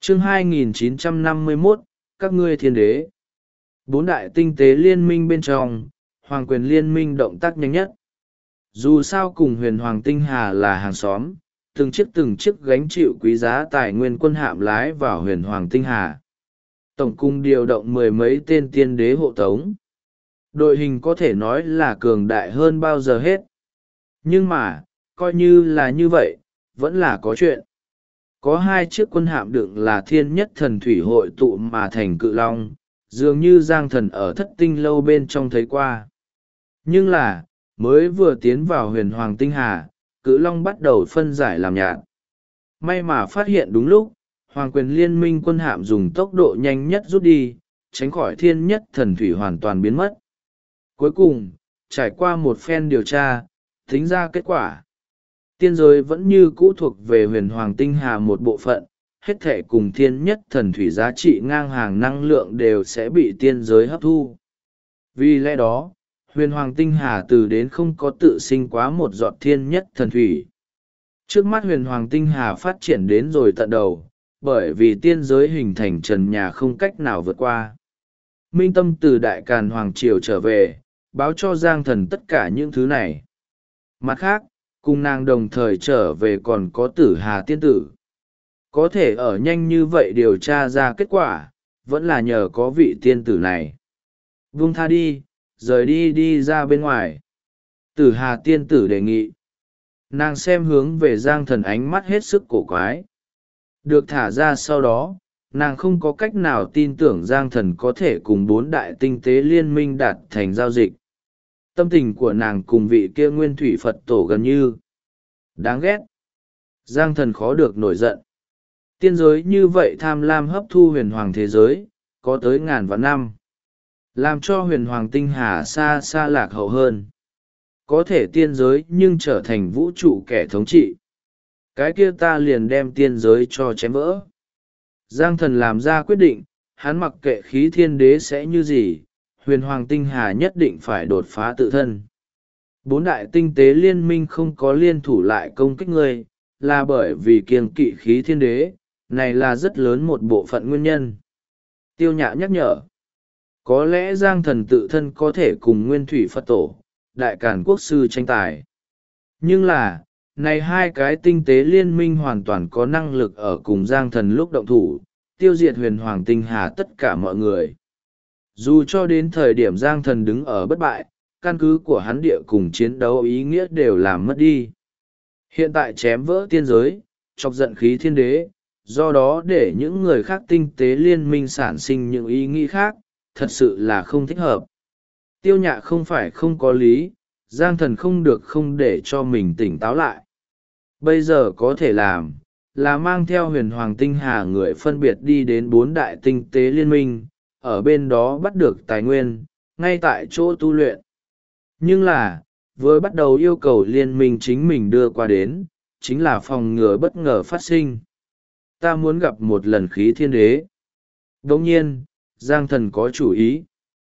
Chương 2951, các ngươi thiên đế. Bốn đại tinh tế liên minh bên trong, hoàng quyền liên minh động tác nhanh nhất. Dù sao cùng huyền hoàng tinh hà là hàng xóm, từng chiếc gánh chịu quý giá tài nguyên quân hạm lái vào huyền hoàng tinh hà. Tổng cung điều động mười mấy tên tiên đế hộ tống. Đội hình có thể nói là cường đại hơn bao giờ hết. Nhưng mà, coi như là như vậy, vẫn là có chuyện. Có hai chiếc quân hạm đựng là thiên nhất thần thủy hội tụ mà thành cự long, dường như Giang Thần ở thất tinh lâu bên trong thấy qua. Nhưng là, mới vừa tiến vào huyền hoàng tinh hà, cự long bắt đầu phân giải làm nhạt. May mà phát hiện đúng lúc, hoàng quyền liên minh quân hạm dùng tốc độ nhanh nhất rút đi, tránh khỏi thiên nhất thần thủy hoàn toàn biến mất. Cuối cùng, trải qua một phen điều tra, tính ra kết quả. Tiên giới vẫn như cũ thuộc về huyền hoàng tinh hà một bộ phận, hết thể cùng thiên nhất thần thủy giá trị ngang hàng năng lượng đều sẽ bị tiên giới hấp thu. Vì lẽ đó, huyền hoàng tinh hà từ đến không có tự sinh quá một giọt thiên nhất thần thủy. Trước mắt huyền hoàng tinh hà phát triển đến rồi tận đầu, bởi vì tiên giới hình thành trần nhà không cách nào vượt qua. Minh Tâm từ Đại Càn Hoàng Triều trở về, báo cho Giang Thần tất cả những thứ này. Mặt khác, cùng nàng đồng thời trở về còn có Tử Hà tiên tử. Có thể ở nhanh như vậy điều tra ra kết quả, vẫn là nhờ có vị tiên tử này. Vung tha đi, rời đi ra bên ngoài. Tử Hà tiên tử đề nghị. Nàng xem hướng về Giang Thần ánh mắt hết sức cổ quái. Được thả ra sau đó, nàng không có cách nào tin tưởng Giang Thần có thể cùng bốn đại tinh tế liên minh đạt thành giao dịch. Tâm tình của nàng cùng vị kia nguyên thủy Phật tổ gần như đáng ghét. Giang Thần khó được nổi giận. Tiên giới như vậy tham lam hấp thu huyền hoàng thế giới, có tới ngàn vạn năm. Làm cho huyền hoàng tinh hà xa xa lạc hậu hơn. Có thể tiên giới nhưng trở thành vũ trụ kẻ thống trị. Cái kia ta liền đem tiên giới cho chém vỡ. Giang Thần làm ra quyết định, hắn mặc kệ khí thiên đế sẽ như gì, huyền hoàng tinh hà nhất định phải đột phá tự thân. Bốn đại tinh tế liên minh không có liên thủ lại công kích ngươi, là bởi vì kiêng kỵ khí thiên đế, này là rất lớn một bộ phận nguyên nhân. Tiêu Nhã nhắc nhở. Có lẽ Giang Thần tự thân có thể cùng nguyên thủy Phật tổ, Đại Càn quốc sư tranh tài. Nhưng là, này hai cái tinh tế liên minh hoàn toàn có năng lực ở cùng Giang Thần lúc động thủ, tiêu diệt huyền hoàng tinh hà tất cả mọi người. Dù cho đến thời điểm Giang Thần đứng ở bất bại, căn cứ của hắn địa cùng chiến đấu ý nghĩa đều làm mất đi. Hiện tại chém vỡ tiên giới, chọc giận khí thiên đế, do đó để những người khác tinh tế liên minh sản sinh những ý nghĩ khác, thật sự là không thích hợp. Tiêu Nhã không phải không có lý, Giang Thần không được không để cho mình tỉnh táo lại. Bây giờ có thể làm, là mang theo huyền hoàng tinh hà người phân biệt đi đến bốn đại tinh tế liên minh, ở bên đó bắt được tài nguyên, ngay tại chỗ tu luyện. Nhưng là, với bắt đầu yêu cầu liên minh chính mình đưa qua đến, chính là phòng ngừa bất ngờ phát sinh. Ta muốn gặp một lần khí thiên đế. Đồng nhiên, Giang Thần có chủ ý.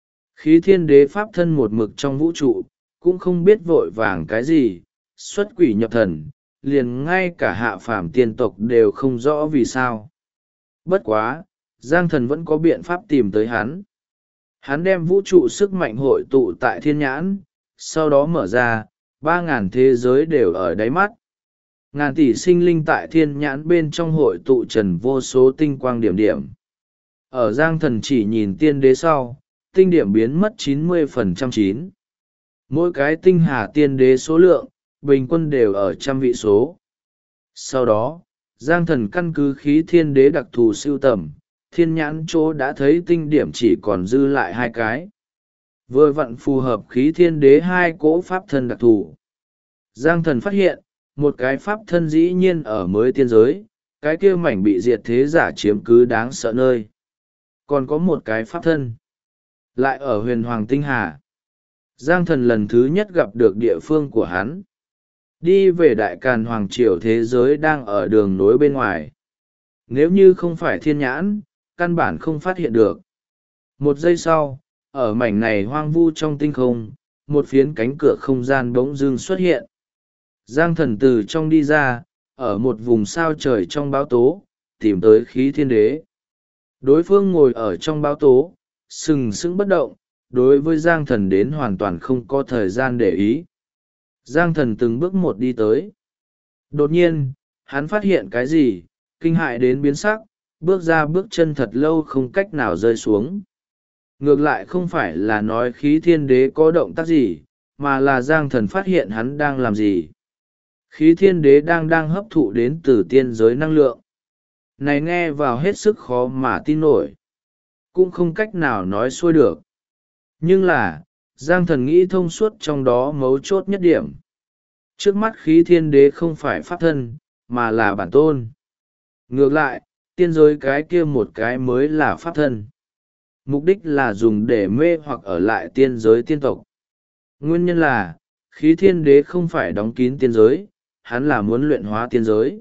Khí thiên đế pháp thân một mực trong vũ trụ, cũng không biết vội vàng cái gì, xuất quỷ nhập thần, liền ngay cả hạ phàm tiên tộc đều không rõ vì sao. Bất quá, Giang Thần vẫn có biện pháp tìm tới hắn. Hắn đem vũ trụ sức mạnh hội tụ tại thiên nhãn, sau đó mở ra, 3.000 thế giới đều ở đáy mắt. Ngàn tỷ sinh linh tại thiên nhãn bên trong hội tụ trần vô số tinh quang điểm điểm. Ở Giang Thần chỉ nhìn tiên đế sau, tinh điểm biến mất 90% chín. Mỗi cái tinh hà tiên đế số lượng, bình quân đều ở trăm vị số. Sau đó, Giang Thần căn cứ khí thiên đế đặc thù siêu tầm, thiên nhãn chỗ đã thấy tinh điểm chỉ còn dư lại hai cái. Vừa vặn phù hợp khí thiên đế hai cỗ pháp thân đặc thù. Giang Thần phát hiện, một cái pháp thân dĩ nhiên ở mới tiên giới, cái kia mảnh bị diệt thế giả chiếm cứ đáng sợ nơi. Còn có một cái pháp thân, lại ở huyền hoàng tinh hà. Giang Thần lần thứ nhất gặp được địa phương của hắn. Đi về Đại Càn Hoàng Triều thế giới đang ở đường nối bên ngoài. Nếu như không phải thiên nhãn, căn bản không phát hiện được. Một giây sau, ở mảnh này hoang vu trong tinh không, một phiến cánh cửa không gian bỗng dưng xuất hiện. Giang Thần từ trong đi ra, ở một vùng sao trời trong báo tố, tìm tới khí thiên đế. Đối phương ngồi ở trong báo tố, sừng sững bất động, đối với Giang Thần đến hoàn toàn không có thời gian để ý. Giang Thần từng bước một đi tới. Đột nhiên, hắn phát hiện cái gì, kinh hại đến biến sắc, bước ra bước chân thật lâu không cách nào rơi xuống. Ngược lại không phải là nói khí thiên đế có động tác gì, mà là Giang Thần phát hiện hắn đang làm gì. Khí thiên đế đang hấp thụ đến từ tiên giới năng lượng. Này nghe vào hết sức khó mà tin nổi. Cũng không cách nào nói xuôi được. Nhưng là, Giang Thần nghĩ thông suốt trong đó mấu chốt nhất điểm. Trước mắt khí thiên đế không phải pháp thân, mà là bản tôn. Ngược lại, tiên giới cái kia một cái mới là pháp thân. Mục đích là dùng để mê hoặc ở lại tiên giới tiên tộc. Nguyên nhân là, khí thiên đế không phải đóng kín tiên giới, hắn là muốn luyện hóa tiên giới.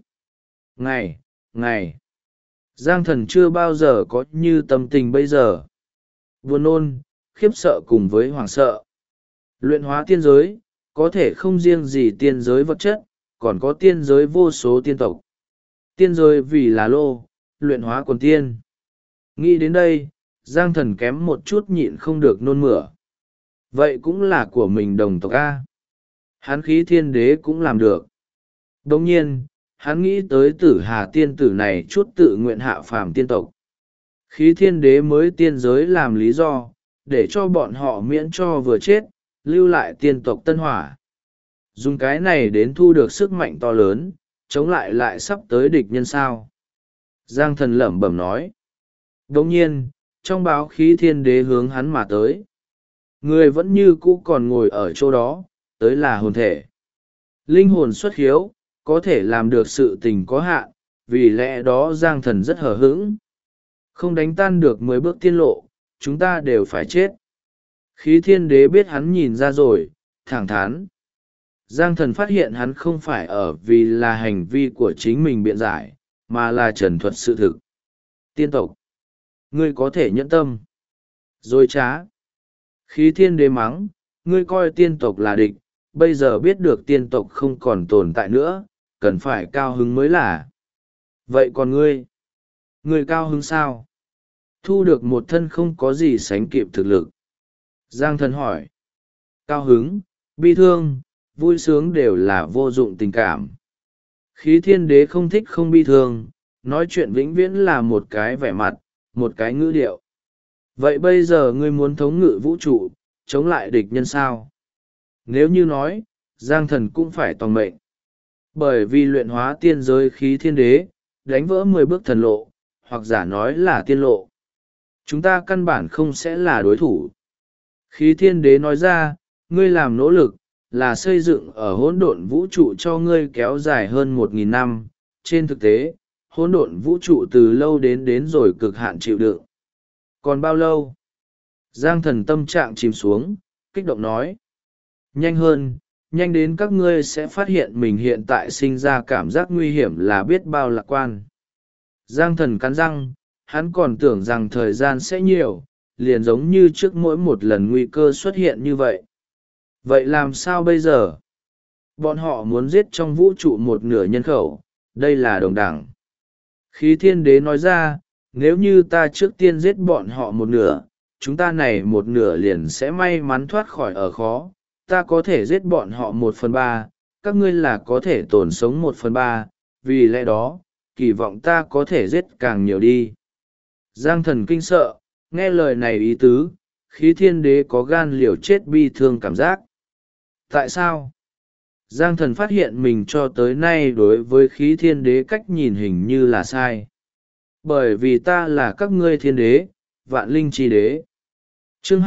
Ngày, Giang Thần chưa bao giờ có như tâm tình bây giờ. Buồn nôn, khiếp sợ cùng với hoảng sợ. Luyện hóa tiên giới, có thể không riêng gì tiên giới vật chất, còn có tiên giới vô số tiên tộc. Tiên giới vì là lô, luyện hóa quần tiên. Nghĩ đến đây, Giang Thần kém một chút nhịn không được nôn mửa. Vậy cũng là của mình đồng tộc A. Hắn khí thiên đế cũng làm được. Đồng nhiên, hắn nghĩ tới Tử Hà tiên tử này chút tự nguyện hạ phàm tiên tộc. Khí thiên đế mới tiên giới làm lý do, để cho bọn họ miễn cho vừa chết, lưu lại tiên tộc tân hỏa. Dùng cái này đến thu được sức mạnh to lớn, chống lại sắp tới địch nhân sao. Giang Thần lẩm bẩm nói. Đồng nhiên, trong báo khí thiên đế hướng hắn mà tới. Người vẫn như cũ còn ngồi ở chỗ đó, tới là hồn thể. Linh hồn xuất hiếu, có thể làm được sự tình có hạn, vì lẽ đó Giang Thần rất hờ hững. Không đánh tan được 10 bước tiên lộ, chúng ta đều phải chết. Khí thiên đế biết hắn nhìn ra rồi, thẳng thắn. Giang Thần phát hiện hắn không phải ở vì là hành vi của chính mình biện giải, mà là trần thuật sự thực. Tiên tộc, ngươi có thể nhẫn tâm. Rồi trá. Khí thiên đế mắng, ngươi coi tiên tộc là địch, bây giờ biết được tiên tộc không còn tồn tại nữa, cần phải cao hứng mới là. Vậy còn ngươi cao hứng sao? Thu được một thân không có gì sánh kịp thực lực. Giang Thần hỏi. Cao hứng, bi thương, vui sướng đều là vô dụng tình cảm. Khí thiên đế không thích không bi thương, nói chuyện vĩnh viễn là một cái vẻ mặt, một cái ngữ điệu. Vậy bây giờ ngươi muốn thống ngự vũ trụ, chống lại địch nhân sao? Nếu như nói, Giang Thần cũng phải tòng mệnh. Bởi vì luyện hóa tiên giới khí thiên đế, đánh vỡ 10 bước thần lộ, hoặc giả nói là tiên lộ. Chúng ta căn bản không sẽ là đối thủ. Khí thiên đế nói ra, ngươi làm nỗ lực, là xây dựng ở hỗn độn vũ trụ cho ngươi kéo dài hơn 1.000 năm. Trên thực tế, hỗn độn vũ trụ từ lâu đến rồi cực hạn chịu đựng. Còn bao lâu? Giang Thần tâm trạng chìm xuống, kích động nói. Nhanh hơn, nhanh đến các ngươi sẽ phát hiện mình hiện tại sinh ra cảm giác nguy hiểm là biết bao lạc quan. Giang Thần cắn răng, hắn còn tưởng rằng thời gian sẽ nhiều, liền giống như trước mỗi một lần nguy cơ xuất hiện như vậy. Vậy làm sao bây giờ? Bọn họ muốn giết trong vũ trụ một nửa nhân khẩu, đây là đồng đẳng. Khí thiên đế nói ra, nếu như ta trước tiên giết bọn họ một nửa, chúng ta này một nửa liền sẽ may mắn thoát khỏi ở khó. Ta có thể giết bọn họ 1/3, các ngươi là có thể tồn sống 1/3, vì lẽ đó, kỳ vọng ta có thể giết càng nhiều đi. Giang Thần kinh sợ, nghe lời này ý tứ, khí thiên đế có gan liều chết bi thương cảm giác. Tại sao? Giang Thần phát hiện mình cho tới nay đối với khí thiên đế cách nhìn hình như là sai. Bởi vì ta là các ngươi thiên đế, vạn linh chi đế. Chương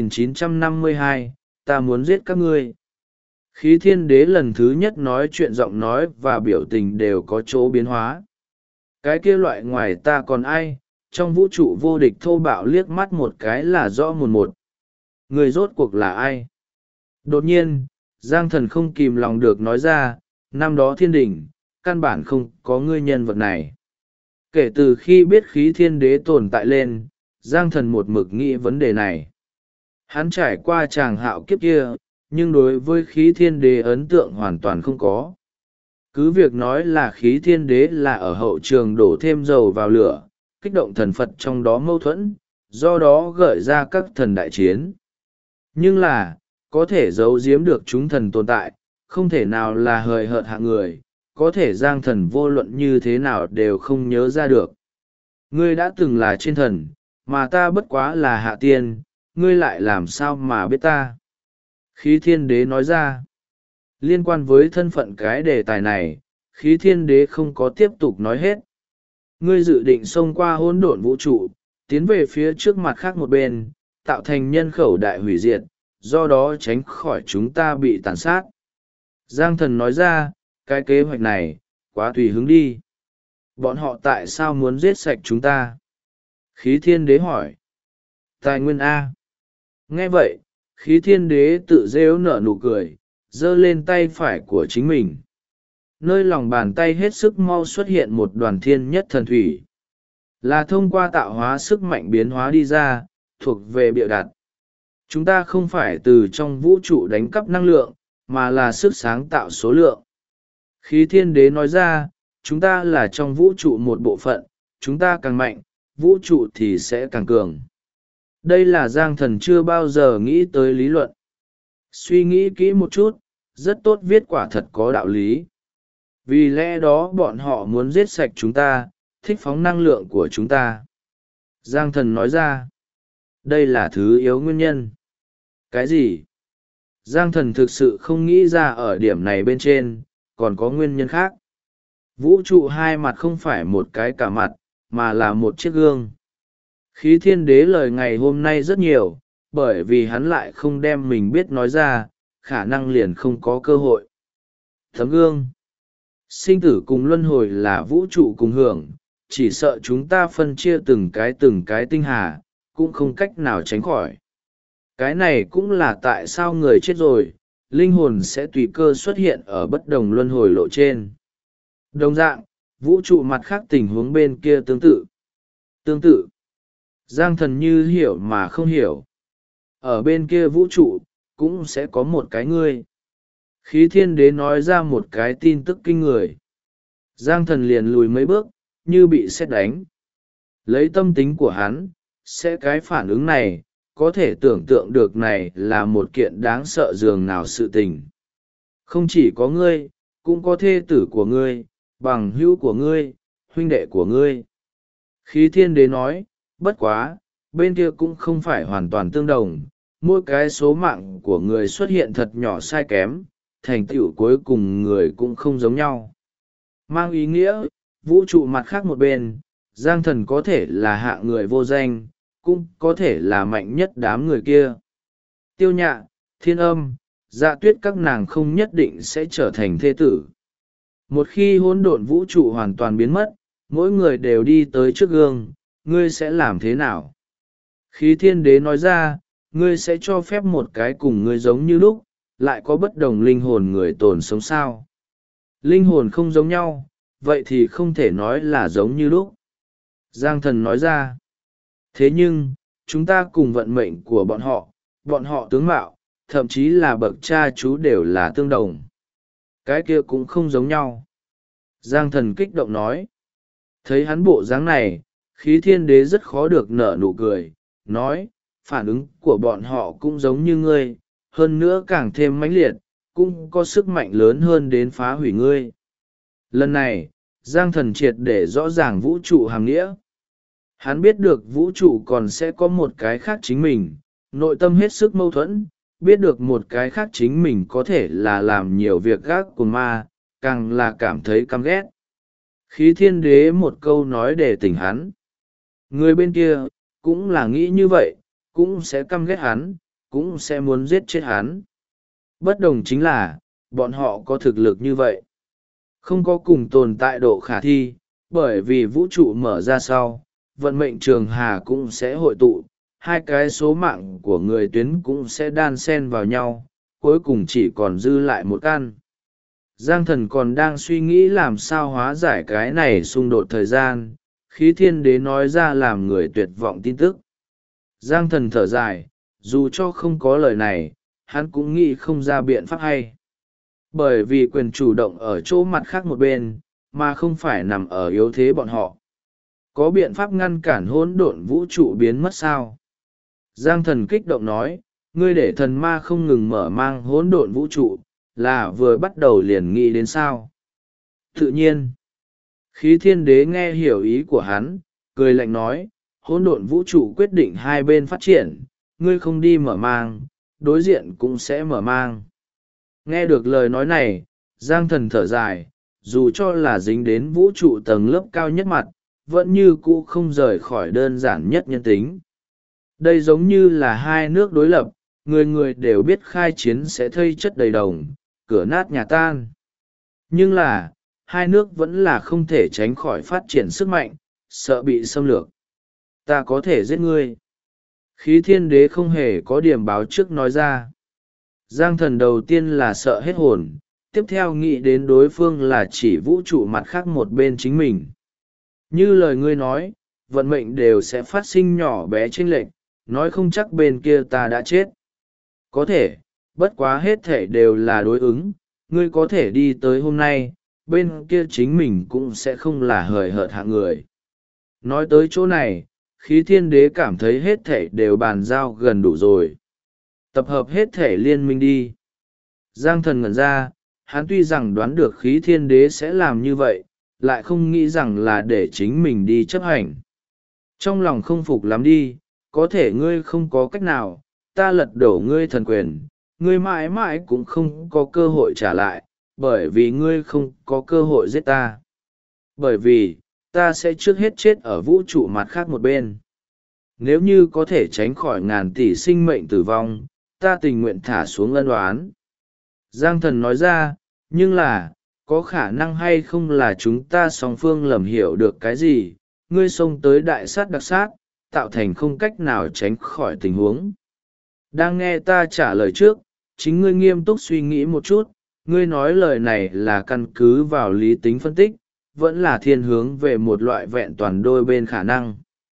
2952, ta muốn giết các ngươi. Khí thiên đế lần thứ nhất nói chuyện giọng nói và biểu tình đều có chỗ biến hóa. Cái kia loại ngoài ta còn ai, trong vũ trụ vô địch thô bạo liếc mắt một cái là rõ một. Người rốt cuộc là ai? Đột nhiên, Giang Thần không kìm lòng được nói ra, năm đó thiên đình, căn bản không có ngươi nhân vật này. Kể từ khi biết khí thiên đế tồn tại lên, Giang Thần một mực nghĩ vấn đề này. Hắn trải qua tràng hạo kiếp kia, nhưng đối với khí thiên đế ấn tượng hoàn toàn không có. Cứ việc nói là khí thiên đế là ở hậu trường đổ thêm dầu vào lửa, kích động thần Phật trong đó mâu thuẫn, do đó gợi ra các thần đại chiến. Nhưng là, có thể giấu giếm được chúng thần tồn tại, không thể nào là hời hợt hạng người, có thể giang thần vô luận như thế nào đều không nhớ ra được. Ngươi đã từng là trên thần, mà ta bất quá là hạ tiên, ngươi lại làm sao mà biết ta? Khí thiên đế nói ra. Liên quan với thân phận cái đề tài này, khí thiên đế không có tiếp tục nói hết. Ngươi dự định xông qua hỗn độn vũ trụ, tiến về phía trước mặt khác một bên, tạo thành nhân khẩu đại hủy diệt, do đó tránh khỏi chúng ta bị tàn sát. Giang thần nói ra, cái kế hoạch này, quá tùy hứng đi. Bọn họ tại sao muốn giết sạch chúng ta? Khí thiên đế hỏi. Tài nguyên A. Nghe vậy, khí thiên đế tự rêu nở nụ cười, giơ lên tay phải của chính mình. Nơi lòng bàn tay hết sức mau xuất hiện một đoàn thiên nhất thần thủy. Là thông qua tạo hóa sức mạnh biến hóa đi ra, thuộc về bịa đặt. Chúng ta không phải từ trong vũ trụ đánh cắp năng lượng, mà là sức sáng tạo số lượng. Khí thiên đế nói ra, chúng ta là trong vũ trụ một bộ phận, chúng ta càng mạnh, vũ trụ thì sẽ càng cường. Đây là Giang thần chưa bao giờ nghĩ tới lý luận. Suy nghĩ kỹ một chút, rất tốt, viết quả thật có đạo lý. Vì lẽ đó bọn họ muốn giết sạch chúng ta, thích phóng năng lượng của chúng ta. Giang thần nói ra, đây là thứ yếu nguyên nhân. Cái gì? Giang thần thực sự không nghĩ ra ở điểm này bên trên, còn có nguyên nhân khác. Vũ trụ hai mặt không phải một cái cả mặt, mà là một chiếc gương. Khí thiên đế lời ngày hôm nay rất nhiều, bởi vì hắn lại không đem mình biết nói ra, khả năng liền không có cơ hội. Tấm gương. Sinh tử cùng luân hồi là vũ trụ cùng hưởng, chỉ sợ chúng ta phân chia từng cái tinh hà, cũng không cách nào tránh khỏi. Cái này cũng là tại sao người chết rồi, linh hồn sẽ tùy cơ xuất hiện ở bất đồng luân hồi lộ trên. Đồng dạng, vũ trụ mặt khác tình huống bên kia tương tự. Tương tự. Giang thần như hiểu mà không hiểu. Ở bên kia vũ trụ, cũng sẽ có một cái ngươi. Khí thiên đế nói ra một cái tin tức kinh người. Giang thần liền lùi mấy bước, như bị sét đánh. Lấy tâm tính của hắn, sẽ cái phản ứng này, có thể tưởng tượng được này là một kiện đáng sợ dường nào sự tình. Không chỉ có ngươi, cũng có thê tử của ngươi, bằng hữu của ngươi, huynh đệ của ngươi. Khí thiên đế nói, bất quá, bên kia cũng không phải hoàn toàn tương đồng, mỗi cái số mạng của người xuất hiện thật nhỏ sai kém, thành tựu cuối cùng người cũng không giống nhau. Mang ý nghĩa, vũ trụ mặt khác một bên, Giang thần có thể là hạ người vô danh, cũng có thể là mạnh nhất đám người kia. Tiêu Nhạ, Thiên Âm, Dạ Tuyết các nàng không nhất định sẽ trở thành thê tử. Một khi hỗn độn vũ trụ hoàn toàn biến mất, mỗi người đều đi tới trước gương, ngươi sẽ làm thế nào? Khí thiên đế nói ra, ngươi sẽ cho phép một cái cùng ngươi giống như lúc, lại có bất đồng linh hồn người tồn sống sao? Linh hồn không giống nhau, vậy thì không thể nói là giống như lúc. Giang thần nói ra. Thế nhưng, chúng ta cùng vận mệnh của bọn họ tướng mạo, thậm chí là bậc cha chú đều là tương đồng. Cái kia cũng không giống nhau. Giang thần kích động nói. Thấy hắn bộ dáng này, khí thiên đế rất khó được nở nụ cười, nói, phản ứng của bọn họ cũng giống như ngươi, hơn nữa càng thêm mãnh liệt, cũng có sức mạnh lớn hơn đến phá hủy ngươi. Lần này, Giang thần triệt để rõ ràng vũ trụ hàm nghĩa. Hắn biết được vũ trụ còn sẽ có một cái khác chính mình, nội tâm hết sức mâu thuẫn, biết được một cái khác chính mình có thể là làm nhiều việc gác của ma, càng là cảm thấy căm ghét. Khí thiên đế một câu nói để tỉnh hắn. Người bên kia, cũng là nghĩ như vậy, cũng sẽ căm ghét hắn, cũng sẽ muốn giết chết hắn. Bất đồng chính là, bọn họ có thực lực như vậy. Không có cùng tồn tại độ khả thi, bởi vì vũ trụ mở ra sau, vận mệnh trường hà cũng sẽ hội tụ, hai cái số mạng của người tuyến cũng sẽ đan xen vào nhau, cuối cùng chỉ còn dư lại một căn. Giang thần còn đang suy nghĩ làm sao hóa giải cái này xung đột thời gian, khí thiên đế nói ra làm người tuyệt vọng tin tức. Giang thần thở dài, dù cho không có lời này, hắn cũng nghĩ không ra biện pháp hay. bởi vì quyền chủ động ở chỗ mặt khác một bên mà không phải nằm ở yếu thế bọn họ. Có biện pháp ngăn cản hỗn độn vũ trụ biến mất sao? Giang Thần kích động nói, ngươi để thần ma không ngừng mở mang hỗn độn vũ trụ, là vừa bắt đầu liền nghĩ đến sao? Tự nhiên, Khí Thiên Đế nghe hiểu ý của hắn, cười lạnh nói, hỗn độn vũ trụ quyết định hai bên phát triển, ngươi không đi mở mang, đối diện cũng sẽ mở mang. Nghe được lời nói này, Giang Thần thở dài, dù cho là dính đến vũ trụ tầng lớp cao nhất mặt, vẫn như cũ không rời khỏi đơn giản nhất nhân tính. Đây giống như là hai nước đối lập, người người đều biết khai chiến sẽ thây chất đầy đồng, cửa nát nhà tan. Nhưng là, hai nước vẫn là không thể tránh khỏi phát triển sức mạnh, sợ bị xâm lược. Ta có thể giết ngươi. Khí Thiên Đế không hề có điểm báo trước nói ra. Giang Thần đầu tiên là sợ hết hồn, tiếp theo nghĩ đến đối phương là chỉ vũ trụ mặt khác một bên chính mình. Như lời ngươi nói, vận mệnh đều sẽ phát sinh nhỏ bé chênh lệch, nói không chắc bên kia ta đã chết. Có thể, bất quá hết thể đều là đối ứng, ngươi có thể đi tới hôm nay, bên kia chính mình cũng sẽ không là hời hợt hạng người. Nói tới chỗ này, Khí Thiên Đế cảm thấy hết thể đều bàn giao gần đủ rồi. Tập hợp hết thể liên minh đi. Giang Thần ngẩn ra, hắn tuy rằng đoán được Khí Thiên Đế sẽ làm như vậy, lại không nghĩ rằng là để chính mình đi chấp hành. Trong lòng không phục lắm đi, có thể ngươi không có cách nào, ta lật đổ ngươi thần quyền, ngươi mãi mãi cũng không có cơ hội trả lại, bởi vì ngươi không có cơ hội giết ta. Bởi vì, ta sẽ trước hết chết ở vũ trụ mặt khác một bên. Nếu như có thể tránh khỏi ngàn tỷ sinh mệnh tử vong, ta tình nguyện thả xuống ân oán. Giang Thần nói ra, nhưng là, có khả năng hay không là chúng ta song phương lầm hiểu được cái gì, ngươi xông tới đại sát đặc sát, tạo thành không cách nào tránh khỏi tình huống. Đang nghe ta trả lời trước, chính ngươi nghiêm túc suy nghĩ một chút, ngươi nói lời này là căn cứ vào lý tính phân tích, vẫn là thiên hướng về một loại vẹn toàn đôi bên khả năng.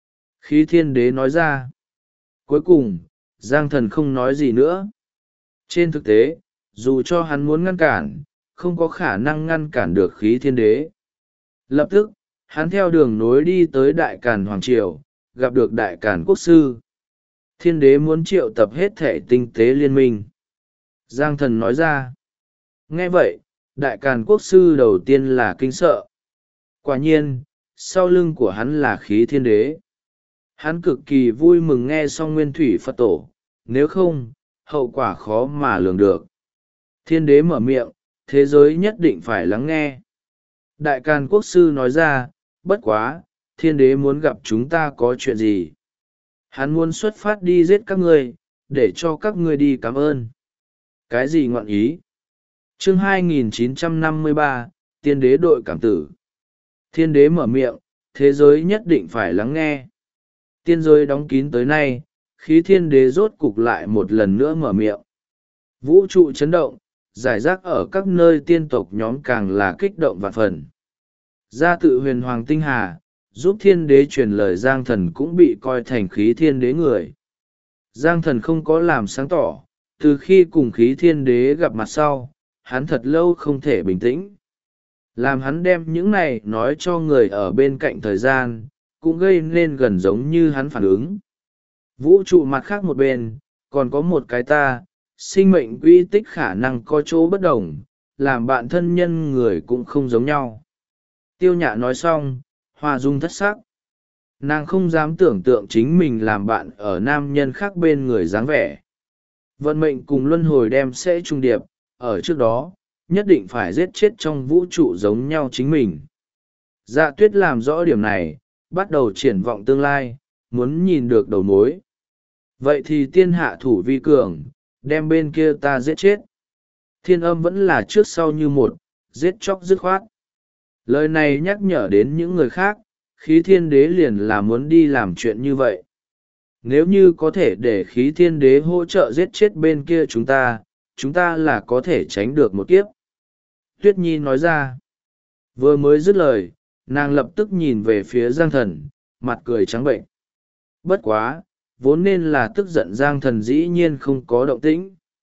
Khí Thiên Đế nói ra. Cuối cùng, Giang Thần không nói gì nữa. Trên thực tế, dù cho hắn muốn ngăn cản, không có khả năng ngăn cản được Khí Thiên Đế. Lập tức, hắn theo đường nối đi tới Đại Càn Hoàng Triều, gặp được Đại Càn Quốc Sư. Thiên Đế muốn triệu tập hết thể tinh tế liên minh. Giang Thần nói ra. Nghe vậy, Đại Càn Quốc Sư đầu tiên là kinh sợ. Quả nhiên, sau lưng của hắn là Khí Thiên Đế. Hắn cực kỳ vui mừng nghe xong Nguyên Thủy Phật Tổ, nếu không, hậu quả khó mà lường được. Thiên Đế mở miệng, thế giới nhất định phải lắng nghe. Đại Càn Quốc Sư nói ra, bất quá, Thiên Đế muốn gặp chúng ta có chuyện gì? Hắn muốn xuất phát đi giết các ngươi, để cho các ngươi đi cảm ơn. Cái gì ngọn ý? Chương 2953, Tiên Đế đội cảm tử. Thiên Đế mở miệng, thế giới nhất định phải lắng nghe. Tiên giới đóng kín tới nay, Khí Thiên Đế rốt cục lại một lần nữa mở miệng. Vũ trụ chấn động, giải rác ở các nơi tiên tộc nhóm càng là kích động vạn phần. Gia tự Huyền Hoàng Tinh Hà, giúp Thiên Đế truyền lời Giang Thần cũng bị coi thành Khí Thiên Đế người. Giang Thần không có làm sáng tỏ, từ khi cùng Khí Thiên Đế gặp mặt sau, hắn thật lâu không thể bình tĩnh. Làm hắn đem những này nói cho người ở bên cạnh thời gian, cũng gây nên gần giống như hắn phản ứng. Vũ trụ mặt khác một bên, còn có một cái ta, sinh mệnh quy tích khả năng có chỗ bất đồng, làm bạn thân nhân người cũng không giống nhau. Tiêu Nhã nói xong, Hoa Dung thất sắc. Nàng không dám tưởng tượng chính mình làm bạn ở nam nhân khác bên người dáng vẻ. Vận mệnh cùng luân hồi đem sẽ trung điệp, ở trước đó, nhất định phải giết chết trong vũ trụ giống nhau chính mình. Dạ Tuyết làm rõ điểm này, bắt đầu triển vọng tương lai, muốn nhìn được đầu mối. Vậy thì tiên hạ thủ vi cường, đem bên kia ta giết chết. Thiên Âm vẫn là trước sau như một, giết chóc dứt khoát. Lời này nhắc nhở đến những người khác, Khí Thiên Đế liền là muốn đi làm chuyện như vậy. Nếu như có thể để Khí Thiên Đế hỗ trợ giết chết bên kia chúng ta là có thể tránh được một kiếp. Tuyết Nhi nói ra. Vừa mới dứt lời, nàng lập tức nhìn về phía Giang Thần, mặt cười trắng bệnh. Bất quá, vốn nên là tức giận Giang Thần dĩ nhiên không có động tĩnh.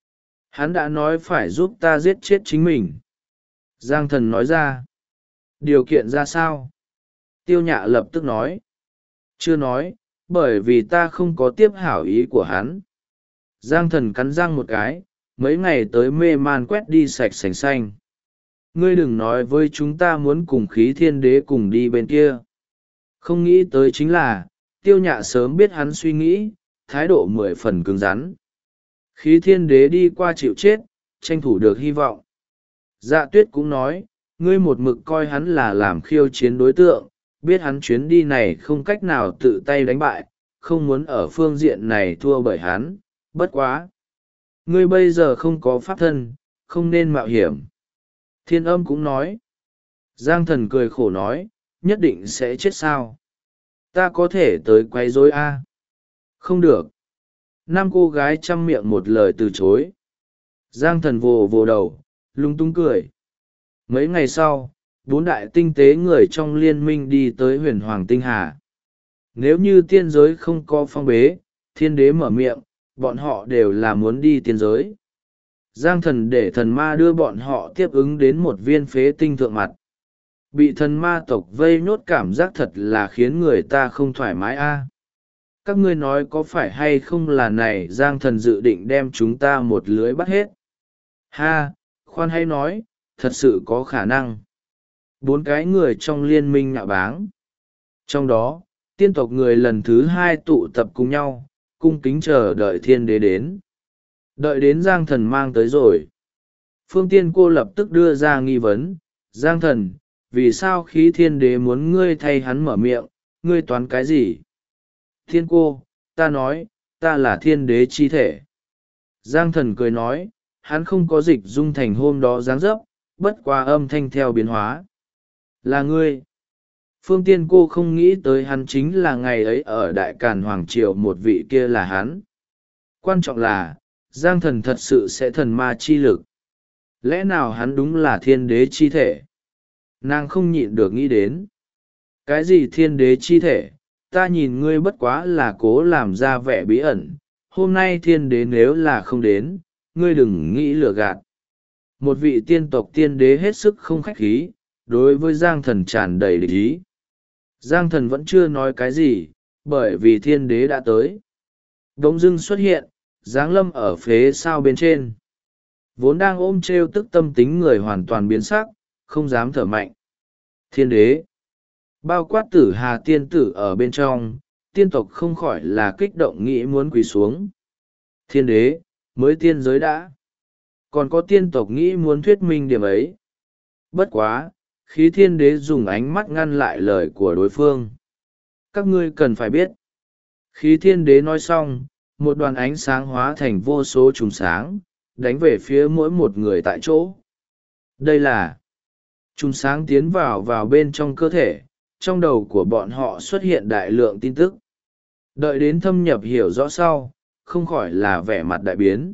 Hắn đã nói phải giúp ta giết chết chính mình. Giang thần nói ra. Điều kiện ra sao? Tiêu Nhạ lập tức nói. Chưa nói, bởi vì ta không có tiếp hảo ý của hắn. Giang thần cắn răng một cái, mấy ngày tới mê man quét đi sạch sành xanh. Ngươi đừng nói với chúng ta muốn cùng khí thiên đế cùng đi bên kia. Không nghĩ tới chính là, Tiêu Nhạ sớm biết hắn suy nghĩ, thái độ 10 phần cứng rắn. Khí thiên đế đi qua chịu chết, tranh thủ được hy vọng. Dạ Tuyết cũng nói, ngươi một mực coi hắn là làm khiêu chiến đối tượng, biết hắn chuyến đi này không cách nào tự tay đánh bại, không muốn ở phương diện này thua bởi hắn, bất quá. Ngươi bây giờ không có pháp thân, không nên mạo hiểm. Thiên Âm cũng nói. Giang thần cười khổ nói, nhất định sẽ chết sao? Ta có thể tới quấy rối a? Không được. Năm cô gái chăm miệng một lời từ chối. Giang thần vồ vồ đầu, lung tung cười. Mấy ngày sau, 4 đại tinh tế người trong liên minh đi tới huyền hoàng tinh hà. Nếu như tiên giới không có phong bế, thiên đế mở miệng, bọn họ đều là muốn đi tiên giới. Giang thần để thần ma đưa bọn họ tiếp ứng đến một viên phế tinh thượng mặt. Bị thần ma tộc vây nhốt cảm giác thật là khiến người ta không thoải mái a. Các ngươi nói có phải hay không là này Giang thần dự định đem chúng ta một lưới bắt hết. Ha, khoan hay nói, thật sự có khả năng. 4 cái người trong liên minh nhạo báng. Trong đó, tiên tộc người lần thứ 2 tụ tập cùng nhau, cung kính chờ đợi thiên đế đến. Đợi đến Giang thần mang tới rồi. Phương Tiên cô lập tức đưa ra nghi vấn, Giang thần, vì sao khí thiên đế muốn ngươi thay hắn mở miệng, ngươi toán cái gì? Thiên cô, ta nói, ta là thiên đế chi thể. Giang thần cười nói, hắn không có dịch dung thành hôm đó dáng dấp, bất qua âm thanh theo biến hóa. Là ngươi. Phương Tiên cô không nghĩ tới hắn chính là ngày ấy ở Đại Càn Hoàng Triều một vị kia là hắn. Quan trọng là, Giang thần thật sự sẽ thần ma chi lực. Lẽ nào hắn đúng là thiên đế chi thể? Nàng không nhịn được nghĩ đến. Cái gì thiên đế chi thể? Ta nhìn ngươi bất quá là cố làm ra vẻ bí ẩn. Hôm nay thiên đế nếu là không đến, ngươi đừng nghĩ lừa gạt. Một vị tiên tộc tiên đế hết sức không khách khí, đối với Giang thần tràn đầy địch ý. Giang thần vẫn chưa nói cái gì, bởi vì thiên đế đã tới. Đống dưng xuất hiện, giáng lâm ở phế sao bên trên. Vốn đang ôm trêu tức tâm tính người hoàn toàn biến sắc, không dám thở mạnh. Thiên đế. Bao quát tử hà tiên tử ở bên trong, tiên tộc không khỏi là kích động nghĩ muốn quỳ xuống. Thiên đế, mới tiên giới đã. Còn có tiên tộc nghĩ muốn thuyết minh điểm ấy. Bất quá, khí thiên đế dùng ánh mắt ngăn lại lời của đối phương. Các ngươi cần phải biết. Khí thiên đế nói xong, một đoàn ánh sáng hóa thành vô số trùng sáng, đánh về phía mỗi một người tại chỗ. Đây là trùng sáng tiến vào bên trong cơ thể, trong đầu của bọn họ xuất hiện đại lượng tin tức. Đợi đến thâm nhập hiểu rõ sau, không khỏi là vẻ mặt đại biến.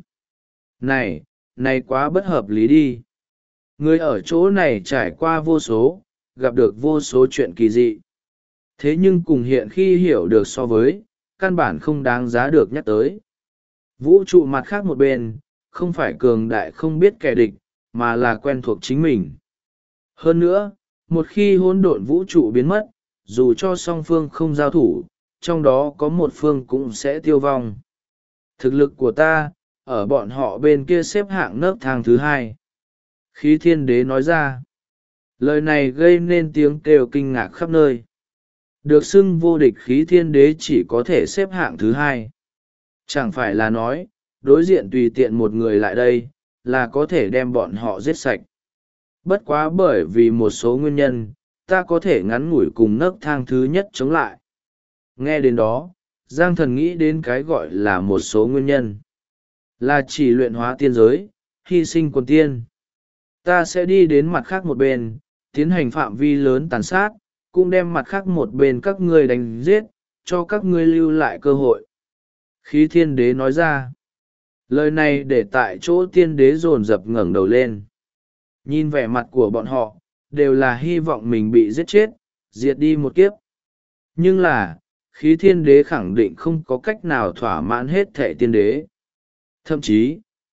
Này quá bất hợp lý đi. Người ở chỗ này trải qua vô số, gặp được vô số chuyện kỳ dị. Thế nhưng cùng hiện khi hiểu được so với, căn bản không đáng giá được nhắc tới. Vũ trụ mặt khác một bên, không phải cường đại không biết kẻ địch, mà là quen thuộc chính mình. Hơn nữa, một khi hỗn độn vũ trụ biến mất, dù cho song phương không giao thủ, trong đó có một phương cũng sẽ tiêu vong. Thực lực của ta, ở bọn họ bên kia xếp hạng nấc thang thứ 2. Khí thiên đế nói ra. Lời này gây nên tiếng kêu kinh ngạc khắp nơi. Được xưng vô địch khí thiên đế chỉ có thể xếp hạng thứ 2. Chẳng phải là nói, đối diện tùy tiện một người lại đây, là có thể đem bọn họ giết sạch. Bất quá bởi vì một số nguyên nhân, ta có thể ngắn ngủi cùng nấc thang thứ nhất chống lại. Nghe đến đó, Giang thần nghĩ đến cái gọi là một số nguyên nhân. Là chỉ luyện hóa tiên giới, hy sinh quần tiên. Ta sẽ đi đến mặt khác một bên, tiến hành phạm vi lớn tàn sát, cũng đem mặt khác một bên các ngươi đánh giết, cho các ngươi lưu lại cơ hội. Khí thiên đế nói ra. Lời này để tại chỗ tiên đế dồn dập ngẩng đầu lên. Nhìn vẻ mặt của bọn họ, đều là hy vọng mình bị giết chết, diệt đi một kiếp. Nhưng là, khí thiên đế khẳng định không có cách nào thỏa mãn hết thệ tiên đế. Thậm chí,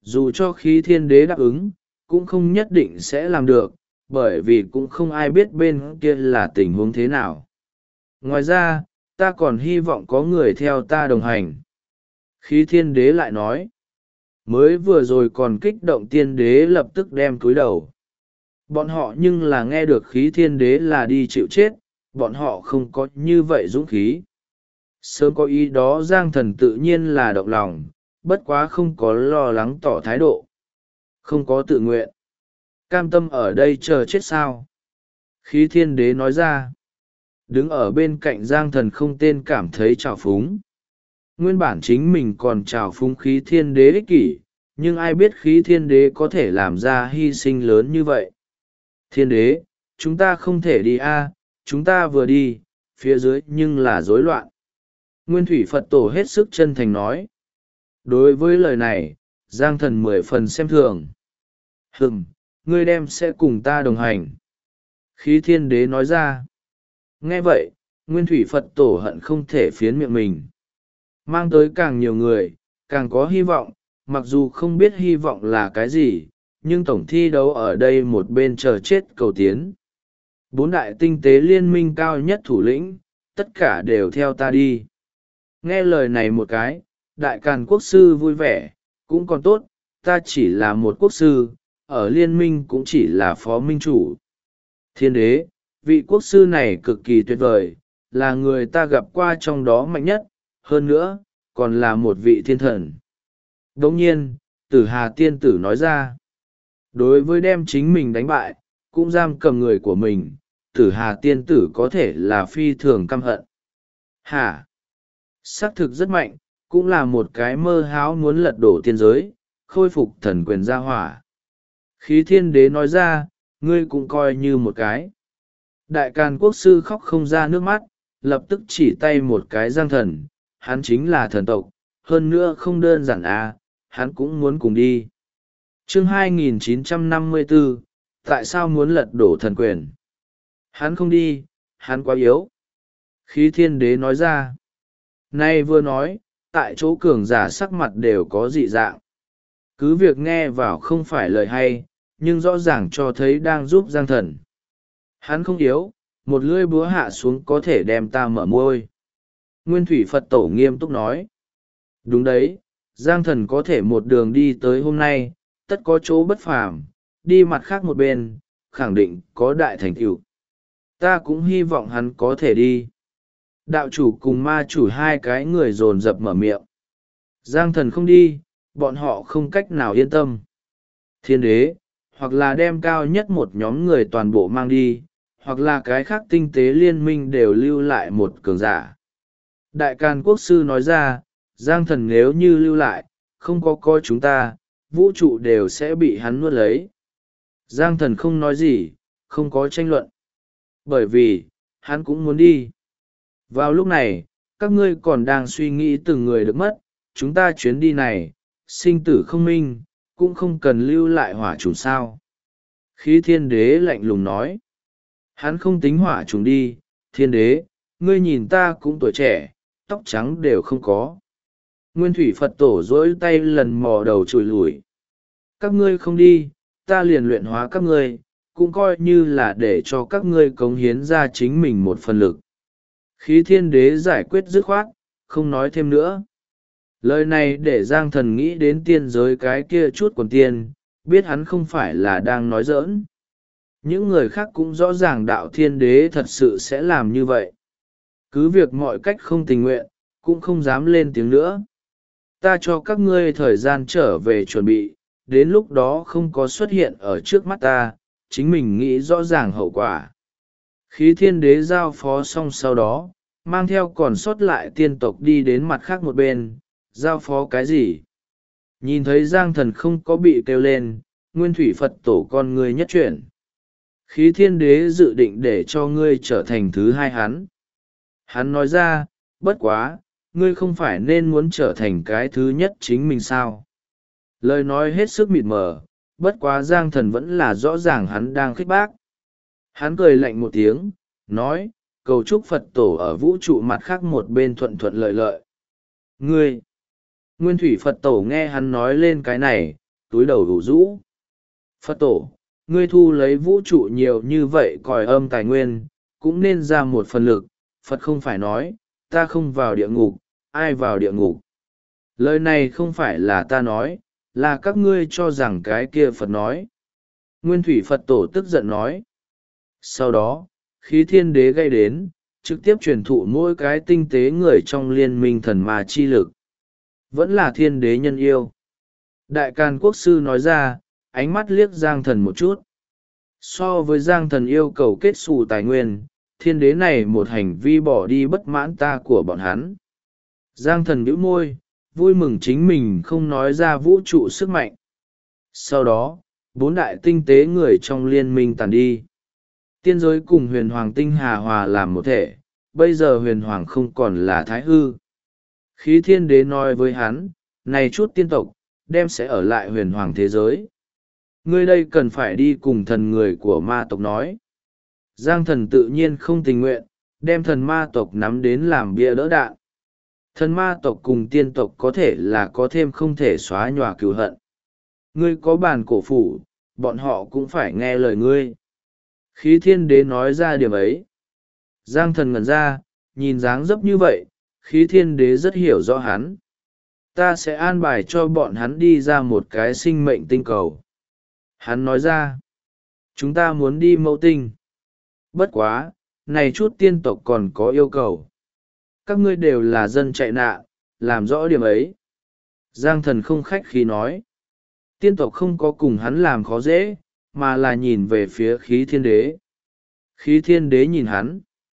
dù cho khí thiên đế đáp ứng cũng không nhất định sẽ làm được, bởi vì cũng không ai biết bên kia là tình huống thế nào. Ngoài ra ta còn hy vọng có người theo ta đồng hành. Khí thiên đế lại nói. Mới vừa rồi còn kích động tiên đế lập tức đem cúi đầu. Bọn họ nhưng là nghe được khí thiên đế là đi chịu chết, bọn họ không có như vậy dũng khí. Sớm có ý đó Giang Thần tự nhiên là động lòng, bất quá không có lo lắng tỏ thái độ. Không có tự nguyện. Cam tâm ở đây chờ chết sao? Khí thiên đế nói ra. Đứng ở bên cạnh Giang Thần không tên cảm thấy trào phúng. Nguyên bản chính mình còn trào phúng khí thiên đế ích kỷ, nhưng ai biết khí thiên đế có thể làm ra hy sinh lớn như vậy. Thiên đế, chúng ta không thể đi chúng ta vừa đi, phía dưới nhưng là rối loạn. Nguyên thủy Phật tổ hết sức chân thành nói. Đối với lời này, Giang Thần 10 phần xem thường. Ngươi đem sẽ cùng ta đồng hành. Khí thiên đế nói ra. Nghe vậy, Nguyên thủy Phật tổ hận không thể phiến miệng mình. Mang tới càng nhiều người, càng có hy vọng, mặc dù không biết hy vọng là cái gì, nhưng tổng thi đấu ở đây một bên chờ chết cầu tiến. 4 đại tinh tế liên minh cao nhất thủ lĩnh, tất cả đều theo ta đi. Nghe lời này một cái, đại càn quốc sư vui vẻ, cũng còn tốt, ta chỉ là một quốc sư, ở liên minh cũng chỉ là phó minh chủ. Thiên đế, vị quốc sư này cực kỳ tuyệt vời, là người ta gặp qua trong đó mạnh nhất, hơn nữa, còn là một vị thiên thần. Đồng nhiên, Tử Hà tiên tử nói ra, đối với đem chính mình đánh bại, cũng giam cầm người của mình, Tử Hà tiên tử có thể là phi thường căm hận. Hả? Xác thực rất mạnh, cũng là một cái mơ hão muốn lật đổ tiên giới, khôi phục thần quyền gia hỏa. Khí thiên đế nói ra, ngươi cũng coi như một cái. Đại càn quốc sư khóc không ra nước mắt, lập tức chỉ tay một cái Giang Thần, hắn chính là thần tộc, hơn nữa không đơn giản hắn cũng muốn cùng đi. Chương 2954, tại sao muốn lật đổ thần quyền? Hắn không đi, hắn quá yếu. Khí thiên đế nói ra. Nay vừa nói, tại chỗ cường giả sắc mặt đều có dị dạng. Cứ việc nghe vào không phải lời hay, nhưng rõ ràng cho thấy đang giúp Giang Thần. Hắn không yếu, một lưỡi búa hạ xuống có thể đem ta mở môi. Nguyên thủy Phật tổ nghiêm túc nói. Đúng đấy, Giang Thần có thể một đường đi tới hôm nay, tất có chỗ bất phàm, đi mặt khác một bên, khẳng định có đại thành tựu. Ta cũng hy vọng hắn có thể đi. Đạo chủ cùng ma chủ hai cái người dồn dập mở miệng. Giang Thần không đi, bọn họ không cách nào yên tâm. Thiên đế, hoặc là đem cao nhất một nhóm người toàn bộ mang đi, hoặc là cái khác tinh tế liên minh đều lưu lại một cường giả. Đại Càn quốc sư nói ra, Giang Thần nếu như lưu lại, không có coi chúng ta, vũ trụ đều sẽ bị hắn nuốt lấy. Giang Thần không nói gì, không có tranh luận. Bởi vì, hắn cũng muốn đi. Vào lúc này, các ngươi còn đang suy nghĩ từng người được mất, chúng ta chuyến đi này, sinh tử không minh, cũng không cần lưu lại hỏa trùng sao. Khí thiên đế lạnh lùng nói. Hắn không tính hỏa trùng đi, thiên đế, ngươi nhìn ta cũng tuổi trẻ, tóc trắng đều không có. Nguyên thủy Phật tổ dỗi tay lần mò đầu chùi lùi. Các ngươi không đi, ta liền luyện hóa các ngươi, cũng coi như là để cho các ngươi cống hiến ra chính mình một phần lực. Khí thiên đế giải quyết dứt khoát, không nói thêm nữa. Lời này để Giang Thần nghĩ đến tiên giới cái kia chút quần tiên, biết hắn không phải là đang nói giỡn. Những người khác cũng rõ ràng đạo thiên đế thật sự sẽ làm như vậy. Cứ việc mọi cách không tình nguyện, cũng không dám lên tiếng nữa. Ta cho các ngươi thời gian trở về chuẩn bị, đến lúc đó không có xuất hiện ở trước mắt ta, chính mình nghĩ rõ ràng hậu quả. Khí thiên đế giao phó xong sau đó, mang theo còn sót lại tiên tộc đi đến mặt khác một bên, giao phó cái gì? Nhìn thấy Giang Thần không có bị kêu lên, Nguyên thủy Phật tổ con ngươi nhất chuyển. Khí thiên đế dự định để cho ngươi trở thành thứ hai hắn. Hắn nói ra, bất quá, ngươi không phải nên muốn trở thành cái thứ nhất chính mình sao? Lời nói hết sức mịt mờ, bất quá Giang Thần vẫn là rõ ràng hắn đang khích bác. Hắn cười lạnh một tiếng, nói, cầu chúc Phật tổ ở vũ trụ mặt khác một bên thuận thuận lợi lợi. Ngươi! Nguyên thủy Phật tổ nghe hắn nói lên cái này, túi đầu rủ rũ. Phật tổ, ngươi thu lấy vũ trụ nhiều như vậy còi âm tài nguyên, cũng nên ra một phần lực. Phật không phải nói, ta không vào địa ngục, ai vào địa ngục. Lời này không phải là ta nói, là các ngươi cho rằng cái kia Phật nói. Nguyên thủy Phật tổ tức giận nói. Sau đó, khí thiên đế gây đến, trực tiếp truyền thụ mỗi cái tinh tế người trong liên minh thần ma chi lực. Vẫn là thiên đế nhân yêu. Đại Càn Quốc sư nói ra, ánh mắt liếc Giang Thần một chút. So với Giang Thần yêu cầu kết xù tài nguyên, thiên đế này một hành vi bỏ đi bất mãn ta của bọn hắn. Giang Thần bĩu môi, vui mừng chính mình không nói ra vũ trụ sức mạnh. Sau đó, 4 đại tinh tế người trong liên minh tàn đi. Tiên giới cùng huyền hoàng tinh hà hòa làm một thể, bây giờ huyền hoàng không còn là thái hư. Khí thiên đế nói với hắn, này chút tiên tộc, đem sẽ ở lại huyền hoàng thế giới. Ngươi đây cần phải đi cùng thần người của ma tộc nói. Giang Thần tự nhiên không tình nguyện, đem thần ma tộc nắm đến làm bia đỡ đạn. Thần ma tộc cùng tiên tộc có thể là có thêm không thể xóa nhòa cừu hận. Ngươi có bàn cổ phủ, bọn họ cũng phải nghe lời ngươi. Khí thiên đế nói ra điểm ấy. Giang Thần ngẩn ra, nhìn dáng dấp như vậy, khí thiên đế rất hiểu rõ hắn. Ta sẽ an bài cho bọn hắn đi ra một cái sinh mệnh tinh cầu. Hắn nói ra, chúng ta muốn đi mẫu tinh. Bất quá, này chút tiên tộc còn có yêu cầu. Các ngươi đều là dân chạy nạn, làm rõ điểm ấy. Giang Thần không khách khí nói. Tiên tộc không có cùng hắn làm khó dễ, mà là nhìn về phía khí thiên đế. Khí thiên đế nhìn hắn.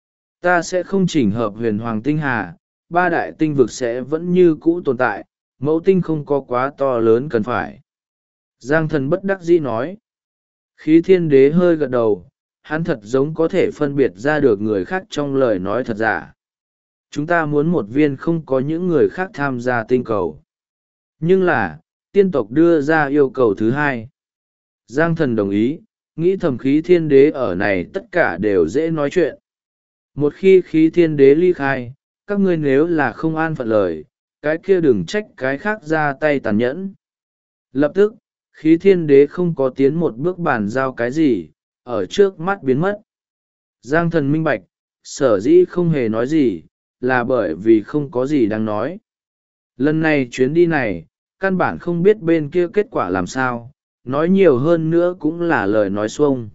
Ta sẽ không chỉnh hợp huyền hoàng tinh hà, 3 đại tinh vực sẽ vẫn như cũ tồn tại, mẫu tinh không có quá to lớn cần phải. Giang Thần bất đắc dĩ nói. Khí thiên đế hơi gật đầu, hắn thật giống có thể phân biệt ra được người khác trong lời nói thật giả. Chúng ta muốn một viên không có những người khác tham gia tinh cầu. Nhưng là, tiên tộc đưa ra yêu cầu thứ hai. Giang Thần đồng ý, nghĩ thầm khí thiên đế ở này tất cả đều dễ nói chuyện. Một khi khí thiên đế ly khai, các ngươi nếu là không an phận lời, cái kia đừng trách cái khác ra tay tàn nhẫn. Lập tức, khí thiên đế không có tiến một bước bàn giao cái gì, ở trước mắt biến mất. Giang Thần minh bạch, sở dĩ không hề nói gì, là bởi vì không có gì đang nói. Lần này chuyến đi này, căn bản không biết bên kia kết quả làm sao, nói nhiều hơn nữa cũng là lời nói xuông.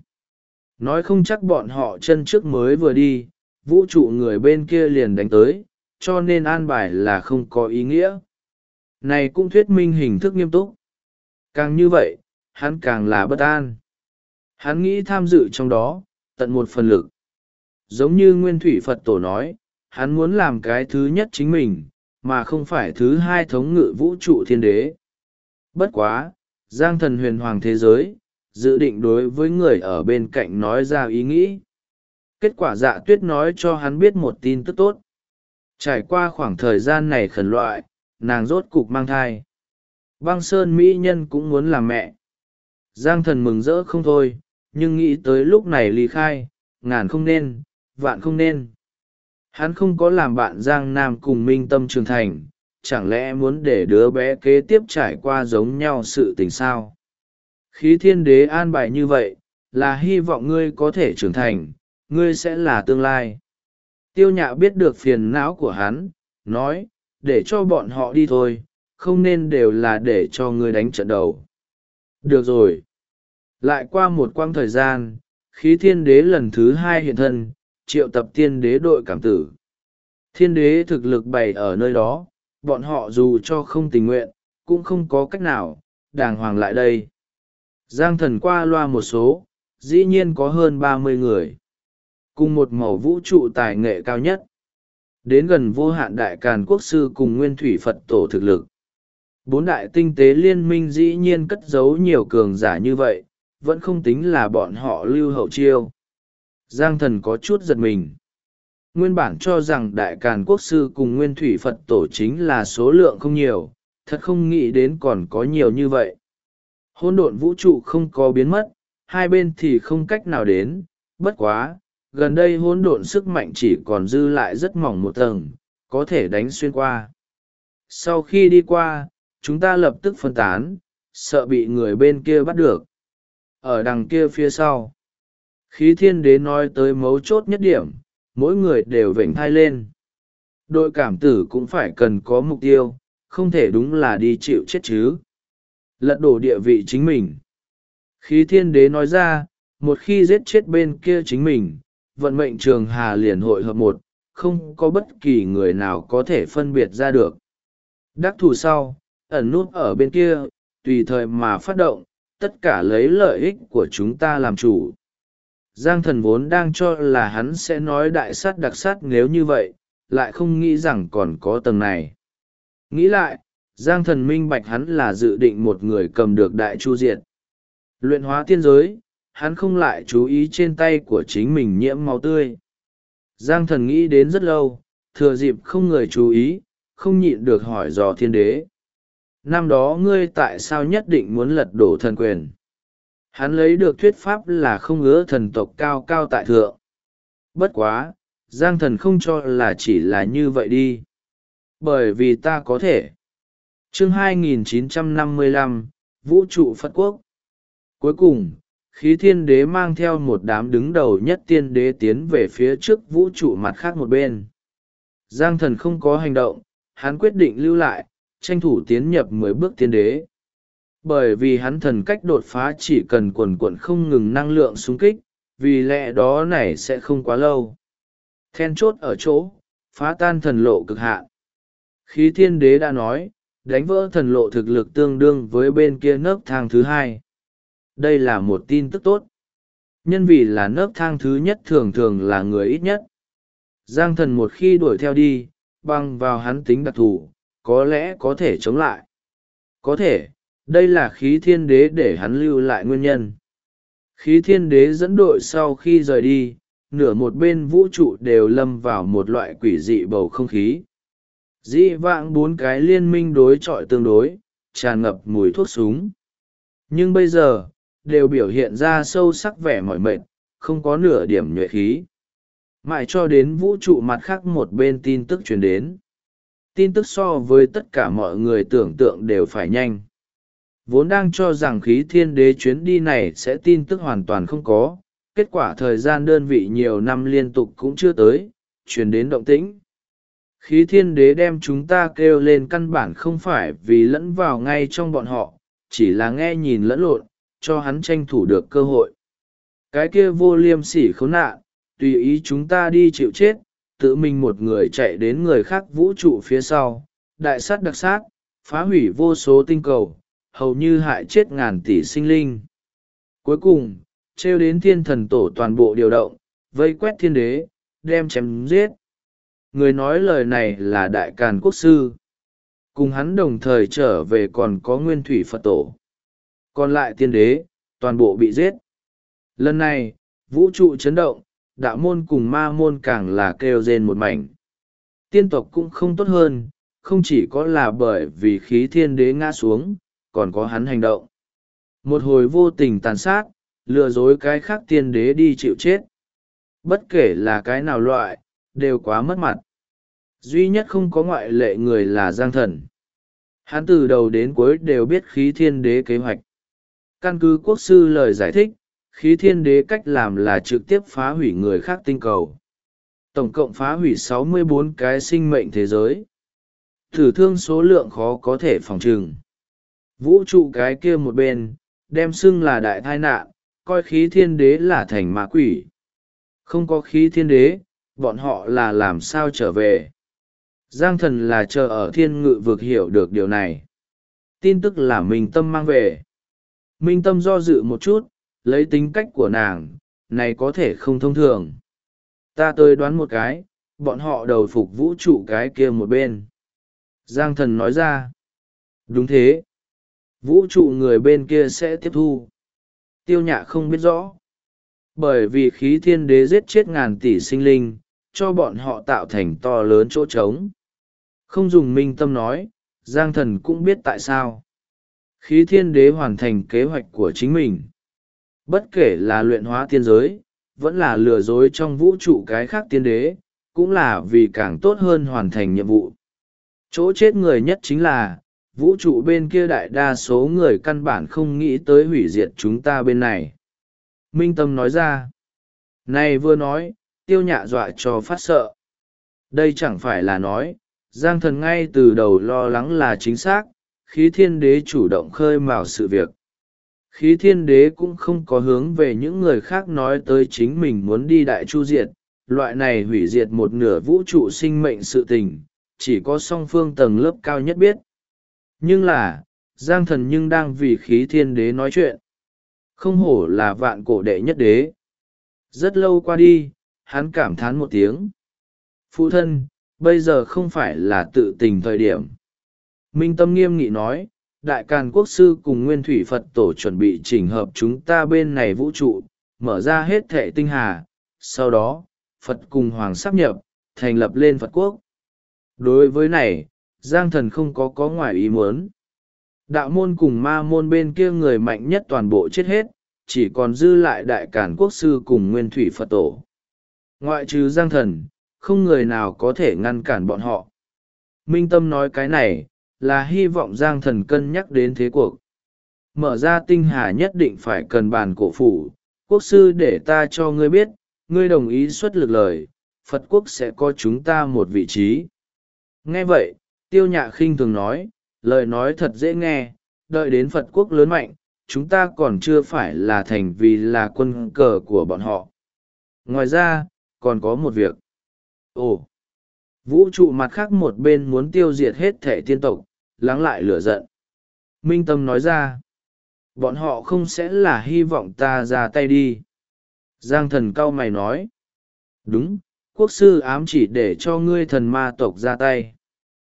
Nói không chắc bọn họ chân trước mới vừa đi, vũ trụ người bên kia liền đánh tới, cho nên an bài là không có ý nghĩa. Này cũng thuyết minh hình thức nghiêm túc. Càng như vậy, hắn càng là bất an. Hắn nghĩ tham dự trong đó, tận một phần lực. Giống như Nguyên Thủy Phật Tổ nói, hắn muốn làm cái thứ nhất chính mình, mà không phải thứ hai thống ngự vũ trụ thiên đế. Bất quá, Giang Thần huyền hoàng thế giới, dự định đối với người ở bên cạnh nói ra ý nghĩ. Kết quả Dạ Tuyết nói cho hắn biết một tin tức tốt. Trải qua khoảng thời gian này khẩn loại, nàng rốt cục mang thai. Băng Sơn Mỹ Nhân cũng muốn làm mẹ. Giang Thần mừng rỡ không thôi, nhưng nghĩ tới lúc này ly khai, ngàn không nên, vạn không nên. Hắn không có làm bạn Giang Nam cùng Minh Tâm trưởng thành, chẳng lẽ muốn để đứa bé kế tiếp trải qua giống nhau sự tình sao? Khí thiên đế an bài như vậy, là hy vọng ngươi có thể trưởng thành, ngươi sẽ là tương lai. Tiêu Nhạ biết được phiền não của hắn, nói, để cho bọn họ đi thôi, không nên đều là để cho ngươi đánh trận đầu. Được rồi. Lại qua một quãng thời gian, khí thiên đế lần thứ 2 hiện thân, triệu tập tiên đế đội cảm tử. Thiên đế thực lực bày ở nơi đó, bọn họ dù cho không tình nguyện, cũng không có cách nào, đàng hoàng lại đây. Giang Thần qua loa một số, dĩ nhiên có hơn 30 người. Cùng một mẫu vũ trụ tài nghệ cao nhất. Đến gần vô hạn đại càn quốc sư cùng nguyên thủy Phật tổ thực lực. 4 đại tinh tế liên minh dĩ nhiên cất giấu nhiều cường giả như vậy, vẫn không tính là bọn họ lưu hậu chiêu. Giang Thần có chút giật mình. Nguyên bản cho rằng đại càn quốc sư cùng nguyên thủy Phật tổ chính là số lượng không nhiều, thật không nghĩ đến còn có nhiều như vậy. Hỗn độn vũ trụ không có biến mất, hai bên thì không cách nào đến, bất quá, gần đây hỗn độn sức mạnh chỉ còn dư lại rất mỏng một tầng, có thể đánh xuyên qua. Sau khi đi qua, chúng ta lập tức phân tán, sợ bị người bên kia bắt được. Ở đằng kia phía sau, khí thiên đế nói tới mấu chốt nhất điểm, mỗi người đều vểnh thai lên. Đội cảm tử cũng phải cần có mục tiêu, không thể đúng là đi chịu chết chứ. Lật đổ địa vị chính mình. Khí thiên đế nói ra, một khi giết chết bên kia chính mình, vận mệnh trường hà liền hội hợp một, không có bất kỳ người nào có thể phân biệt ra được. Đắc thủ sau, ẩn nút ở bên kia, tùy thời mà phát động, tất cả lấy lợi ích của chúng ta làm chủ. Giang Thần vốn đang cho là hắn sẽ nói đại sát đặc sát nếu như vậy, lại không nghĩ rằng còn có tầng này. Nghĩ lại, Giang Thần minh bạch hắn là dự định một người cầm được đại chu diệt. Luyện hóa tiên giới, hắn không lại chú ý trên tay của chính mình nhiễm máu tươi. Giang Thần nghĩ đến rất lâu, thừa dịp không người chú ý, không nhịn được hỏi dò thiên đế. Năm đó ngươi tại sao nhất định muốn lật đổ thần quyền? Hắn lấy được thuyết pháp là không ứa thần tộc cao cao tại thượng. Bất quá, Giang Thần không cho là chỉ là như vậy đi. Bởi vì ta có thể. Chương 2955, Vũ trụ Phật Quốc. Cuối cùng, khí thiên đế mang theo một đám đứng đầu nhất tiên đế tiến về phía trước vũ trụ mặt khác một bên. Giang Thần không có hành động, hắn quyết định lưu lại, tranh thủ tiến nhập 10 bước tiên đế. Bởi vì hắn thần cách đột phá chỉ cần quần quận không ngừng năng lượng xung kích, vì lẽ đó này sẽ không quá lâu. Then chốt ở chỗ, phá tan thần lộ cực hạn. Khí thiên đế đã nói, đánh vỡ thần lộ thực lực tương đương với bên kia nấc thang thứ hai. Đây là một tin tức tốt. Nhân vì là nấc thang thứ nhất thường thường là người ít nhất. Giang Thần một khi đuổi theo đi, bằng vào hắn tính đặc thù, có lẽ có thể chống lại. Có thể, đây là khí thiên đế để hắn lưu lại nguyên nhân. Khí thiên đế dẫn đội sau khi rời đi, nửa một bên vũ trụ đều lâm vào một loại quỷ dị bầu không khí. Dĩ vãng 4 cái liên minh đối chọi tương đối, tràn ngập mùi thuốc súng. Nhưng bây giờ, đều biểu hiện ra sâu sắc vẻ mỏi mệt, không có nửa điểm nhuệ khí. Mãi cho đến vũ trụ mặt khác một bên tin tức truyền đến. Tin tức so với tất cả mọi người tưởng tượng đều phải nhanh. Vốn đang cho rằng khí thiên đế chuyến đi này sẽ tin tức hoàn toàn không có, kết quả thời gian đơn vị nhiều năm liên tục cũng chưa tới, truyền đến động tĩnh. Khí thiên đế đem chúng ta kêu lên căn bản không phải vì lẫn vào ngay trong bọn họ, chỉ là nghe nhìn lẫn lộn, cho hắn tranh thủ được cơ hội. Cái kia vô liêm sỉ khốn nạn, tùy ý chúng ta đi chịu chết, tự mình một người chạy đến người khác vũ trụ phía sau, đại sát đặc sát, phá hủy vô số tinh cầu, hầu như hại chết ngàn tỷ sinh linh. Cuối cùng, trêu đến thiên thần tổ toàn bộ điều động, vây quét thiên đế, đem chém giết. Người nói lời này là Đại Càn Quốc Sư. Cùng hắn đồng thời trở về còn có Nguyên Thủy Phật Tổ. Còn lại tiên đế, toàn bộ bị giết. Lần này, vũ trụ chấn động, đạo môn cùng ma môn càng là kêu rên một mảnh. Tiên tộc cũng không tốt hơn, không chỉ có là bởi vì khí thiên đế ngã xuống, còn có hắn hành động. Một hồi vô tình tàn sát, lừa dối cái khác tiên đế đi chịu chết. Bất kể là cái nào loại, đều quá mất mặt. Duy nhất không có ngoại lệ người là Giang Thần. Hắn từ đầu đến cuối đều biết khí thiên đế kế hoạch. Căn cứ quốc sư lời giải thích, khí thiên đế cách làm là trực tiếp phá hủy người khác tinh cầu. Tổng cộng phá hủy 64 cái sinh mệnh thế giới. Thử thương số lượng khó có thể phòng trừng. Vũ trụ cái kia một bên, đem xưng là đại tai nạn, coi khí thiên đế là thành ma quỷ. Không có khí thiên đế, bọn họ là làm sao trở về. Giang Thần là chờ ở thiên ngự vực hiểu được điều này. Tin tức là Minh Tâm mang về. Minh Tâm do dự một chút, lấy tính cách của nàng, này có thể không thông thường. Ta tới đoán một cái, bọn họ đầu phục vũ trụ cái kia một bên. Giang Thần nói ra. Đúng thế. Vũ trụ người bên kia sẽ tiếp thu. Tiêu Nhạ không biết rõ. Bởi vì khí thiên đế giết chết ngàn tỷ sinh linh, cho bọn họ tạo thành to lớn chỗ trống. Không dùng Minh Tâm nói, Giang Thần cũng biết tại sao. Khí thiên đế hoàn thành kế hoạch của chính mình. Bất kể là luyện hóa tiên giới, vẫn là lừa dối trong vũ trụ cái khác tiên đế, cũng là vì càng tốt hơn hoàn thành nhiệm vụ. Chỗ chết người nhất chính là, vũ trụ bên kia đại đa số người căn bản không nghĩ tới hủy diệt chúng ta bên này. Minh Tâm nói ra. Này vừa nói, Tiêu Nhạ dọa cho phát sợ. Đây chẳng phải là nói, Giang Thần ngay từ đầu lo lắng là chính xác, Khí Thiên Đế chủ động khơi mào sự việc. Khí Thiên Đế cũng không có hướng về những người khác nói tới chính mình muốn đi đại chu diệt, loại này hủy diệt một nửa vũ trụ sinh mệnh sự tình, chỉ có song phương tầng lớp cao nhất biết. Nhưng là, Giang Thần nhưng đang vì Khí Thiên Đế nói chuyện. Không hổ là vạn cổ đệ nhất đế. Rất lâu qua đi, hắn cảm thán một tiếng. Phụ thân, bây giờ không phải là tự tình thời điểm. Minh Tâm nghiêm nghị nói, Đại Càn Quốc Sư cùng Nguyên Thủy Phật Tổ chuẩn bị chỉnh hợp chúng ta bên này vũ trụ, mở ra hết thệ tinh hà, sau đó, Phật cùng Hoàng sáp nhập, thành lập lên Phật Quốc. Đối với này, Giang Thần không có ngoài ý muốn. Đạo môn cùng ma môn bên kia người mạnh nhất toàn bộ chết hết, chỉ còn dư lại Đại Càn Quốc Sư cùng Nguyên Thủy Phật Tổ. Ngoại trừ Giang Thần, không người nào có thể ngăn cản bọn họ. Minh Tâm nói cái này, là hy vọng Giang Thần cân nhắc đến thế cuộc. Mở ra tinh hà nhất định phải cần bàn cổ phủ, Quốc Sư để ta cho ngươi biết, ngươi đồng ý xuất lực lời, Phật Quốc sẽ có chúng ta một vị trí. Nghe vậy, Tiêu Nhạ khinh thường nói, lời nói thật dễ nghe, đợi đến Phật Quốc lớn mạnh, chúng ta còn chưa phải là thành vì là quân cờ của bọn họ. Ngoài ra, còn có một việc. Ồ! Vũ trụ mặt khác một bên muốn tiêu diệt hết thể tiên tộc, lắng lại lửa giận. Minh Tâm nói ra, bọn họ không sẽ là hy vọng ta ra tay đi. Giang Thần cau mày nói, đúng, Quốc sư ám chỉ để cho ngươi thần ma tộc ra tay.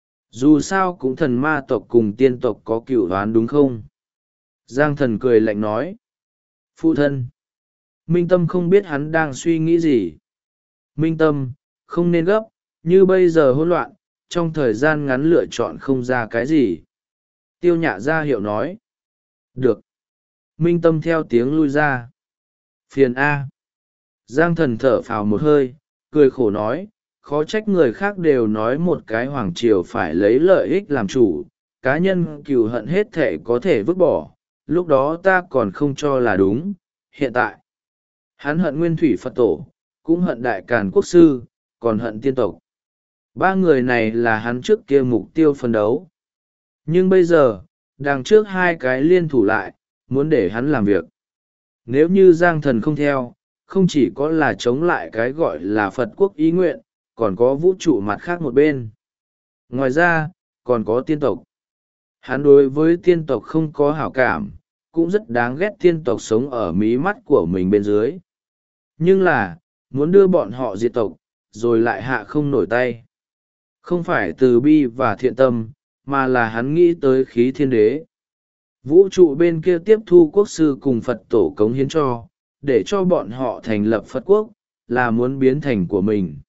Dù sao cũng thần ma tộc cùng tiên tộc có cựu oán đúng không? Giang Thần cười lạnh nói, phụ thân. Minh Tâm không biết hắn đang suy nghĩ gì. Minh Tâm, không nên gấp, như bây giờ hỗn loạn, trong thời gian ngắn lựa chọn không ra cái gì. Tiêu Nhạ ra hiệu nói. Được. Minh Tâm theo tiếng lui ra. Phiền A. Giang Thần thở phào một hơi, cười khổ nói, khó trách người khác đều nói một cái hoàng triều phải lấy lợi ích làm chủ, cá nhân cừu hận hết thể có thể vứt bỏ, lúc đó ta còn không cho là đúng, hiện tại. Hắn hận Nguyên Thủy Phật Tổ, cũng hận Đại Càn Quốc Sư, còn hận tiên tộc. Ba người này là hắn trước kia mục tiêu phân đấu. Nhưng bây giờ, đằng trước hai cái liên thủ lại, muốn để hắn làm việc. Nếu như Giang Thần không theo, không chỉ có là chống lại cái gọi là Phật Quốc ý nguyện, còn có vũ trụ mặt khác một bên. Ngoài ra, còn có tiên tộc. Hắn đối với tiên tộc không có hảo cảm, cũng rất đáng ghét tiên tộc sống ở mí mắt của mình bên dưới. Nhưng là, muốn đưa bọn họ diệt tộc, rồi lại hạ không nổi tay. Không phải từ bi và thiện tâm, mà là hắn nghĩ tới Khí Thiên Đế. Vũ trụ bên kia tiếp thu quốc sư cùng Phật tổ cống hiến cho, để cho bọn họ thành lập Phật Quốc, là muốn biến thành của mình.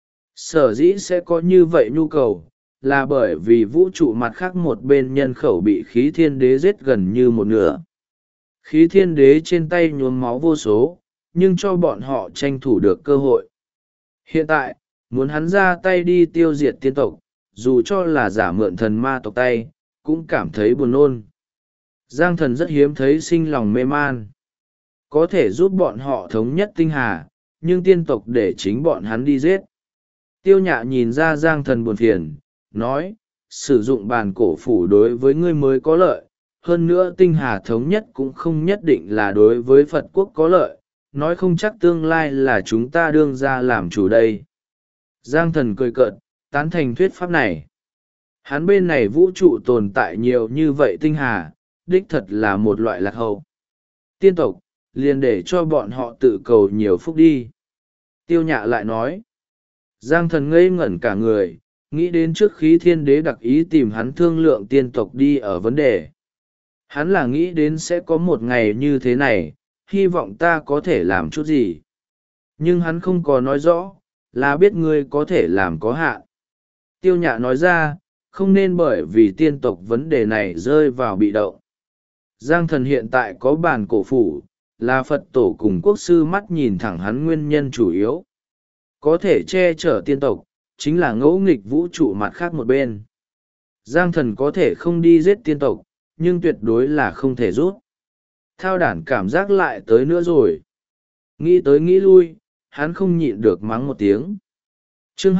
Sở dĩ sẽ có như vậy nhu cầu, là bởi vì vũ trụ mặt khác một bên nhân khẩu bị Khí Thiên Đế giết gần như một nửa. Khí Thiên Đế trên tay nhuốm máu vô số, nhưng cho bọn họ tranh thủ được cơ hội. Hiện tại, muốn hắn ra tay đi tiêu diệt tiên tộc, dù cho là giả mượn thần ma tộc tay, cũng cảm thấy buồn nôn. Giang Thần rất hiếm thấy sinh lòng mê man. Có thể giúp bọn họ thống nhất tinh hà, nhưng tiên tộc để chính bọn hắn đi giết. Tiêu Nhạ nhìn ra Giang Thần buồn phiền, nói, sử dụng bàn cổ phủ đối với ngươi mới có lợi, hơn nữa tinh hà thống nhất cũng không nhất định là đối với Phật Quốc có lợi, nói không chắc tương lai là chúng ta đương ra làm chủ đây. Giang Thần cười cợt, tán thành thuyết pháp này. Hắn bên này vũ trụ tồn tại nhiều như vậy tinh hà, đích thật là một loại lạc hậu. Tiên tộc, liền để cho bọn họ tự cầu nhiều phúc đi. Tiêu Nhạ lại nói. Giang Thần ngây ngẩn cả người, nghĩ đến trước Khí Thiên Đế đặc ý tìm hắn thương lượng tiên tộc đi ở vấn đề. Hắn là nghĩ đến sẽ có một ngày như thế này, hy vọng ta có thể làm chút gì. Nhưng hắn không có nói rõ, là biết ngươi có thể làm có hạn. Tiêu Nhạ nói ra, không nên bởi vì tiên tộc vấn đề này rơi vào bị động. Giang Thần hiện tại có bản cổ phủ, là Phật tổ cùng quốc sư mắt nhìn thẳng hắn nguyên nhân chủ yếu. Có thể che chở tiên tộc, chính là ngẫu nghịch vũ trụ mặt khác một bên. Giang thần có thể không đi giết tiên tộc, nhưng tuyệt đối là không thể rút. Thao đản cảm giác lại tới nữa rồi. Nghĩ tới nghĩ lui, hắn không nhịn được mắng một tiếng. Chương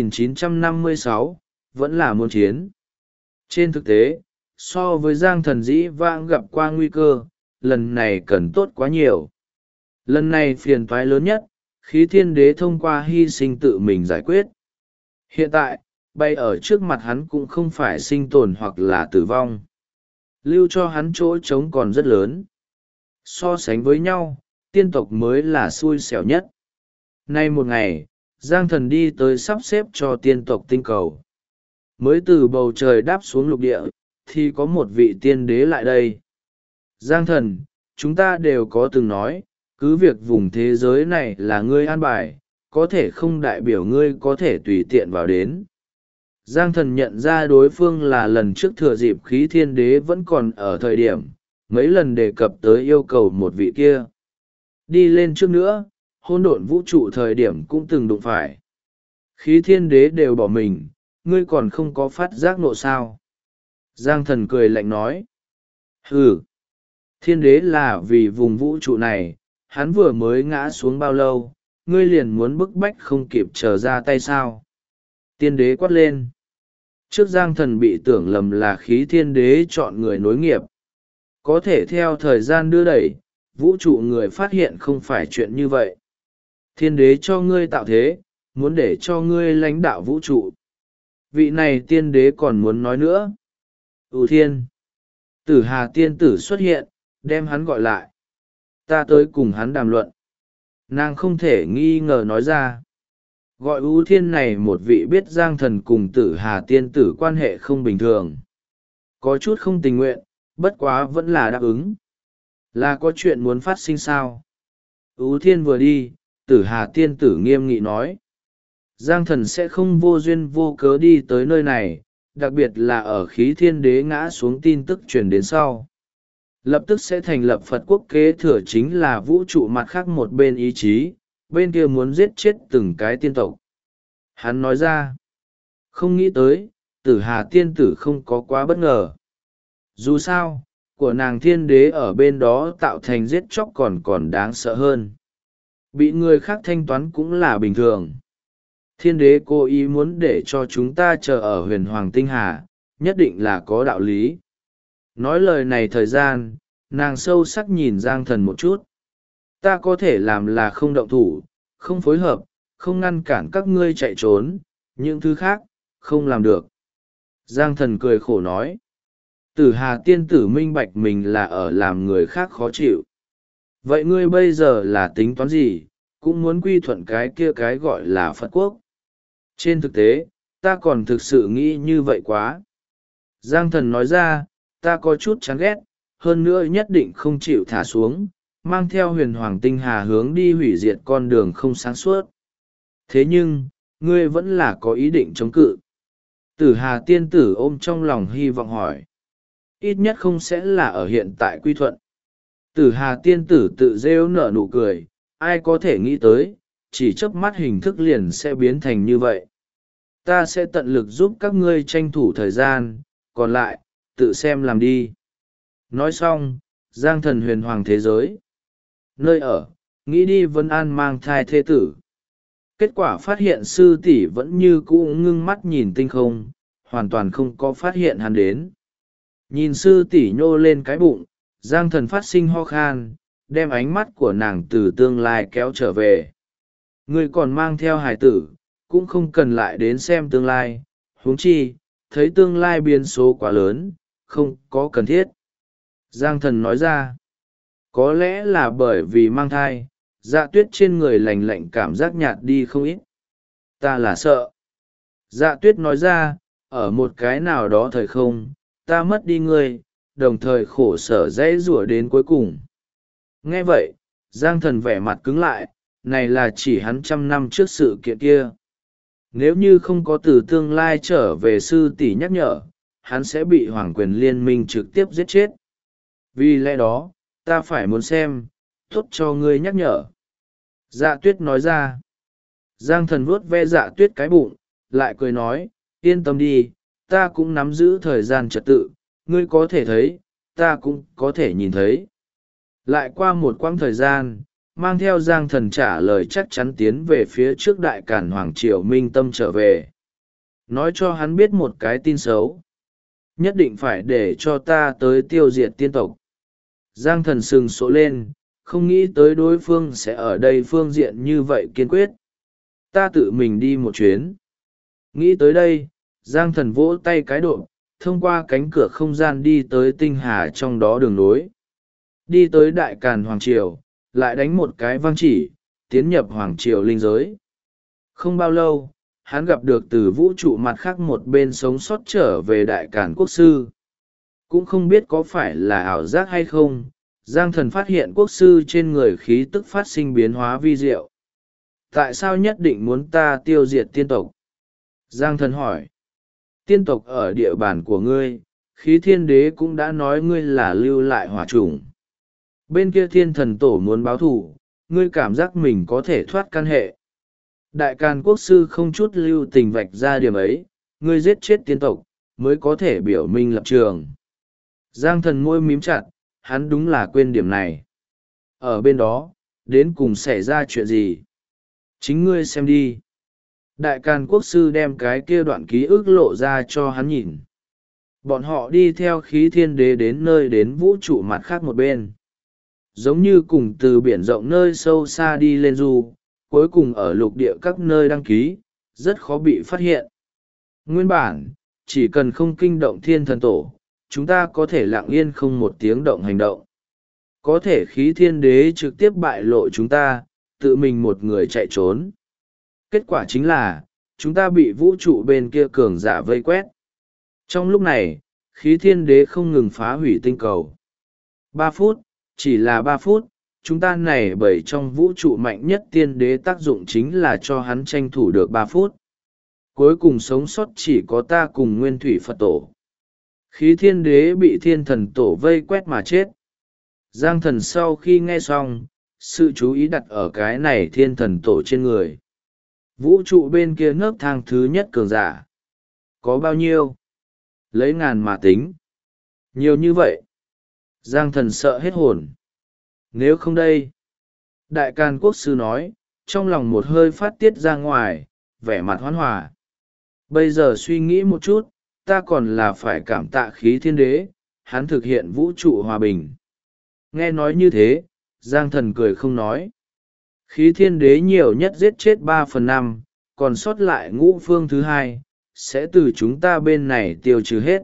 2956, vẫn là muốn chiến. Trên thực tế, so với Giang thần dĩ vãng gặp qua nguy cơ, lần này cần tốt quá nhiều. Lần này phiền toái lớn nhất, khí thiên đế thông qua hy sinh tự mình giải quyết. Hiện tại, bay ở trước mặt hắn cũng không phải sinh tồn hoặc là tử vong. Lưu cho hắn chỗ trống còn rất lớn. So sánh với nhau, tiên tộc mới là xui xẻo nhất. Nay một ngày, Giang thần đi tới sắp xếp cho tiên tộc tinh cầu. Mới từ bầu trời đáp xuống lục địa, thì có một vị tiên đế lại đây. Giang thần, chúng ta đều có từng nói, cứ việc vùng thế giới này là ngươi an bài, có thể không đại biểu ngươi có thể tùy tiện vào đến. Giang thần nhận ra đối phương là lần trước thừa dịp khí thiên đế vẫn còn ở thời điểm, mấy lần đề cập tới yêu cầu một vị kia. Đi lên trước nữa, hỗn độn vũ trụ thời điểm cũng từng đụng phải. Khí thiên đế đều bỏ mình, ngươi còn không có phát giác nộ sao. Giang thần cười lạnh nói. Hừ, thiên đế là vì vùng vũ trụ này, hắn vừa mới ngã xuống bao lâu, ngươi liền muốn bức bách không kịp trở ra tay sao. Tiên đế quát lên. Trước Giang thần bị tưởng lầm là khí thiên đế chọn người nối nghiệp. Có thể theo thời gian đưa đẩy, vũ trụ người phát hiện không phải chuyện như vậy. Thiên đế cho ngươi tạo thế, muốn để cho ngươi lãnh đạo vũ trụ. Vị này tiên đế còn muốn nói nữa. Thiên. Tử Hà tiên tử xuất hiện, đem hắn gọi lại. Ta tới cùng hắn đàm luận. Nàng không thể nghi ngờ nói ra. Gọi Thiên này một vị biết Giang thần cùng Tử Hà tiên tử quan hệ không bình thường. Có chút không tình nguyện, bất quá vẫn là đáp ứng. Là có chuyện muốn phát sinh sao? Thiên vừa đi, Tử Hà tiên tử nghiêm nghị nói. Giang thần sẽ không vô duyên vô cớ đi tới nơi này, đặc biệt là ở khí thiên đế ngã xuống tin tức truyền đến sau. Lập tức sẽ thành lập Phật quốc kế thừa chính là vũ trụ mặt khác một bên ý chí, bên kia muốn giết chết từng cái tiên tộc. Hắn nói ra, không nghĩ tới, Tử Hà tiên tử không có quá bất ngờ. Dù sao, của nàng thiên đế ở bên đó tạo thành giết chóc còn đáng sợ hơn. Bị người khác thanh toán cũng là bình thường. Thiên đế cố ý muốn để cho chúng ta chờ ở huyền hoàng tinh hà, nhất định là có đạo lý. Nói lời này thời gian, nàng sâu sắc nhìn Giang thần một chút. Ta có thể làm là không động thủ, không phối hợp, không ngăn cản các ngươi chạy trốn, những thứ khác, không làm được. Giang thần cười khổ nói. Tử Hà tiên tử minh bạch mình là ở làm người khác khó chịu. Vậy ngươi bây giờ là tính toán gì, cũng muốn quy thuận cái kia cái gọi là Phật quốc. Trên thực tế, ta còn thực sự nghĩ như vậy quá. Giang thần nói ra, ta có chút chán ghét, hơn nữa nhất định không chịu thả xuống, mang theo huyền hoàng tinh hà hướng đi hủy diệt con đường không sáng suốt. Thế nhưng, ngươi vẫn là có ý định chống cự. Tử Hà tiên tử ôm trong lòng hy vọng hỏi. Ít nhất không sẽ là ở hiện tại quy thuận. Tử Hà tiên tử tự rêu nở nụ cười, ai có thể nghĩ tới, chỉ chớp mắt hình thức liền sẽ biến thành như vậy. Ta sẽ tận lực giúp các ngươi tranh thủ thời gian, còn lại, tự xem làm đi. Nói xong, Giang thần huyền hoàng thế giới. Nơi ở, nghĩ đi Vân An mang thai thê tử. Kết quả phát hiện sư tỷ vẫn như cũ ngưng mắt nhìn tinh không, hoàn toàn không có phát hiện hắn đến. Nhìn sư tỷ nhô lên cái bụng, Giang thần phát sinh ho khan, đem ánh mắt của nàng từ tương lai kéo trở về. Ngươi còn mang theo hài tử, cũng không cần lại đến xem tương lai, huống chi, thấy tương lai biến số quá lớn, không có cần thiết. Giang thần nói ra, có lẽ là bởi vì mang thai, dạ tuyết trên người lành lạnh cảm giác nhạt đi không ít. Ta là sợ. Dạ tuyết nói ra, ở một cái nào đó thời không, ta mất đi ngươi, đồng thời khổ sở dễ rủa đến cuối cùng. Nghe vậy, Giang thần vẻ mặt cứng lại, này là chỉ hắn 100 năm trước sự kiện kia. Nếu như không có từ tương lai trở về sư tỷ nhắc nhở, hắn sẽ bị hoàng quyền liên minh trực tiếp giết chết. Vì lẽ đó, ta phải muốn xem, tốt cho ngươi nhắc nhở. Dạ tuyết nói ra. Giang thần vuốt ve dạ tuyết cái bụng, lại cười nói, yên tâm đi, ta cũng nắm giữ thời gian trật tự, ngươi có thể thấy, ta cũng có thể nhìn thấy. Lại qua một quãng thời gian, mang theo Giang Thần trả lời chắc chắn tiến về phía trước đại càn hoàng triều Minh Tâm trở về. Nói cho hắn biết một cái tin xấu. Nhất định phải để cho ta tới tiêu diệt tiên tộc. Giang Thần sừng sộ lên, không nghĩ tới đối phương sẽ ở đây phương diện như vậy kiên quyết. Ta tự mình đi một chuyến. Nghĩ tới đây, Giang Thần vỗ tay cái độ, thông qua cánh cửa không gian đi tới tinh hà trong đó đường nối. Đi tới đại càn hoàng triều, lại đánh một cái vang chỉ, tiến nhập hoàng triều linh giới. Không bao lâu, hắn gặp được từ vũ trụ mặt khác một bên sống sót trở về đại càn quốc sư. Cũng không biết có phải là ảo giác hay không, Giang Thần phát hiện quốc sư trên người khí tức phát sinh biến hóa vi diệu. Tại sao nhất định muốn ta tiêu diệt tiên tộc? Giang Thần hỏi. Tiên tộc ở địa bàn của ngươi, khí thiên đế cũng đã nói ngươi là lưu lại hỏa chủng. Bên kia thiên thần tổ muốn báo thù, ngươi cảm giác mình có thể thoát căn hệ. Đại càn quốc sư không chút lưu tình vạch ra điểm ấy, ngươi giết chết tiên tộc, mới có thể biểu minh lập trường. Giang Thần môi mím chặt, hắn đúng là quên điểm này. Ở bên đó, đến cùng xảy ra chuyện gì? Chính ngươi xem đi. Đại càn quốc sư đem cái kia đoạn ký ức lộ ra cho hắn nhìn. Bọn họ đi theo khí thiên đế đến nơi đến vũ trụ mặt khác một bên. Giống như cùng từ biển rộng nơi sâu xa đi lên du, cuối cùng ở lục địa các nơi đăng ký, rất khó bị phát hiện. Nguyên bản, chỉ cần không kinh động thiên thần tổ, chúng ta có thể lặng yên không một tiếng động hành động. Có thể khí thiên đế trực tiếp bại lộ chúng ta, tự mình một người chạy trốn. Kết quả chính là, chúng ta bị vũ trụ bên kia cường giả vây quét. Trong lúc này, khí thiên đế không ngừng phá hủy tinh cầu. 3 phút, chỉ là 3 phút, chúng ta này bởi trong vũ trụ mạnh nhất tiên đế tác dụng chính là cho hắn tranh thủ được 3 phút. Cuối cùng sống sót chỉ có ta cùng nguyên thủy Phật tổ. Khí thiên đế bị thiên thần tổ vây quét mà chết. Giang Thần sau khi nghe xong, sự chú ý đặt ở cái này thiên thần tổ trên người. Vũ trụ bên kia nấc thang thứ nhất cường giả. Có bao nhiêu? Lấy ngàn mà tính. Nhiều như vậy. Giang Thần sợ hết hồn. Nếu không đây. Đại càn quốc sư nói, trong lòng một hơi phát tiết ra ngoài, vẻ mặt hoan hòa. Bây giờ suy nghĩ một chút, ta còn là phải cảm tạ khí thiên đế, hắn thực hiện vũ trụ hòa bình. Nghe nói như thế, Giang Thần cười không nói. Khí thiên đế nhiều nhất giết chết 3/5, còn sót lại ngũ phương thứ hai, sẽ từ chúng ta bên này tiêu trừ hết.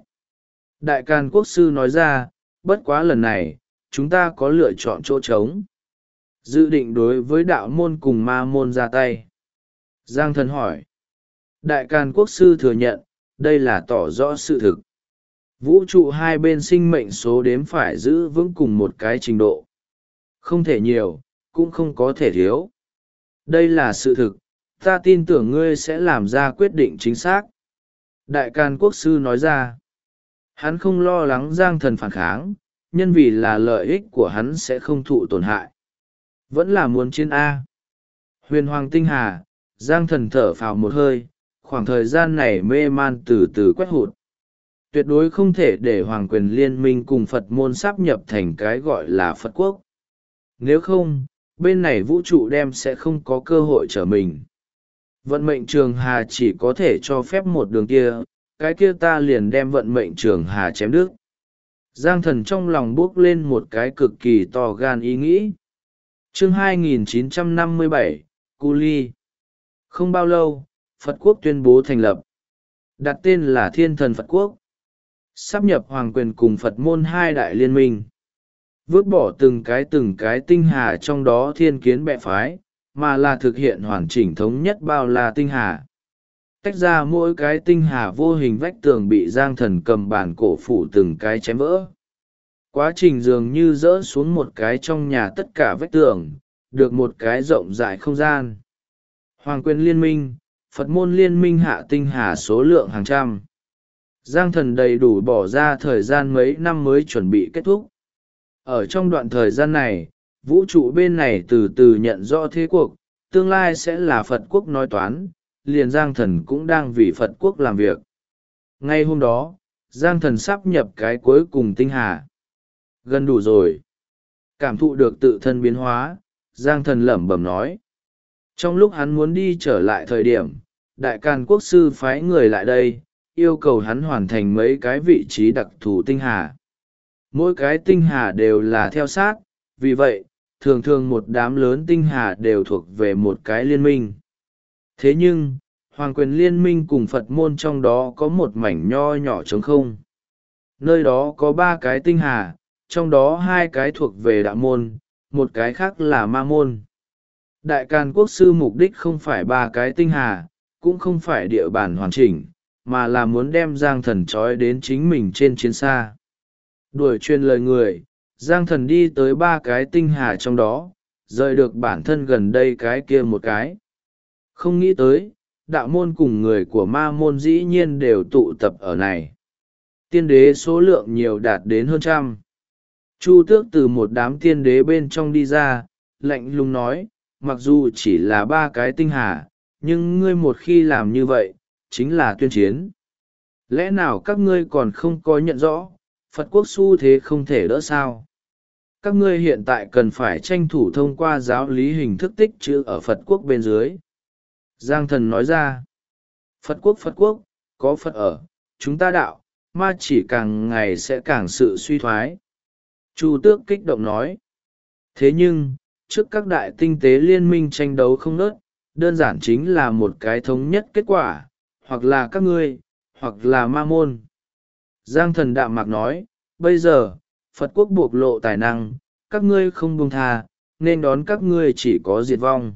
Đại càn quốc sư nói ra, bất quá lần này, chúng ta có lựa chọn chỗ trống. Dự định đối với đạo môn cùng ma môn ra tay. Giang Thần hỏi. Đại càn quốc sư thừa nhận, đây là tỏ rõ sự thực. Vũ trụ hai bên sinh mệnh số đếm phải giữ vững cùng một cái trình độ. Không thể nhiều, cũng không có thể thiếu. Đây là sự thực, ta tin tưởng ngươi sẽ làm ra quyết định chính xác. Đại càn quốc sư nói ra. Hắn không lo lắng Giang Thần phản kháng, nhân vì là lợi ích của hắn sẽ không thụ tổn hại. Vẫn là muốn chiến A. Huyền Hoàng Tinh Hà, Giang Thần thở phào một hơi, khoảng thời gian này mê man từ từ quét hụt. Tuyệt đối không thể để Hoàng quyền liên minh cùng Phật môn sáp nhập thành cái gọi là Phật quốc. Nếu không, bên này vũ trụ đem sẽ không có cơ hội trở mình. Vận mệnh trường hà chỉ có thể cho phép một đường kia, cái kia ta liền đem vận mệnh trường hà chém đứt. Giang Thần trong lòng bước lên một cái cực kỳ to gan ý nghĩ. Chương 2957, Cu Ly. Không bao lâu, Phật quốc tuyên bố thành lập. Đặt tên là Thiên Thần Phật Quốc. Sáp nhập Hoàng quyền cùng Phật môn hai đại liên minh. Vứt bỏ từng cái tinh hà trong đó thiên kiến bệ phái, mà là thực hiện hoàn chỉnh thống nhất bao la tinh hà. Tách ra mỗi cái tinh hà vô hình vách tường bị Giang Thần cầm bản cổ phủ từng cái chém vỡ. Quá trình dường như rỡ xuống một cái trong nhà tất cả vách tường, được một cái rộng rãi không gian. Hoàng quyền liên minh, Phật môn liên minh hạ tinh hà số lượng hàng trăm. Giang Thần đầy đủ bỏ ra thời gian mấy năm mới chuẩn bị kết thúc. Ở trong đoạn thời gian này, vũ trụ bên này từ từ nhận rõ thế cuộc, tương lai sẽ là Phật quốc nói toán, liền Giang Thần cũng đang vì Phật quốc làm việc. Ngay hôm đó, Giang Thần sắp nhập cái cuối cùng tinh hà. Gần đủ rồi. Cảm thụ được tự thân biến hóa, Giang Thần lẩm bẩm nói. Trong lúc hắn muốn đi trở lại thời điểm, Đại Càn Quốc sư phái người lại đây, yêu cầu hắn hoàn thành mấy cái vị trí đặc thù tinh hà. Mỗi cái tinh hà đều là theo sát, vì vậy, thường thường một đám lớn tinh hà đều thuộc về một cái liên minh. Thế nhưng, Hoàng quyền liên minh cùng Phật môn trong đó có một mảnh nho nhỏ trống không. Nơi đó có 3 cái tinh hà, trong đó 2 cái thuộc về đạo môn, một cái khác là ma môn. Đại Càn Quốc sư mục đích không phải 3 cái tinh hà, cũng không phải địa bàn hoàn chỉnh, mà là muốn đem Giang Thần trói đến chính mình trên chiến xa. Đuổi truyền lời người, Giang Thần đi tới 3 cái tinh hà trong đó, rời được bản thân gần đây cái kia một cái. Không nghĩ tới, đạo môn cùng người của ma môn dĩ nhiên đều tụ tập ở này. Tiên đế số lượng nhiều đạt đến hơn 100. Chu Tước từ một đám tiên đế bên trong đi ra, lạnh lùng nói, mặc dù chỉ là 3 cái tinh hà, nhưng ngươi một khi làm như vậy, chính là tuyên chiến. Lẽ nào các ngươi còn không có nhận rõ, Phật quốc xu thế không thể đỡ sao? Các ngươi hiện tại cần phải tranh thủ thông qua giáo lý hình thức tích trữ ở Phật quốc bên dưới. Giang Thần nói ra, Phật quốc, có Phật ở, chúng ta đạo, ma chỉ càng ngày sẽ càng sự suy thoái. Chu Tước kích động nói, thế nhưng, trước các đại tinh tế liên minh tranh đấu không ngớt, đơn giản chính là một cái thống nhất kết quả, hoặc là các ngươi, hoặc là ma môn. Giang Thần đạm mạc nói, bây giờ, Phật quốc bộc lộ tài năng, các ngươi không buông tha, nên đón các ngươi chỉ có diệt vong.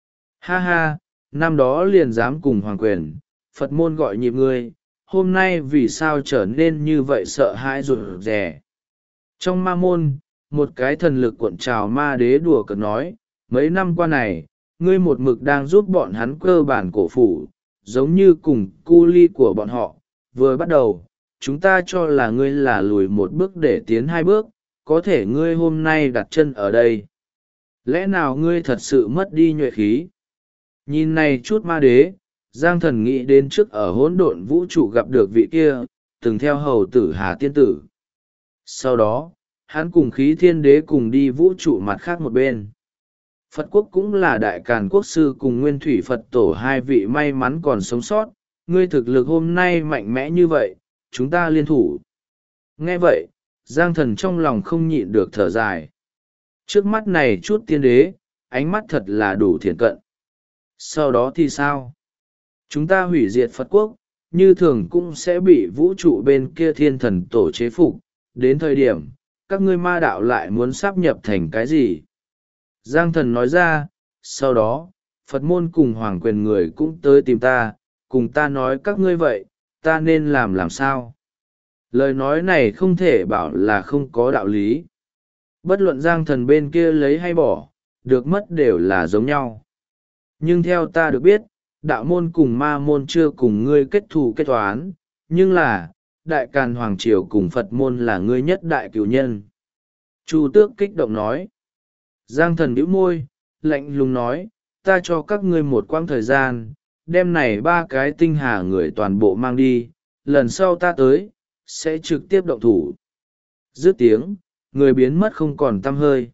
Ha ha, năm đó liền dám cùng hoàng quyền, Phật môn gọi nhịp ngươi, hôm nay vì sao trở nên như vậy sợ hãi rụt rè. Trong ma môn, một cái thần lực cuộn trào ma đế đùa cợt nói, mấy năm qua này, ngươi một mực đang giúp bọn hắn cơ bản cổ phủ, giống như cùng cu ly của bọn họ. Vừa bắt đầu, chúng ta cho là ngươi là lùi một bước để tiến 2 bước, có thể ngươi hôm nay đặt chân ở đây. Lẽ nào ngươi thật sự mất đi nhuệ khí? Nhìn này chút ma đế, Giang Thần nghĩ đến trước ở hỗn độn vũ trụ gặp được vị kia, từng theo hầu tử Hà Tiên Tử. Sau đó, hắn cùng Khí Thiên Đế cùng đi vũ trụ mặt khác một bên. Phật quốc cũng là Đại Càn Quốc sư cùng Nguyên Thủy Phật tổ 2 vị may mắn còn sống sót, ngươi thực lực hôm nay mạnh mẽ như vậy, chúng ta liên thủ. Nghe vậy, Giang Thần trong lòng không nhịn được thở dài. Trước mắt này chút tiên đế, ánh mắt thật là đủ thiện cận. Sau đó thì sao? Chúng ta hủy diệt Phật quốc, như thường cũng sẽ bị vũ trụ bên kia thiên thần tổ chế phục. Đến thời điểm, các ngươi ma đạo lại muốn sáp nhập thành cái gì? Giang Thần nói ra, sau đó, Phật môn cùng hoàng quyền người cũng tới tìm ta, cùng ta nói các ngươi vậy, ta nên làm sao? Lời nói này không thể bảo là không có đạo lý. Bất luận Giang Thần bên kia lấy hay bỏ, được mất đều là giống nhau. Nhưng theo ta được biết, đạo môn cùng ma môn chưa cùng ngươi kết thù kết toán, nhưng là, Đại Càn Hoàng Triều cùng Phật môn là ngươi nhất đại cửu nhân. Chu Tước kích động nói. Giang Thần bĩu môi, lạnh lùng nói, ta cho các ngươi một quãng thời gian, đem này 3 cái tinh hà người toàn bộ mang đi, lần sau ta tới, sẽ trực tiếp động thủ. Dứt tiếng, người biến mất không còn tăm hơi.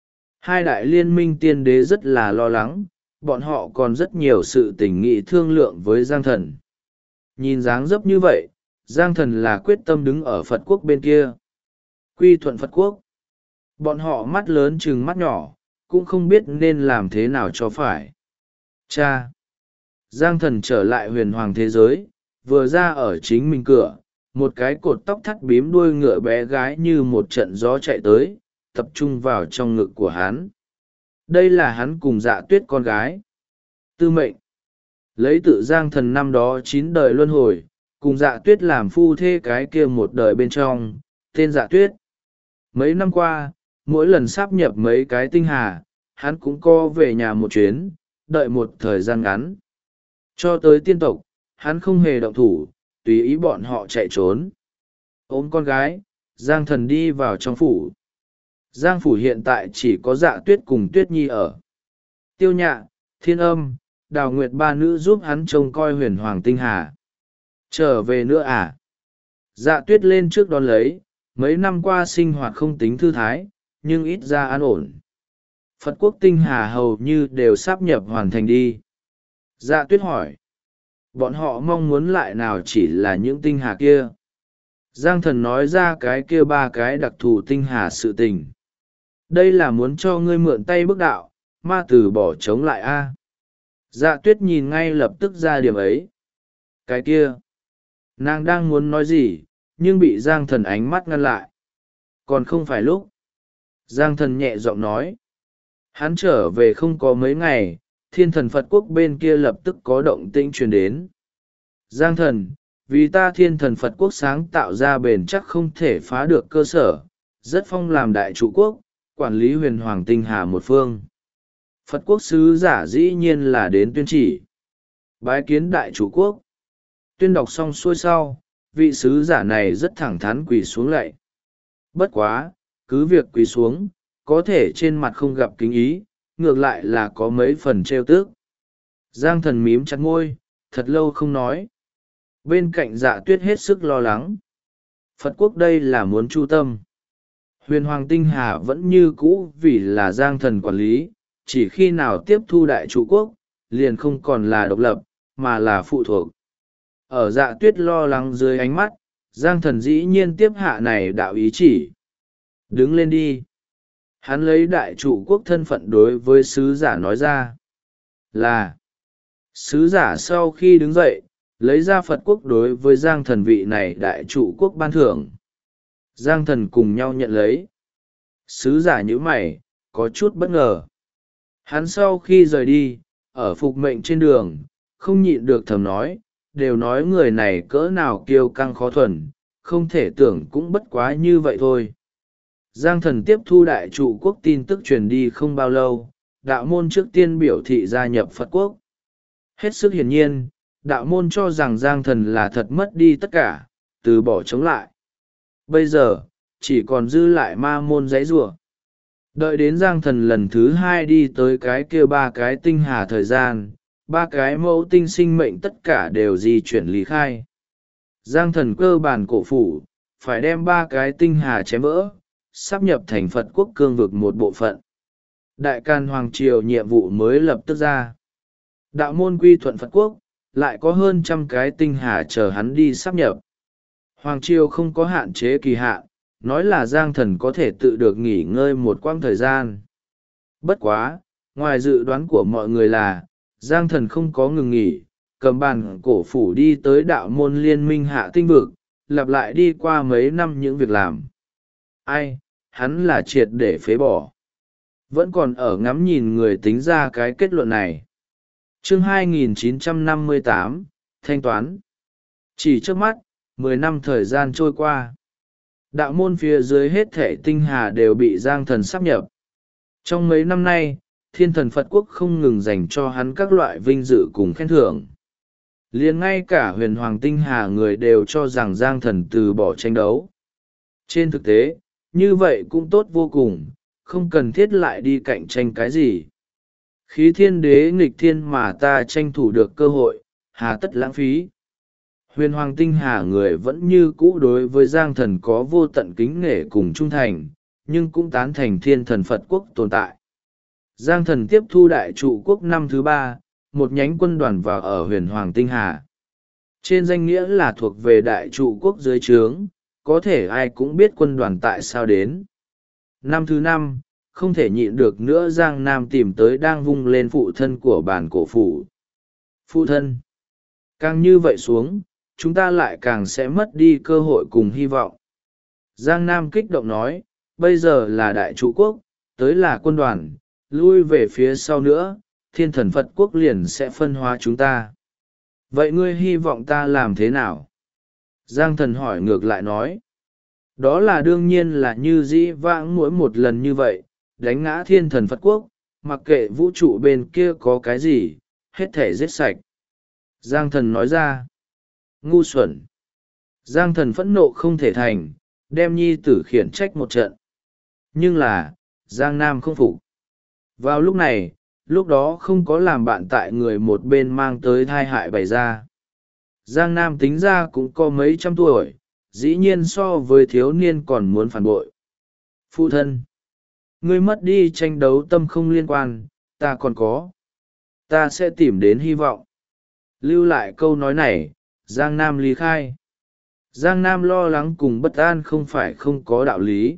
2 đại liên minh tiên đế rất là lo lắng, bọn họ còn rất nhiều sự tình nghị thương lượng với Giang Thần. Nhìn dáng dấp như vậy, Giang Thần là quyết tâm đứng ở Phật quốc bên kia. Quy thuận Phật quốc. Bọn họ mắt lớn chừng mắt nhỏ, cũng không biết nên làm thế nào cho phải. Cha! Giang Thần trở lại huyền hoàng thế giới, vừa ra ở chính mình cửa, một cái cột tóc thắt bím đuôi ngựa bé gái như một trận gió chạy tới, tập trung vào trong ngực của hắn. Đây là hắn cùng Dạ Tuyết con gái. Tư Mệnh. Lấy tự Giang Thần năm đó 9 đời luân hồi, cùng Dạ Tuyết làm phu thê cái kia một đời bên trong, tên Dạ Tuyết. Mấy năm qua, mỗi lần sáp nhập mấy cái tinh hà, hắn cũng co về nhà một chuyến, đợi một thời gian ngắn. Cho tới tiên tộc, hắn không hề động thủ, tùy ý bọn họ chạy trốn. Ôm con gái, Giang Thần đi vào trong phủ. Giang phủ hiện tại chỉ có Dạ Tuyết cùng Tuyết Nhi ở. Tiêu Nhạ, Thiên Âm, Đào Nguyệt 3 nữ giúp hắn trông coi huyền hoàng tinh hà. Trở về nữa à? Dạ tuyết lên trước đón lấy, mấy năm qua sinh hoạt không tính thư thái, nhưng ít ra an ổn. Phật quốc tinh hà hầu như đều sáp nhập hoàn thành đi. Dạ tuyết hỏi. Bọn họ mong muốn lại nào chỉ là những tinh hà kia. Giang thần nói ra cái kia ba cái đặc thù tinh hà sự tình. Đây là muốn cho ngươi mượn tay bước đạo, ma từ bỏ chống lại a. Dạ tuyết nhìn ngay lập tức ra điểm ấy. Cái kia. Nàng đang muốn nói gì, nhưng bị Giang thần ánh mắt ngăn lại. Còn không phải lúc. Giang thần nhẹ giọng nói. Hắn trở về không có mấy ngày, thiên thần Phật quốc bên kia lập tức có động tĩnh truyền đến. Giang thần, vì ta thiên thần Phật quốc sáng tạo ra bền chắc không thể phá được cơ sở, rất phong làm đại trụ quốc, quản lý huyền hoàng tinh hà một phương. Phật quốc sứ giả dĩ nhiên là đến tuyên chỉ. Bái kiến đại trụ quốc. Tuyên đọc xong xuôi sau, vị sứ giả này rất thẳng thắn quỳ xuống lạy. Bất quá, cứ việc quỳ xuống, có thể trên mặt không gặp kính ý, ngược lại là có mấy phần trêu tức. Giang thần mím chặt môi, thật lâu không nói. Bên cạnh Dạ tuyết hết sức lo lắng. Phật quốc đây là muốn chu tâm. Huyền hoàng tinh hà vẫn như cũ vì là Giang thần quản lý, chỉ khi nào tiếp thu đại trụ quốc, liền không còn là độc lập, mà là phụ thuộc. Ở Dạ tuyết lo lắng dưới ánh mắt, Giang thần dĩ nhiên tiếp hạ này đạo ý chỉ. Đứng lên đi. Hắn lấy đại trụ quốc thân phận đối với sứ giả nói ra. Là. Sứ giả sau khi đứng dậy, lấy ra Phật quốc đối với Giang thần vị này đại trụ quốc ban thưởng. Giang thần cùng nhau nhận lấy. Sứ giả nhíu mày, có chút bất ngờ. Hắn sau khi rời đi, ở phục mệnh trên đường, không nhịn được thầm nói, đều nói người này cỡ nào kiêu căng khó thuần, không thể tưởng cũng bất quá như vậy thôi. Giang thần tiếp thu đại trụ quốc tin tức truyền đi không bao lâu, đạo môn trước tiên biểu thị gia nhập Phật quốc. Hết sức hiển nhiên, đạo môn cho rằng Giang thần là thật mất đi tất cả, từ bỏ chống lại. Bây giờ, chỉ còn dư lại ma môn giấy rủa. Đợi đến Giang thần lần thứ hai đi tới cái kia ba cái tinh hà thời gian, ba cái mẫu tinh sinh mệnh tất cả đều di chuyển lý khai. Giang thần cơ bản cổ phủ, phải đem ba cái tinh hà chém vỡ, sáp nhập thành Phật quốc cương vực một bộ phận. Đại Can Hoàng Triều nhiệm vụ mới lập tức ra. Đạo môn quy thuận Phật quốc, lại có hơn 100 cái tinh hà chờ hắn đi sáp nhập. Hoàng Triều không có hạn chế kỳ hạn, nói là Giang thần có thể tự được nghỉ ngơi một quãng thời gian. Bất quá, ngoài dự đoán của mọi người là, Giang thần không có ngừng nghỉ, cầm bàn cổ phủ đi tới đạo môn liên minh hạ tinh vực, lặp lại đi qua mấy năm những việc làm. Ai, hắn là triệt để phế bỏ. Vẫn còn ở ngắm nhìn người tính ra cái kết luận này. Chương 2958, Thanh toán. Chỉ trước mắt, 10 năm thời gian trôi qua. Đạo môn phía dưới hết thể tinh hà đều bị Giang thần sáp nhập. Trong mấy năm nay, thiên thần Phật quốc không ngừng dành cho hắn các loại vinh dự cùng khen thưởng. Liền ngay cả huyền hoàng tinh hà người đều cho rằng Giang thần từ bỏ tranh đấu. Trên thực tế, như vậy cũng tốt vô cùng, không cần thiết lại đi cạnh tranh cái gì. Khí thiên đế nghịch thiên mà ta tranh thủ được cơ hội, hà tất lãng phí. Huyền hoàng tinh hà người vẫn như cũ đối với Giang thần có vô tận kính nể cùng trung thành, nhưng cũng tán thành thiên thần Phật quốc tồn tại. Giang thần tiếp thu đại trụ quốc năm thứ 3, một nhánh quân đoàn vào ở huyền hoàng tinh hà. Trên danh nghĩa là thuộc về đại trụ quốc dưới trướng, có thể ai cũng biết quân đoàn tại sao đến. Năm thứ 5, không thể nhịn được nữa Giang Nam tìm tới đang vung lên phụ thân của bản cổ phủ. Phụ thân! Càng như vậy xuống, chúng ta lại càng sẽ mất đi cơ hội cùng hy vọng. Giang Nam kích động nói, bây giờ là đại trụ quốc, tới là quân đoàn, lui về phía sau nữa, thiên thần Phật quốc liền sẽ phân hóa chúng ta. Vậy ngươi hy vọng ta làm thế nào? Giang thần hỏi ngược lại nói. Đó là đương nhiên là như dĩ vãng mỗi một lần như vậy, đánh ngã thiên thần Phật quốc, mặc kệ vũ trụ bên kia có cái gì, hết thể giết sạch. Giang thần nói ra. Ngu xuẩn. Giang thần phẫn nộ không thể thành, đem nhi tử khiển trách một trận. Nhưng là, Giang Nam không phục. Vào lúc này, lúc đó không có làm bạn tại người một bên mang tới thai hại bày ra. Giang Nam tính ra cũng có mấy trăm tuổi, dĩ nhiên so với thiếu niên còn muốn phản bội. Phụ thân, ngươi mất đi tranh đấu tâm không liên quan, ta còn có. Ta sẽ tìm đến hy vọng. Lưu lại câu nói này, Giang Nam ly khai. Giang Nam lo lắng cùng bất an không phải không có đạo lý.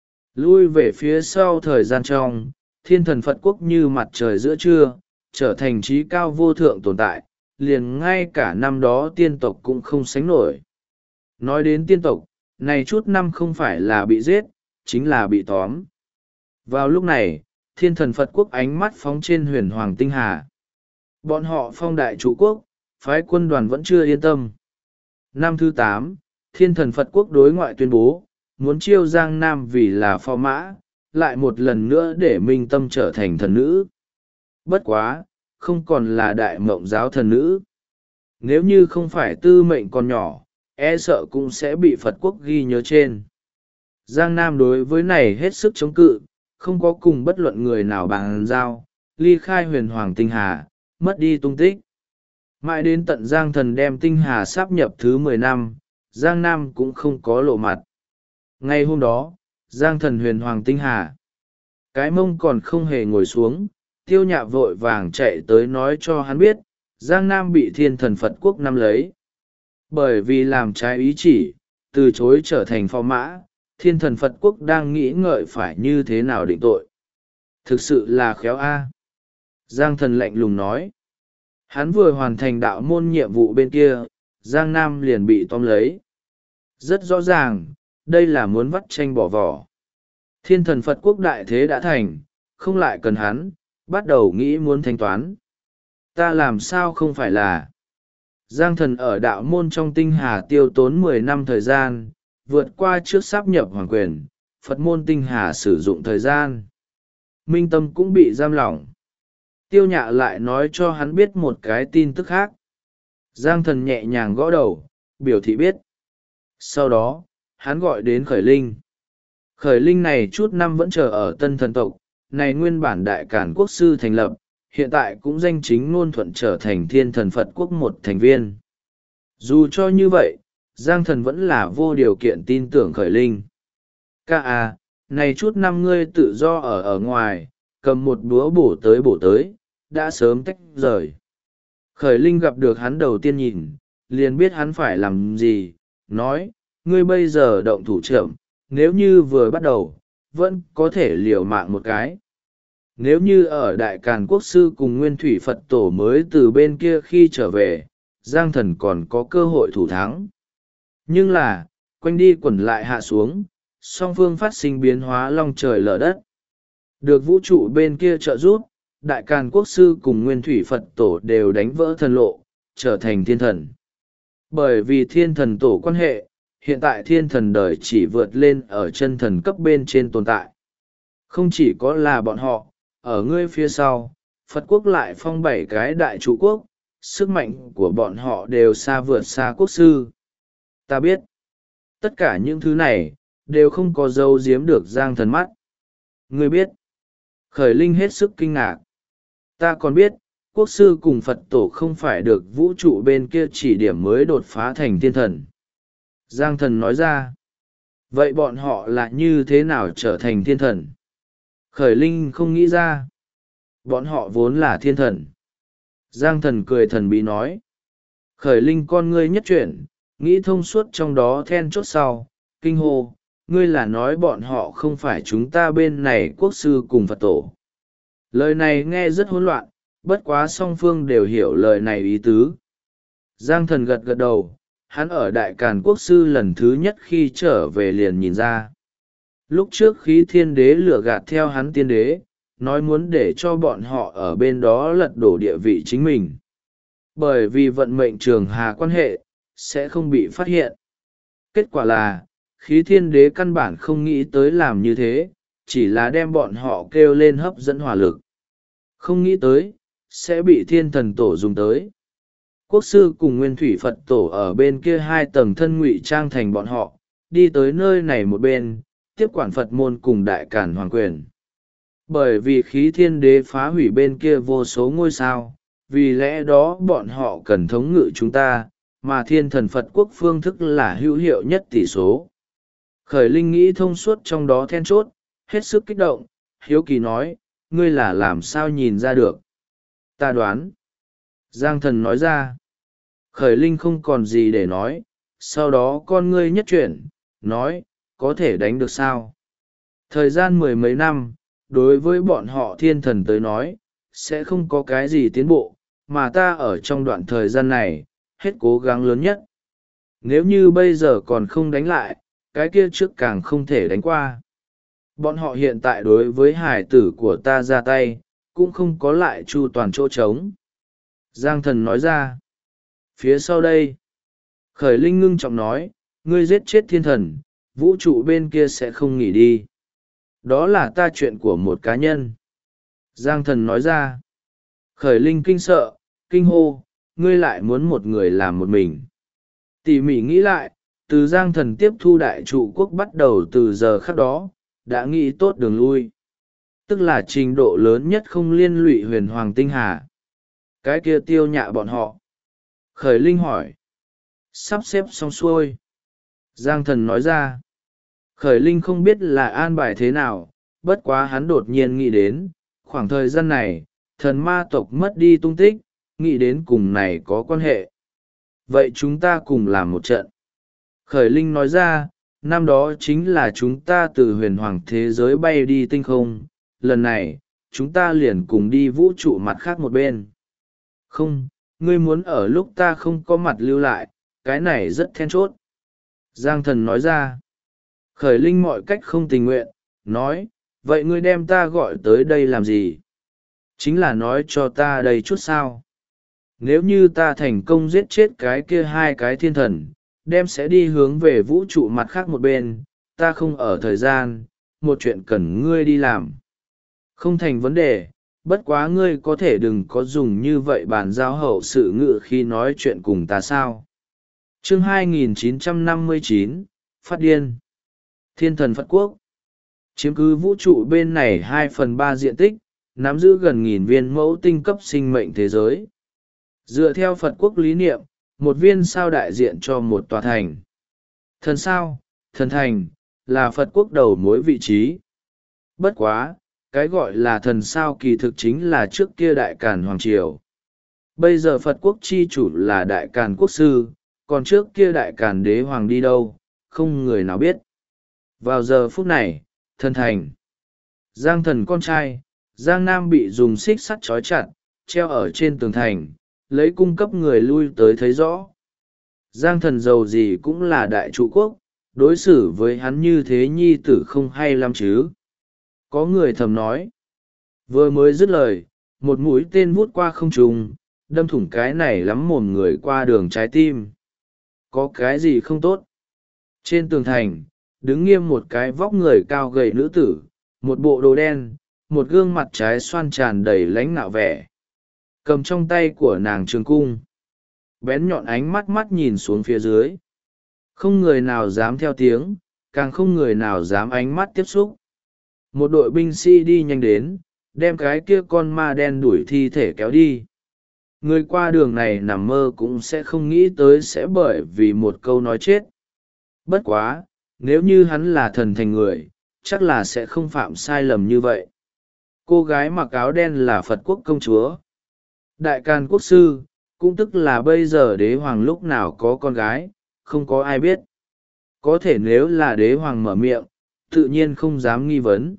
Lui về phía sau thời gian trong, thiên thần Phật quốc như mặt trời giữa trưa, trở thành trí cao vô thượng tồn tại, liền ngay cả năm đó tiên tộc cũng không sánh nổi. Nói đến tiên tộc, này chút năm không phải là bị giết, chính là bị tóm. Vào lúc này, thiên thần Phật quốc ánh mắt phóng trên huyền hoàng tinh hà. Bọn họ phong đại trụ quốc, phái quân đoàn vẫn chưa yên tâm. Năm thứ 8, thiên thần Phật quốc đối ngoại tuyên bố, muốn chiêu Giang Nam vì là phò mã, lại một lần nữa để Minh Tâm trở thành thần nữ. Bất quá, không còn là đại mộng giáo thần nữ. Nếu như không phải tư mệnh còn nhỏ, e sợ cũng sẽ bị Phật quốc ghi nhớ trên. Giang Nam đối với này hết sức chống cự, không có cùng bất luận người nào bàn giao, ly khai huyền hoàng tinh hà, mất đi tung tích. Mãi đến tận Giang Thần đem tinh hà sáp nhập thứ 10 năm, Giang Nam cũng không có lộ mặt. Ngay hôm đó, Giang Thần huyền hoàng tinh hà. Cái mông còn không hề ngồi xuống, Tiêu Nhạ vội vàng chạy tới nói cho hắn biết, Giang Nam bị thiên thần Phật quốc nắm lấy. Bởi vì làm trái ý chỉ, từ chối trở thành phò mã, thiên thần Phật quốc đang nghĩ ngợi phải như thế nào định tội. Thực sự là khéo a. Giang Thần lạnh lùng nói. Hắn vừa hoàn thành đạo môn nhiệm vụ bên kia, Giang Nam liền bị tóm lấy. Rất rõ ràng, đây là muốn vắt tranh bỏ vỏ. Thiên thần Phật quốc đại thế đã thành, không lại cần hắn, bắt đầu nghĩ muốn thanh toán. Ta làm sao không phải là... Giang Thần ở đạo môn trong tinh hà tiêu tốn 10 năm thời gian, vượt qua trước sáp nhập hoàng quyền, Phật môn tinh hà sử dụng thời gian. Minh Tâm cũng bị giam lỏng. Tiêu Nhạ lại nói cho hắn biết một cái tin tức khác. Giang Thần nhẹ nhàng gõ đầu, biểu thị biết. Sau đó, hắn gọi đến Khởi Linh. Khởi Linh này chút năm vẫn chờ ở Tân Thần Tộc, này nguyên bản đại cản quốc sư thành lập, hiện tại cũng danh chính ngôn thuận trở thành thiên thần Phật quốc một thành viên. Dù cho như vậy, Giang Thần vẫn là vô điều kiện tin tưởng Khởi Linh. Ca à, này chút năm ngươi tự do ở ngoài, cầm một búa bổ tới, đã sớm tách rời. Khởi Linh gặp được hắn đầu tiên nhìn, liền biết hắn phải làm gì, nói, ngươi bây giờ động thủ chậm, nếu như vừa bắt đầu, vẫn có thể liều mạng một cái. Nếu như ở Đại Càn Quốc Sư cùng Nguyên Thủy Phật Tổ mới từ bên kia khi trở về, Giang Thần còn có cơ hội thủ thắng. Nhưng là, quanh đi quẩn lại hạ xuống, song phương phát sinh biến hóa long trời lở đất. Được vũ trụ bên kia trợ giúp, Đại Càn Quốc Sư cùng Nguyên Thủy Phật Tổ đều đánh vỡ thần lộ, trở thành thiên thần. Bởi vì thiên thần tổ quan hệ, hiện tại thiên thần đời chỉ vượt lên ở chân thần cấp bên trên tồn tại. Không chỉ có là bọn họ, ở ngươi phía sau, Phật quốc lại phong 7 cái đại trụ quốc, sức mạnh của bọn họ đều xa vượt xa quốc sư. Ta biết, tất cả những thứ này, đều không có dấu giếm được Giang Thần mắt. Ngươi biết, Khởi Linh hết sức kinh ngạc. Ta còn biết, quốc sư cùng Phật tổ không phải được vũ trụ bên kia chỉ điểm mới đột phá thành thiên thần. Giang Thần nói ra. Vậy bọn họ là như thế nào trở thành thiên thần? Khởi Linh không nghĩ ra. Bọn họ vốn là thiên thần. Giang Thần cười thần bí nói. Khởi Linh con ngươi nhất chuyển, nghĩ thông suốt trong đó then chốt sau, kinh hô, ngươi là nói bọn họ không phải chúng ta bên này quốc sư cùng Phật tổ. Lời này nghe rất hỗn loạn, bất quá song phương đều hiểu lời này ý tứ. Giang Thần gật gật đầu, hắn ở Đại Càn Quốc sư lần thứ nhất khi trở về liền nhìn ra. Lúc trước Khí Thiên Đế lừa gạt theo hắn tiên đế, nói muốn để cho bọn họ ở bên đó lật đổ địa vị chính mình. Bởi vì vận mệnh trường hà quan hệ, sẽ không bị phát hiện. Kết quả là, Khí Thiên Đế căn bản không nghĩ tới làm như thế, chỉ là đem bọn họ kêu lên hấp dẫn hỏa lực. Không nghĩ tới, sẽ bị thiên thần tổ dùng tới. Quốc sư cùng Nguyên Thủy Phật tổ ở bên kia 2 tầng thân ngụy trang thành bọn họ, đi tới nơi này một bên, tiếp quản Phật môn cùng Đại Càn Hoàng quyền. Bởi vì Khí Thiên Đế phá hủy bên kia vô số ngôi sao, vì lẽ đó bọn họ cần thống ngự chúng ta, mà thiên thần Phật quốc phương thức là hữu hiệu nhất tỷ số. Khởi Linh nghĩ thông suốt trong đó then chốt, hết sức kích động, hiếu kỳ nói, ngươi là làm sao nhìn ra được? Ta đoán. Giang Thần nói ra. Khởi Linh không còn gì để nói, sau đó con ngươi nhất chuyển, nói, có thể đánh được sao? Thời gian mười mấy năm, đối với bọn họ thiên thần tới nói, sẽ không có cái gì tiến bộ, mà ta ở trong đoạn thời gian này, hết cố gắng lớn nhất. Nếu như bây giờ còn không đánh lại, cái kia trước càng không thể đánh qua. Bọn họ hiện tại đối với hải tử của ta ra tay, cũng không có lại chu toàn chỗ trống. Giang Thần nói ra. Phía sau đây, Khởi Linh ngưng trọng nói, ngươi giết chết thiên thần, vũ trụ bên kia sẽ không nghỉ đi. Đó là ta chuyện của một cá nhân. Giang Thần nói ra. Khởi Linh kinh sợ, kinh hô, ngươi lại muốn một người làm một mình. Tỉ mỉ nghĩ lại, từ Giang Thần tiếp thu đại trụ quốc bắt đầu từ giờ khắc đó, đã nghĩ tốt đường lui. Tức là trình độ lớn nhất không liên lụy huyền hoàng tinh hà. Cái kia tiêu nhạ bọn họ. Khởi Linh hỏi. Sắp xếp xong xuôi. Giang Thần nói ra. Khởi Linh không biết là an bài thế nào, bất quá hắn đột nhiên nghĩ đến, khoảng thời gian này, thần ma tộc mất đi tung tích, nghĩ đến cùng này có quan hệ. Vậy chúng ta cùng làm một trận. Khởi Linh nói ra, năm đó chính là chúng ta từ huyền hoàng thế giới bay đi tinh không, lần này, chúng ta liền cùng đi vũ trụ mặt khác một bên. Không, ngươi muốn ở lúc ta không có mặt lưu lại, cái này rất then chốt. Giang Thần nói ra. Khởi Linh mọi cách không tình nguyện, nói, vậy ngươi đem ta gọi tới đây làm gì? Chính là nói cho ta đây chút sao. Nếu như ta thành công giết chết cái kia hai cái thiên thần, đem sẽ đi hướng về vũ trụ mặt khác một bên, ta không ở thời gian, một chuyện cần ngươi đi làm. Không thành vấn đề, bất quá ngươi có thể đừng có dùng như vậy bàn giao hậu sự ngự khi nói chuyện cùng ta sao. Chương 2959, Phát điên. Thiên thần Phật Quốc chiếm cứ vũ trụ bên này 2/3 diện tích, nắm giữ gần 1.000 viên mẫu tinh cấp sinh mệnh thế giới. Dựa theo Phật Quốc lý niệm, một viên sao đại diện cho một tòa thành. Thần sao, thần thành, là Phật Quốc đầu mối vị trí. Bất quá, cái gọi là thần sao kỳ thực chính là trước kia Đại Càn Hoàng Triều. Bây giờ Phật Quốc chi chủ là Đại Càn Quốc Sư, còn trước kia Đại Càn Đế Hoàng đi đâu, không người nào biết. Vào giờ phút này, thần thành. Giang Thần con trai, Giang Nam bị dùng xích sắt trói chặt, treo ở trên tường thành, lấy cung cấp người lui tới thấy rõ. Giang Thần giàu gì cũng là đại trụ quốc, đối xử với hắn như thế nhi tử không hay lắm chứ. Có người thầm nói. Vừa mới dứt lời, một mũi tên vút qua không trung, đâm thủng cái này lắm mồm người qua đường trái tim. Có cái gì không tốt? Trên tường thành, đứng nghiêm một cái vóc người cao gầy nữ tử, một bộ đồ đen, một gương mặt trái xoan tràn đầy lãnh nạo vẻ. Cầm trong tay của nàng trường cung. Bén nhọn ánh mắt mắt nhìn xuống phía dưới. Không người nào dám theo tiếng, càng không người nào dám ánh mắt tiếp xúc. Một đội binh sĩ đi nhanh đến, đem cái kia con ma đen đuổi thi thể kéo đi. Người qua đường này nằm mơ cũng sẽ không nghĩ tới sẽ bởi vì một câu nói chết. Bất quá, nếu như hắn là thần thành người, chắc là sẽ không phạm sai lầm như vậy. Cô gái mặc áo đen là Phật Quốc công chúa. Đại Càn Quốc Sư, cũng tức là bây giờ đế hoàng lúc nào có con gái, không có ai biết. Có thể nếu là đế hoàng mở miệng, tự nhiên không dám nghi vấn.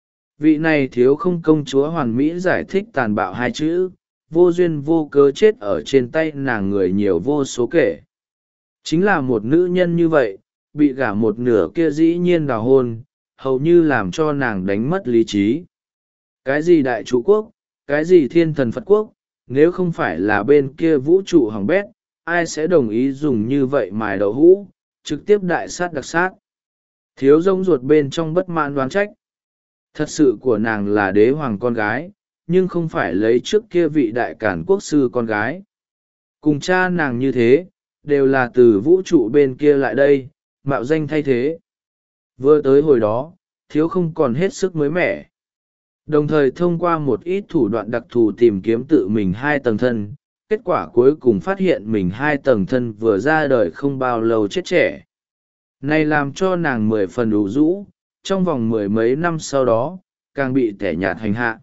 Vị này thiếu không công chúa hoàn mỹ giải thích tàn bạo hai chữ, vô duyên vô cớ chết ở trên tay nàng người nhiều vô số kể. Chính là một nữ nhân như vậy, bị gả một nửa kia dĩ nhiên đào hôn, hầu như làm cho nàng đánh mất lý trí. Cái gì đại trụ quốc, cái gì thiên thần Phật Quốc, nếu không phải là bên kia vũ trụ hỏng bét, ai sẽ đồng ý dùng như vậy mài đậu hũ, trực tiếp đại sát đặc sát. Thiếu rông ruột bên trong bất mãn đoán trách. Thật sự của nàng là đế hoàng con gái, nhưng không phải lấy trước kia vị đại cản quốc sư con gái. Cùng cha nàng như thế, đều là từ vũ trụ bên kia lại đây, mạo danh thay thế. Vừa tới hồi đó, thiếu không còn hết sức mới mẻ. Đồng thời thông qua một ít thủ đoạn đặc thù tìm kiếm tự mình hai tầng thân, kết quả cuối cùng phát hiện mình 2 tầng thân vừa ra đời không bao lâu chết trẻ. Này làm cho nàng 10 phần ủ rũ, trong vòng 10 mấy năm sau đó càng bị tẻ nhạt hành hạ.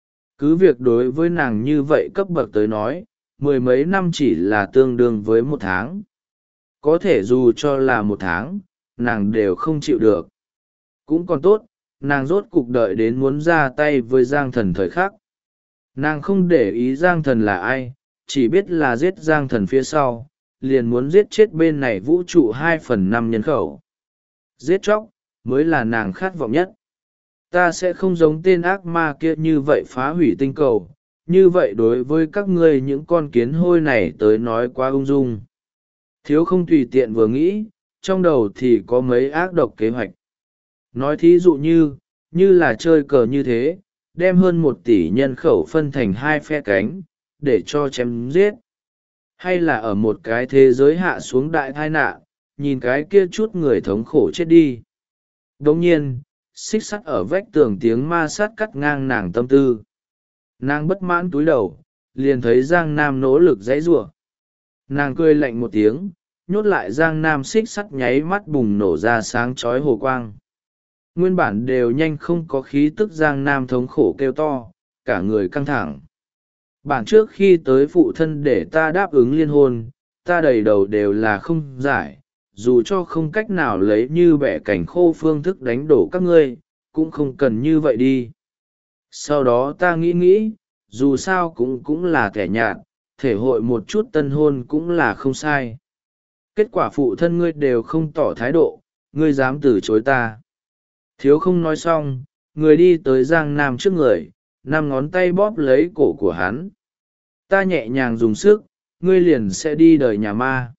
Cứ việc đối với nàng như vậy cấp bậc tới nói 10 mấy năm chỉ là tương đương với 1 tháng. Có thể dù cho là 1 tháng nàng đều không chịu được. Cũng còn tốt, nàng rốt cục đợi đến muốn ra tay với Giang Thần thời khắc. Nàng không để ý Giang Thần là ai, chỉ biết là giết Giang Thần phía sau, liền muốn giết chết bên này vũ trụ 2/5 nhân khẩu. Giết chóc, mới là nàng khát vọng nhất. Ta sẽ không giống tên ác ma kia như vậy phá hủy tinh cầu, như vậy đối với các ngươi những con kiến hôi này tới nói quá ung dung. Thiếu không tùy tiện vừa nghĩ, trong đầu thì có mấy ác độc kế hoạch. Nói thí dụ như là chơi cờ như thế, đem hơn 1 tỷ nhân khẩu phân thành 2 phe cánh, để cho chém giết. Hay là ở một cái thế giới hạ xuống đại tai nạn, nhìn cái kia chút người thống khổ chết đi. Đồng nhiên, xích sắt ở vách tường tiếng ma sát cắt ngang nàng tâm tư. Nàng bất mãn túi đầu, liền thấy Giang Nam nỗ lực giãy giụa. Nàng cười lạnh một tiếng, nhốt lại Giang Nam xích sắt nháy mắt bùng nổ ra sáng chói hồ quang. Nguyên bản đều nhanh không có khí tức Giang Nam thống khổ kêu to, cả người căng thẳng. Bản trước khi tới phụ thân để ta đáp ứng liên hôn, ta đầy đầu đều là không giải, dù cho không cách nào lấy như bẻ cảnh khô phương thức đánh đổ các ngươi, cũng không cần như vậy đi. Sau đó ta nghĩ, dù sao cũng là kẻ nhạt, thể hội một chút tân hôn cũng là không sai. Kết quả phụ thân ngươi đều không tỏ thái độ, ngươi dám từ chối ta. Thiếu không nói xong, người đi tới Giang Nam trước người, 5 ngón tay bóp lấy cổ của hắn. Ta nhẹ nhàng dùng sức, ngươi liền sẽ đi đời nhà ma.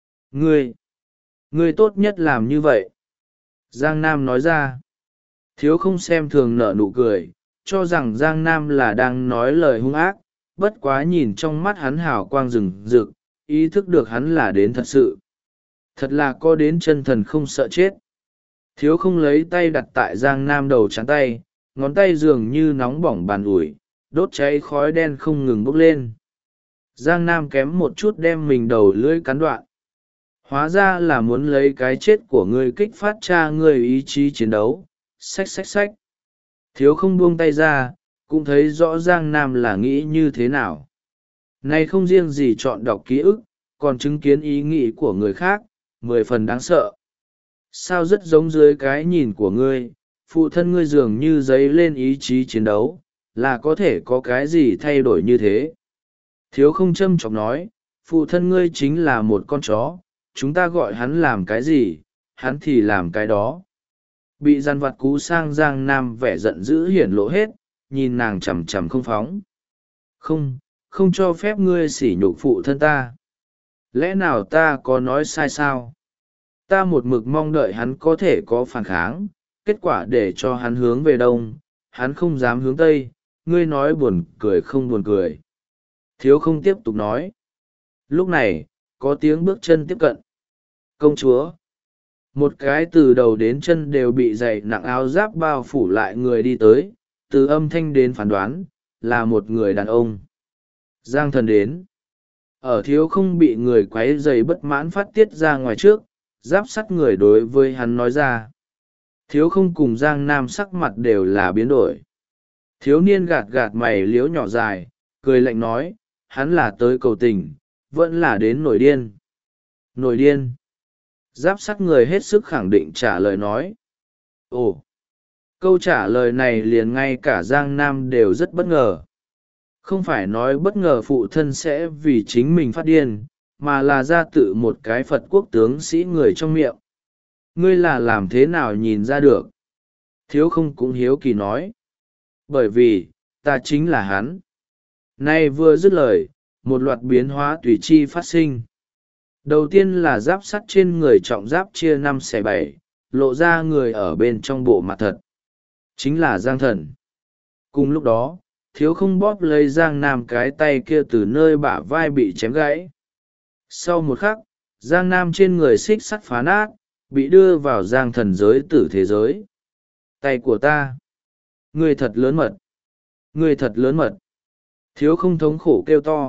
Ngươi tốt nhất làm như vậy. Giang Nam nói ra. Thiếu không xem thường nở nụ cười, cho rằng Giang Nam là đang nói lời hung ác, bất quá nhìn trong mắt hắn hào quang rừng rực, ý thức được hắn là đến thật sự. Thật là có đến chân thần không sợ chết. Thiếu không lấy tay đặt tại Giang Nam đầu trán tay, ngón tay dường như nóng bỏng bàn ủi, đốt cháy khói đen không ngừng bốc lên. Giang Nam kém một chút đem mình đầu lưỡi cắn đoạn. Hóa ra là muốn lấy cái chết của ngươi kích phát cha ngươi ý chí chiến đấu. Xách. Thiếu không buông tay ra, cũng thấy rõ Giang Nam là nghĩ như thế nào. Này không riêng gì chọn đọc ký ức, còn chứng kiến ý nghĩ của người khác, 10 phần đáng sợ. Sao rất giống dưới cái nhìn của ngươi, phụ thân ngươi dường như dấy lên ý chí chiến đấu, là có thể có cái gì thay đổi như thế. Thiếu không châm chọc nói, phụ thân ngươi chính là một con chó, chúng ta gọi hắn làm cái gì, hắn thì làm cái đó. Bị dằn vặt cú sang Giang Nam vẻ giận dữ hiển lộ hết, nhìn nàng chằm chằm không phóng. Không cho phép ngươi sỉ nhục phụ thân ta. Lẽ nào ta có nói sai sao? Ta một mực mong đợi hắn có thể có phản kháng, kết quả để cho hắn hướng về đông, hắn không dám hướng tây, ngươi nói buồn cười không buồn cười. Thiếu không tiếp tục nói. Lúc này, có tiếng bước chân tiếp cận. Công chúa. Một cái từ đầu đến chân đều bị dày nặng áo giáp bao phủ lại người đi tới, từ âm thanh đến phán đoán, là một người đàn ông. Giang Thần đến. Ở thiếu không bị người quấy rầy bất mãn phát tiết ra ngoài trước, giáp sắt người đối với hắn nói ra. Thiếu không cùng Giang Nam sắc mặt đều là biến đổi. Thiếu niên gạt gạt mày liếu nhỏ dài, cười lạnh nói, hắn là tới cầu tình, vẫn là đến nổi điên. Nổi điên. Giáp sắt người hết sức khẳng định trả lời nói. Ồ! Câu trả lời này liền ngay cả Giang Nam đều rất bất ngờ. Không phải nói bất ngờ phụ thân sẽ vì chính mình phát điên, mà là ra tự một cái Phật quốc tướng sĩ người trong miệng. Ngươi là làm thế nào nhìn ra được? Thiếu không cũng hiếu kỳ nói. Bởi vì, ta chính là hắn. Nay vừa dứt lời, một loạt biến hóa tùy chi phát sinh. Đầu tiên là giáp sắt trên người trọng giáp chia 5/7, lộ ra người ở bên trong bộ mặt thật. Chính là Giang Thần. Cùng lúc đó, thiếu không bóp lấy Giang Nam cái tay kia từ nơi bả vai bị chém gãy. Sau một khắc, Giang Nam trên người xích sắt phá nát, bị đưa vào Giang Thần giới tử thế giới. Tay của ta. Ngươi thật lớn mật. Ngươi thật lớn mật. Thiếu không thống khổ kêu to,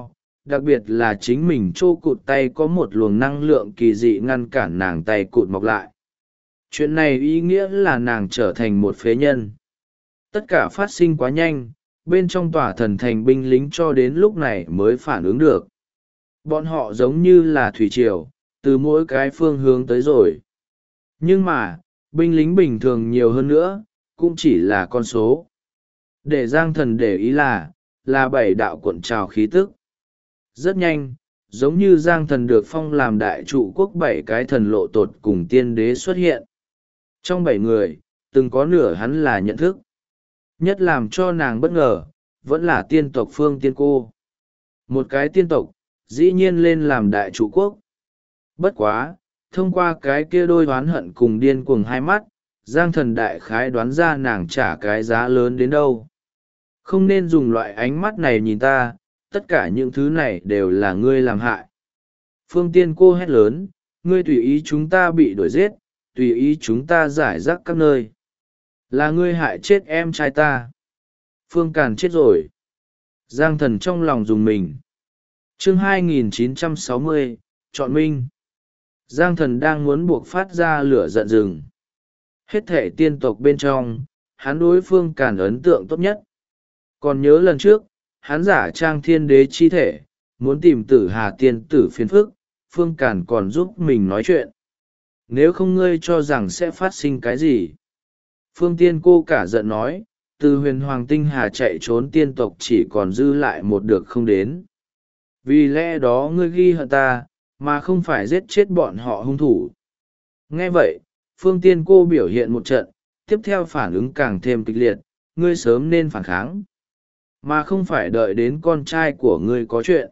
đặc biệt là chính mình trô cụt tay có một luồng năng lượng kỳ dị ngăn cản nàng tay cụt mọc lại. Chuyện này ý nghĩa là nàng trở thành một phế nhân. Tất cả phát sinh quá nhanh, bên trong tòa thần thành binh lính cho đến lúc này mới phản ứng được. Bọn họ giống như là thủy triều, từ mỗi cái phương hướng tới rồi. Nhưng mà, binh lính bình thường nhiều hơn nữa, cũng chỉ là con số. Để Giang Thần để ý là 7 đạo cuộn trào khí tức. Rất nhanh, giống như Giang Thần được phong làm đại trụ quốc 7 cái thần lộ tột cùng tiên đế xuất hiện. Trong 7 người, từng có nửa hắn là nhận thức. Nhất làm cho nàng bất ngờ, vẫn là tiên tộc Phương Tiên Cô. Một cái tiên tộc, dĩ nhiên lên làm đại trụ quốc. Bất quá, thông qua cái kia đôi oán hận cùng điên cuồng hai mắt, Giang Thần đại khái đoán ra nàng trả cái giá lớn đến đâu. Không nên dùng loại ánh mắt này nhìn ta, tất cả những thứ này đều là ngươi làm hại. Phương Tiên Cô hét lớn, ngươi tùy ý chúng ta bị đuổi giết, tùy ý chúng ta giải rác các nơi. Là ngươi hại chết em trai ta. Phương Càn chết rồi. Giang Thần trong lòng dùng mình. Chương 2960, chọn minh. Giang Thần đang muốn buộc phát ra lửa giận rừng. Hết thể tiên tộc bên trong, hắn đối Phương Càn ấn tượng tốt nhất. Còn nhớ lần trước, hắn giả trang thiên đế chi thể, muốn tìm Tử Hà tiên tử phiền phức, Phương Càn còn giúp mình nói chuyện. Nếu không ngươi cho rằng sẽ phát sinh cái gì? Phương Tiên Cô cả giận nói, từ huyền hoàng tinh hà chạy trốn tiên tộc chỉ còn dư lại một được không đến. Vì lẽ đó ngươi ghi hận ta, mà không phải giết chết bọn họ hung thủ. Nghe vậy, Phương Tiên Cô biểu hiện một trận, tiếp theo phản ứng càng thêm kịch liệt, ngươi sớm nên phản kháng. Mà không phải đợi đến con trai của ngươi có chuyện.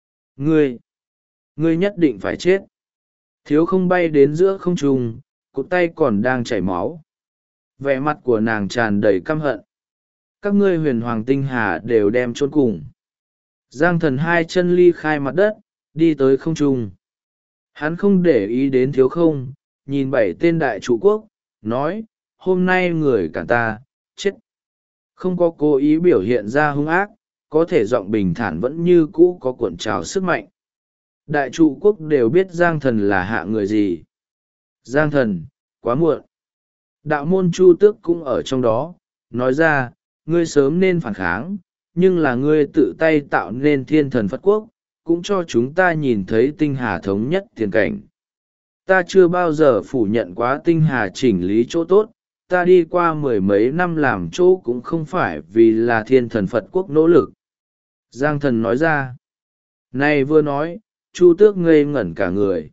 Ngươi nhất định phải chết. Thiếu không bay đến giữa không trung, cụt tay còn đang chảy máu. Vẻ mặt của nàng tràn đầy căm hận. Các ngươi huyền hoàng tinh hà đều đem chôn cùng. Giang Thần hai chân ly khai mặt đất, đi tới không trung. Hắn không để ý đến thiếu không, nhìn 7 tên đại trụ quốc, nói, hôm nay người cản ta, chết. Không có cố ý biểu hiện ra hung ác, có thể giọng bình thản vẫn như cũ có cuộn trào sức mạnh. Đại trụ quốc đều biết Giang Thần là hạ người gì. Giang Thần, quá muộn. Đạo môn Chu Tước cũng ở trong đó, nói ra, ngươi sớm nên phản kháng, nhưng là ngươi tự tay tạo nên thiên thần Phật quốc, cũng cho chúng ta nhìn thấy tinh hà thống nhất tiền cảnh. Ta chưa bao giờ phủ nhận quá tinh hà chỉnh lý chỗ tốt, ta đi qua 10 mấy năm làm chỗ cũng không phải vì là thiên thần Phật quốc nỗ lực. Giang Thần nói ra. Này vừa nói, Chu Tước ngây ngẩn cả người.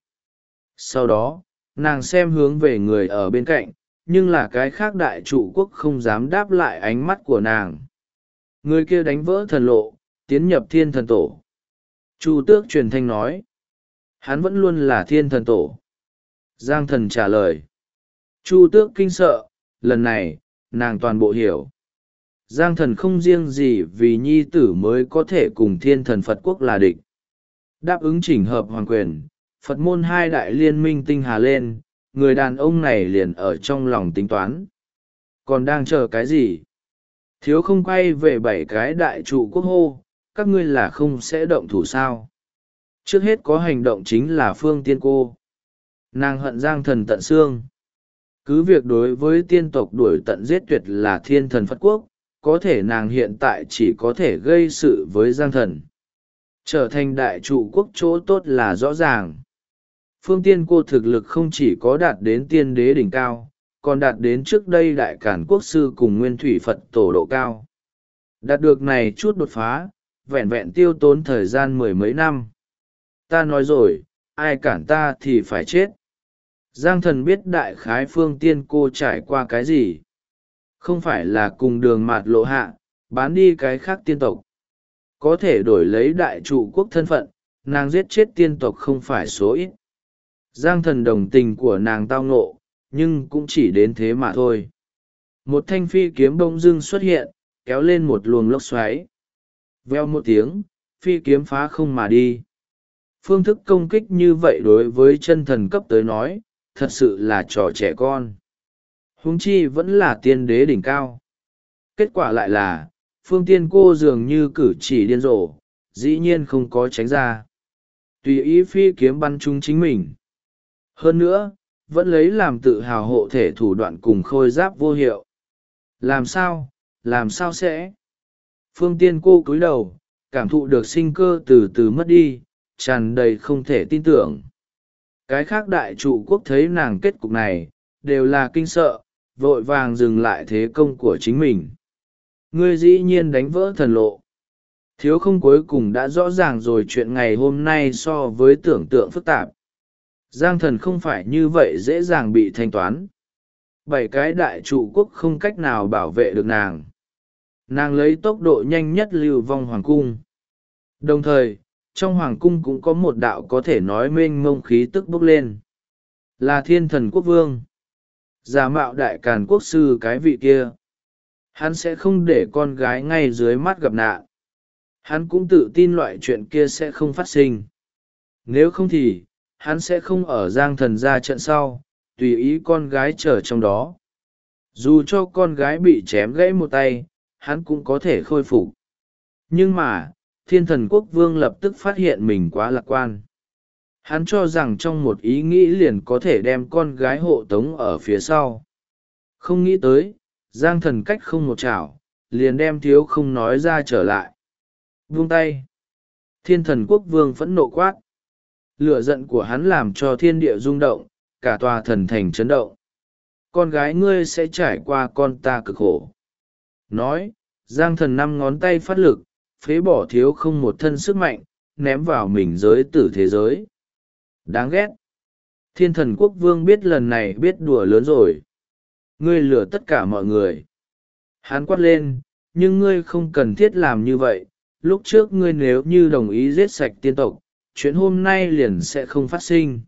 Sau đó, nàng xem hướng về người ở bên cạnh, nhưng là cái khác đại trụ quốc không dám đáp lại ánh mắt của nàng. Người kia đánh vỡ thần lộ, tiến nhập thiên thần tổ. Chu Tước truyền thanh nói. Hắn vẫn luôn là thiên thần tổ. Giang Thần trả lời. Chu Tước kinh sợ, lần này, nàng toàn bộ hiểu. Giang Thần không riêng gì vì nhi tử mới có thể cùng thiên thần Phật quốc là địch. Đáp ứng chỉnh hợp hoàng quyền, Phật môn 2 đại liên minh tinh hà lên, người đàn ông này liền ở trong lòng tính toán. Còn đang chờ cái gì? Thiếu không quay về 7 cái đại trụ quốc hô, các ngươi là không sẽ động thủ sao? Trước hết có hành động chính là Phương Tiên Cô. Nàng hận Giang Thần tận xương. Cứ việc đối với tiên tộc đuổi tận giết tuyệt là thiên thần Phật quốc, có thể nàng hiện tại chỉ có thể gây sự với Giang Thần. Trở thành đại trụ quốc chỗ tốt là rõ ràng. Phương Tiên Cô thực lực không chỉ có đạt đến tiên đế đỉnh cao, còn đạt đến trước đây đại cản quốc sư cùng nguyên thủy Phật tổ độ cao. Đạt được này chút đột phá, vẹn vẹn tiêu tốn thời gian 10 mấy năm. Ta nói rồi, ai cản ta thì phải chết. Giang Thần biết đại khái Phương Tiên Cô trải qua cái gì. Không phải là cùng đường mạt lộ hạ, bán đi cái khác tiên tộc. Có thể đổi lấy đại trụ quốc thân phận, nàng giết chết tiên tộc không phải số ít. Giang Thần đồng tình của nàng tao ngộ, nhưng cũng chỉ đến thế mà thôi. Một thanh phi kiếm bỗng dưng xuất hiện, kéo lên một luồng lốc xoáy. Veo một tiếng, phi kiếm phá không mà đi. Phương thức công kích như vậy đối với chân thần cấp tới nói, thật sự là trò trẻ con. Huống chi vẫn là tiên đế đỉnh cao. Kết quả lại là, Phương Tiên Cô dường như cử chỉ điên rồ, dĩ nhiên không có tránh ra, tùy ý phi kiếm bắn trúng chính mình. Hơn nữa, vẫn lấy làm tự hào hộ thể thủ đoạn cùng khôi giáp vô hiệu. Làm sao sẽ? Phương Tiên cô cúi đầu, cảm thụ được sinh cơ từ từ mất đi, tràn đầy không thể tin tưởng. Cái khác đại trụ quốc thấy nàng kết cục này, đều là kinh sợ, vội vàng dừng lại thế công của chính mình. Ngươi dĩ nhiên đánh vỡ thần lộ. Thiếu không cuối cùng đã rõ ràng rồi, chuyện ngày hôm nay so với tưởng tượng phức tạp. Giang thần không phải như vậy dễ dàng bị thanh toán. 7 cái đại trụ quốc không cách nào bảo vệ được nàng. Nàng lấy tốc độ nhanh nhất lưu vong hoàng cung. Đồng thời, trong hoàng cung cũng có một đạo có thể nói mênh mông khí tức bốc lên. Là Thiên Thần Quốc Vương. Giả mạo đại càn quốc sư cái vị kia. Hắn sẽ không để con gái ngay dưới mắt gặp nạn. Hắn cũng tự tin loại chuyện kia sẽ không phát sinh. Nếu không thì, hắn sẽ không ở Giang thần ra trận sau, tùy ý con gái chờ trong đó. Dù cho con gái bị chém gãy một tay, hắn cũng có thể khôi phục. Nhưng mà, Thiên Thần Quốc Vương lập tức phát hiện mình quá lạc quan. Hắn cho rằng trong một ý nghĩ liền có thể đem con gái hộ tống ở phía sau. Không nghĩ tới, Giang thần cách không một chảo, liền đem thiếu không nói ra trở lại. Buông tay. Thiên Thần Quốc Vương phẫn nộ quát. Lửa giận của hắn làm cho thiên địa rung động, cả tòa thần thành chấn động. Con gái ngươi sẽ trải qua con ta cực khổ. Nói, Giang thần 5 ngón tay phát lực, phế bỏ thiếu không một thân sức mạnh, ném vào mình giới tử thế giới. Đáng ghét. Thiên Thần Quốc Vương biết lần này biết đùa lớn rồi. Ngươi lừa tất cả mọi người. Hắn quát lên, nhưng ngươi không cần thiết làm như vậy. Lúc trước ngươi nếu như đồng ý giết sạch tiên tộc, chuyện hôm nay liền sẽ không phát sinh.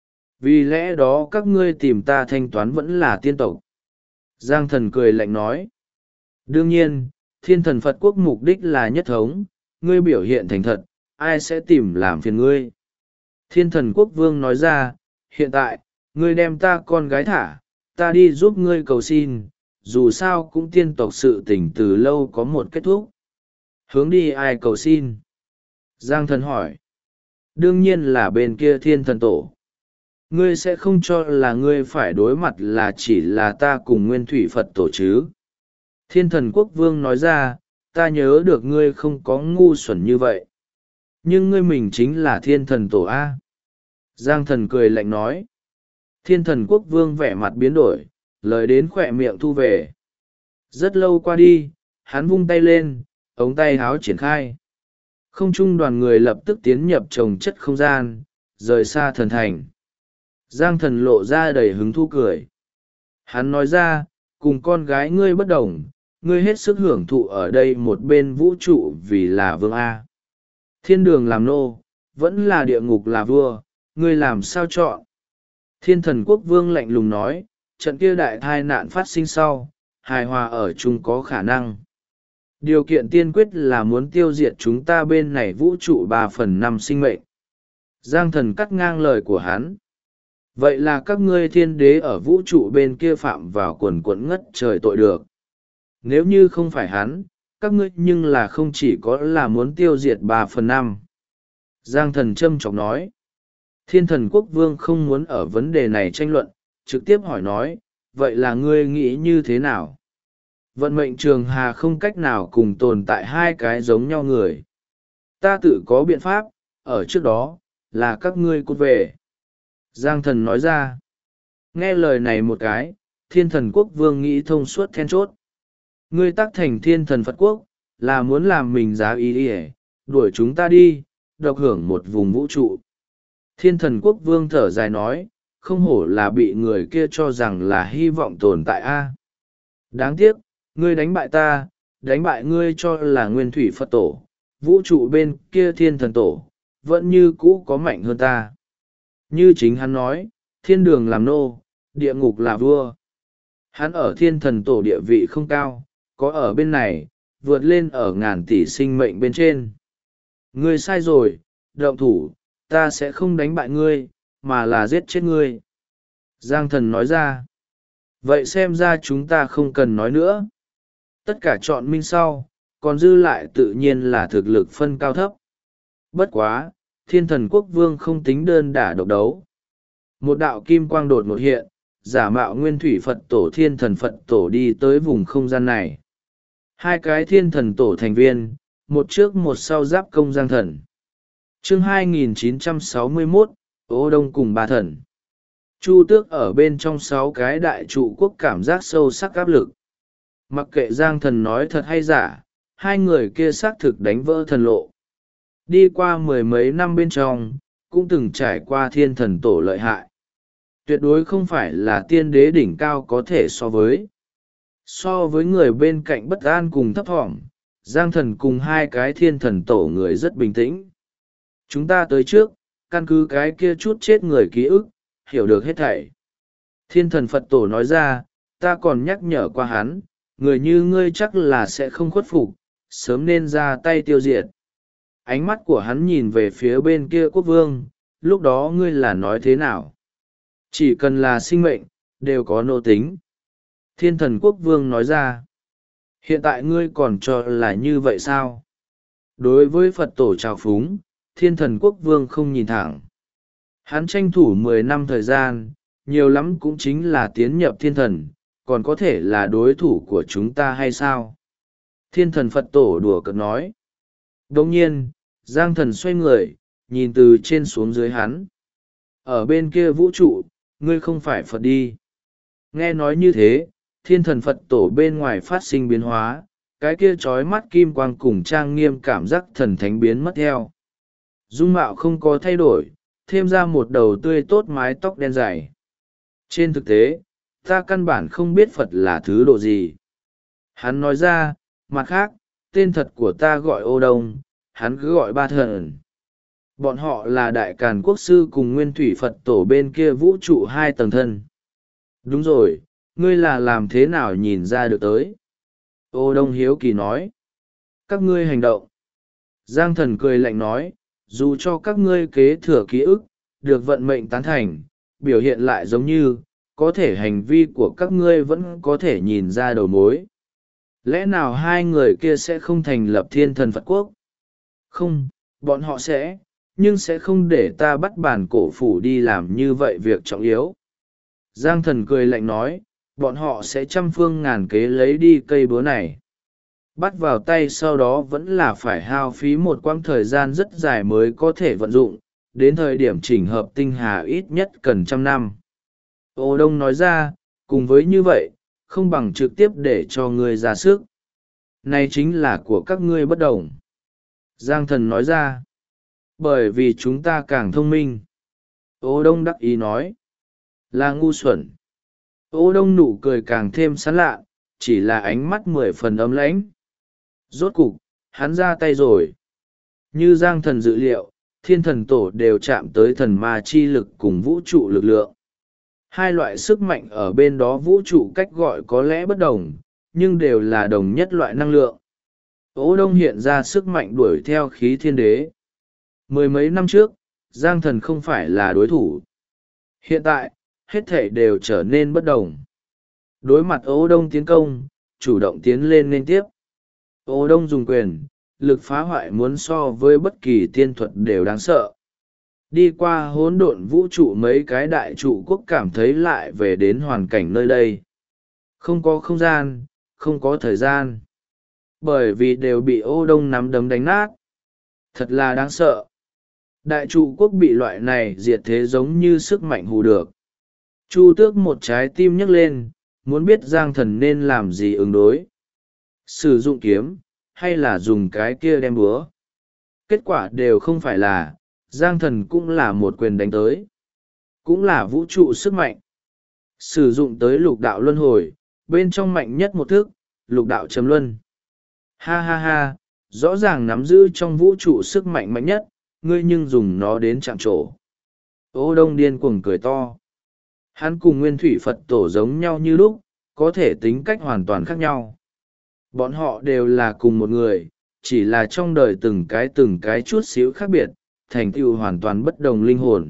Vì lẽ đó các ngươi tìm ta thanh toán vẫn là tiên tộc. Giang thần cười lạnh nói. Đương nhiên, Thiên Thần Phật Quốc mục đích là nhất thống, ngươi biểu hiện thành thật, ai sẽ tìm làm phiền ngươi. Thiên Thần Quốc Vương nói ra, hiện tại, ngươi đem ta con gái thả, ta đi giúp ngươi cầu xin, dù sao cũng tiên tộc sự tình từ lâu có một kết thúc. Hướng đi ai cầu xin? Giang thần hỏi. Đương nhiên là bên kia Thiên Thần Tổ. Ngươi sẽ không cho là ngươi phải đối mặt là chỉ là ta cùng Nguyên Thủy Phật Tổ chứ? Thiên Thần Quốc Vương nói ra, ta nhớ được ngươi không có ngu xuẩn như vậy. Nhưng ngươi mình chính là Thiên Thần Tổ A. Giang thần cười lạnh nói. Thiên Thần Quốc Vương vẻ mặt biến đổi, lời đến khỏe miệng thu về. Rất lâu qua đi, hắn vung tay lên, ống tay háo triển khai. Không trung đoàn người lập tức tiến nhập trồng chất không gian, rời xa thần thành. Giang thần lộ ra đầy hứng thú cười. Hắn nói ra, cùng con gái ngươi bất đồng, ngươi hết sức hưởng thụ ở đây một bên vũ trụ vì là vương A. Thiên đường làm nô, vẫn là địa ngục là vua, ngươi làm sao chọn? Thiên Thần Quốc Vương lạnh lùng nói, trận kia đại tai nạn phát sinh sau, hài hòa ở chung có khả năng. Điều kiện tiên quyết là muốn tiêu diệt chúng ta bên này vũ trụ 3/5 sinh mệnh. Giang thần cắt ngang lời của hắn. Vậy là các ngươi thiên đế ở vũ trụ bên kia phạm vào quần quẫn ngất trời tội được. Nếu như không phải hắn, các ngươi nhưng là không chỉ có là muốn tiêu diệt 3/5. Giang thần châm chọc nói. Thiên Thần Quốc Vương không muốn ở vấn đề này tranh luận, trực tiếp hỏi nói, vậy là ngươi nghĩ như thế nào? Vận mệnh trường hà không cách nào cùng tồn tại hai cái giống nhau người. Ta tự có biện pháp, ở trước đó, là các ngươi cút về. Giang thần nói ra. Nghe lời này một cái, Thiên Thần Quốc Vương nghĩ thông suốt then chốt. Ngươi tác thành Thiên Thần Phật Quốc, là muốn làm mình giá ý đi, đuổi chúng ta đi, độc hưởng một vùng vũ trụ. Thiên Thần Quốc Vương thở dài nói, không hổ là bị người kia cho rằng là hy vọng tồn tại a. Đáng tiếc, ngươi đánh bại ta, đánh bại ngươi cho là Nguyên Thủy Phật Tổ, vũ trụ bên kia Thiên Thần Tổ, vẫn như cũ có mạnh hơn ta. Như chính hắn nói, thiên đường làm nô, địa ngục là vua. Hắn ở Thiên Thần Tổ địa vị không cao, có ở bên này, vượt lên ở ngàn tỷ sinh mệnh bên trên. Ngươi sai rồi, động thủ, ta sẽ không đánh bại ngươi, mà là giết chết ngươi. Giang thần nói ra. Vậy xem ra chúng ta không cần nói nữa. Tất cả chọn minh sau, còn dư lại tự nhiên là thực lực phân cao thấp. Bất quá, Thiên Thần Quốc Vương không tính đơn đả độc đấu. Một đạo kim quang đột ngột hiện, giả mạo nguyên thủy Phật tổ Thiên Thần Phật tổ đi tới vùng không gian này. Hai cái Thiên Thần tổ thành viên, một trước một sau giáp công Giang Thần. Chương 2961, Ô Đông cùng ba thần. Chu Tước ở bên trong 6 cái đại trụ quốc cảm giác sâu sắc áp lực. Mặc kệ Giang Thần nói thật hay giả, hai người kia xác thực đánh vỡ thần lộ. Đi qua 10 mấy năm bên trong, cũng từng trải qua Thiên Thần tổ lợi hại. Tuyệt đối không phải là tiên đế đỉnh cao có thể so với. So với người bên cạnh bất an cùng thấp thỏm, Giang Thần cùng hai cái Thiên Thần tổ người rất bình tĩnh. Chúng ta tới trước, căn cứ cái kia chút chết người ký ức, hiểu được hết thảy. Thiên Thần Phật tổ nói ra, ta còn nhắc nhở qua hắn, người như ngươi chắc là sẽ không khuất phục, sớm nên ra tay tiêu diệt. Ánh mắt của hắn nhìn về phía bên kia quốc vương, lúc đó ngươi là nói thế nào? Chỉ cần là sinh mệnh, đều có nô tính. Thiên Thần Quốc Vương nói ra, hiện tại ngươi còn cho là như vậy sao? Đối với Phật tổ trào phúng, Thiên Thần Quốc Vương không nhìn thẳng. Hắn tranh thủ 10 năm thời gian, nhiều lắm cũng chính là tiến nhập thiên thần, còn có thể là đối thủ của chúng ta hay sao? Thiên Thần Phật tổ đùa cợt nói. Đồng nhiên, Giang Thần xoay người, nhìn từ trên xuống dưới hắn. Ở bên kia vũ trụ, ngươi không phải Phật đi. Nghe nói như thế, Thiên Thần Phật tổ bên ngoài phát sinh biến hóa, cái kia trói mắt kim quang cùng trang nghiêm cảm giác thần thánh biến mất theo. Dung mạo không có thay đổi, thêm ra một đầu tươi tốt mái tóc đen dài. Trên thực tế, ta căn bản không biết Phật là thứ độ gì. Hắn nói ra, mặt khác, tên thật của ta gọi Ô Đông, hắn cứ gọi ba thần. Bọn họ là Đại Càn Quốc Sư cùng Nguyên Thủy Phật tổ bên kia vũ trụ 2 tầng thân. Đúng rồi, ngươi là làm thế nào nhìn ra được tới? Ô Đông hiếu kỳ nói. Các ngươi hành động. Giang Thần cười lạnh nói, dù cho các ngươi kế thừa ký ức, được vận mệnh tán thành, biểu hiện lại giống như, có thể hành vi của các ngươi vẫn có thể nhìn ra đầu mối. Lẽ nào hai người kia sẽ không thành lập Thiên Thần Phật Quốc? Không, bọn họ sẽ, nhưng sẽ không để ta bắt bản cổ phủ đi làm như vậy việc trọng yếu. Giang Thần cười lạnh nói, bọn họ sẽ trăm phương ngàn kế lấy đi cây búa này. Bắt vào tay sau đó vẫn là phải hao phí một quãng thời gian rất dài mới có thể vận dụng, đến thời điểm chỉnh hợp tinh hà ít nhất cần 100 năm. Ô Đông nói ra, cùng với như vậy, không bằng trực tiếp để cho ngươi ra sức. Này chính là của các ngươi bất đồng. Giang Thần nói ra, bởi vì chúng ta càng thông minh. Ô Đông đắc ý nói, là ngu xuẩn. Ô Đông nụ cười càng thêm sán lạ, chỉ là ánh mắt 10 phần ấm lãnh. Rốt cục, hắn ra tay rồi. Như Giang Thần dự liệu, Thiên Thần tổ đều chạm tới thần ma chi lực cùng vũ trụ lực lượng. Hai loại sức mạnh ở bên đó vũ trụ cách gọi có lẽ bất đồng, nhưng đều là đồng nhất loại năng lượng. Ô Đông hiện ra sức mạnh đuổi theo khí thiên đế. 10 mấy năm trước, Giang Thần không phải là đối thủ. Hiện tại, hết thể đều trở nên bất đồng. Đối mặt Ô Đông tiến công, chủ động tiến lên liên tiếp. Ô Đông dùng quyền, lực phá hoại muốn so với bất kỳ tiên thuật đều đáng sợ. Đi qua hỗn độn vũ trụ mấy cái đại trụ quốc cảm thấy lại về đến hoàn cảnh nơi đây. Không có không gian, không có thời gian. Bởi vì đều bị Ô Đông nắm đấm đánh nát. Thật là đáng sợ. Đại trụ quốc bị loại này diệt thế giống như sức mạnh hù được. Chu Tước một trái tim nhấc lên, muốn biết Giang Thần nên làm gì ứng đối. Sử dụng kiếm, hay là dùng cái kia đem búa. Kết quả đều không phải là, Giang Thần cũng là một quyền đánh tới. Cũng là vũ trụ sức mạnh. Sử dụng tới lục đạo luân hồi, bên trong mạnh nhất một thức, lục đạo chấm luân. Ha ha ha, rõ ràng nắm giữ trong vũ trụ sức mạnh mạnh nhất, ngươi nhưng dùng nó đến chạm trổ. Ô Đông điên cuồng cười to. Hắn cùng Nguyên Thủy Phật tổ giống nhau như lúc, có thể tính cách hoàn toàn khác nhau. Bọn họ đều là cùng một người, chỉ là trong đời từng cái chút xíu khác biệt, thành tựu hoàn toàn bất đồng linh hồn.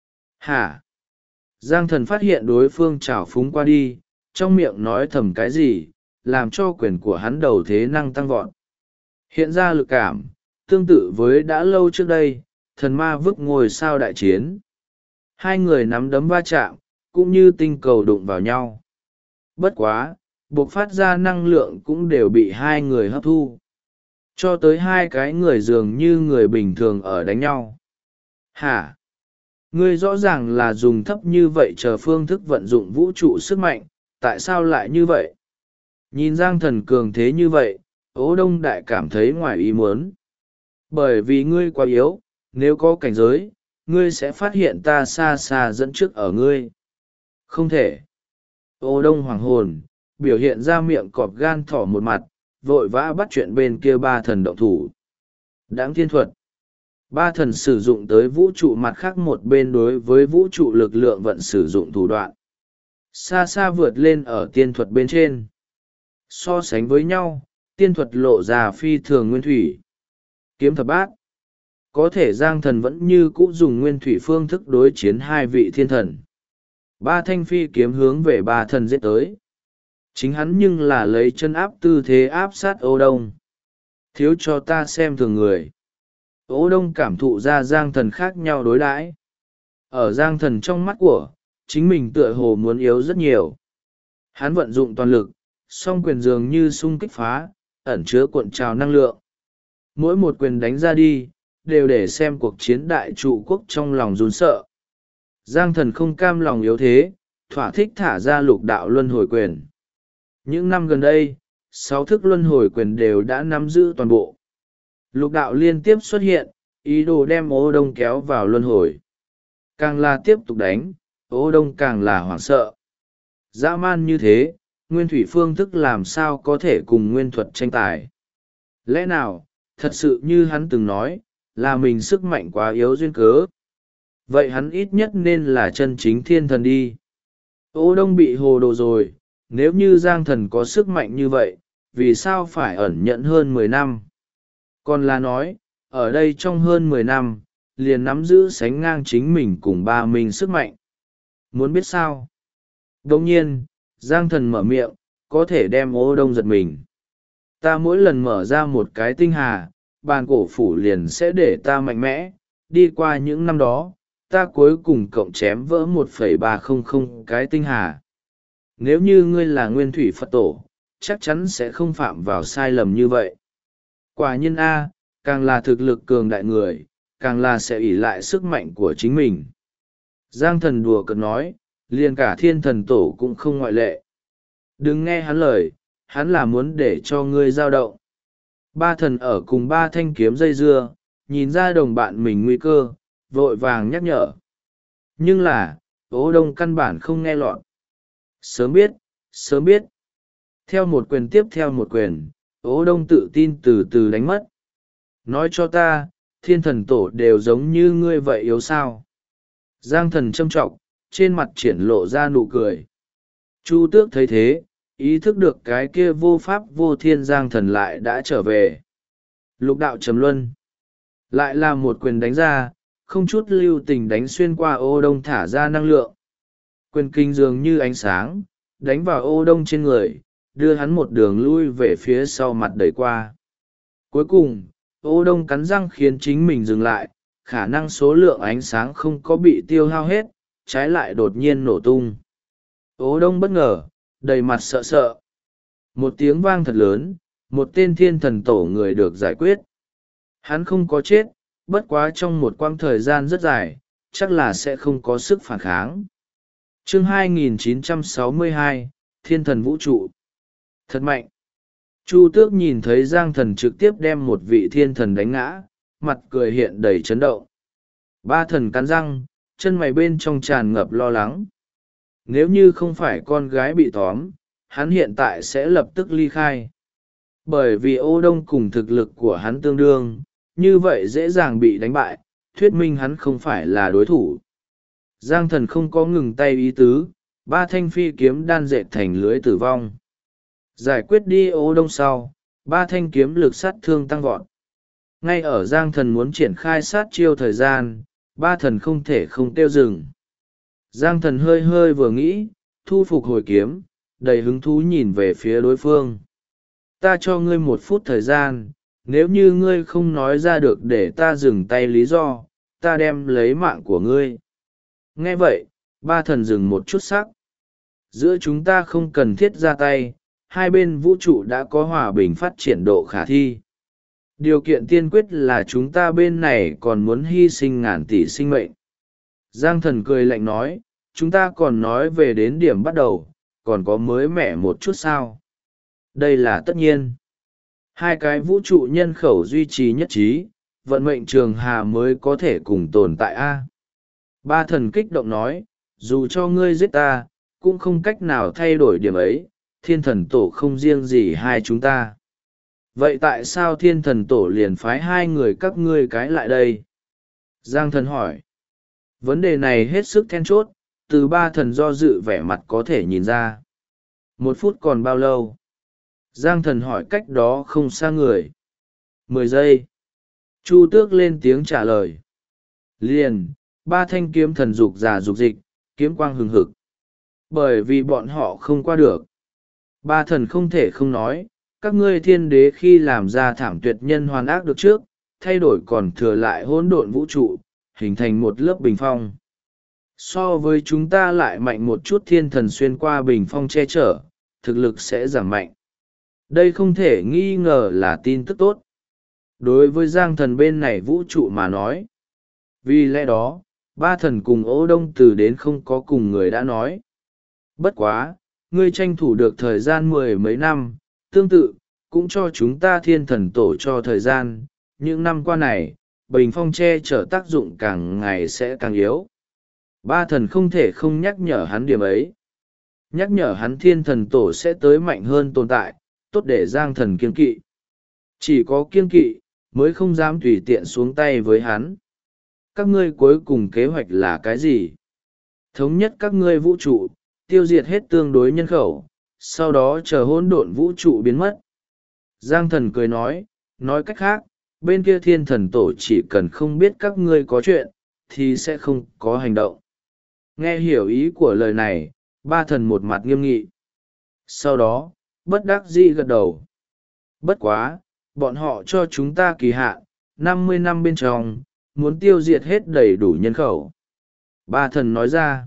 Hả? Giang Thần phát hiện đối phương trào phúng qua đi, trong miệng nói thầm cái gì, làm cho quyền của hắn đầu thế năng tăng vọt. Hiện ra lực cảm, tương tự với đã lâu trước đây thần ma vức ngôi sao đại chiến. Hai người nắm đấm va chạm cũng như tinh cầu đụng vào nhau. Bất quá buộc phát ra năng lượng cũng đều bị hai người hấp thu, cho tới hai cái người dường như người bình thường ở đánh nhau. Hả? Ngươi rõ ràng là dùng thấp như vậy chờ phương thức vận dụng vũ trụ sức mạnh, tại sao lại như vậy? Nhìn Giang Thần cường thế như vậy, Ô Đông Đại cảm thấy ngoài ý muốn. Bởi vì ngươi quá yếu, nếu có cảnh giới, ngươi sẽ phát hiện ta xa xa dẫn trước ở ngươi. Không thể. Ô Đông hoàng hồn, biểu hiện ra miệng cọp gan thỏ một mặt, vội vã bắt chuyện bên kia ba thần động thủ. Đáng thiên thuật. Ba thần sử dụng tới vũ trụ mặt khác một bên đối với vũ trụ lực lượng vận sử dụng thủ đoạn. Xa xa vượt lên ở tiên thuật bên trên. So sánh với nhau, tiên thuật lộ ra phi thường nguyên thủy. Kiếm thập bát. Có thể Giang Thần vẫn như cũ dùng nguyên thủy phương thức đối chiến hai vị thiên thần. Ba thanh phi kiếm hướng về ba thần giết tới. Chính hắn nhưng là lấy chân áp tư thế áp sát Ô Đông. Thiếu cho ta xem thường người. Ô Đông cảm thụ ra Giang Thần khác nhau đối đãi. Ở Giang Thần trong mắt của, chính mình tựa hồ muốn yếu rất nhiều. Hắn vận dụng toàn lực, song quyền dường như xung kích phá, ẩn chứa cuộn trào năng lượng. Mỗi một quyền đánh ra đi, đều để xem cuộc chiến đại trụ quốc trong lòng run sợ. Giang Thần không cam lòng yếu thế, thỏa thích thả ra lục đạo luân hồi quyền. Những năm gần đây, 6 thức luân hồi quyền đều đã nắm giữ toàn bộ. Lục đạo liên tiếp xuất hiện, ý đồ đem Ô Đông kéo vào luân hồi. Càng là tiếp tục đánh, Ô Đông càng là hoảng sợ. Dã man như thế, nguyên thủy phương thức làm sao có thể cùng nguyên thuật tranh tài. Lẽ nào, thật sự như hắn từng nói, là mình sức mạnh quá yếu duyên cớ. Vậy hắn ít nhất nên là chân chính thiên thần đi. Ô Đông bị hồ đồ rồi, nếu như Giang Thần có sức mạnh như vậy, vì sao phải ẩn nhẫn hơn 10 năm? Còn là nói, ở đây trong hơn 10 năm, liền nắm giữ sánh ngang chính mình cùng ba mình sức mạnh. Muốn biết sao? Đồng nhiên, Giang Thần mở miệng, có thể đem Ô Đông giật mình. Ta mỗi lần mở ra một cái tinh hà, bàn cổ phủ liền sẽ để ta mạnh mẽ. Đi qua những năm đó, ta cuối cùng cộng chém vỡ 1,300 cái tinh hà. Nếu như ngươi là nguyên thủy Phật tổ, chắc chắn sẽ không phạm vào sai lầm như vậy. Quả nhiên A, càng là thực lực cường đại người, càng là sẽ ỷ lại sức mạnh của chính mình. Giang Thần đùa cợt nói, liền cả thiên thần tổ cũng không ngoại lệ. Đừng nghe hắn lời, hắn là muốn để cho ngươi dao động. Ba thần ở cùng ba thanh kiếm dây dưa, nhìn ra đồng bạn mình nguy cơ, vội vàng nhắc nhở. Nhưng là, Ô Đông căn bản không nghe lọt. Sớm biết, sớm biết. Theo một quyền tiếp theo một quyền, Ô Đông tự tin từ từ đánh mất. Nói cho ta, thiên thần tổ đều giống như ngươi vậy yếu sao? Giang Thần châm trọng, trên mặt triển lộ ra nụ cười. Chu Tước thấy thế, ý thức được cái kia vô pháp vô thiên Giang Thần lại đã trở về. Lục đạo trầm luân. Lại là một quyền đánh ra, không chút lưu tình đánh xuyên qua Ô Đông thả ra năng lượng. Quyền kinh dường như ánh sáng, đánh vào Ô Đông trên người, đưa hắn một đường lui về phía sau mặt đẩy qua. Cuối cùng, Ô Đông cắn răng khiến chính mình dừng lại, khả năng số lượng ánh sáng không có bị tiêu hao hết, trái lại đột nhiên nổ tung. Ô Đông bất ngờ, đầy mặt sợ sợ. Một tiếng vang thật lớn, một tên thiên thần tổ người được giải quyết. Hắn không có chết, bất quá trong một quãng thời gian rất dài, chắc là sẽ không có sức phản kháng. Chương 2962, Thiên thần vũ trụ. Thật mạnh. Chu Tước nhìn thấy Giang Thần trực tiếp đem một vị thiên thần đánh ngã, mặt cười hiện đầy chấn động. Ba thần cắn răng, chân mày bên trong tràn ngập lo lắng. Nếu như không phải con gái bị tóm, hắn hiện tại sẽ lập tức ly khai. Bởi vì Ô Đông cùng thực lực của hắn tương đương, như vậy dễ dàng bị đánh bại, thuyết minh hắn không phải là đối thủ. Giang Thần không có ngừng tay ý tứ, ba thanh phi kiếm đan dệt thành lưới tử vong. Giải quyết đi Ô Đông sau, ba thanh kiếm lực sát thương tăng vọt. Ngay ở Giang Thần muốn triển khai sát chiêu thời gian, ba thần không thể không tiêu dừng. Giang Thần hơi hơi vừa nghĩ, thu phục hồi kiếm, đầy hứng thú nhìn về phía đối phương. Ta cho ngươi 1 phút thời gian, nếu như ngươi không nói ra được để ta dừng tay lý do, ta đem lấy mạng của ngươi. Nghe vậy, ba thần dừng một chút sắc. Giữa chúng ta không cần thiết ra tay, hai bên vũ trụ đã có hòa bình phát triển độ khả thi. Điều kiện tiên quyết là chúng ta bên này còn muốn hy sinh ngàn tỷ sinh mệnh. Giang thần cười lạnh nói, chúng ta còn nói về đến điểm bắt đầu, còn có mới mẻ một chút sao? Đây là tất nhiên. Hai cái vũ trụ nhân khẩu duy trì nhất trí, vận mệnh trường hà mới có thể cùng tồn tại a. Ba thần kích động nói, dù cho ngươi giết ta, cũng không cách nào thay đổi điểm ấy, thiên thần tổ không riêng gì hai chúng ta. Vậy tại sao thiên thần tổ liền phái hai người các ngươi cái lại đây? Giang thần hỏi. Vấn đề này hết sức then chốt, từ ba thần do dự vẻ mặt có thể nhìn ra. 1 phút còn bao lâu? Giang thần hỏi cách đó không xa người. 10 giây. Chu tước lên tiếng trả lời. Liền, ba thanh kiếm thần dục già dục dịch, kiếm quang hừng hực. Bởi vì bọn họ không qua được. Ba thần không thể không nói, các ngươi thiên đế khi làm ra thảm tuyệt nhân hoàn ác được trước, thay đổi còn thừa lại hỗn độn vũ trụ, hình thành một lớp bình phong. So với chúng ta lại mạnh một chút, thiên thần xuyên qua bình phong che chở, thực lực sẽ giảm mạnh. Đây không thể nghi ngờ là tin tức tốt. Đối với Giang thần bên này vũ trụ mà nói. Vì lẽ đó, ba thần cùng Ô Đông từ đến không có cùng người đã nói. Bất quá, ngươi tranh thủ được thời gian 10 mấy năm, tương tự, cũng cho chúng ta thiên thần tổ cho thời gian. Những năm qua này, bình phong che chở tác dụng càng ngày sẽ càng yếu. Ba thần không thể không nhắc nhở hắn điểm ấy. Nhắc nhở hắn thiên thần tổ sẽ tới mạnh hơn tồn tại, tốt để Giang thần kiêng kỵ. Chỉ có kiêng kỵ, mới không dám tùy tiện xuống tay với hắn. Các ngươi cuối cùng kế hoạch là cái gì? Thống nhất các ngươi vũ trụ, tiêu diệt hết tương đối nhân khẩu, sau đó chờ hỗn độn vũ trụ biến mất. Giang thần cười nói cách khác, bên kia thiên thần tổ chỉ cần không biết các ngươi có chuyện, thì sẽ không có hành động. Nghe hiểu ý của lời này, ba thần một mặt nghiêm nghị. Sau đó, bất đắc dĩ gật đầu. Bất quá, bọn họ cho chúng ta kỳ hạn, 50 năm bên trong, muốn tiêu diệt hết đầy đủ nhân khẩu. Ba thần nói ra.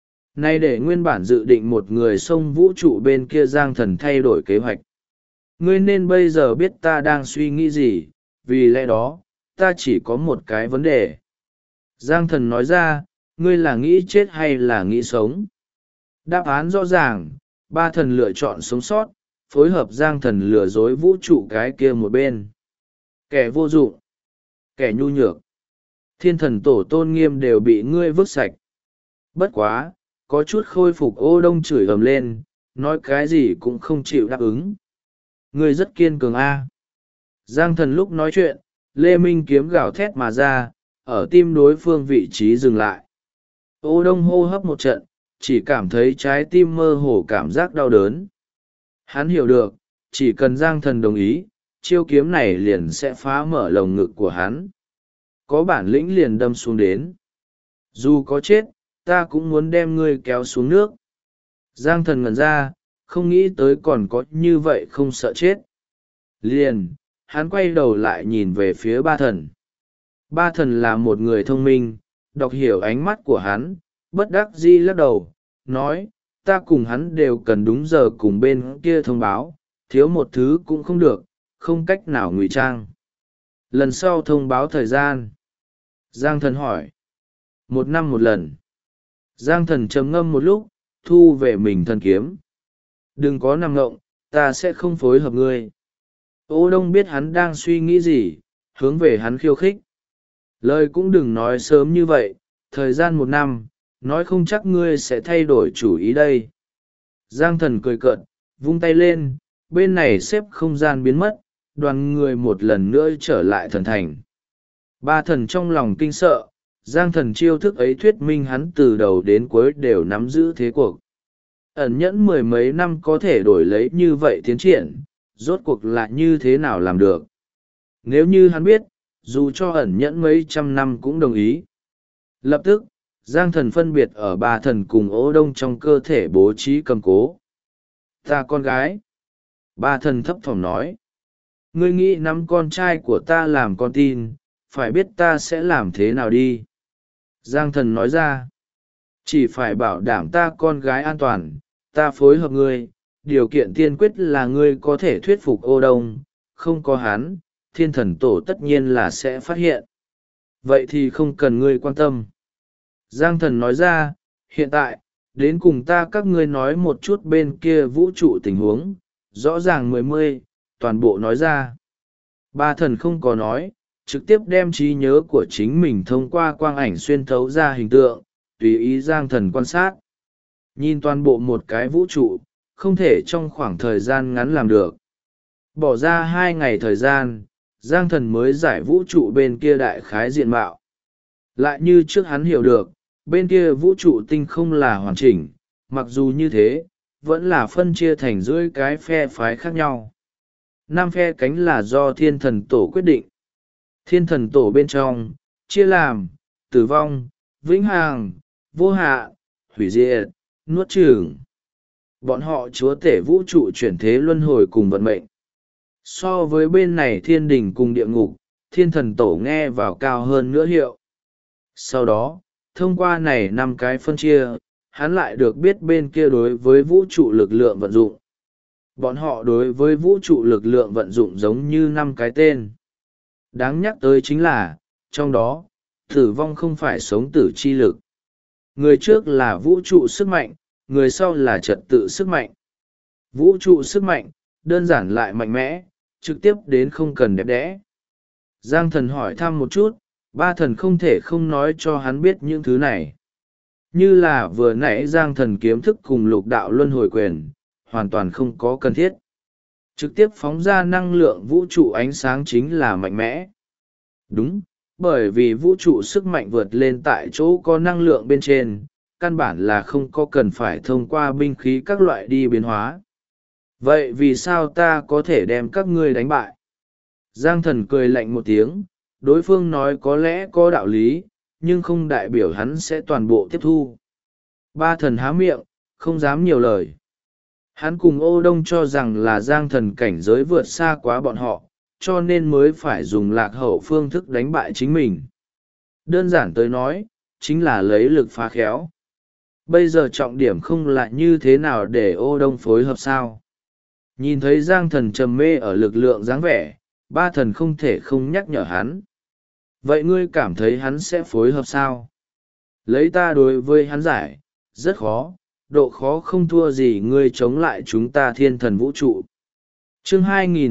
Nay để nguyên bản dự định một người xông vũ trụ bên kia Giang thần thay đổi kế hoạch. Ngươi nên bây giờ biết ta đang suy nghĩ gì, vì lẽ đó, ta chỉ có một cái vấn đề. Giang thần nói ra, ngươi là nghĩ chết hay là nghĩ sống? Đáp án rõ ràng, ba thần lựa chọn sống sót, phối hợp Giang thần lừa dối vũ trụ cái kia một bên. Kẻ vô dụng, kẻ nhu nhược, thiên thần tổ tôn nghiêm đều bị ngươi vứt sạch. Bất quá, có chút khôi phục Ô Đông chửi ầm lên, nói cái gì cũng không chịu đáp ứng. Ngươi rất kiên cường a. Giang thần lúc nói chuyện, Lê Minh kiếm gào thét mà ra, ở tim đối phương vị trí dừng lại. Ô Đông hô hấp một trận, chỉ cảm thấy trái tim mơ hồ cảm giác đau đớn. Hắn hiểu được, chỉ cần Giang thần đồng ý, chiêu kiếm này liền sẽ phá mở lồng ngực của hắn. Có bản lĩnh liền đâm xuống đến. Dù có chết, ta cũng muốn đem ngươi kéo xuống nước. Giang thần ngẩn ra, không nghĩ tới còn có như vậy không sợ chết. Liền, hắn quay đầu lại nhìn về phía ba thần. Ba thần là một người thông minh, đọc hiểu ánh mắt của hắn, bất đắc dĩ lắc đầu, nói, ta cùng hắn đều cần đúng giờ cùng bên kia thông báo, thiếu một thứ cũng không được, không cách nào ngụy trang. Lần sau thông báo thời gian. Giang thần hỏi. 1 năm một lần. Giang thần trầm ngâm một lúc, thu về mình thần kiếm. Đừng có nằm ngộng, ta sẽ không phối hợp ngươi. Ô Đông biết hắn đang suy nghĩ gì, hướng về hắn khiêu khích. Lời cũng đừng nói sớm như vậy, thời gian 1 năm, nói không chắc ngươi sẽ thay đổi chủ ý đây. Giang thần cười cợt, vung tay lên, bên này xếp không gian biến mất, đoàn người một lần nữa trở lại thần thành. Ba thần trong lòng kinh sợ, Giang thần chiêu thức ấy thuyết minh hắn từ đầu đến cuối đều nắm giữ thế cuộc. Ẩn nhẫn 10 mấy năm có thể đổi lấy như vậy tiến triển, rốt cuộc là như thế nào làm được. Nếu như hắn biết, dù cho ẩn nhẫn mấy trăm năm cũng đồng ý. Lập tức, Giang thần phân biệt ở ba thần cùng Ô Đông trong cơ thể bố trí cầm cố. Ta con gái. Ba thần thấp thỏm nói. Ngươi nghĩ nắm con trai của ta làm con tin, phải biết ta sẽ làm thế nào đi. Giang thần nói ra, chỉ phải bảo đảm ta con gái an toàn, ta phối hợp ngươi, điều kiện tiên quyết là ngươi có thể thuyết phục Ô Đông, không có hắn, thiên thần tổ tất nhiên là sẽ phát hiện. Vậy thì không cần ngươi quan tâm. Giang thần nói ra, hiện tại, đến cùng ta các ngươi nói một chút bên kia vũ trụ tình huống, rõ ràng 10, toàn bộ nói ra. Ba thần không có nói, trực tiếp đem trí nhớ của chính mình thông qua quang ảnh xuyên thấu ra hình tượng, tùy ý Giang thần quan sát. Nhìn toàn bộ một cái vũ trụ, không thể trong khoảng thời gian ngắn làm được. Bỏ ra 2 ngày thời gian, Giang thần mới giải vũ trụ bên kia đại khái diện mạo. Lại như trước hắn hiểu được, bên kia vũ trụ tinh không là hoàn chỉnh, mặc dù như thế, vẫn là phân chia thành dưới cái phe phái khác nhau. 5 phe cánh là do thiên thần tổ quyết định. Thiên thần tổ bên trong, chia làm, tử vong, vĩnh hằng, vô hạ, hủy diệt, nuốt chửng. Bọn họ chúa tể vũ trụ chuyển thế luân hồi cùng vận mệnh. So với bên này thiên đình cùng địa ngục, thiên thần tổ nghe vào cao hơn nữa hiệu. Sau đó, thông qua này 5 cái phân chia, hắn lại được biết bên kia đối với vũ trụ lực lượng vận dụng. Bọn họ đối với vũ trụ lực lượng vận dụng giống như 5 cái tên. Đáng nhắc tới chính là, trong đó, tử vong không phải sống tử chi lực. Người trước là vũ trụ sức mạnh, người sau là trật tự sức mạnh. Vũ trụ sức mạnh, đơn giản lại mạnh mẽ, trực tiếp đến không cần đẹp đẽ. Giang thần hỏi thăm một chút, ba thần không thể không nói cho hắn biết những thứ này. Như là vừa nãy Giang thần kiếm thức cùng lục đạo luân hồi quyền, hoàn toàn không có cần thiết. Trực tiếp phóng ra năng lượng vũ trụ ánh sáng chính là mạnh mẽ. Đúng, bởi vì vũ trụ sức mạnh vượt lên tại chỗ có năng lượng bên trên, căn bản là không có cần phải thông qua binh khí các loại đi biến hóa. Vậy vì sao ta có thể đem các ngươi đánh bại? Giang thần cười lạnh một tiếng, đối phương nói có lẽ có đạo lý, nhưng không đại biểu hắn sẽ toàn bộ tiếp thu. Ba thần há miệng, không dám nhiều lời. Hắn cùng Ô Đông cho rằng là Giang thần cảnh giới vượt xa quá bọn họ, cho nên mới phải dùng lạc hậu phương thức đánh bại chính mình. Đơn giản tới nói, chính là lấy lực phá khéo. Bây giờ trọng điểm không là như thế nào để Ô Đông phối hợp sao. Nhìn thấy Giang thần trầm mê ở lực lượng dáng vẻ, ba thần không thể không nhắc nhở hắn. Vậy ngươi cảm thấy hắn sẽ phối hợp sao? Lấy ta đối với hắn giải, rất khó, độ khó không thua gì ngươi chống lại chúng ta thiên thần vũ trụ. Chương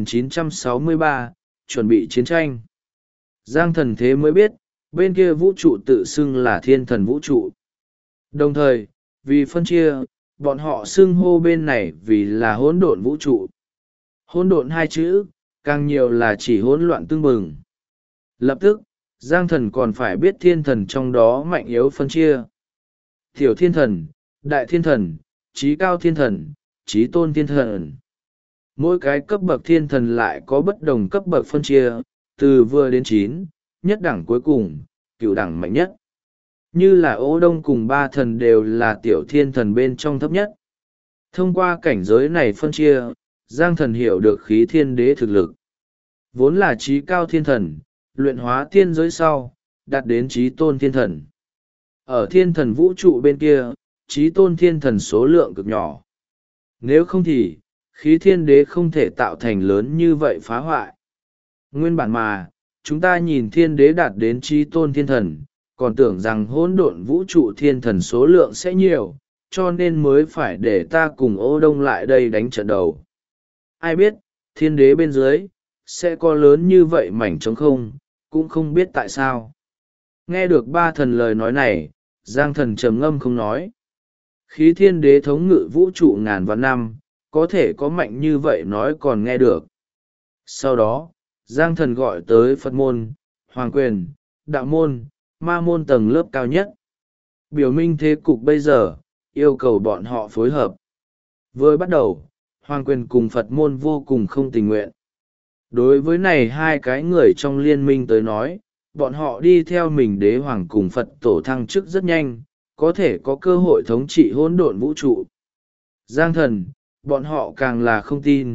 2963, chuẩn bị chiến tranh. Giang thần thế mới biết, bên kia vũ trụ tự xưng là thiên thần vũ trụ. Đồng thời, vì phân chia, bọn họ xưng hô bên này vì là hỗn độn vũ trụ. Hỗn độn 2 chữ, càng nhiều là chỉ hỗn loạn tương bừng. Lập tức, Giang thần còn phải biết thiên thần trong đó mạnh yếu phân chia. Tiểu thiên thần, đại thiên thần, trí cao thiên thần, trí tôn thiên thần. Mỗi cái cấp bậc thiên thần lại có bất đồng cấp bậc phân chia, từ vừa đến 9, nhất đẳng cuối cùng, cửu đẳng mạnh nhất. Như là Ô Đông cùng ba thần đều là tiểu thiên thần bên trong thấp nhất. Thông qua cảnh giới này phân chia, Giang thần hiểu được khí thiên đế thực lực. Vốn là trí cao thiên thần, luyện hóa thiên giới sau, đạt đến trí tôn thiên thần. Ở thiên thần vũ trụ bên kia, trí tôn thiên thần số lượng cực nhỏ. Nếu không thì, khí thiên đế không thể tạo thành lớn như vậy phá hoại. Nguyên bản mà, chúng ta nhìn thiên đế đạt đến trí tôn thiên thần, còn tưởng rằng hỗn độn vũ trụ thiên thần số lượng sẽ nhiều, cho nên mới phải để ta cùng Ô Đông lại đây đánh trận đầu. Ai biết, thiên đế bên dưới, sẽ có lớn như vậy mảnh trống không, cũng không biết tại sao. Nghe được ba thần lời nói này, Giang thần trầm ngâm không nói. Khí thiên đế thống ngự vũ trụ ngàn vạn năm, có thể có mạnh như vậy nói còn nghe được. Sau đó, Giang thần gọi tới Phật môn, Hoàng quyền, Đạo môn, Ma môn tầng lớp cao nhất. Biểu minh thế cục bây giờ, yêu cầu bọn họ phối hợp. Vừa bắt đầu, Hoàng quyền cùng Phật môn vô cùng không tình nguyện. Đối với này hai cái người trong liên minh tới nói, bọn họ đi theo mình đế hoàng cùng Phật tổ thăng chức rất nhanh, có thể có cơ hội thống trị hỗn độn vũ trụ. Giang thần, bọn họ càng là không tin,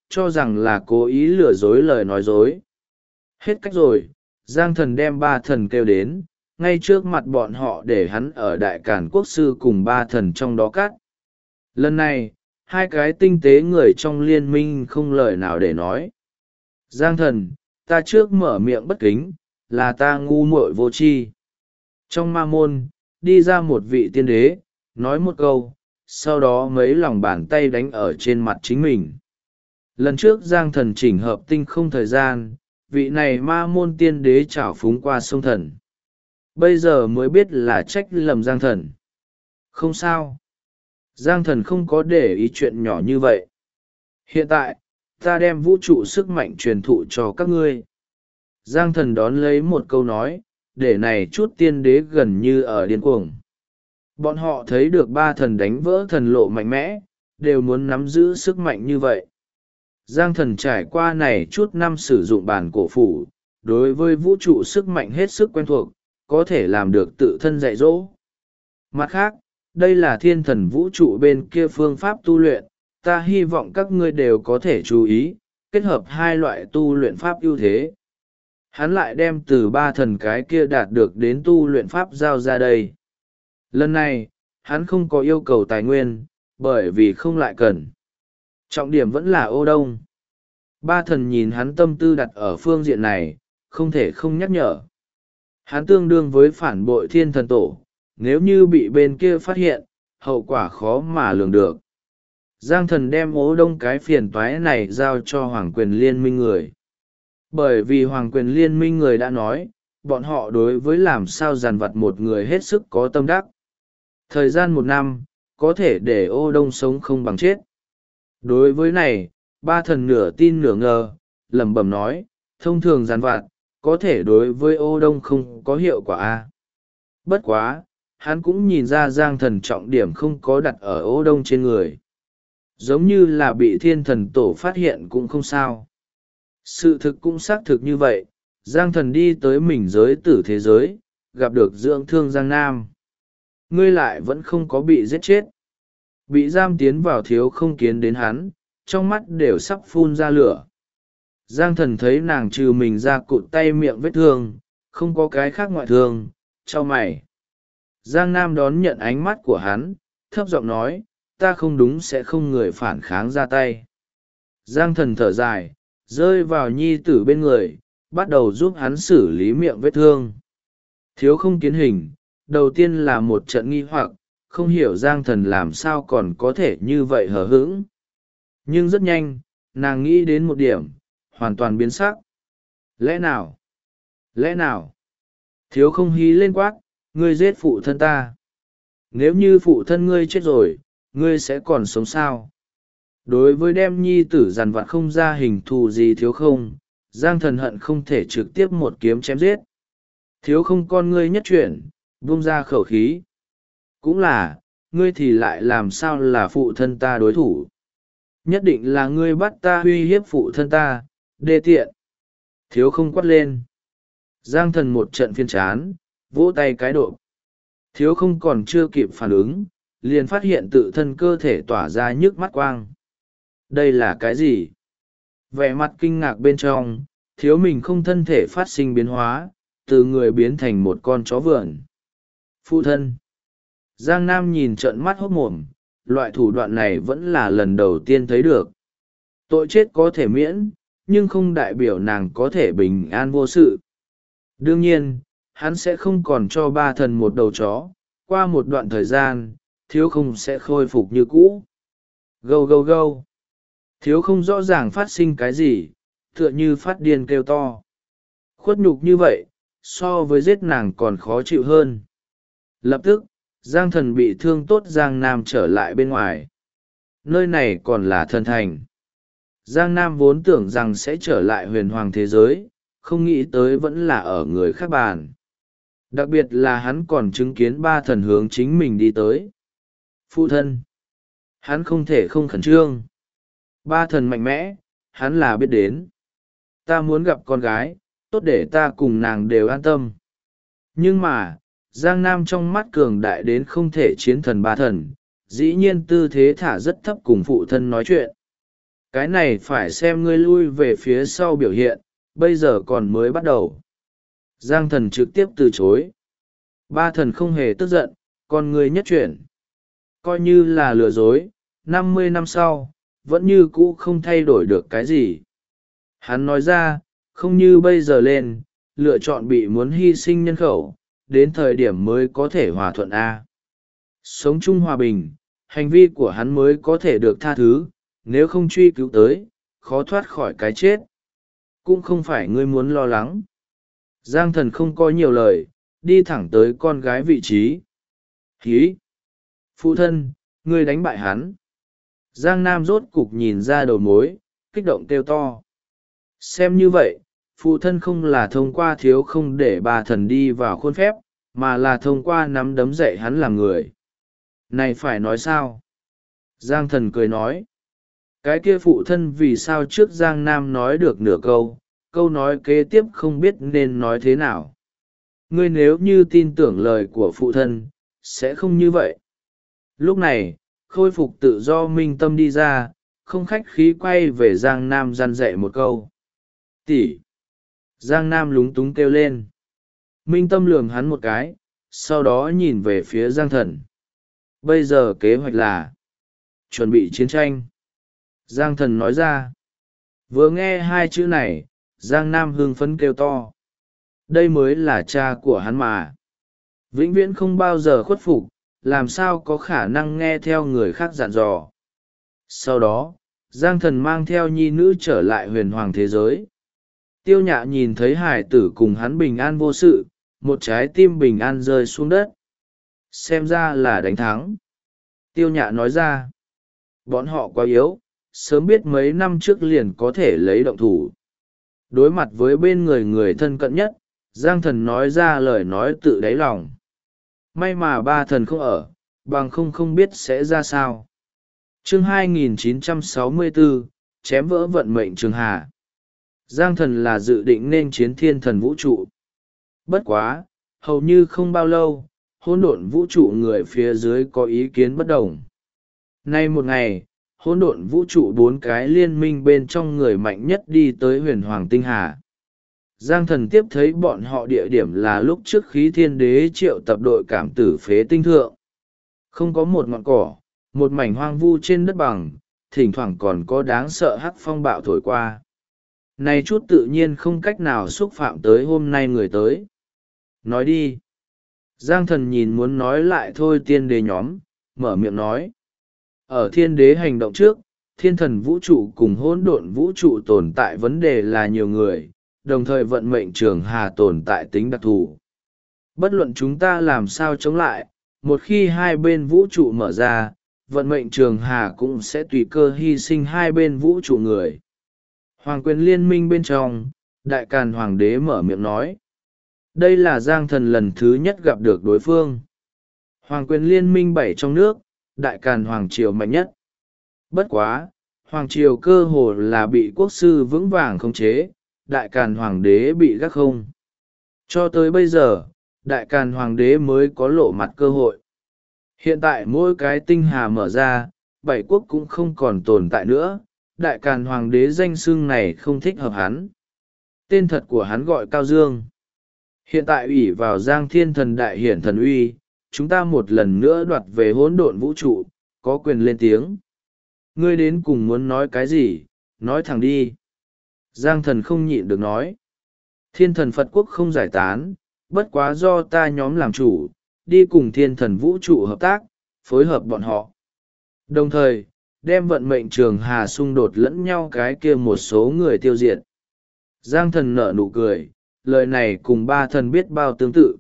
cho rằng là cố ý lừa dối lời nói dối. Hết cách rồi, Giang Thần đem ba thần kêu đến, ngay trước mặt bọn họ để hắn ở Đại Càn Quốc sư cùng ba thần trong đó cắt. Lần này, hai cái tinh tế người trong liên minh không lời nào để nói. Giang Thần, ta trước mở miệng bất kính, là ta ngu muội vô tri. Trong ma môn, đi ra một vị tiên đế, nói một câu, sau đó mấy lòng bàn tay đánh ở trên mặt chính mình. Lần trước Giang Thần chỉnh hợp tinh không thời gian, vị này ma môn tiên đế trảo phúng qua sông Thần. Bây giờ mới biết là trách lầm Giang Thần. Không sao. Giang Thần không có để ý chuyện nhỏ như vậy. Hiện tại, ta đem vũ trụ sức mạnh truyền thụ cho các ngươi. Giang Thần đón lấy một câu nói, để này chút tiên đế gần như ở điên cuồng. Bọn họ thấy được ba thần đánh vỡ thần lộ mạnh mẽ, đều muốn nắm giữ sức mạnh như vậy. Giang Thần trải qua này chút năm sử dụng bản cổ phủ, đối với vũ trụ sức mạnh hết sức quen thuộc, có thể làm được tự thân dạy dỗ. Mặt khác, đây là thiên thần vũ trụ bên kia phương pháp tu luyện, ta hy vọng các ngươi đều có thể chú ý, kết hợp hai loại tu luyện pháp ưu thế. Hắn lại đem từ ba thần cái kia đạt được đến tu luyện pháp giao ra đây. Lần này, hắn không có yêu cầu tài nguyên, bởi vì không lại cần. Trọng điểm vẫn là Ô Đông. Ba thần nhìn hắn tâm tư đặt ở phương diện này, không thể không nhắc nhở. Hắn tương đương với phản bội thiên thần tổ, nếu như bị bên kia phát hiện, hậu quả khó mà lường được. Giang Thần đem Ô Đông cái phiền toái này giao cho Hoàng Quyền Liên minh người. Bởi vì Hoàng Quyền Liên minh người đã nói, bọn họ đối với làm sao dàn vặt một người hết sức có tâm đắc. Thời gian 1 năm, có thể để Ô Đông sống không bằng chết. Đối với này, ba thần nửa tin nửa ngờ, lẩm bẩm nói, thông thường dàn vặt, có thể đối với Ô Đông không có hiệu quả a. Bất quá, hắn cũng nhìn ra Giang Thần trọng điểm không có đặt ở Ô Đông trên người. Giống như là bị thiên thần tổ phát hiện cũng không sao. Sự thực cũng xác thực như vậy, Giang Thần đi tới mình giới tử thế giới, gặp được dưỡng thương Giang Nam. Ngươi lại vẫn không có bị giết chết. Bị giam tiến vào Thiếu Không kiến đến hắn, trong mắt đều sắp phun ra lửa. Giang Thần thấy nàng trừ mình ra cụt tay miệng vết thương, không có cái khác ngoại thương, chau mày. Giang Nam đón nhận ánh mắt của hắn, thấp giọng nói, ta không đúng sẽ không người phản kháng ra tay. Giang Thần thở dài, rơi vào nhi tử bên người, bắt đầu giúp hắn xử lý miệng vết thương. Thiếu Không kiến hình, đầu tiên là một trận nghi hoặc, không hiểu Giang Thần làm sao còn có thể như vậy hờ hững. Nhưng rất nhanh, nàng nghĩ đến một điểm, hoàn toàn biến sắc. Lẽ nào? Lẽ nào? Thiếu Không hí lên quát, ngươi giết phụ thân ta. Nếu như phụ thân ngươi chết rồi, ngươi sẽ còn sống sao? Đối với đem nhi tử dằn vặt không ra hình thù gì Thiếu Không, Giang Thần hận không thể trực tiếp một kiếm chém giết. Thiếu Không con ngươi nhất chuyển, buông ra khẩu khí. Cũng là, ngươi thì lại làm sao là phụ thân ta đối thủ? Nhất định là ngươi bắt ta uy hiếp phụ thân ta, đê tiện. Thiếu Không quát lên. Giang Thần một trận phiên chán, vỗ tay cái độ. Thiếu Không còn chưa kịp phản ứng, liền phát hiện tự thân cơ thể tỏa ra nhức mắt quang. Đây là cái gì? Vẻ mặt kinh ngạc bên trong, thiếu mình không thân thể phát sinh biến hóa, từ người biến thành một con chó vượn. Phụ thân. Giang Nam nhìn trợn mắt hốt mồm, loại thủ đoạn này vẫn là lần đầu tiên thấy được. Tội chết có thể miễn, nhưng không đại biểu nàng có thể bình an vô sự. Đương nhiên, hắn sẽ không còn cho ba thần một đầu chó, qua một đoạn thời gian, Thiếu Không sẽ khôi phục như cũ. Gâu gâu gâu. Thiếu Không rõ ràng phát sinh cái gì, tựa như phát điên kêu to. Khuất nhục như vậy, so với giết nàng còn khó chịu hơn. Lập tức, Giang Thần bị thương tốt Giang Nam trở lại bên ngoài. Nơi này còn là thần thành. Giang Nam vốn tưởng rằng sẽ trở lại huyền hoàng thế giới, không nghĩ tới vẫn là ở người khác bàn. Đặc biệt là hắn còn chứng kiến ba thần hướng chính mình đi tới. Phụ thân. Hắn không thể không khẩn trương. Ba thần mạnh mẽ, hắn là biết đến. Ta muốn gặp con gái, tốt để ta cùng nàng đều an tâm. Nhưng mà, Giang Nam trong mắt cường đại đến không thể chiến thần ba thần, dĩ nhiên tư thế thả rất thấp cùng phụ thân nói chuyện. Cái này phải xem ngươi lui về phía sau biểu hiện, bây giờ còn mới bắt đầu. Giang thần trực tiếp từ chối. Ba thần không hề tức giận, con ngươi nhất chuyển. Coi như là lừa dối, 50 năm sau, vẫn như cũ không thay đổi được cái gì. Hắn nói ra, không như bây giờ lên, lựa chọn bị muốn hy sinh nhân khẩu, đến thời điểm mới có thể hòa thuận A. Sống chung hòa bình, hành vi của hắn mới có thể được tha thứ, nếu không truy cứu tới, khó thoát khỏi cái chết. Cũng không phải ngươi muốn lo lắng. Giang thần không có nhiều lời, đi thẳng tới con gái vị trí. Hí! Phụ thân, ngươi đánh bại hắn. Giang Nam rốt cục nhìn ra đầu mối, kích động kêu to. Xem như vậy, phụ thân không là thông qua thiếu không để bà thần đi vào khuôn phép, mà là thông qua nắm đấm dạy hắn làm người. Này phải nói sao? Giang thần cười nói. Cái kia phụ thân vì sao trước Giang Nam nói được nửa câu, câu nói kế tiếp không biết nên nói thế nào. Ngươi nếu như tin tưởng lời của phụ thân, sẽ không như vậy. Lúc này, khôi phục tự do minh tâm đi ra, không khách khí quay về Giang Nam răn dạy một câu. Tỷ! Giang Nam lúng túng kêu lên. Minh tâm lườm hắn một cái, sau đó nhìn về phía Giang thần. Bây giờ kế hoạch là chuẩn bị chiến tranh. Giang thần nói ra. Vừa nghe hai chữ này, Giang Nam hưng phấn kêu to. Đây mới là cha của hắn mà. Vĩnh viễn không bao giờ khuất phục, làm sao có khả năng nghe theo người khác dặn dò. Sau đó, Giang thần mang theo nhi nữ trở lại huyền hoàng thế giới. Tiêu Nhạ nhìn thấy hải tử cùng hắn bình an vô sự, một trái tim bình an rơi xuống đất. Xem ra là đánh thắng. Tiêu Nhạ nói ra. Bọn họ quá yếu, sớm biết mấy năm trước liền có thể lấy động thủ. Đối mặt với bên người người thân cận nhất, Giang thần nói ra lời nói tự đáy lòng. May mà ba thần không ở, bằng không biết sẽ ra sao. Chương 2964, chém vỡ vận mệnh Trường Hà. Giang thần là dự định nên chiến thiên thần vũ trụ. Bất quá, hầu như không bao lâu, hỗn độn vũ trụ người phía dưới có ý kiến bất đồng. Nay một ngày, hỗn độn vũ trụ 4 cái liên minh bên trong người mạnh nhất đi tới huyền hoàng tinh hà. Giang thần tiếp thấy bọn họ địa điểm là lúc trước khí thiên đế triệu tập đội cảm tử phế tinh thượng. Không có một ngọn cỏ, một mảnh hoang vu trên đất bằng, thỉnh thoảng còn có đáng sợ hắc phong bạo thổi qua. Này chút tự nhiên không cách nào xúc phạm tới hôm nay người tới. Nói đi. Giang thần nhìn muốn nói lại thôi tiên đế nhóm, mở miệng nói. Ở thiên đế hành động trước, thiên thần vũ trụ cùng hỗn độn vũ trụ tồn tại vấn đề là nhiều người, đồng thời vận mệnh trường hà tồn tại tính đặc thù. Bất luận chúng ta làm sao chống lại, một khi hai bên vũ trụ mở ra, vận mệnh trường hà cũng sẽ tùy cơ hy sinh hai bên vũ trụ người. Hoàng quyền liên minh bên trong, Đại Càn Hoàng đế mở miệng nói. Đây là Giang thần lần thứ nhất gặp được đối phương. Hoàng quyền liên minh 7 trong nước, Đại Càn Hoàng triều mạnh nhất. Bất quá, Hoàng triều cơ hồ là bị quốc sư vững vàng khống chế, Đại Càn Hoàng đế bị gác không. Cho tới bây giờ, Đại Càn Hoàng đế mới có lộ mặt cơ hội. Hiện tại mỗi cái tinh hà mở ra, 7 quốc cũng không còn tồn tại nữa, Đại Càn Hoàng đế danh xưng này không thích hợp hắn. Tên thật của hắn gọi Cao Dương. Hiện tại ủy vào Giang Thiên Thần đại hiển thần uy, chúng ta một lần nữa đoạt về hỗn độn vũ trụ, có quyền lên tiếng. Ngươi đến cùng muốn nói cái gì, nói thẳng đi. Giang thần không nhịn được nói. Thiên thần Phật quốc không giải tán, bất quá do ta nhóm làm chủ, đi cùng thiên thần vũ trụ hợp tác, phối hợp bọn họ. Đồng thời, đem vận mệnh trường hà xung đột lẫn nhau cái kia một số người tiêu diệt. Giang thần nở nụ cười, lời này cùng ba thần biết bao tương tự.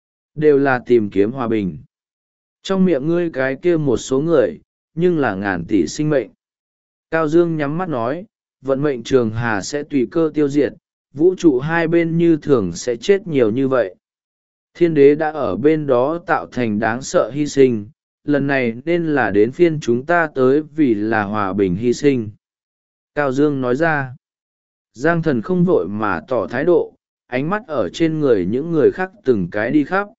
Đều là tìm kiếm hòa bình. Trong miệng ngươi cái kia một số người, nhưng là ngàn tỷ sinh mệnh. Cao Dương nhắm mắt nói, vận mệnh trường hà sẽ tùy cơ tiêu diệt, vũ trụ hai bên như thường sẽ chết nhiều như vậy. Thiên đế đã ở bên đó tạo thành đáng sợ hy sinh, lần này nên là đến phiên chúng ta tới vì là hòa bình hy sinh. Cao Dương nói ra, Giang thần không vội mà tỏ thái độ, ánh mắt ở trên người những người khác từng cái đi khắp.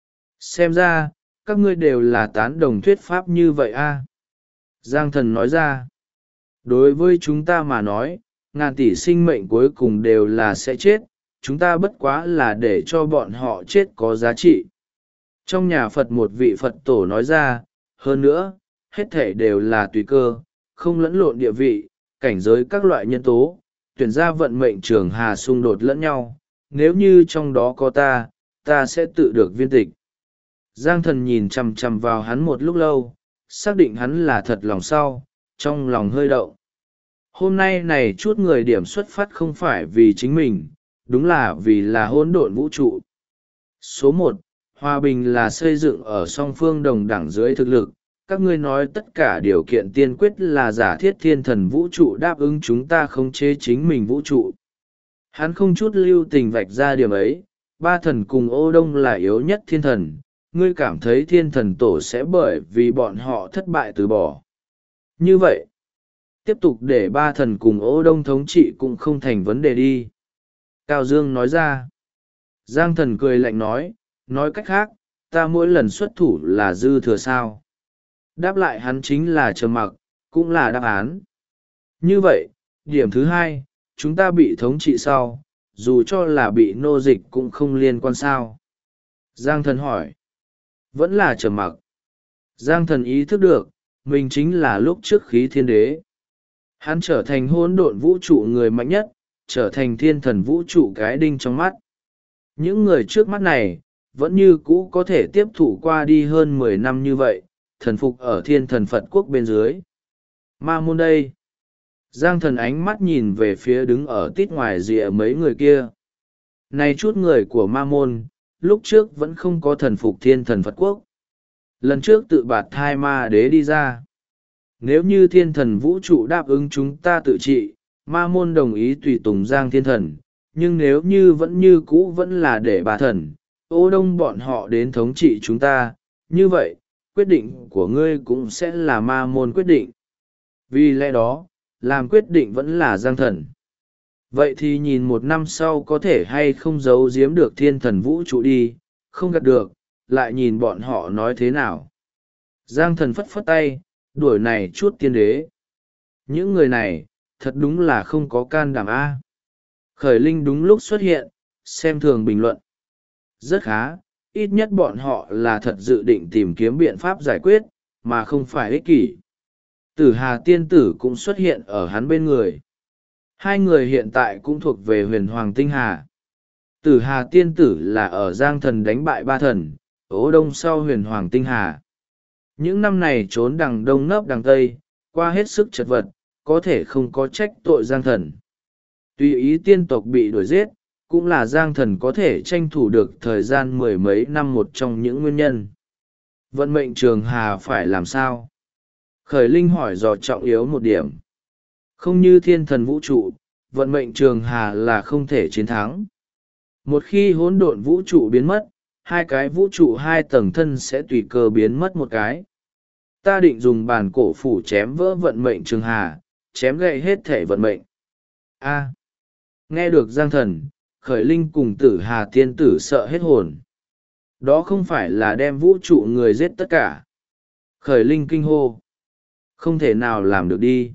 Xem ra, các ngươi đều là tán đồng thuyết pháp như vậy a. Giang thần nói ra, Đối với chúng ta mà nói, ngàn tỷ sinh mệnh cuối cùng đều là sẽ chết, chúng ta bất quá là để cho bọn họ chết có giá trị. Trong nhà Phật một vị Phật tổ nói ra, hơn nữa, hết thể đều là tùy cơ, không lẫn lộn địa vị, cảnh giới các loại nhân tố, tuyển ra vận mệnh trường hà xung đột lẫn nhau, nếu như trong đó có ta sẽ tự được viên tịch. Giang Thần nhìn chằm chằm vào hắn một lúc lâu, xác định hắn là thật lòng sau, trong lòng hơi động. Hôm nay này chút người điểm xuất phát không phải vì chính mình, đúng là vì là hỗn độn vũ trụ. Số một, hòa bình là xây dựng ở song phương đồng đẳng dưới thực lực. Các ngươi nói tất cả điều kiện tiên quyết là giả thiết thiên thần vũ trụ đáp ứng chúng ta khống chế chính mình vũ trụ. Hắn không chút lưu tình vạch ra điểm ấy, ba thần cùng Ô Đông là yếu nhất thiên thần, ngươi cảm thấy thiên thần tổ sẽ bởi vì bọn họ thất bại từ bỏ. Như vậy, tiếp tục để ba thần cùng Ô Đông thống trị cũng không thành vấn đề đi. Cao Dương nói ra. Giang Thần cười lạnh nói cách khác, ta mỗi lần xuất thủ là dư thừa sao. Đáp lại hắn chính là trầm mặc, cũng là đáp án. Như vậy, điểm thứ hai, chúng ta bị thống trị sau, dù cho là bị nô dịch cũng không liên quan sao. Giang Thần hỏi. Vẫn là trầm mặc. Giang Thần ý thức được, mình chính là lúc trước khí thiên đế. Hắn trở thành hỗn độn vũ trụ người mạnh nhất, trở thành thiên thần vũ trụ cái đinh trong mắt. Những người trước mắt này, vẫn như cũ có thể tiếp thụ qua đi hơn 10 năm như vậy, thần phục ở thiên thần Phật quốc bên dưới. Ma môn đây. Giang Thần ánh mắt nhìn về phía đứng ở tít ngoài rìa mấy người kia. Này chút người của ma môn, lúc trước vẫn không có thần phục thiên thần Phật quốc. Lần trước tự bạt thai ma đế đi ra. Nếu như thiên thần vũ trụ đáp ứng chúng ta tự trị, ma môn đồng ý tùy tùng Giang thiên thần, nhưng nếu như vẫn như cũ vẫn là để bà thần, Ô Đông bọn họ đến thống trị chúng ta, như vậy, quyết định của ngươi cũng sẽ là ma môn quyết định. Vì lẽ đó, làm quyết định vẫn là Giang thần. Vậy thì nhìn một năm sau có thể hay không giấu giếm được thiên thần vũ trụ đi, không gạt được, lại nhìn bọn họ nói thế nào. Giang thần phất phất tay, đuổi này chút tiên đế. Những người này, thật đúng là không có can đảm A. Khởi Linh đúng lúc xuất hiện, xem thường bình luận. Rất khá, ít nhất bọn họ là thật dự định tìm kiếm biện pháp giải quyết, mà không phải ích kỷ. Tử Hà tiên tử cũng xuất hiện ở hắn bên người. Hai người hiện tại cũng thuộc về huyền hoàng tinh hà. Tử Hà tiên tử là ở Giang thần đánh bại ba thần, Ô Đông sau huyền hoàng tinh hà. Những năm này trốn đằng đông nấp đằng tây, qua hết sức chật vật, có thể không có trách tội Giang thần. Tùy ý tiên tộc bị đuổi giết, cũng là Giang thần có thể tranh thủ được thời gian mười mấy năm một trong những nguyên nhân. Vận mệnh trường hà phải làm sao? Khởi Linh hỏi dò trọng yếu một điểm. Không như thiên thần vũ trụ, vận mệnh trường hà là không thể chiến thắng. Một khi hỗn độn vũ trụ biến mất, hai cái vũ trụ hai tầng thân sẽ tùy cơ biến mất một cái. Ta định dùng bàn cổ phủ chém vỡ vận mệnh trường hà, chém gãy hết thể vận mệnh. A. Nghe được Giang thần, Khởi Linh cùng Tử Hà tiên tử sợ hết hồn. Đó không phải là đem vũ trụ người giết tất cả. Khởi Linh kinh hô. Không thể nào làm được đi.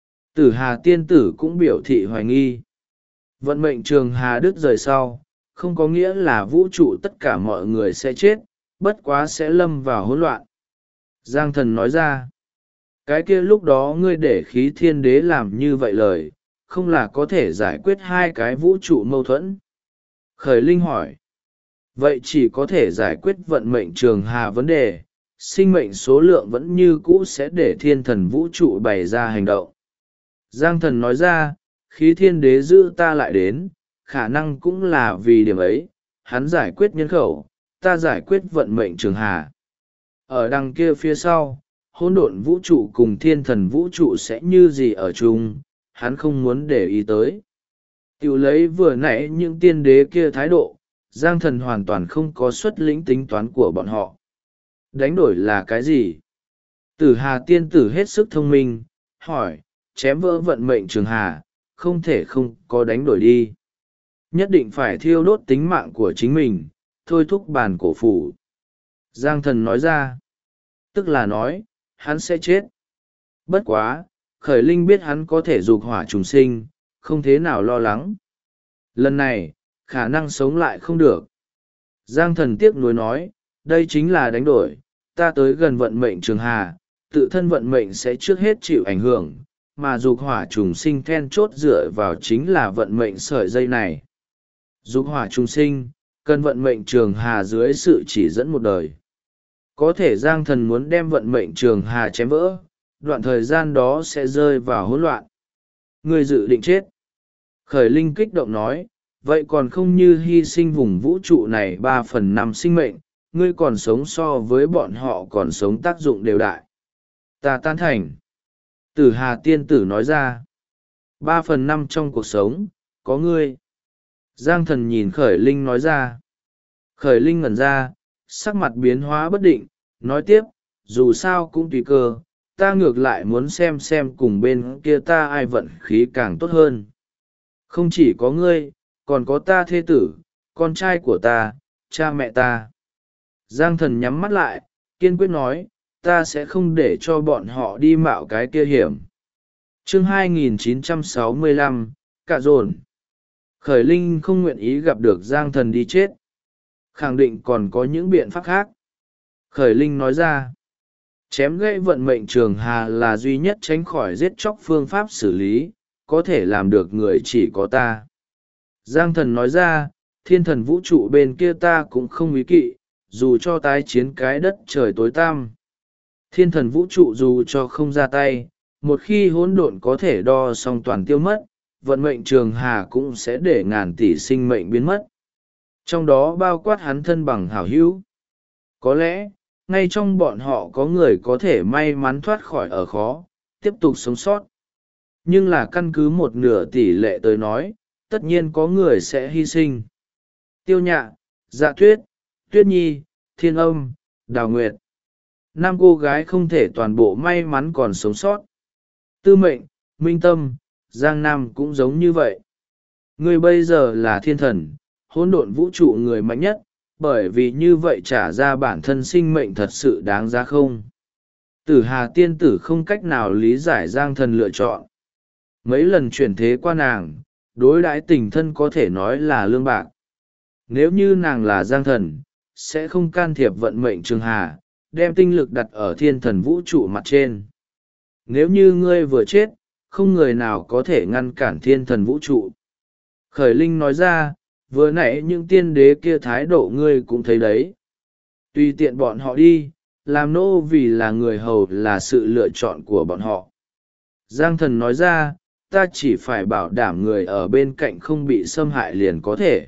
Tử Hà tiên tử cũng biểu thị hoài nghi. Vận mệnh trường hà đứt rời sau, không có nghĩa là vũ trụ tất cả mọi người sẽ chết, bất quá sẽ lâm vào hỗn loạn. Giang thần nói ra. Cái kia lúc đó ngươi để khí thiên đế làm như vậy lời, không là có thể giải quyết hai cái vũ trụ mâu thuẫn. Khởi Linh hỏi. Vậy chỉ có thể giải quyết vận mệnh trường hà vấn đề, sinh mệnh số lượng vẫn như cũ sẽ để thiên thần vũ trụ bày ra hành động. Giang thần nói ra, khí thiên đế giữ ta lại đến, khả năng cũng là vì điểm ấy, hắn giải quyết nhân khẩu, ta giải quyết vận mệnh trường hà. Ở đằng kia phía sau, hỗn độn vũ trụ cùng thiên thần vũ trụ sẽ như gì ở chung, hắn không muốn để ý tới. Tiểu lấy vừa nãy những tiên đế kia thái độ, Giang thần hoàn toàn không có xuất lĩnh tính toán của bọn họ. Đánh đổi là cái gì? Tử Hà tiên tử hết sức thông minh, hỏi, chém vỡ vận mệnh trường hà, không thể không có đánh đổi đi. Nhất định phải thiêu đốt tính mạng của chính mình, thôi thúc bàn cổ phủ. Giang thần nói ra, tức là nói, hắn sẽ chết. Bất quá, Khởi Linh biết hắn có thể dục hỏa trùng sinh, không thế nào lo lắng. Lần này, khả năng sống lại không được. Giang Thần tiếc nuối nói, đây chính là đánh đổi, ta tới gần vận mệnh trường hà, tự thân vận mệnh sẽ trước hết chịu ảnh hưởng, mà dục hỏa trùng sinh then chốt dựa vào chính là vận mệnh sợi dây này. Dục hỏa trùng sinh, cần vận mệnh trường hà dưới sự chỉ dẫn một đời. Có thể Giang Thần muốn đem vận mệnh trường hà chém vỡ, đoạn thời gian đó sẽ rơi vào hỗn loạn. Người dự định chết. Khởi Linh kích động nói, vậy còn không như hy sinh vùng vũ trụ này 3/5 sinh mệnh, ngươi còn sống so với bọn họ còn sống tác dụng đều đại. Ta tán thành. Tử Hà tiên tử nói ra, 3/5 trong cuộc sống, có ngươi. Giang Thần nhìn Khởi Linh nói ra. Khởi Linh ngẩn ra, sắc mặt biến hóa bất định, nói tiếp, dù sao cũng tùy cơ, ta ngược lại muốn xem cùng bên kia ta ai vận khí càng tốt hơn. Không chỉ có ngươi, còn có ta thê tử, con trai của ta, cha mẹ ta. Giang Thần nhắm mắt lại, kiên quyết nói, ta sẽ không để cho bọn họ đi mạo cái kia hiểm. Chương 2965, Cạ Dồn. Khởi Linh không nguyện ý gặp được Giang Thần đi chết. Khẳng định còn có những biện pháp khác. Khởi Linh nói ra, chém gãy vận mệnh trường hà là duy nhất tránh khỏi giết chóc phương pháp xử lý, có thể làm được người chỉ có ta. Giang Thần nói ra, thiên thần vũ trụ bên kia ta cũng không ý kỵ, dù cho tái chiến cái đất trời tối tăm. Thiên thần vũ trụ dù cho không ra tay, một khi hỗn độn có thể đo xong toàn tiêu mất, vận mệnh trường hà cũng sẽ để ngàn tỷ sinh mệnh biến mất. Trong đó bao quát hắn thân bằng hảo hữu. Có lẽ, ngay trong bọn họ có người có thể may mắn thoát khỏi ở khó, tiếp tục sống sót. Nhưng là căn cứ một nửa tỷ lệ tới nói, tất nhiên có người sẽ hy sinh. Tiêu Nhạ, Dạ Tuyết, Tuyết Nhi, Thiên Âm, Đào Nguyệt. 5 cô gái không thể toàn bộ may mắn còn sống sót. Tư Mệnh, Minh Tâm, Giang Nam cũng giống như vậy. Ngươi bây giờ là thiên thần, hỗn độn vũ trụ người mạnh nhất, bởi vì như vậy trả ra bản thân sinh mệnh thật sự đáng giá không. Tử Hà tiên tử không cách nào lý giải Giang Thần lựa chọn. Mấy lần chuyển thế qua nàng, đối đãi tình thân có thể nói là lương bạc. Nếu như nàng là Giang Thần, sẽ không can thiệp vận mệnh trường hà, đem tinh lực đặt ở thiên thần vũ trụ mặt trên. Nếu như ngươi vừa chết, không người nào có thể ngăn cản thiên thần vũ trụ. Khởi Linh nói ra, vừa nãy những tiên đế kia thái độ ngươi cũng thấy đấy. Tùy tiện bọn họ đi, làm nô vì là người hầu là sự lựa chọn của bọn họ. Giang Thần nói ra, ta chỉ phải bảo đảm người ở bên cạnh không bị xâm hại liền có thể.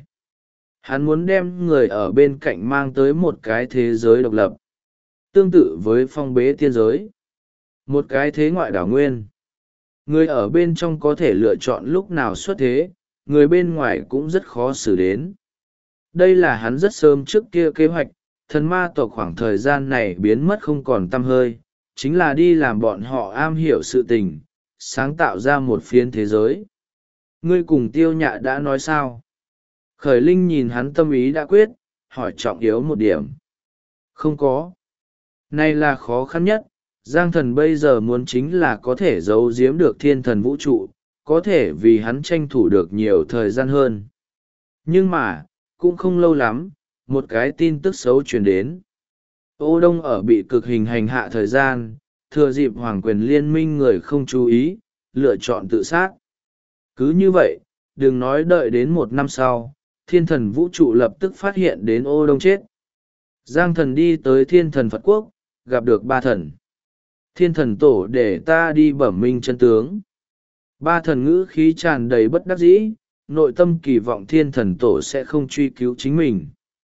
Hắn muốn đem người ở bên cạnh mang tới một cái thế giới độc lập. Tương tự với phong bế tiên giới. Một cái thế ngoại đảo nguyên. Người ở bên trong có thể lựa chọn lúc nào xuất thế, người bên ngoài cũng rất khó xử đến. Đây là hắn rất sớm trước kia kế hoạch, thần ma tộc khoảng thời gian này biến mất không còn tăm hơi, chính là đi làm bọn họ am hiểu sự tình, sáng tạo ra một phiến thế giới. Ngươi cùng Tiêu Nhạ đã nói sao? Khởi Linh nhìn hắn tâm ý đã quyết, hỏi trọng yếu một điểm. Không có. Này là khó khăn nhất, Giang Thần bây giờ muốn chính là có thể giấu giếm được thiên thần vũ trụ, có thể vì hắn tranh thủ được nhiều thời gian hơn. Nhưng mà, cũng không lâu lắm, một cái tin tức xấu truyền đến. Ô Đông ở bị cực hình hành hạ thời gian, thừa dịp Hoàng quyền liên minh người không chú ý, lựa chọn tự sát. Cứ như vậy, đừng nói đợi đến 1 năm sau, thiên thần vũ trụ lập tức phát hiện đến Ô Đông chết. Giang Thần đi tới thiên thần Phật Quốc, gặp được 3 thần. Thiên thần tổ để ta đi bẩm minh chân tướng. 3 thần ngữ khí tràn đầy bất đắc dĩ, nội tâm kỳ vọng thiên thần tổ sẽ không truy cứu chính mình.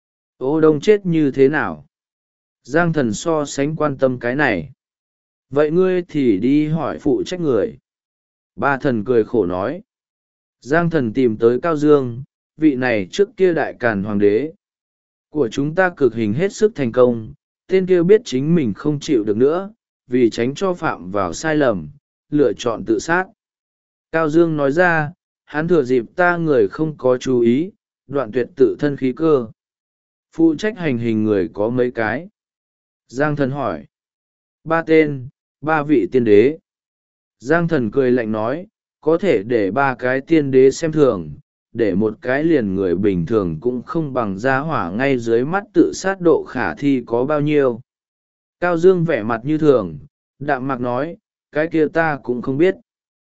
Ô Đông chết như thế nào? Giang Thần so sánh quan tâm cái này. Vậy ngươi thì đi hỏi phụ trách người. 3 thần cười khổ nói. Giang Thần tìm tới Cao Dương, vị này trước kia đại càn hoàng đế. Của chúng ta cực hình hết sức thành công, tên kia biết chính mình không chịu được nữa, vì tránh cho phạm vào sai lầm, lựa chọn tự sát. Cao Dương nói ra, hắn thừa dịp ta người không có chú ý, đoạn tuyệt tự thân khí cơ. Phụ trách hành hình người có mấy cái? Giang Thần hỏi. 3 tên, 3 vị tiên đế. Giang thần cười lạnh nói, có thể để ba cái tiên đế xem thường, để một cái liền người bình thường cũng không bằng gia hỏa ngay dưới mắt tự sát độ khả thi có bao nhiêu. Cao Dương vẻ mặt như thường, đạm mạc nói, cái kia ta cũng không biết.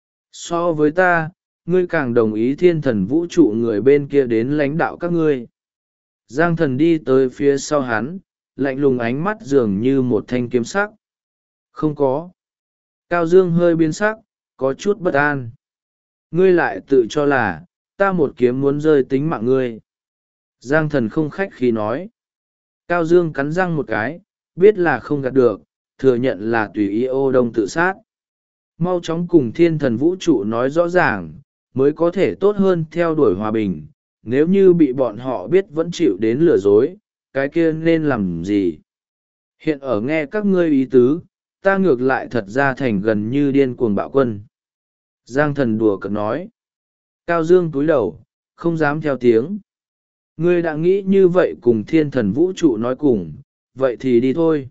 So với ta, ngươi càng đồng ý thiên thần vũ trụ người bên kia đến lãnh đạo các ngươi. Giang thần đi tới phía sau hắn, lạnh lùng ánh mắt dường như một thanh kiếm sắc. Không có. Cao Dương hơi biến sắc, có chút bất an. Ngươi lại tự cho là, ta một kiếm muốn rơi tính mạng ngươi. Giang thần không khách khí nói. Cao Dương cắn răng một cái, biết là không gạt được, thừa nhận là tùy ý Ô Đông tự sát. Mau chóng cùng thiên thần vũ trụ nói rõ ràng, mới có thể tốt hơn theo đuổi hòa bình. Nếu như bị bọn họ biết vẫn chịu đến lừa dối, cái kia nên làm gì? Hiện ở nghe các ngươi ý tứ, ta ngược lại thật ra thành gần như điên cuồng bạo quân. Giang thần đùa cợt nói. Cao Dương cúi đầu, không dám theo tiếng. Ngươi đã nghĩ như vậy cùng thiên thần vũ trụ nói cùng, vậy thì đi thôi.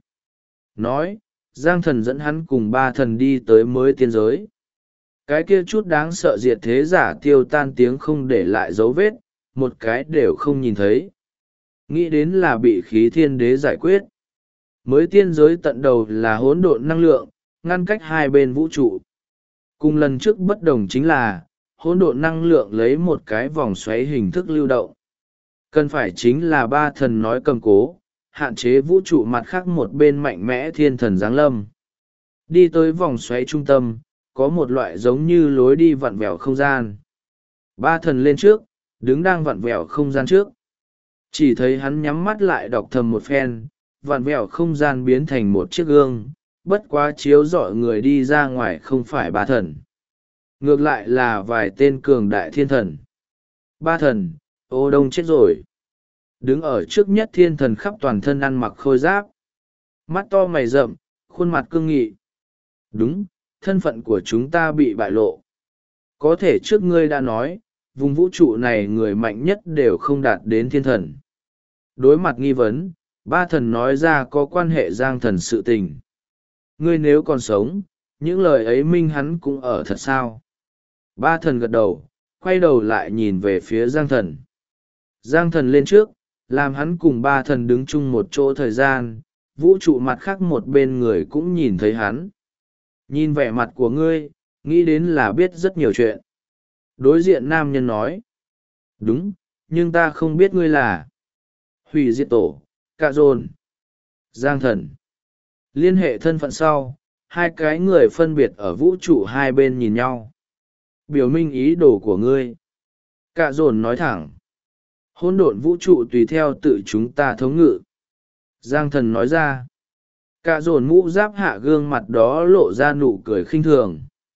Nói, Giang thần dẫn hắn cùng ba thần đi tới mới tiên giới. Cái kia chút đáng sợ diệt thế giả tiêu tan tiếng không để lại dấu vết, một cái đều không nhìn thấy. Nghĩ đến là bị khí thiên đế giải quyết. Mới tiên giới tận đầu là hỗn độn năng lượng, ngăn cách hai bên vũ trụ. Cùng lần trước bất đồng chính là, hỗn độn năng lượng lấy một cái vòng xoáy hình thức lưu động. Cần phải chính là ba thần nói cầm cố, hạn chế vũ trụ mặt khác một bên mạnh mẽ thiên thần giáng lâm. Đi tới vòng xoáy trung tâm, có một loại giống như lối đi vặn vẹo không gian. Ba thần lên trước, đứng đang vặn vẹo không gian trước. Chỉ thấy hắn nhắm mắt lại đọc thầm một phen, vặn vẹo không gian biến thành một chiếc gương, bất quá chiếu rọi người đi ra ngoài không phải ba thần. Ngược lại là vài tên cường đại thiên thần. Ba thần, Ô Đông chết rồi. Đứng ở trước nhất thiên thần khắp toàn thân ăn mặc khôi giáp. Mắt to mày rậm, khuôn mặt cương nghị. Đúng, thân phận của chúng ta bị bại lộ. Có thể trước ngươi đã nói, vùng vũ trụ này người mạnh nhất đều không đạt đến thiên thần. Đối mặt nghi vấn, ba thần nói ra có quan hệ Giang thần sự tình. Ngươi nếu còn sống, những lời ấy minh hắn cũng ở thật sao? Ba thần gật đầu, quay đầu lại nhìn về phía Giang thần. Giang thần lên trước, làm hắn cùng ba thần đứng chung một chỗ thời gian, vũ trụ mặt khác một bên người cũng nhìn thấy hắn. Nhìn vẻ mặt của ngươi, nghĩ đến là biết rất nhiều chuyện. Đối diện nam nhân nói. Đúng, nhưng ta không biết ngươi là Hủy diệt tổ, Cạ Dồn, Giang thần. Liên hệ thân phận sau, hai cái người phân biệt ở vũ trụ hai bên nhìn nhau. Biểu minh ý đồ của ngươi. Cạ Dồn nói thẳng. Hỗn độn vũ trụ tùy theo tự chúng ta thống ngự. Giang thần nói ra. Cạ Dồn mũ giáp hạ gương mặt đó lộ ra nụ cười khinh thường.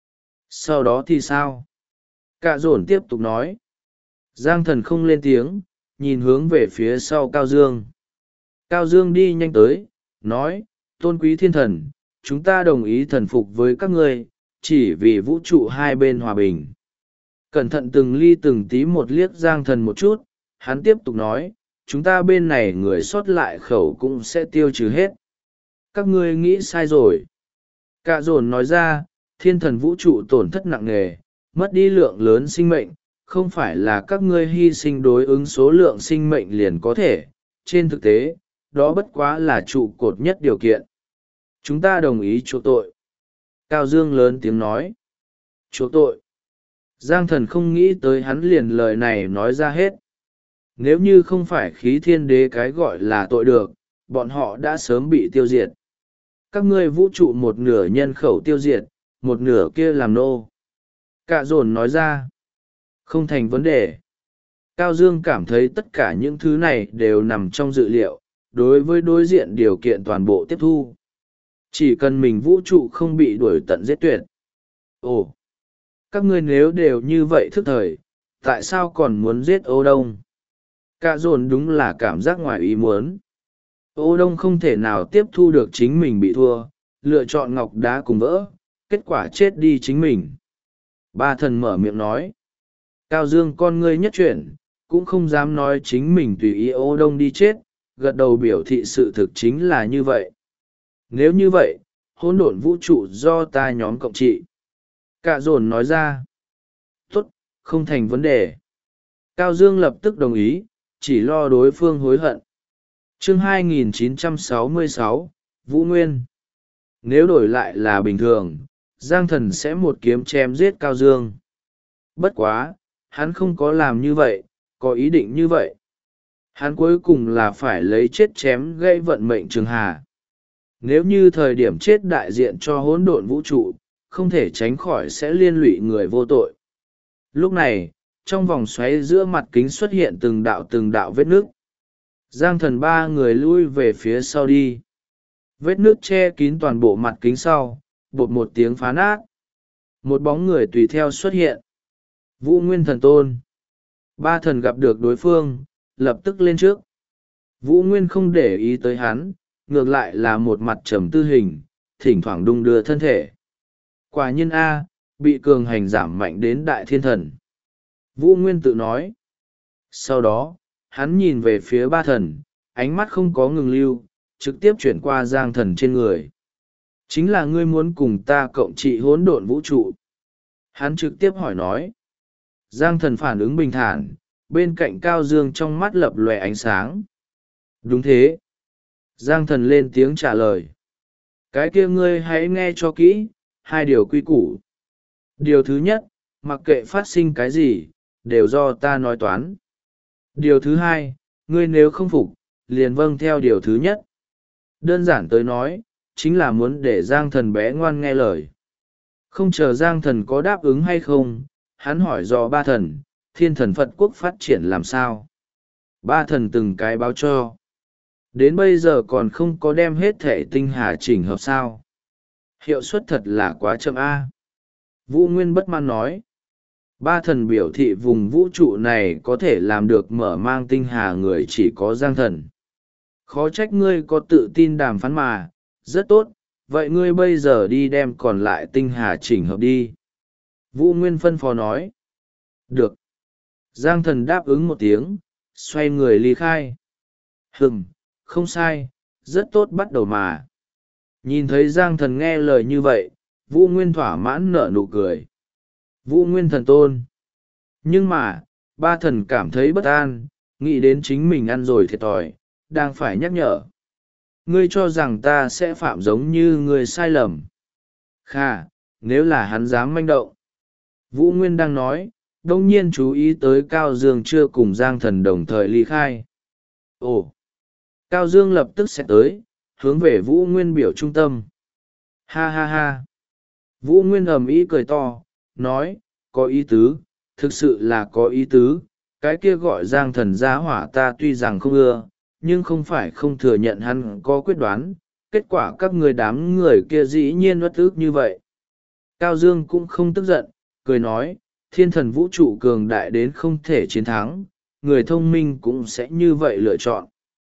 Sau đó thì sao? Cạ Dồn tiếp tục nói. Giang thần không lên tiếng, nhìn hướng về phía sau Cao Dương. Cao Dương đi nhanh tới, nói, tôn quý thiên thần, chúng ta đồng ý thần phục với các ngươi, chỉ vì vũ trụ hai bên hòa bình. Cẩn thận từng ly từng tí một liếc Giang thần một chút, hắn tiếp tục nói, chúng ta bên này người sót lại khẩu cũng sẽ tiêu trừ hết. Các ngươi nghĩ sai rồi. Cạ Dồn nói ra, thiên thần vũ trụ tổn thất nặng nề, mất đi lượng lớn sinh mệnh, không phải là các ngươi hy sinh đối ứng số lượng sinh mệnh liền có thể. Trên thực tế, đó bất quá là trụ cột nhất điều kiện. Chúng ta đồng ý chuộc tội. Cao Dương lớn tiếng nói. Chuộc tội. Giang thần không nghĩ tới hắn liền lời này nói ra hết. Nếu như không phải khí thiên đế cái gọi là tội được, bọn họ đã sớm bị tiêu diệt. Các ngươi vũ trụ một nửa nhân khẩu tiêu diệt, một nửa kia làm nô. Cạ Dồn nói ra. Không thành vấn đề. Cao Dương cảm thấy tất cả những thứ này đều nằm trong dự liệu, đối với đối diện điều kiện toàn bộ tiếp thu. Chỉ cần mình vũ trụ không bị đuổi tận giết tuyệt. Ồ! Các ngươi nếu đều như vậy thức thời, tại sao còn muốn giết Ô Đông? Cạ Dồn đúng là cảm giác ngoài ý muốn. Ô Đông không thể nào tiếp thu được chính mình bị thua, lựa chọn ngọc đá cùng vỡ, kết quả chết đi chính mình. Ba thần mở miệng nói. Cao Dương con ngươi nhất chuyển, cũng không dám nói chính mình tùy ý Ô Đông đi chết, gật đầu biểu thị sự thực chính là như vậy. Nếu như vậy, hỗn độn vũ trụ do ta nhóm cộng trị. Cạ dồn nói ra. Tốt, không thành vấn đề. Cao Dương lập tức đồng ý, chỉ lo đối phương hối hận. Chương 2966, Vũ Nguyên. Nếu đổi lại là bình thường, Giang Thần sẽ một kiếm chém giết Cao Dương. Bất quá, hắn không có làm như vậy, có ý định như vậy. Hắn cuối cùng là phải lấy chết chém gây vận mệnh Trường Hà. Nếu như thời điểm chết đại diện cho hỗn độn vũ trụ, không thể tránh khỏi sẽ liên lụy người vô tội. Lúc này, trong vòng xoáy giữa mặt kính xuất hiện từng đạo vết nước. Giang Thần ba người lui về phía sau đi. Vết nước che kín toàn bộ mặt kính sau, bột một tiếng phá nát. Một bóng người tùy theo xuất hiện. Vũ Nguyên Thần Tôn. Ba thần gặp được đối phương, lập tức lên trước. Vũ Nguyên không để ý tới hắn, ngược lại là một mặt trầm tư hình, thỉnh thoảng đung đưa thân thể. Quả nhiên A, bị cường hành giảm mạnh đến đại thiên thần. Vũ Nguyên tự nói. Sau đó, hắn nhìn về phía ba thần, ánh mắt không có ngừng lưu, trực tiếp chuyển qua Giang Thần trên người. Chính là ngươi muốn cùng ta cộng trị hỗn độn vũ trụ. Hắn trực tiếp hỏi nói. Giang Thần phản ứng bình thản, bên cạnh Cao Dương trong mắt lập lòe ánh sáng. Đúng thế. Giang Thần lên tiếng trả lời. Cái kia ngươi hãy nghe cho kỹ, hai điều quy củ. Điều thứ nhất, mặc kệ phát sinh cái gì, đều do ta nói toán. Điều thứ hai, ngươi nếu không phục, liền vâng theo điều thứ nhất. Đơn giản tới nói, chính là muốn để Giang Thần bé ngoan nghe lời. Không chờ Giang Thần có đáp ứng hay không, hắn hỏi dò ba thần, Thiên Thần Phật Quốc phát triển làm sao. Ba thần từng cái báo cho. Đến bây giờ còn không có đem hết thể tinh hà chỉnh hợp sao. Hiệu suất thật là quá chậm A. Vũ Nguyên bất mãn nói. Ba thần biểu thị vùng vũ trụ này có thể làm được mở mang tinh hà người chỉ có Giang Thần. Khó trách ngươi có tự tin đàm phán mà, rất tốt, vậy ngươi bây giờ đi đem còn lại tinh hà chỉnh hợp đi. Vũ Nguyên phân phó nói. Được. Giang Thần đáp ứng một tiếng, xoay người ly khai. Không sai, rất tốt bắt đầu mà. Nhìn thấy Giang Thần nghe lời như vậy, Vũ Nguyên thỏa mãn nở nụ cười. Vũ Nguyên Thần Tôn. Nhưng mà, ba thần cảm thấy bất an, nghĩ đến chính mình ăn rồi thiệt thòi, đang phải nhắc nhở. Ngươi cho rằng ta sẽ phạm giống như ngươi sai lầm. Khà, nếu là hắn dám manh động. Vũ Nguyên đang nói, đông nhiên chú ý tới Cao Dương chưa cùng Giang Thần đồng thời ly khai. Ồ! Cao Dương lập tức sẽ tới, hướng về Vũ Nguyên biểu trung tâm. Ha ha ha! Vũ Nguyên ầm ĩ cười to, nói, có ý tứ, thực sự là có ý tứ, cái kia gọi Giang Thần giá hỏa ta tuy rằng không ưa, nhưng không phải không thừa nhận hắn có quyết đoán, kết quả các người đám người kia dĩ nhiên uất ức như vậy. Cao Dương cũng không tức giận, cười nói, thiên thần vũ trụ cường đại đến không thể chiến thắng, người thông minh cũng sẽ như vậy lựa chọn.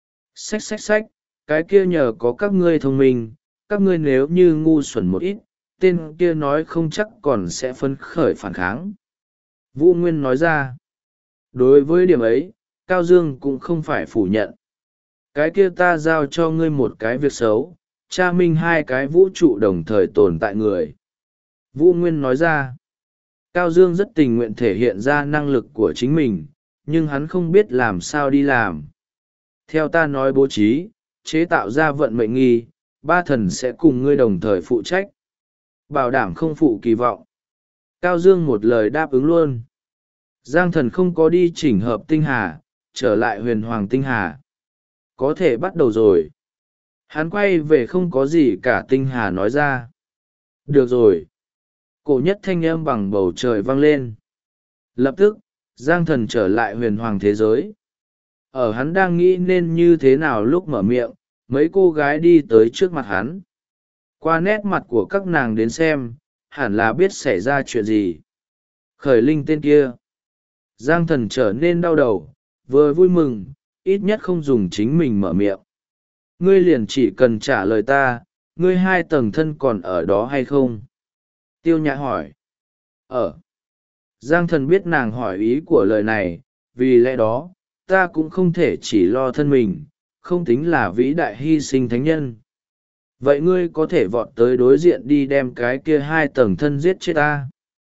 Xách, cái kia nhờ có các ngươi thông minh, các ngươi nếu như ngu xuẩn một ít, tên kia nói không chắc còn sẽ phấn khởi phản kháng. Vũ Nguyên nói ra. Đối với điểm ấy, Cao Dương cũng không phải phủ nhận. Cái kia ta giao cho ngươi một cái việc xấu, tra minh hai cái vũ trụ đồng thời tồn tại người. Vũ Nguyên nói ra. Cao Dương rất tình nguyện thể hiện ra năng lực của chính mình, nhưng hắn không biết làm sao đi làm. Theo ta nói bố trí, chế tạo ra vận mệnh nghi, ba thần sẽ cùng ngươi đồng thời phụ trách. Bảo đảm không phụ kỳ vọng. Cao Dương một lời đáp ứng luôn. Giang Thần không có đi chỉnh hợp tinh hà, trở lại huyền hoàng tinh hà. Có thể bắt đầu rồi. Hắn quay về không có gì cả tinh hà nói ra. Được rồi. Cổ nhất thanh âm bằng bầu trời vang lên. Lập tức, Giang Thần trở lại huyền hoàng thế giới. Ở hắn đang nghĩ nên như thế nào lúc mở miệng, mấy cô gái đi tới trước mặt hắn. Qua nét mặt của các nàng đến xem, hẳn là biết xảy ra chuyện gì. Khởi Linh tên kia. Giang Thần trở nên đau đầu, vừa vui mừng, ít nhất không dùng chính mình mở miệng. Ngươi liền chỉ cần trả lời ta, ngươi hai tầng thân còn ở đó hay không? Tiêu Nhã hỏi. Ở. Giang Thần biết nàng hỏi ý của lời này, vì lẽ đó, ta cũng không thể chỉ lo thân mình, không tính là vĩ đại hy sinh thánh nhân. Vậy ngươi có thể vọt tới đối diện đi đem cái kia hai tầng thân giết chết ta.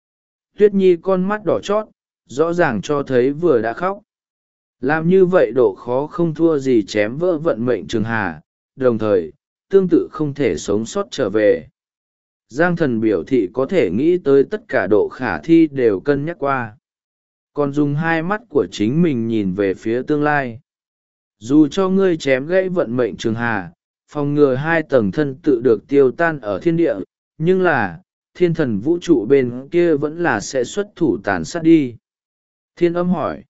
Tuyết Nhi con mắt đỏ chót, rõ ràng cho thấy vừa đã khóc. Làm như vậy độ khó không thua gì chém vỡ vận mệnh Trường Hà, đồng thời tương tự không thể sống sót trở về. Giang Thần biểu thị có thể nghĩ tới tất cả độ khả thi đều cân nhắc qua, còn dùng hai mắt của chính mình nhìn về phía tương lai. Dù cho ngươi chém gãy vận mệnh Trường Hà, phòng ngừa hai tầng thân tự được tiêu tan ở thiên địa, nhưng là thiên thần vũ trụ bên kia vẫn là sẽ xuất thủ tàn sát đi. Thiên Âm hỏi.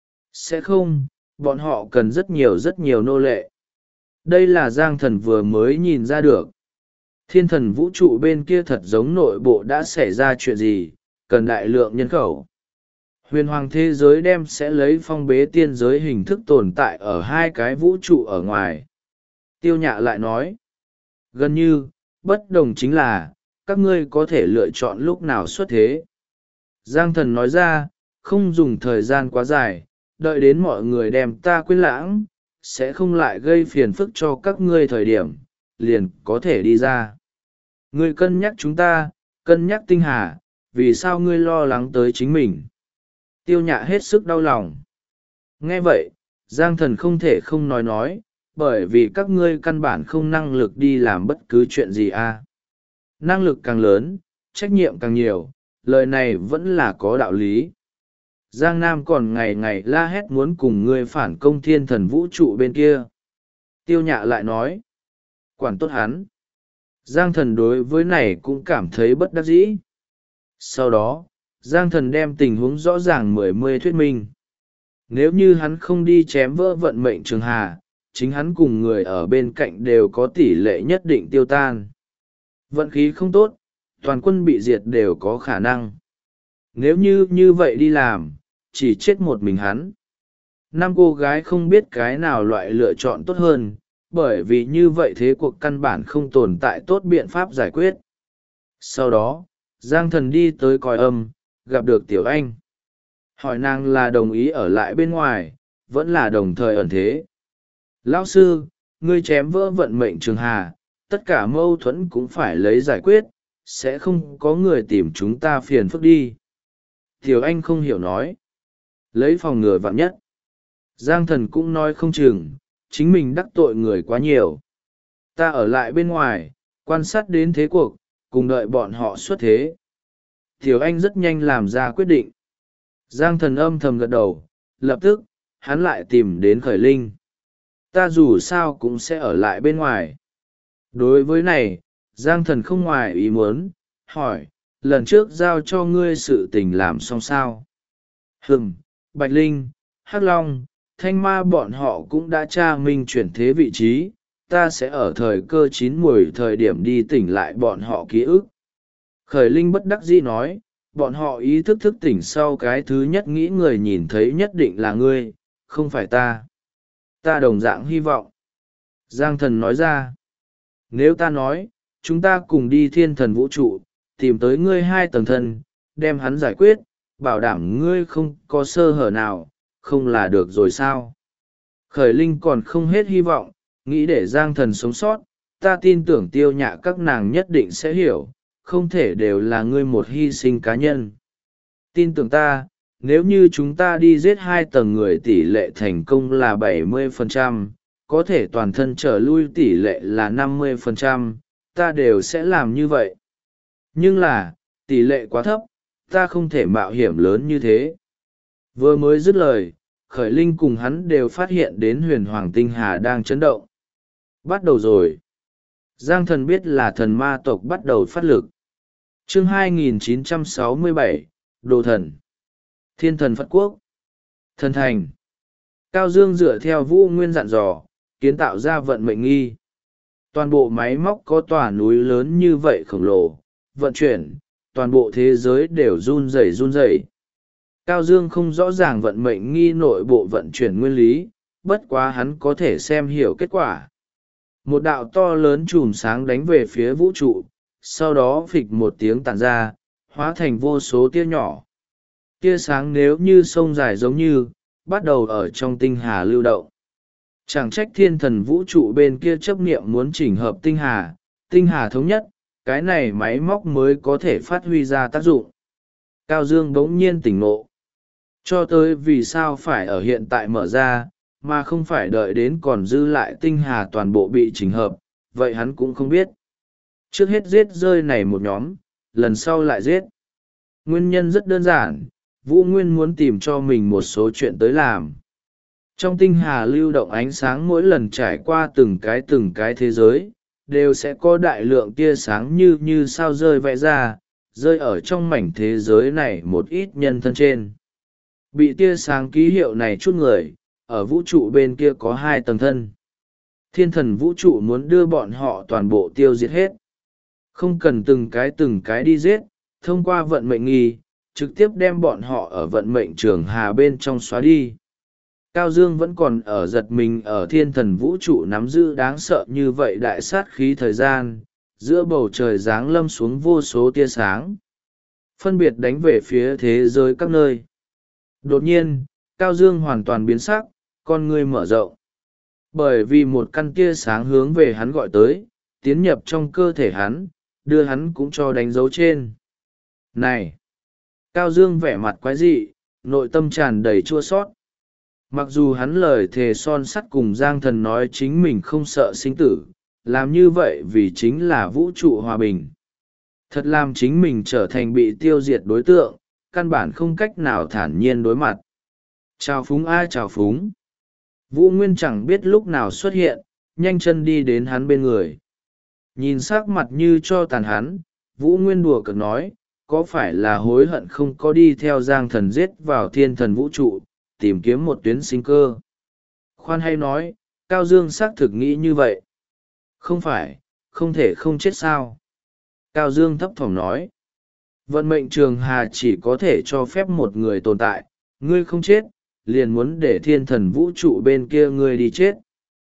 Sẽ không, bọn họ cần rất nhiều nô lệ. Đây là Giang Thần vừa mới nhìn ra được. Thiên thần vũ trụ bên kia thật giống nội bộ đã xảy ra chuyện gì, cần đại lượng nhân khẩu. Huyền hoàng thế giới đem sẽ lấy phong bế tiên giới hình thức tồn tại ở hai cái vũ trụ ở ngoài. Tiêu Nhạ lại nói. Gần như, bất đồng chính là, các ngươi có thể lựa chọn lúc nào xuất thế. Giang Thần nói ra, không dùng thời gian quá dài, đợi đến mọi người đem ta quên lãng, sẽ không lại gây phiền phức cho các ngươi thời điểm, liền có thể đi ra. Ngươi cân nhắc chúng ta, cân nhắc tinh hà, vì sao ngươi lo lắng tới chính mình. Tiêu Nhạ hết sức đau lòng. Nghe vậy, Giang Thần không thể không nói, bởi vì các ngươi căn bản không năng lực đi làm bất cứ chuyện gì a. Năng lực càng lớn, trách nhiệm càng nhiều, lời này vẫn là có đạo lý. Giang Nam còn ngày ngày la hét muốn cùng ngươi phản công thiên thần vũ trụ bên kia. Tiêu Nhạ lại nói. Quản tốt hắn. Giang Thần đối với này cũng cảm thấy bất đắc dĩ. Sau đó, Giang Thần đem tình huống rõ ràng mười thuyết minh. Nếu như hắn không đi chém vỡ vận mệnh Trường Hà, chính hắn cùng người ở bên cạnh đều có tỷ lệ nhất định tiêu tan. Vận khí không tốt, toàn quân bị diệt đều có khả năng. Nếu như vậy đi làm, chỉ chết một mình hắn. Năm cô gái không biết cái nào loại lựa chọn tốt hơn, bởi vì như vậy thế cuộc căn bản không tồn tại tốt biện pháp giải quyết. Sau đó, Giang Thần đi tới còi âm, gặp được Tiểu Anh. Hỏi nàng là đồng ý ở lại bên ngoài, vẫn là đồng thời ẩn thế. Lão sư, ngươi chém vỡ vận mệnh Trường Hà, tất cả mâu thuẫn cũng phải lấy giải quyết, sẽ không có người tìm chúng ta phiền phức đi. Tiểu Anh không hiểu nói. Lấy phòng ngừa vạn nhất. Giang Thần cũng nói không chừng, chính mình đắc tội người quá nhiều. Ta ở lại bên ngoài, quan sát đến thế cuộc, cùng đợi bọn họ xuất thế. Tiểu Anh rất nhanh làm ra quyết định. Giang Thần âm thầm gật đầu, lập tức, hắn lại tìm đến Khởi Linh. Ta dù sao cũng sẽ ở lại bên ngoài. Đối với này, Giang Thần không ngoài ý muốn, hỏi, lần trước giao cho ngươi sự tình làm xong sao? Bạch Linh, Hắc Long, Thanh Ma bọn họ cũng đã tra minh chuyển thế vị trí, ta sẽ ở thời cơ chín muồi thời điểm đi tỉnh lại bọn họ ký ức. Khởi Linh bất đắc dĩ nói, bọn họ ý thức thức tỉnh sau cái thứ nhất nghĩ người nhìn thấy nhất định là ngươi, không phải ta. Ta đồng dạng hy vọng. Giang Thần nói ra, nếu ta nói, chúng ta cùng đi thiên thần vũ trụ, tìm tới ngươi hai tầng thân, đem hắn giải quyết, bảo đảm ngươi không có sơ hở nào, không là được rồi sao? Khởi Linh còn không hết hy vọng, nghĩ để Giang Thần sống sót, ta tin tưởng Tiêu Nhạ các nàng nhất định sẽ hiểu, không thể đều là ngươi một hy sinh cá nhân. Tin tưởng ta, nếu như chúng ta đi giết hai tầng người tỷ lệ thành công là 70%, có thể toàn thân trở lui tỷ lệ là 50%, ta đều sẽ làm như vậy. Nhưng là, tỷ lệ quá thấp, ta không thể mạo hiểm lớn như thế. Vừa mới dứt lời, Khởi Linh cùng hắn đều phát hiện đến huyền hoàng tinh hà đang chấn động. Bắt đầu rồi. Giang Thần biết là thần ma tộc bắt đầu phát lực. Chương 2967, Đồ Thần. Thiên thần Phật Quốc. Thần Thành. Cao Dương dựa theo Vũ Nguyên dặn dò, kiến tạo ra vận mệnh nghi. Toàn bộ máy móc có tòa núi lớn như vậy khổng lồ, vận chuyển, toàn bộ thế giới đều run rẩy. Cao Dương không rõ ràng vận mệnh nghi nội bộ vận chuyển nguyên lý, bất quá hắn có thể xem hiểu kết quả. Một đạo to lớn chùm sáng đánh về phía vũ trụ, sau đó phịch một tiếng tản ra, hóa thành vô số tia nhỏ. Tia sáng nếu như sông dài giống như, bắt đầu ở trong tinh hà lưu động. Chẳng trách thiên thần vũ trụ bên kia chấp niệm muốn chỉnh hợp tinh hà thống nhất, cái này máy móc mới có thể phát huy ra tác dụng. Cao Dương bỗng nhiên tỉnh ngộ. Cho tới vì sao phải ở hiện tại mở ra, mà không phải đợi đến còn dư lại tinh hà toàn bộ bị chỉnh hợp, vậy hắn cũng không biết. Trước hết giết rơi này một nhóm, lần sau lại giết. Nguyên nhân rất đơn giản, Vũ Nguyên muốn tìm cho mình một số chuyện tới làm. Trong tinh hà lưu động ánh sáng mỗi lần trải qua từng cái thế giới, đều sẽ có đại lượng tia sáng như sao rơi vẽ ra, rơi ở trong mảnh thế giới này một ít nhân thân trên. Bị tia sáng ký hiệu này chút người, ở vũ trụ bên kia có 2 tầng thân. Thiên thần vũ trụ muốn đưa bọn họ toàn bộ tiêu diệt hết. Không cần từng cái đi giết, thông qua vận mệnh nghi, trực tiếp đem bọn họ ở vận mệnh trường hà bên trong xóa đi. Cao Dương vẫn còn ở giật mình ở thiên thần vũ trụ nắm giữ đáng sợ như vậy đại sát khí thời gian, giữa bầu trời giáng lâm xuống vô số tia sáng. Phân biệt đánh về phía thế giới các nơi. Đột nhiên, Cao Dương hoàn toàn biến sắc, con ngươi mở rộng. Bởi vì một căn tia sáng hướng về hắn gọi tới, tiến nhập trong cơ thể hắn, đưa hắn cũng cho đánh dấu trên. Này! Cao Dương vẻ mặt quái dị, nội tâm tràn đầy chua sót. Mặc dù hắn lời thề son sắt cùng Giang Thần nói chính mình không sợ sinh tử, làm như vậy vì chính là vũ trụ hòa bình. Thật làm chính mình trở thành bị tiêu diệt đối tượng, căn bản không cách nào thản nhiên đối mặt. Chào phúng ai chào phúng. Vũ Nguyên chẳng biết lúc nào xuất hiện, nhanh chân đi đến hắn bên người. Nhìn sắc mặt như cho tàn hắn, Vũ Nguyên đùa cợt nói, có phải là hối hận không có đi theo Giang Thần giết vào thiên thần vũ trụ, tìm kiếm một tuyến sinh cơ. Khoan hay nói, Cao Dương xác thực nghĩ như vậy. Không phải, không thể không chết sao. Cao Dương thấp thỏm nói. Vận mệnh trường hà chỉ có thể cho phép một người tồn tại, ngươi không chết, liền muốn để thiên thần vũ trụ bên kia ngươi đi chết.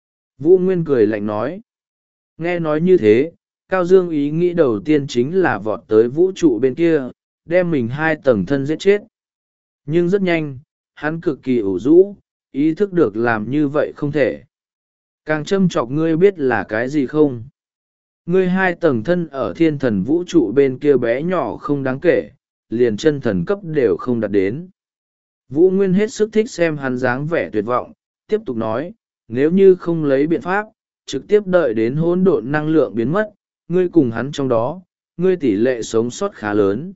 Vũ Nguyên cười lạnh nói. Nghe nói như thế, Cao Dương ý nghĩ đầu tiên chính là vọt tới vũ trụ bên kia, đem mình 2 tầng thân giết chết. Nhưng rất nhanh, hắn cực kỳ ủ rũ, ý thức được làm như vậy không thể. Càng châm chọc ngươi biết là cái gì không? Ngươi 2 tầng thân ở thiên thần vũ trụ bên kia bé nhỏ không đáng kể, liền chân thần cấp đều không đạt đến. Vũ Nguyên hết sức thích xem hắn dáng vẻ tuyệt vọng, tiếp tục nói, nếu như không lấy biện pháp, trực tiếp đợi đến hỗn độn năng lượng biến mất, ngươi cùng hắn trong đó, ngươi tỷ lệ sống sót khá lớn.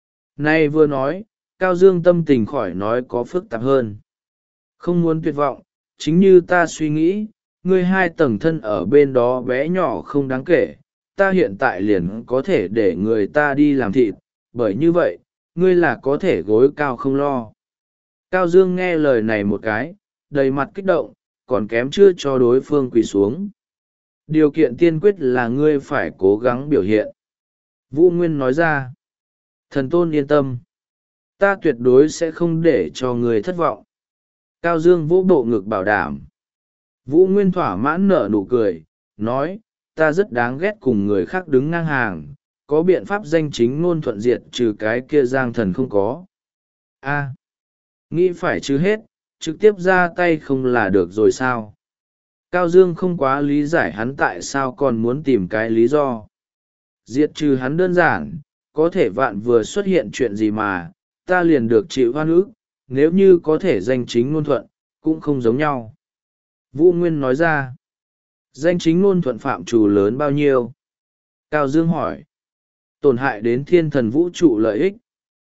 Nay vừa nói, Cao Dương tâm tình khỏi nói có phức tạp hơn. Không muốn tuyệt vọng, chính như ta suy nghĩ, ngươi 2 tầng thân ở bên đó bé nhỏ không đáng kể, ta hiện tại liền có thể để người ta đi làm thịt, bởi như vậy, ngươi là có thể gối cao không lo. Cao Dương nghe lời này một cái, đầy mặt kích động, còn kém chưa cho đối phương quỳ xuống. Điều kiện tiên quyết là ngươi phải cố gắng biểu hiện. Vũ Nguyên nói ra, thần tôn yên tâm. Ta tuyệt đối sẽ không để cho người thất vọng. Cao Dương vỗ bộ ngực bảo đảm. Vũ Nguyên thỏa mãn nở nụ cười, nói, ta rất đáng ghét cùng người khác đứng ngang hàng, có biện pháp danh chính ngôn thuận diệt trừ cái kia Giang Thần không có. A, nghĩ phải chứ hết, trực tiếp ra tay không là được rồi sao? Cao Dương không quá lý giải hắn tại sao còn muốn tìm cái lý do. Diệt trừ hắn đơn giản, có thể vạn vừa xuất hiện chuyện gì mà, ta liền được chịu hoan ức, nếu như có thể danh chính ngôn thuận, cũng không giống nhau. Vũ Nguyên nói ra, danh chính ngôn thuận phạm trù lớn bao nhiêu? Cao Dương hỏi, tổn hại đến thiên thần vũ trụ lợi ích.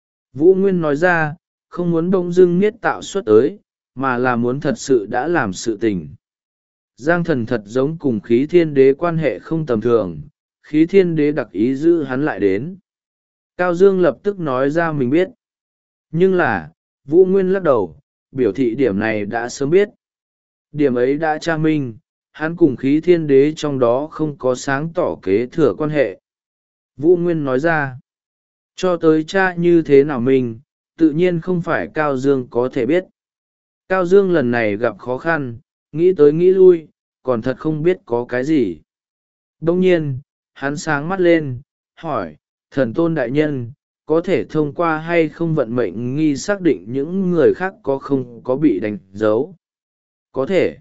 Vũ Nguyên nói ra, không muốn đông dưng niết tạo xuất tới, mà là muốn thật sự đã làm sự tình. Giang Thần thật giống cùng khí thiên đế quan hệ không tầm thường, khí thiên đế đặc ý giữ hắn lại đến. Cao Dương lập tức nói ra mình biết. Nhưng là, Vũ Nguyên lắc đầu, biểu thị điểm này đã sớm biết. Điểm ấy đã tra minh, hắn cùng khí thiên đế trong đó không có sáng tỏ kế thừa quan hệ. Vũ Nguyên nói ra, cho tới cha như thế nào mình, tự nhiên không phải Cao Dương có thể biết. Cao Dương lần này gặp khó khăn, nghĩ tới nghĩ lui, còn thật không biết có cái gì. Đông nhiên, hắn sáng mắt lên, hỏi, thần tôn đại nhân, có thể thông qua hay không vận mệnh nghi xác định những người khác có không có bị đánh dấu? Có thể.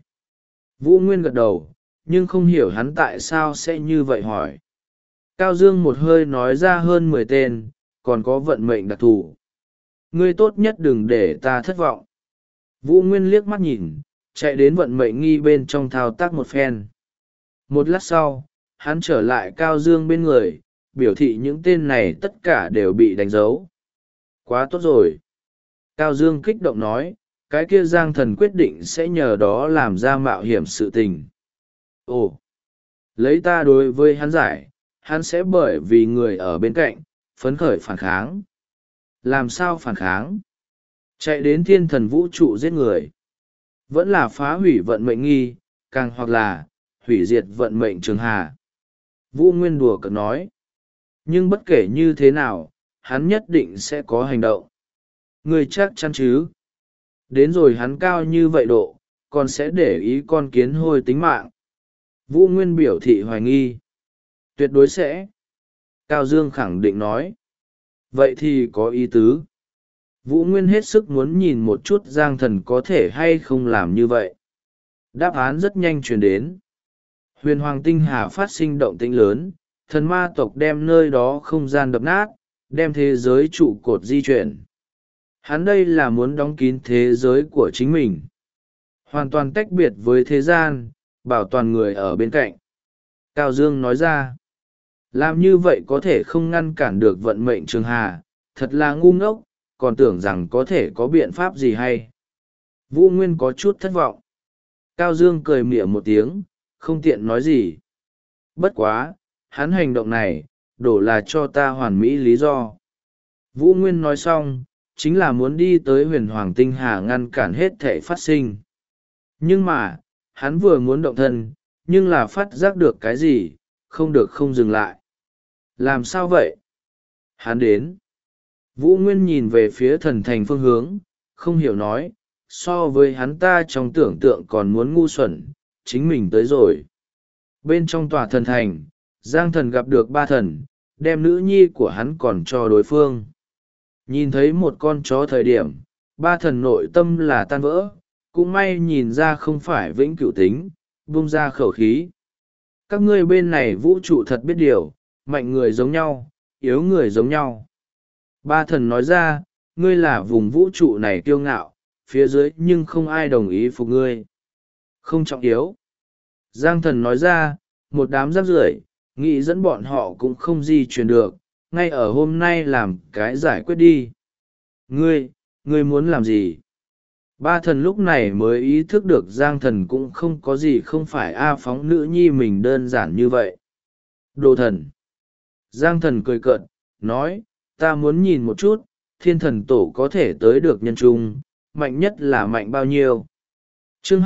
Vũ Nguyên gật đầu, nhưng không hiểu hắn tại sao sẽ như vậy hỏi. Cao Dương một hơi nói ra hơn 10 tên, còn có vận mệnh đặc thù. ngươi tốt nhất đừng để ta thất vọng. Vũ Nguyên liếc mắt nhìn, chạy đến vận mệnh nghi bên trong thao tác một phen. Một lát sau, hắn trở lại Cao Dương bên người, biểu thị những tên này tất cả đều bị đánh dấu. Quá tốt rồi. Cao Dương kích động nói, cái kia Giang Thần quyết định sẽ nhờ đó làm ra mạo hiểm sự tình. Ồ, lấy ta đối với hắn giải, hắn sẽ bởi vì người ở bên cạnh, phấn khởi phản kháng. Làm sao phản kháng? Chạy đến thiên thần vũ trụ giết người. Vẫn là phá hủy vận mệnh nghi, càng hoặc là hủy diệt vận mệnh trường hà. Vũ Nguyên đùa cợt nói. Nhưng bất kể như thế nào, hắn nhất định sẽ có hành động. Ngươi chắc chắn chứ? Đến rồi hắn cao như vậy độ, còn sẽ để ý con kiến hôi tính mạng. Vũ Nguyên biểu thị hoài nghi. Tuyệt đối sẽ. Cao Dương khẳng định nói. Vậy thì có ý tứ. Vũ Nguyên hết sức muốn nhìn một chút Giang Thần có thể hay không làm như vậy. Đáp án rất nhanh truyền đến. Huyền Hoàng Tinh Hà phát sinh động tĩnh lớn, thần ma tộc đem nơi đó không gian đập nát, đem thế giới trụ cột di chuyển. Hắn đây là muốn đóng kín thế giới của chính mình. Hoàn toàn tách biệt với thế gian, bảo toàn người ở bên cạnh. Cao Dương nói ra. Làm như vậy có thể không ngăn cản được vận mệnh trường hà, thật là ngu ngốc, còn tưởng rằng có thể có biện pháp gì hay. Vũ Nguyên có chút thất vọng. Cao Dương cười mỉa một tiếng, không tiện nói gì. Bất quá, hắn hành động này, đổ là cho ta hoàn mỹ lý do. Vũ Nguyên nói xong, chính là muốn đi tới huyền hoàng tinh hà ngăn cản hết thể phát sinh. Nhưng mà, hắn vừa muốn động thân, nhưng là phát giác được cái gì, không được không dừng lại. Làm sao vậy? Hắn đến. Vũ Nguyên nhìn về phía thần thành phương hướng, không hiểu nói, so với hắn ta trong tưởng tượng còn muốn ngu xuẩn, chính mình tới rồi. Bên trong tòa thần thành, Giang Thần gặp được ba thần, đem nữ nhi của hắn còn cho đối phương. Nhìn thấy một con chó thời điểm, ba thần nội tâm là tan vỡ, cũng may nhìn ra không phải vĩnh cửu tính, buông ra khẩu khí. Các ngươi bên này vũ trụ thật biết điều, mạnh người giống nhau, yếu người giống nhau. Ba thần nói ra, ngươi là vùng vũ trụ này kiêu ngạo, phía dưới nhưng không ai đồng ý phục ngươi. Không trọng yếu. Giang Thần nói ra, một đám rác rưởi, nghĩ dẫn bọn họ cũng không di chuyển được, ngay ở hôm nay làm cái giải quyết đi. Ngươi muốn làm gì? Ba thần lúc này mới ý thức được Giang Thần cũng không có gì không phải phóng nữ nhi mình đơn giản như vậy. Đồ thần. Giang Thần cười cợt, nói, ta muốn nhìn một chút, thiên thần tổ có thể tới được nhân trung, mạnh nhất là mạnh bao nhiêu. Chương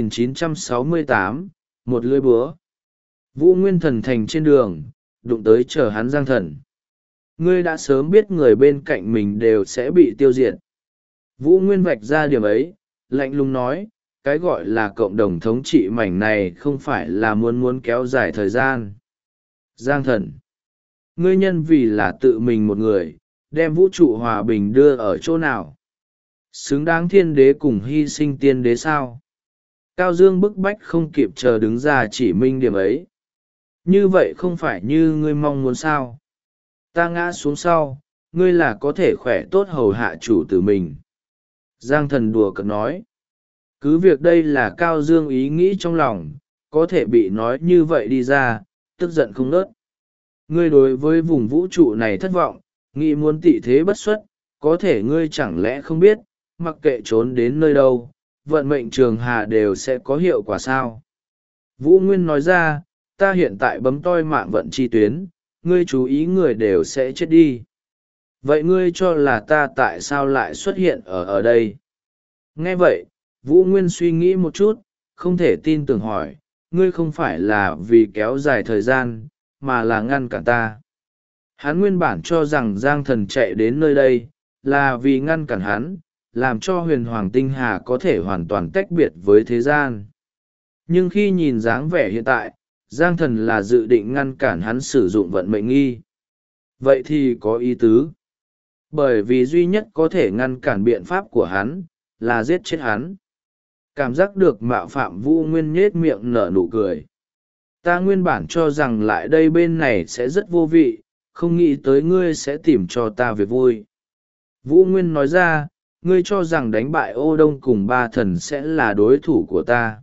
2968, một lưỡi búa. Vũ Nguyên thần thành trên đường, đụng tới chờ hắn Giang Thần. Ngươi đã sớm biết người bên cạnh mình đều sẽ bị tiêu diệt. Vũ Nguyên vạch ra điểm ấy, lạnh lùng nói, cái gọi là cộng đồng thống trị mảnh này không phải là muốn kéo dài thời gian. Giang Thần, ngươi nhân vì là tự mình một người, đem vũ trụ hòa bình đưa ở chỗ nào? Xứng đáng thiên đế cùng hy sinh tiên đế sao? Cao Dương bức bách không kịp chờ đứng ra chỉ minh điểm ấy. Như vậy không phải như ngươi mong muốn sao? Ta ngã xuống sau, ngươi là có thể khỏe tốt hầu hạ chủ tử mình. Giang Thần đùa cợt nói. Cứ việc đây là Cao Dương ý nghĩ trong lòng, có thể bị nói như vậy đi ra, tức giận không nớt. Ngươi đối với vùng vũ trụ này thất vọng, nghĩ muốn tị thế bất xuất, có thể ngươi chẳng lẽ không biết, mặc kệ trốn đến nơi đâu, vận mệnh trường hà đều sẽ có hiệu quả sao? Vũ Nguyên nói ra, ta hiện tại bấm toi mạng vận chi tuyến, ngươi chú ý người đều sẽ chết đi. Vậy ngươi cho là ta tại sao lại xuất hiện ở đây? Nghe vậy, Vũ Nguyên suy nghĩ một chút, không thể tin tưởng hỏi, ngươi không phải là vì kéo dài thời gian, mà là ngăn cản ta. Hắn nguyên bản cho rằng Giang Thần chạy đến nơi đây, là vì ngăn cản hắn, làm cho huyền hoàng tinh hà có thể hoàn toàn tách biệt với thế gian. Nhưng khi nhìn dáng vẻ hiện tại, Giang Thần là dự định ngăn cản hắn sử dụng vận mệnh nghi. Vậy thì có ý tứ. Bởi vì duy nhất có thể ngăn cản biện pháp của hắn, là giết chết hắn. Cảm giác được mạo phạm Vũ Nguyên nhết miệng nở nụ cười. Ta nguyên bản cho rằng lại đây bên này sẽ rất vô vị, không nghĩ tới ngươi sẽ tìm cho ta việc vui. Vũ Nguyên nói ra, ngươi cho rằng đánh bại Ô Đông cùng ba thần sẽ là đối thủ của ta.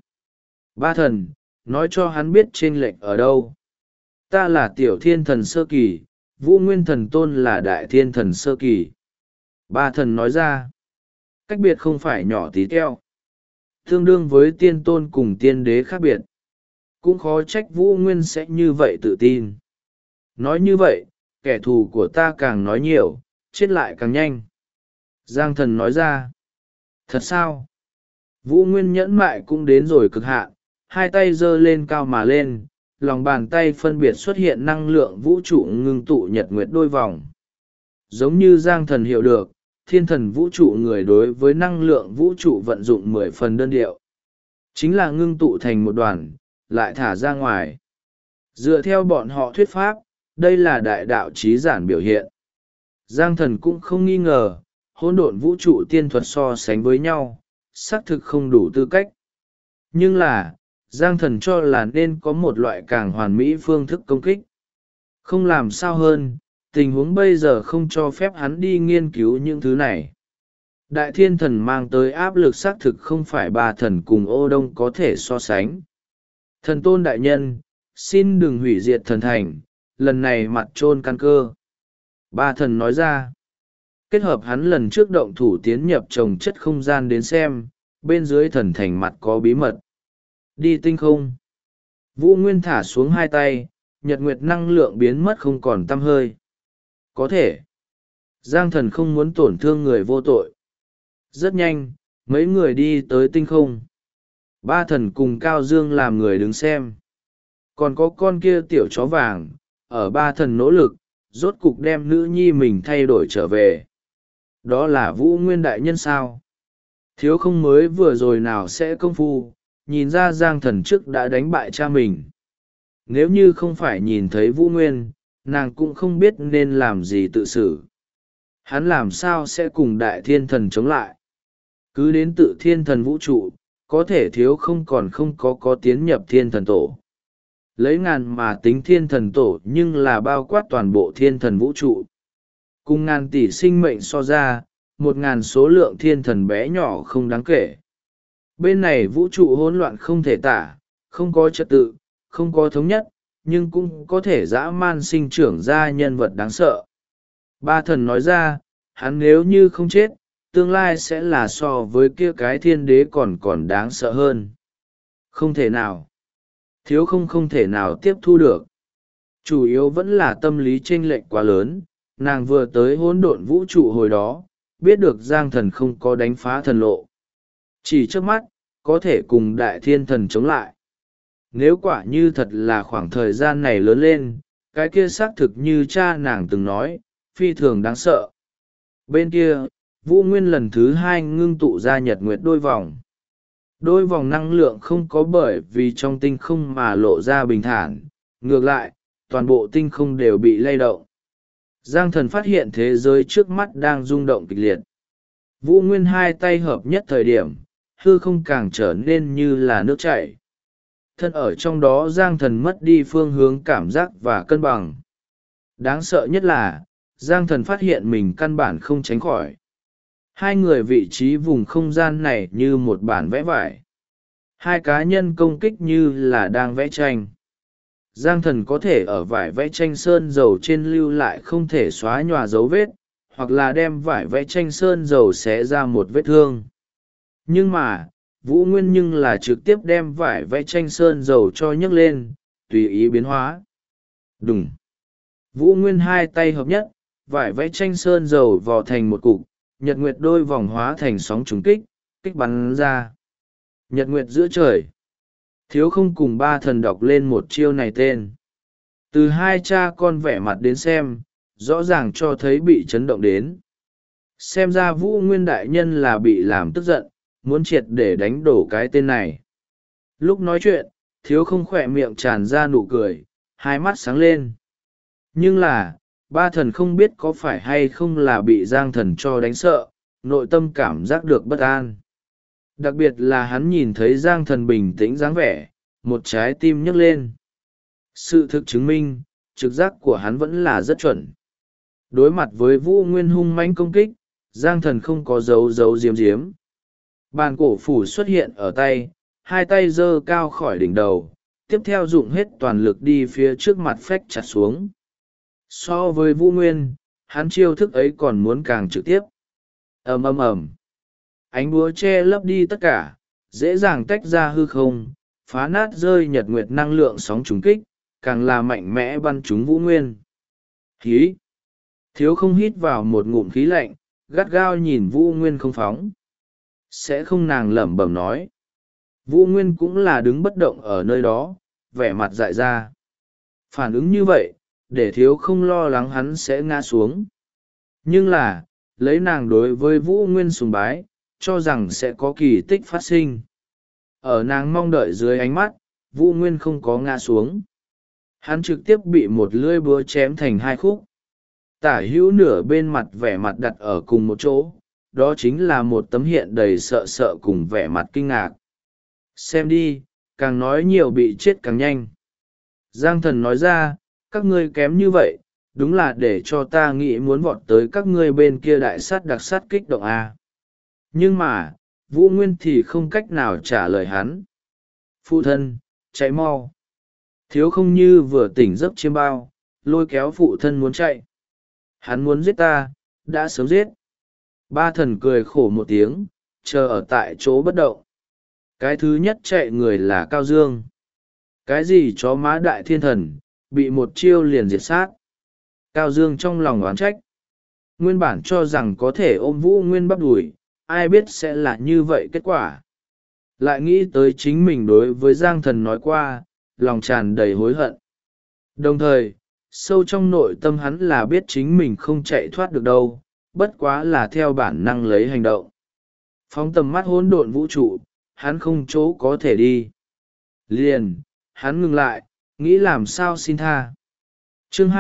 Ba thần, nói cho hắn biết chênh lệch ở đâu. Ta là tiểu thiên thần sơ kỳ, Vũ Nguyên thần tôn là đại thiên thần sơ kỳ. Ba thần nói ra, cách biệt không phải nhỏ tí teo. Tương đương với tiên tôn cùng tiên đế khác biệt. Cũng khó trách Vũ Nguyên sẽ như vậy tự tin. Nói như vậy, kẻ thù của ta càng nói nhiều, chết lại càng nhanh. Giang thần nói ra, thật sao? Vũ Nguyên nhẫn mại cũng đến rồi cực hạn, hai tay giơ lên cao mà lên, lòng bàn tay phân biệt xuất hiện năng lượng vũ trụ ngưng tụ nhật nguyệt đôi vòng. Giống như Giang thần hiểu được, thiên thần vũ trụ người đối với năng lượng vũ trụ vận dụng 10 phần đơn điệu. Chính là ngưng tụ thành một đoàn, lại thả ra ngoài. Dựa theo bọn họ thuyết pháp, đây là đại đạo trí giản biểu hiện. Giang thần cũng không nghi ngờ, hỗn độn vũ trụ tiên thuật so sánh với nhau, xác thực không đủ tư cách. Nhưng là, Giang thần cho là nên có một loại càng hoàn mỹ phương thức công kích. Không làm sao hơn, tình huống bây giờ không cho phép hắn đi nghiên cứu những thứ này. Đại thiên thần mang tới áp lực xác thực không phải ba thần cùng Ô Đông có thể so sánh. Thần tôn đại nhân, xin đừng hủy diệt thần thành, lần này mặt chôn căn cơ. Ba thần nói ra, kết hợp hắn lần trước động thủ tiến nhập trồng chất không gian đến xem, bên dưới thần thành mặt có bí mật. Đi tinh không. Vũ Nguyên thả xuống hai tay, nhật nguyệt năng lượng biến mất không còn tăm hơi. Có thể. Giang thần không muốn tổn thương người vô tội. Rất nhanh, mấy người đi tới tinh không. Ba thần cùng Cao Dương làm người đứng xem. Còn có con kia tiểu chó vàng, ở ba thần nỗ lực, rốt cục đem nữ nhi mình thay đổi trở về. Đó là Vũ Nguyên đại nhân sao? Thiếu không mới vừa rồi nào sẽ công phu, nhìn ra Giang thần trước đã đánh bại cha mình. Nếu như không phải nhìn thấy Vũ Nguyên, nàng cũng không biết nên làm gì tự xử. Hắn làm sao sẽ cùng đại thiên thần chống lại? Cứ đến tự thiên thần vũ trụ, có thể thiếu không còn không có tiến nhập thiên thần tổ. Lấy ngàn mà tính thiên thần tổ nhưng là bao quát toàn bộ thiên thần vũ trụ. Cùng ngàn tỷ sinh mệnh so ra, 1.000 số lượng thiên thần bé nhỏ không đáng kể. Bên này vũ trụ hỗn loạn không thể tả, không có trật tự, không có thống nhất, nhưng cũng có thể dã man sinh trưởng ra nhân vật đáng sợ. Ba thần nói ra, hắn nếu như không chết, tương lai sẽ là so với kia cái thiên đế còn đáng sợ hơn. Không thể nào. Thiếu không thể nào tiếp thu được. Chủ yếu vẫn là tâm lý chênh lệch quá lớn, nàng vừa tới hỗn độn vũ trụ hồi đó, biết được Giang thần không có đánh phá thần lộ. Chỉ trước mắt, có thể cùng đại thiên thần chống lại. Nếu quả như thật là khoảng thời gian này lớn lên, cái kia xác thực như cha nàng từng nói, phi thường đáng sợ. Bên kia, Vũ Nguyên lần thứ 2 ngưng tụ ra nhật nguyệt đôi vòng. Đôi vòng năng lượng không có bởi vì trong tinh không mà lộ ra bình thản, ngược lại, toàn bộ tinh không đều bị lay động. Giang thần phát hiện thế giới trước mắt đang rung động kịch liệt. Vũ Nguyên hai tay hợp nhất thời điểm, hư không càng trở nên như là nước chảy. Thân ở trong đó Giang thần mất đi phương hướng cảm giác và cân bằng. Đáng sợ nhất là, Giang thần phát hiện mình căn bản không tránh khỏi. Hai người vị trí vùng không gian này như một bản vẽ vải. Hai cá nhân công kích như là đang vẽ tranh. Giang thần có thể ở vải vẽ tranh sơn dầu trên lưu lại không thể xóa nhòa dấu vết, hoặc là đem vải vẽ tranh sơn dầu xé ra một vết thương. Nhưng mà, Vũ Nguyên nhưng là trực tiếp đem vải vẽ tranh sơn dầu cho nhấc lên, tùy ý biến hóa. Đùng! Vũ Nguyên hai tay hợp nhất, vải vẽ tranh sơn dầu vò thành một cục, nhật nguyệt đôi vòng hóa thành sóng trùng kích, kích bắn ra. Nhật nguyệt giữa trời. Thiếu không cùng ba thần đọc lên một chiêu này tên. Từ hai cha con vẻ mặt đến xem, rõ ràng cho thấy bị chấn động đến. Xem ra Vũ Nguyên đại nhân là bị làm tức giận, muốn triệt để đánh đổ cái tên này. Lúc nói chuyện, thiếu không khỏe miệng tràn ra nụ cười, hai mắt sáng lên. Nhưng là, ba thần không biết có phải hay không là bị Giang thần cho đánh sợ, nội tâm cảm giác được bất an. Đặc biệt là hắn nhìn thấy Giang thần bình tĩnh dáng vẻ, một trái tim nhấc lên. Sự thực chứng minh, trực giác của hắn vẫn là rất chuẩn. Đối mặt với Vũ Nguyên hung mãnh công kích, Giang thần không có dấu dấu diếm diếm. Bàn cổ phủ xuất hiện ở tay, hai tay giơ cao khỏi đỉnh đầu, tiếp theo dụng hết toàn lực đi phía trước mặt phách chặt xuống. So với Vũ Nguyên, hắn chiêu thức ấy còn muốn càng trực tiếp. Ầm ầm ầm, ánh búa che lấp đi tất cả, dễ dàng tách ra hư không, phá nát rơi nhật nguyệt năng lượng sóng trùng kích, càng là mạnh mẽ bắn trúng Vũ Nguyên. Hí! Thiếu không hít vào một ngụm khí lạnh, gắt gao nhìn Vũ Nguyên không phóng. Sẽ không, nàng lẩm bẩm nói. Vũ Nguyên cũng là đứng bất động ở nơi đó, vẻ mặt dại ra. Phản ứng như vậy, để thiếu không lo lắng hắn sẽ ngã xuống. Nhưng là, lấy nàng đối với Vũ Nguyên sùng bái, cho rằng sẽ có kỳ tích phát sinh. Ở nàng mong đợi dưới ánh mắt, Vũ Nguyên không có ngã xuống. Hắn trực tiếp bị một lưỡi búa chém thành hai khúc. Tả hữu nửa bên mặt vẻ mặt đặt ở cùng một chỗ, đó chính là một tấm hiện đầy sợ sợ cùng vẻ mặt kinh ngạc. Xem đi, càng nói nhiều bị chết càng nhanh. Giang thần nói ra, các ngươi kém như vậy, đúng là để cho ta nghĩ muốn vọt tới các ngươi bên kia đại sát đặc sát kích động a. Nhưng mà, Vũ Nguyên thì không cách nào trả lời hắn. Phụ thân, chạy mau. Thiếu không như vừa tỉnh giấc chiêm bao, lôi kéo phụ thân muốn chạy. Hắn muốn giết ta, đã sớm giết. Ba thần cười khổ một tiếng, chờ ở tại chỗ bất động. Cái thứ nhất chạy người là Cao Dương. Cái gì chó má đại thiên thần, bị một chiêu liền diệt sát. Cao Dương trong lòng oán trách. Nguyên bản cho rằng có thể ôm Vũ Nguyên bắp đùi, ai biết sẽ là như vậy kết quả. Lại nghĩ tới chính mình đối với Giang thần nói qua, lòng tràn đầy hối hận. Đồng thời, sâu trong nội tâm hắn là biết chính mình không chạy thoát được đâu, bất quá là theo bản năng lấy hành động. Phóng tầm mắt hỗn độn vũ trụ, hắn không chỗ có thể đi. Liền, hắn ngừng lại, nghĩ làm sao xin tha. Chương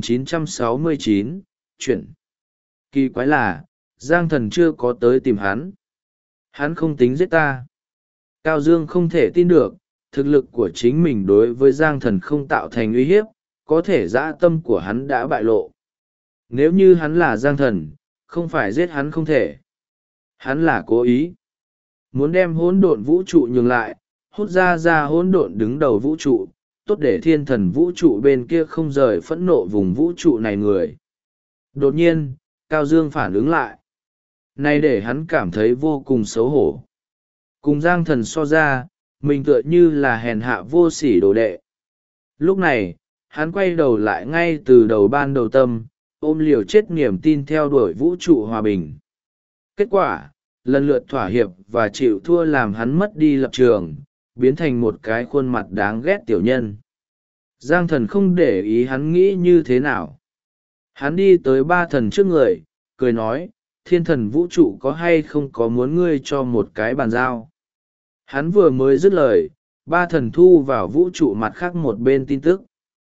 2969, chuyển. Kỳ quái là, Giang thần chưa có tới tìm hắn. Hắn không tính giết ta. Cao Dương không thể tin được, thực lực của chính mình đối với Giang thần không tạo thành uy hiếp, có thể dã tâm của hắn đã bại lộ. Nếu như hắn là Giang thần, không phải giết hắn không thể. Hắn là cố ý. Muốn đem hỗn độn vũ trụ nhường lại, hút ra hỗn độn đứng đầu vũ trụ, tốt để thiên thần vũ trụ bên kia không rời phẫn nộ vùng vũ trụ này người. Đột nhiên, Cao Dương phản ứng lại. Này để hắn cảm thấy vô cùng xấu hổ. Cùng Giang thần so ra, mình tựa như là hèn hạ vô sỉ đồ đệ. Lúc này, hắn quay đầu lại ngay từ đầu ban đầu tâm, ôm liều chết niềm tin theo đuổi vũ trụ hòa bình. Kết quả, lần lượt thỏa hiệp và chịu thua làm hắn mất đi lập trường, biến thành một cái khuôn mặt đáng ghét tiểu nhân. Giang thần không để ý hắn nghĩ như thế nào. Hắn đi tới ba thần trước người, cười nói, thiên thần vũ trụ có hay không có muốn ngươi cho một cái bàn giao. Hắn vừa mới dứt lời, ba thần thu vào vũ trụ mặt khác một bên tin tức.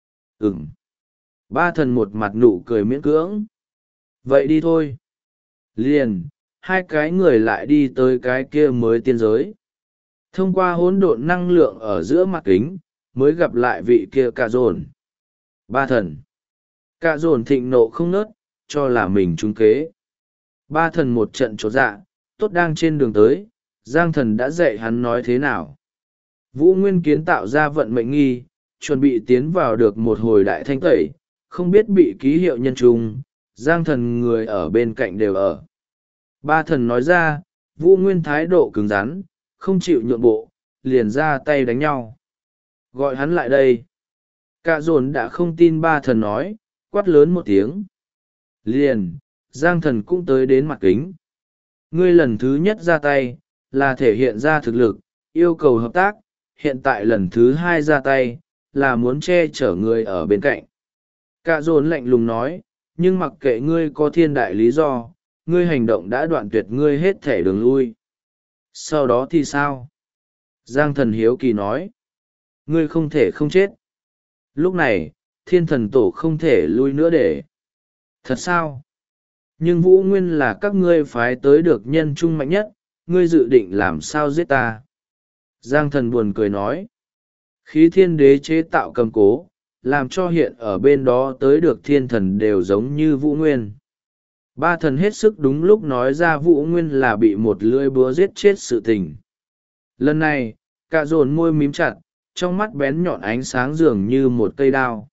Ba thần một mặt nụ cười miễn cưỡng. Vậy đi thôi. Liền, hai cái người lại đi tới cái kia mới tiên giới. Thông qua hỗn độn năng lượng ở giữa mặt kính, mới gặp lại vị kia Cạ Dồn. Ba thần. Cạ Dồn thịnh nộ không nớt, cho là mình trúng kế. Ba thần một trận chột dạ, tốt đang trên đường tới, Giang thần đã dạy hắn nói thế nào. Vũ Nguyên kiến tạo ra vận mệnh nghi, chuẩn bị tiến vào được một hồi đại thanh tẩy, không biết bị ký hiệu nhân trung, Giang thần người ở bên cạnh đều ở. Ba thần nói ra, Vũ Nguyên thái độ cứng rắn, không chịu nhượng bộ, liền ra tay đánh nhau. Gọi hắn lại đây. Cạ Dồn đã không tin ba thần nói, quát lớn một tiếng. Liền, Giang thần cũng tới đến mặt kính. Ngươi lần thứ nhất ra tay, là thể hiện ra thực lực, yêu cầu hợp tác, hiện tại lần thứ hai ra tay, là muốn che chở ngươi ở bên cạnh. Cạ Dồn lạnh lùng nói, nhưng mặc kệ ngươi có thiên đại lý do, ngươi hành động đã đoạn tuyệt ngươi hết thể đường lui. Sau đó thì sao? Giang thần hiếu kỳ nói, ngươi không thể không chết. Lúc này, thiên thần tổ không thể lui nữa để. Thật sao? Nhưng Vũ Nguyên là các ngươi phái tới được nhân trung mạnh nhất, ngươi dự định làm sao giết ta? Giang thần buồn cười nói, khí thiên đế chế tạo cầm cố, làm cho hiện ở bên đó tới được thiên thần đều giống như Vũ Nguyên. Ba thần hết sức đúng lúc nói ra Vũ Nguyên là bị một lưỡi búa giết chết sự tình. Lần này, cạ dồn môi mím chặt, trong mắt bén nhọn ánh sáng dường như một cây đao.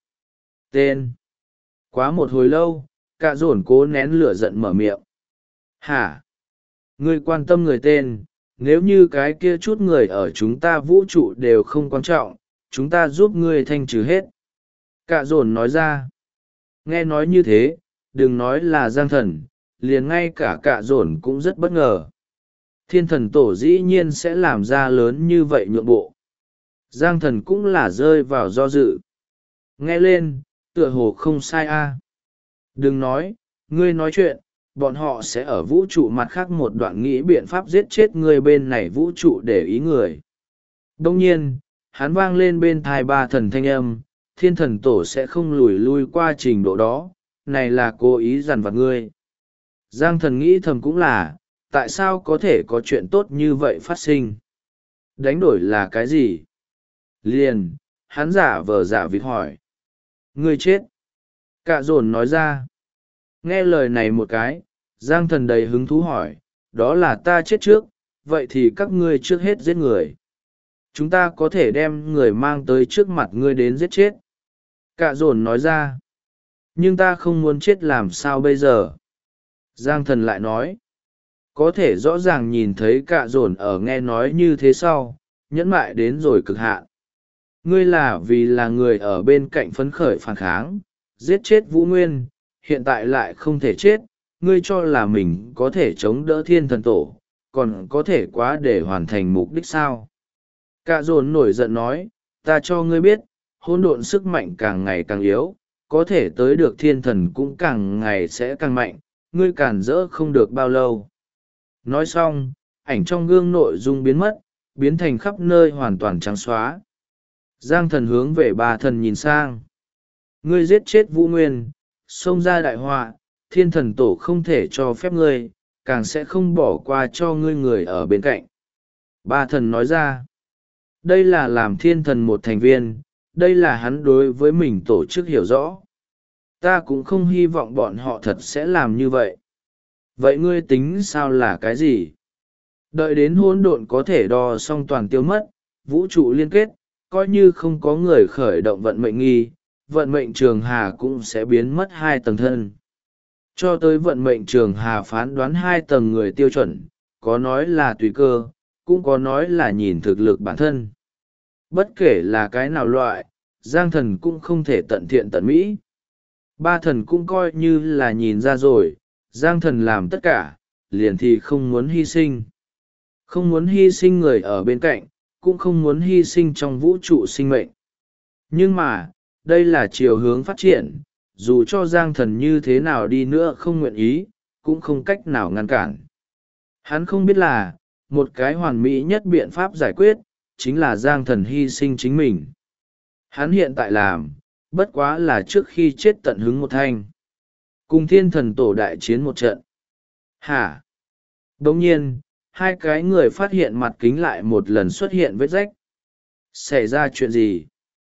Tên. Quá một hồi lâu, cạ dồn cố nén lửa giận mở miệng. Hả? Ngươi quan tâm người tên, nếu như cái kia chút người ở chúng ta vũ trụ đều không quan trọng, chúng ta giúp ngươi thanh trừ hết. Cạ dồn nói ra. Nghe nói như thế, đừng nói là Giang Thần, liền ngay cả cạ dồn cũng rất bất ngờ. Thiên thần tổ dĩ nhiên sẽ làm ra lớn như vậy nhượng bộ. Giang Thần cũng là rơi vào do dự. Nghe lên, tựa hồ không sai a. Đừng nói, ngươi nói chuyện, bọn họ sẽ ở vũ trụ mặt khác một đoạn nghĩ biện pháp giết chết ngươi bên này vũ trụ để ý người. Đông nhiên, hắn vang lên bên thai ba thần thanh âm, thiên thần tổ sẽ không lùi lui qua trình độ đó, này là cố ý dằn vặt ngươi. Giang Thần nghĩ thầm cũng là, tại sao có thể có chuyện tốt như vậy phát sinh? Đánh đổi là cái gì? Liền, hắn giả vờ giả vịt hỏi. Ngươi chết. Cạ dồn nói ra. Nghe lời này một cái, Giang Thần đầy hứng thú hỏi, đó là ta chết trước, vậy thì các ngươi trước hết giết người. Chúng ta có thể đem người mang tới trước mặt ngươi đến giết chết. Cạ dồn nói ra. Nhưng ta không muốn chết làm sao bây giờ? Giang Thần lại nói. Có thể rõ ràng nhìn thấy cạ dồn ở nghe nói như thế sau, nhẫn mại đến rồi cực hạn. Ngươi là vì là người ở bên cạnh phấn khởi phản kháng, giết chết Vũ Nguyên, hiện tại lại không thể chết, ngươi cho là mình có thể chống đỡ thiên thần tổ, còn có thể quá để hoàn thành mục đích sao? Cạ dồn nổi giận nói, ta cho ngươi biết, hỗn độn sức mạnh càng ngày càng yếu, có thể tới được thiên thần cũng càng ngày sẽ càng mạnh, ngươi cản rỡ không được bao lâu. Nói xong, ảnh trong gương nội dung biến mất, biến thành khắp nơi hoàn toàn trắng xóa. Giang Thần hướng về ba thần nhìn sang. Ngươi giết chết Vũ Nguyên, xông ra đại họa, thiên thần tổ không thể cho phép ngươi, càng sẽ không bỏ qua cho ngươi người ở bên cạnh. Ba thần nói ra, đây là làm thiên thần một thành viên, đây là hắn đối với mình tổ chức hiểu rõ. Ta cũng không hy vọng bọn họ thật sẽ làm như vậy. Vậy ngươi tính sao là cái gì? Đợi đến hỗn độn có thể đo xong toàn tiêu mất, vũ trụ liên kết, coi như không có người khởi động vận mệnh nghi, vận mệnh trường hà cũng sẽ biến mất 2 tầng thân. Cho tới vận mệnh trường hà phán đoán 2 tầng người tiêu chuẩn, có nói là tùy cơ, cũng có nói là nhìn thực lực bản thân. Bất kể là cái nào loại, Giang Thần cũng không thể tận thiện tận mỹ. Ba thần cũng coi như là nhìn ra rồi, Giang Thần làm tất cả, liền thì không muốn hy sinh. Không muốn hy sinh người ở bên cạnh, cũng không muốn hy sinh trong vũ trụ sinh mệnh. Nhưng mà, đây là chiều hướng phát triển, dù cho Giang Thần như thế nào đi nữa không nguyện ý, cũng không cách nào ngăn cản. Hắn không biết là, một cái hoàn mỹ nhất biện pháp giải quyết, chính là Giang Thần hy sinh chính mình. Hắn hiện tại làm, bất quá là trước khi chết tận hứng một thanh. Cùng thiên thần tổ đại chiến một trận. Hả? Đồng nhiên, hai cái người phát hiện mặt kính lại một lần xuất hiện vết rách. Xảy ra chuyện gì?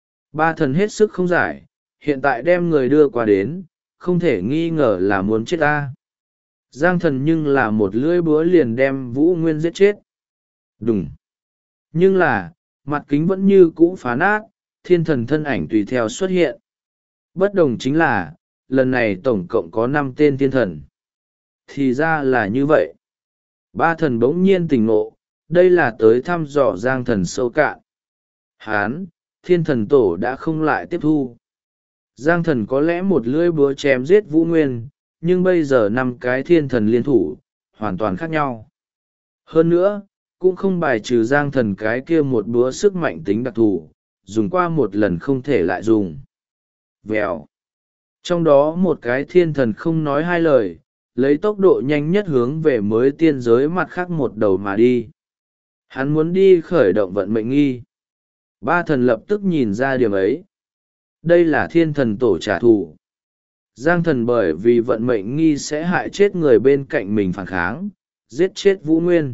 Ba thần hết sức không giải, hiện tại đem người đưa qua đến, không thể nghi ngờ là muốn chết ta. Giang Thần nhưng là một lưỡi búa liền đem Vũ Nguyên giết chết. Đúng. Nhưng là, mặt kính vẫn như cũ phá nát, thiên thần thân ảnh tùy theo xuất hiện. Bất đồng chính là, lần này tổng cộng có 5 tên thiên thần. Thì ra là như vậy. Ba thần bỗng nhiên tỉnh ngộ, đây là tới thăm dò Giang Thần sâu cạn. Hán, thiên thần tổ đã không lại tiếp thu. Giang Thần có lẽ một lưỡi búa chém giết Vũ Nguyên, nhưng bây giờ 5 cái thiên thần liên thủ, hoàn toàn khác nhau. Hơn nữa, cũng không bài trừ Giang Thần cái kia một búa sức mạnh tính đặc thù, dùng qua một lần không thể lại dùng. Vèo. Trong đó một cái thiên thần không nói hai lời, lấy tốc độ nhanh nhất hướng về mới tiên giới mặt khác một đầu mà đi. Hắn muốn đi khởi động vận mệnh nghi. Ba thần lập tức nhìn ra điểm ấy. Đây là thiên thần tổ trả thù. Giang Thần bởi vì vận mệnh nghi sẽ hại chết người bên cạnh mình phản kháng, giết chết Vũ Nguyên.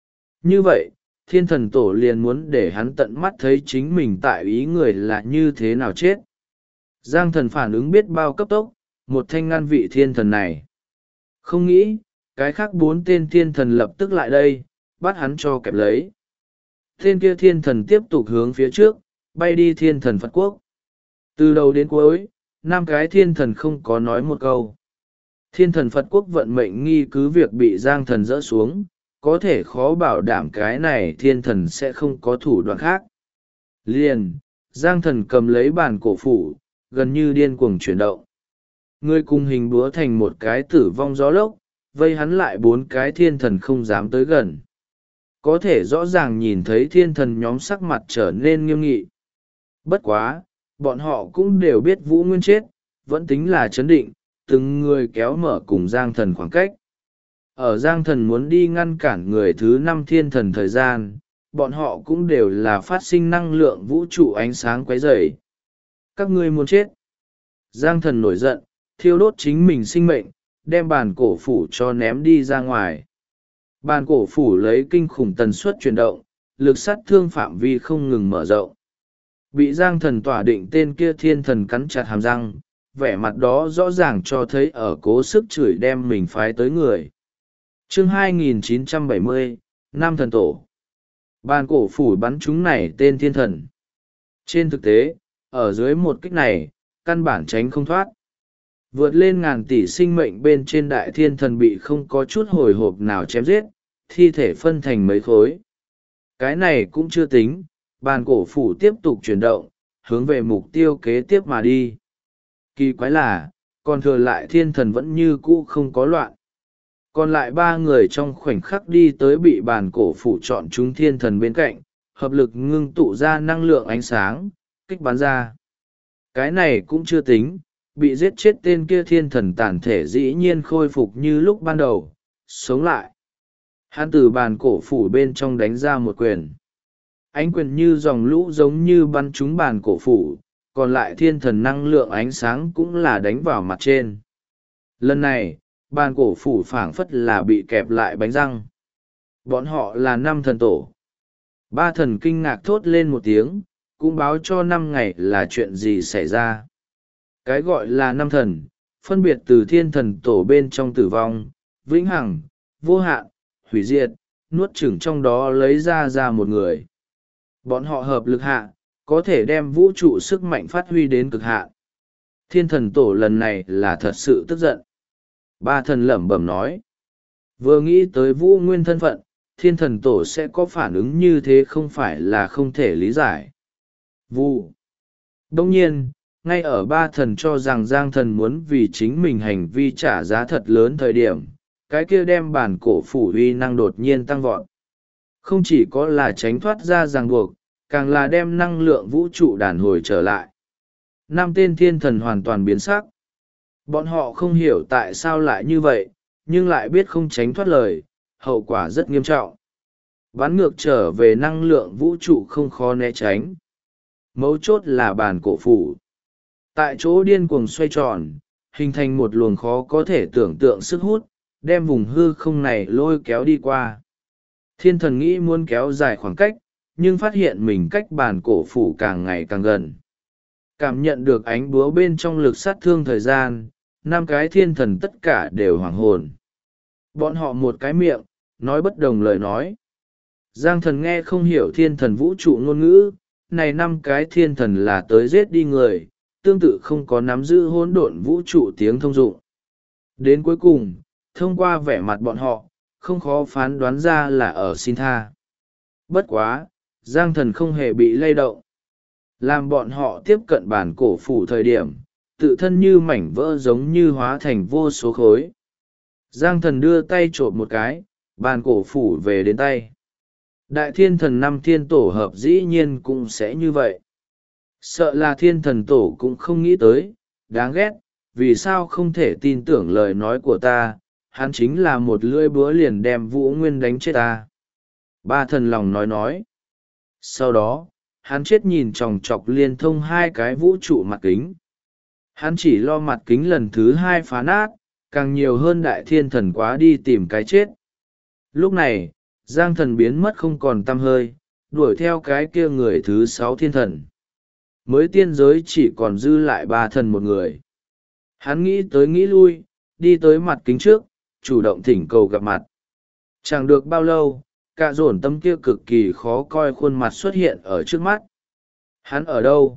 Như vậy, thiên thần tổ liền muốn để hắn tận mắt thấy chính mình tại ý người là như thế nào chết. Giang Thần phản ứng biết bao cấp tốc, một thanh ngăn vị thiên thần này. Không nghĩ, cái khác 4 tên thiên thần lập tức lại đây, bắt hắn cho kẹp lấy. Tên kia thiên thần tiếp tục hướng phía trước, bay đi thiên thần Phật quốc. Từ đầu đến cuối, 5 cái thiên thần không có nói một câu. Thiên thần Phật quốc vận mệnh nghi cứ việc bị Giang thần dỡ xuống, có thể khó bảo đảm cái này thiên thần sẽ không có thủ đoạn khác. Liền, Giang thần cầm lấy bàn cổ phủ, gần như điên cuồng chuyển động. Người cùng hình búa thành một cái tử vong gió lốc, vây hắn lại 4 cái thiên thần không dám tới gần. Có thể rõ ràng nhìn thấy thiên thần nhóm sắc mặt trở nên nghiêm nghị. Bất quá, bọn họ cũng đều biết Vũ Nguyên chết, vẫn tính là chấn định, từng người kéo mở cùng Giang thần khoảng cách. Ở Giang thần muốn đi ngăn cản người thứ 5 thiên thần thời gian, bọn họ cũng đều là phát sinh năng lượng vũ trụ ánh sáng quấy rầy. Các ngươi muốn chết. Giang thần nổi giận, thiêu đốt chính mình sinh mệnh, đem bàn cổ phủ cho ném đi ra ngoài. Bàn cổ phủ lấy kinh khủng tần suất chuyển động, lực sát thương phạm vi không ngừng mở rộng. Bị Giang thần tỏa định tên kia thiên thần cắn chặt hàm răng, vẻ mặt đó rõ ràng cho thấy ở cố sức chửi đem mình phái tới người. Chương 2970, Nam thần tổ. Bàn cổ phủ bắn chúng này tên thiên thần. Trên thực tế, ở dưới một kích này, căn bản tránh không thoát. Vượt lên ngàn tỷ sinh mệnh bên trên đại thiên thần bị không có chút hồi hộp nào chém giết, thi thể phân thành mấy khối. Cái này cũng chưa tính, bàn cổ phủ tiếp tục chuyển động, hướng về mục tiêu kế tiếp mà đi. Kỳ quái là, còn thừa lại thiên thần vẫn như cũ không có loạn. Còn lại 3 người trong khoảnh khắc đi tới bị bàn cổ phủ chọn chúng thiên thần bên cạnh, hợp lực ngưng tụ ra năng lượng ánh sáng, kích bắn ra. Cái này cũng chưa tính, bị giết chết tên kia thiên thần tàn thể dĩ nhiên khôi phục như lúc ban đầu, sống lại. Hắn từ bàn cổ phủ bên trong đánh ra một quyền. Ánh quyền như dòng lũ giống như bắn trúng bàn cổ phủ, còn lại thiên thần năng lượng ánh sáng cũng là đánh vào mặt trên. Lần này, bàn cổ phủ phảng phất là bị kẹp lại bánh răng. Bọn họ là 5 thần tổ. 3 thần kinh ngạc thốt lên một tiếng, cũng báo cho 5 ngày là chuyện gì xảy ra. Cái gọi là 5 thần, phân biệt từ thiên thần tổ bên trong tử vong, vĩnh hằng, vô hạn, hủy diệt, nuốt chửng trong đó lấy ra một người. Bọn họ hợp lực hạ, có thể đem vũ trụ sức mạnh phát huy đến cực hạn. Thiên thần tổ lần này là thật sự tức giận. 3 thần lẩm bẩm nói. Vừa nghĩ tới Vũ Nguyên thân phận, thiên thần tổ sẽ có phản ứng như thế không phải là không thể lý giải. Vu. Đông nhiên, ngay ở 3 thần cho rằng Giang thần muốn vì chính mình hành vi trả giá thật lớn thời điểm, cái kia đem bản cổ phủ uy năng đột nhiên tăng vọt. Không chỉ có là tránh thoát ra ràng buộc, càng là đem năng lượng vũ trụ đàn hồi trở lại. 5 tên thiên thần hoàn toàn biến sắc. Bọn họ không hiểu tại sao lại như vậy, nhưng lại biết không tránh thoát lời, hậu quả rất nghiêm trọng. Bắn ngược trở về năng lượng vũ trụ không khó né tránh. Mấu chốt là bàn cổ phủ. Tại chỗ điên cuồng xoay tròn, hình thành một luồng khó có thể tưởng tượng sức hút, đem vùng hư không này lôi kéo đi qua. Thiên thần nghĩ muốn kéo dài khoảng cách, nhưng phát hiện mình cách bàn cổ phủ càng ngày càng gần. Cảm nhận được ánh búa bên trong lực sát thương thời gian, 5 cái thiên thần tất cả đều hoảng hồn. Bọn họ một cái miệng, nói bất đồng lời nói. Giang thần nghe không hiểu thiên thần vũ trụ ngôn ngữ, này 5 cái thiên thần là tới giết đi người, tương tự không có nắm giữ hỗn độn vũ trụ tiếng thông dụng. Đến cuối cùng, thông qua vẻ mặt bọn họ, không khó phán đoán ra là ở xin tha. Bất quá, Giang thần không hề bị lay động. Làm bọn họ tiếp cận bản cổ phủ thời điểm, tự thân như mảnh vỡ giống như hóa thành vô số khối. Giang thần đưa tay trộm một cái, bàn cổ phủ về đến tay. Đại thiên thần 5 thiên tổ hợp dĩ nhiên cũng sẽ như vậy. Sợ là thiên thần tổ cũng không nghĩ tới, đáng ghét, vì sao không thể tin tưởng lời nói của ta, hắn chính là một lưỡi búa liền đem Vũ Nguyên đánh chết ta. 3 thần lòng nói. Sau đó, hắn chết nhìn chòng chọc liên thông 2 cái vũ trụ mặt kính. Hắn chỉ lo mặt kính lần thứ 2 phá nát, càng nhiều hơn đại thiên thần quá đi tìm cái chết. Lúc này, Giang thần biến mất không còn tăm hơi, đuổi theo cái kia người thứ 6 thiên thần. Mới tiên giới chỉ còn dư lại 3 thần một người. Hắn nghĩ tới nghĩ lui, đi tới mặt kính trước, chủ động thỉnh cầu gặp mặt. Chẳng được bao lâu, cạ dồn tấm kia cực kỳ khó coi khuôn mặt xuất hiện ở trước mắt. Hắn ở đâu?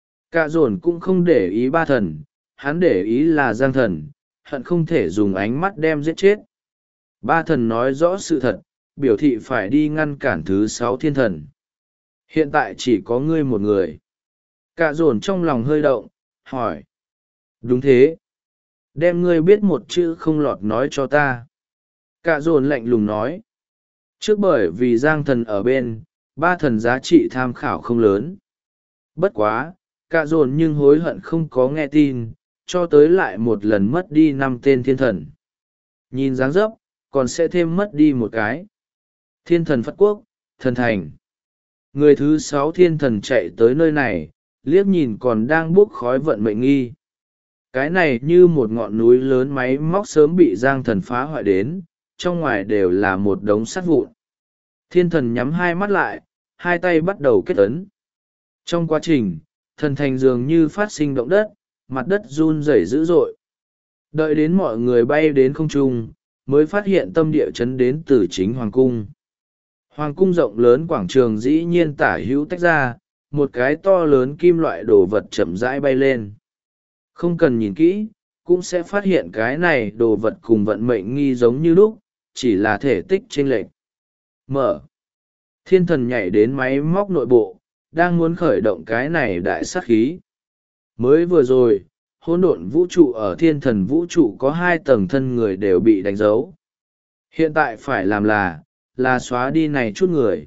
Cạ dồn cũng không để ý ba thần, hắn để ý là Giang Thần, hận không thể dùng ánh mắt đem giết chết. Ba thần nói rõ sự thật, biểu thị phải đi ngăn cản thứ 6 thiên thần. Hiện tại chỉ có ngươi một người. Cạ dồn trong lòng hơi động, hỏi. Đúng thế. Đem ngươi biết một chữ không lọt nói cho ta. Cạ dồn lạnh lùng nói. Trước bởi vì Giang Thần ở bên, ba thần giá trị tham khảo không lớn. Bất quá, cạ dồn nhưng hối hận không có nghe tin, cho tới lại một lần mất đi 5 tên thiên thần. Nhìn dáng dấp, còn sẽ thêm mất đi một cái. Thiên thần Phật Quốc, thần thành. Người thứ 6 thiên thần chạy tới nơi này, liếc nhìn còn đang bốc khói vận mệnh nghi. Cái này như một ngọn núi lớn máy móc sớm bị Giang Thần phá hoại đến, trong ngoài đều là một đống sắt vụn. Thiên thần nhắm hai mắt lại, hai tay bắt đầu kết ấn. Trong quá trình, thần thành dường như phát sinh động đất, mặt đất run rẩy dữ dội. Đợi đến mọi người bay đến không trung, mới phát hiện tâm địa chấn đến từ chính hoàng cung. Hoàng cung rộng lớn quảng trường dĩ nhiên tả hữu tách ra, một cái to lớn kim loại đồ vật chậm rãi bay lên. Không cần nhìn kỹ, cũng sẽ phát hiện cái này đồ vật cùng vận mệnh nghi giống như lúc, chỉ là thể tích chênh lệch. Mở. Thiên thần nhảy đến máy móc nội bộ, đang muốn khởi động cái này đại sát khí. Mới vừa rồi, hỗn độn vũ trụ ở thiên thần vũ trụ có 2 tầng thân người đều bị đánh dấu. Hiện tại phải làm là xóa đi này chút người.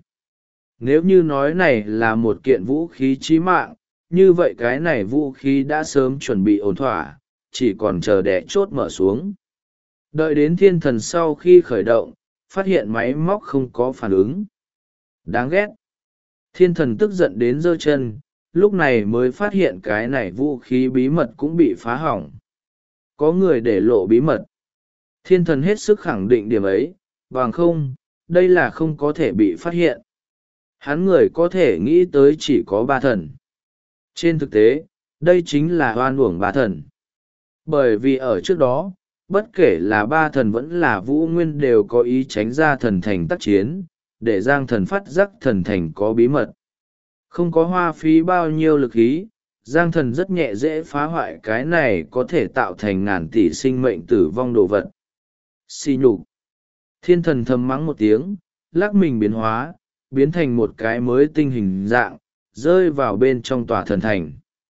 Nếu như nói này là một kiện vũ khí chí mạng, như vậy cái này vũ khí đã sớm chuẩn bị ổn thỏa, chỉ còn chờ đẻ chốt mở xuống. Đợi đến thiên thần sau khi khởi động, phát hiện máy móc không có phản ứng. Đáng ghét. Thiên thần tức giận đến giơ chân, lúc này mới phát hiện cái này vũ khí bí mật cũng bị phá hỏng. Có người để lộ bí mật. Thiên thần hết sức khẳng định điểm ấy, bằng không, đây là không có thể bị phát hiện. Hắn người có thể nghĩ tới chỉ có 3 thần. Trên thực tế, đây chính là oan uổng 3 thần. Bởi vì ở trước đó, bất kể là 3 thần vẫn là Vũ Nguyên đều có ý tránh ra thần thành tác chiến, để Giang Thần phát giác thần thành có bí mật. Không có hoa phí bao nhiêu lực ý, Giang Thần rất nhẹ dễ phá hoại cái này có thể tạo thành ngàn tỷ sinh mệnh tử vong đồ vật. Xì nhục. Thiên thần thầm mắng một tiếng, lắc mình biến hóa, biến thành một cái mới tinh hình dạng, rơi vào bên trong tòa thần thành.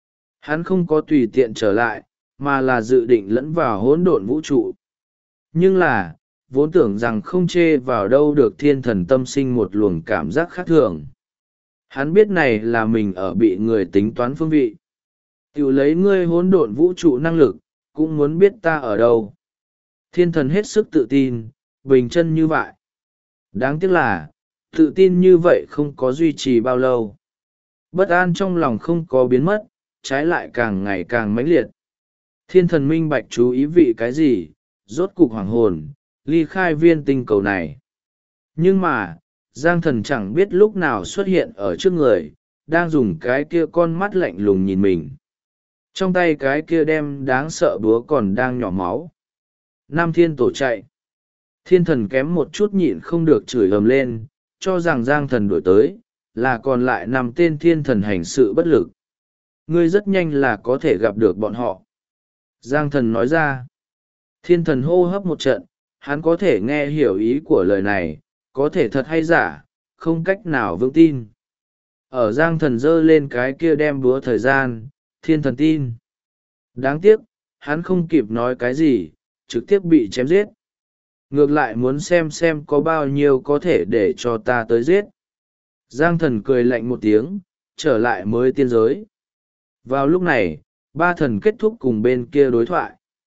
Hắn không có tùy tiện trở lại, mà là dự định lẫn vào hỗn độn vũ trụ. Nhưng là, vốn tưởng rằng không chê vào đâu được, thiên thần tâm sinh một luồng cảm giác khác thường. Hắn biết này là mình ở bị người tính toán phương vị. Tiểu lấy ngươi hỗn độn vũ trụ năng lực, cũng muốn biết ta ở đâu. Thiên thần hết sức tự tin, bình chân như vậy. Đáng tiếc là, tự tin như vậy không có duy trì bao lâu. Bất an trong lòng không có biến mất, trái lại càng ngày càng mãnh liệt. Thiên thần minh bạch chú ý vị cái gì, rốt cục hoàng hồn, ly khai viên tinh cầu này. Nhưng mà, Giang Thần chẳng biết lúc nào xuất hiện ở trước người, đang dùng cái kia con mắt lạnh lùng nhìn mình. Trong tay cái kia đem đáng sợ búa còn đang nhỏ máu. Nam Thiên Tổ chạy. Thiên thần kém một chút nhịn không được chửi ầm lên, cho rằng Giang Thần đuổi tới, là còn lại 5 tên thiên thần hành sự bất lực. Ngươi rất nhanh là có thể gặp được bọn họ. Giang Thần nói ra. Thiên thần hô hấp một trận, hắn có thể nghe hiểu ý của lời này, có thể thật hay giả, không cách nào vững tin. Ở Giang Thần giơ lên cái kia đem búa thời gian, thiên thần tin. Đáng tiếc, hắn không kịp nói cái gì, trực tiếp bị chém giết. Ngược lại muốn xem có bao nhiêu có thể để cho ta tới giết. Giang Thần cười lạnh một tiếng, trở lại mới tiên giới. Vào lúc này, 3 thần kết thúc cùng bên kia đối thoại.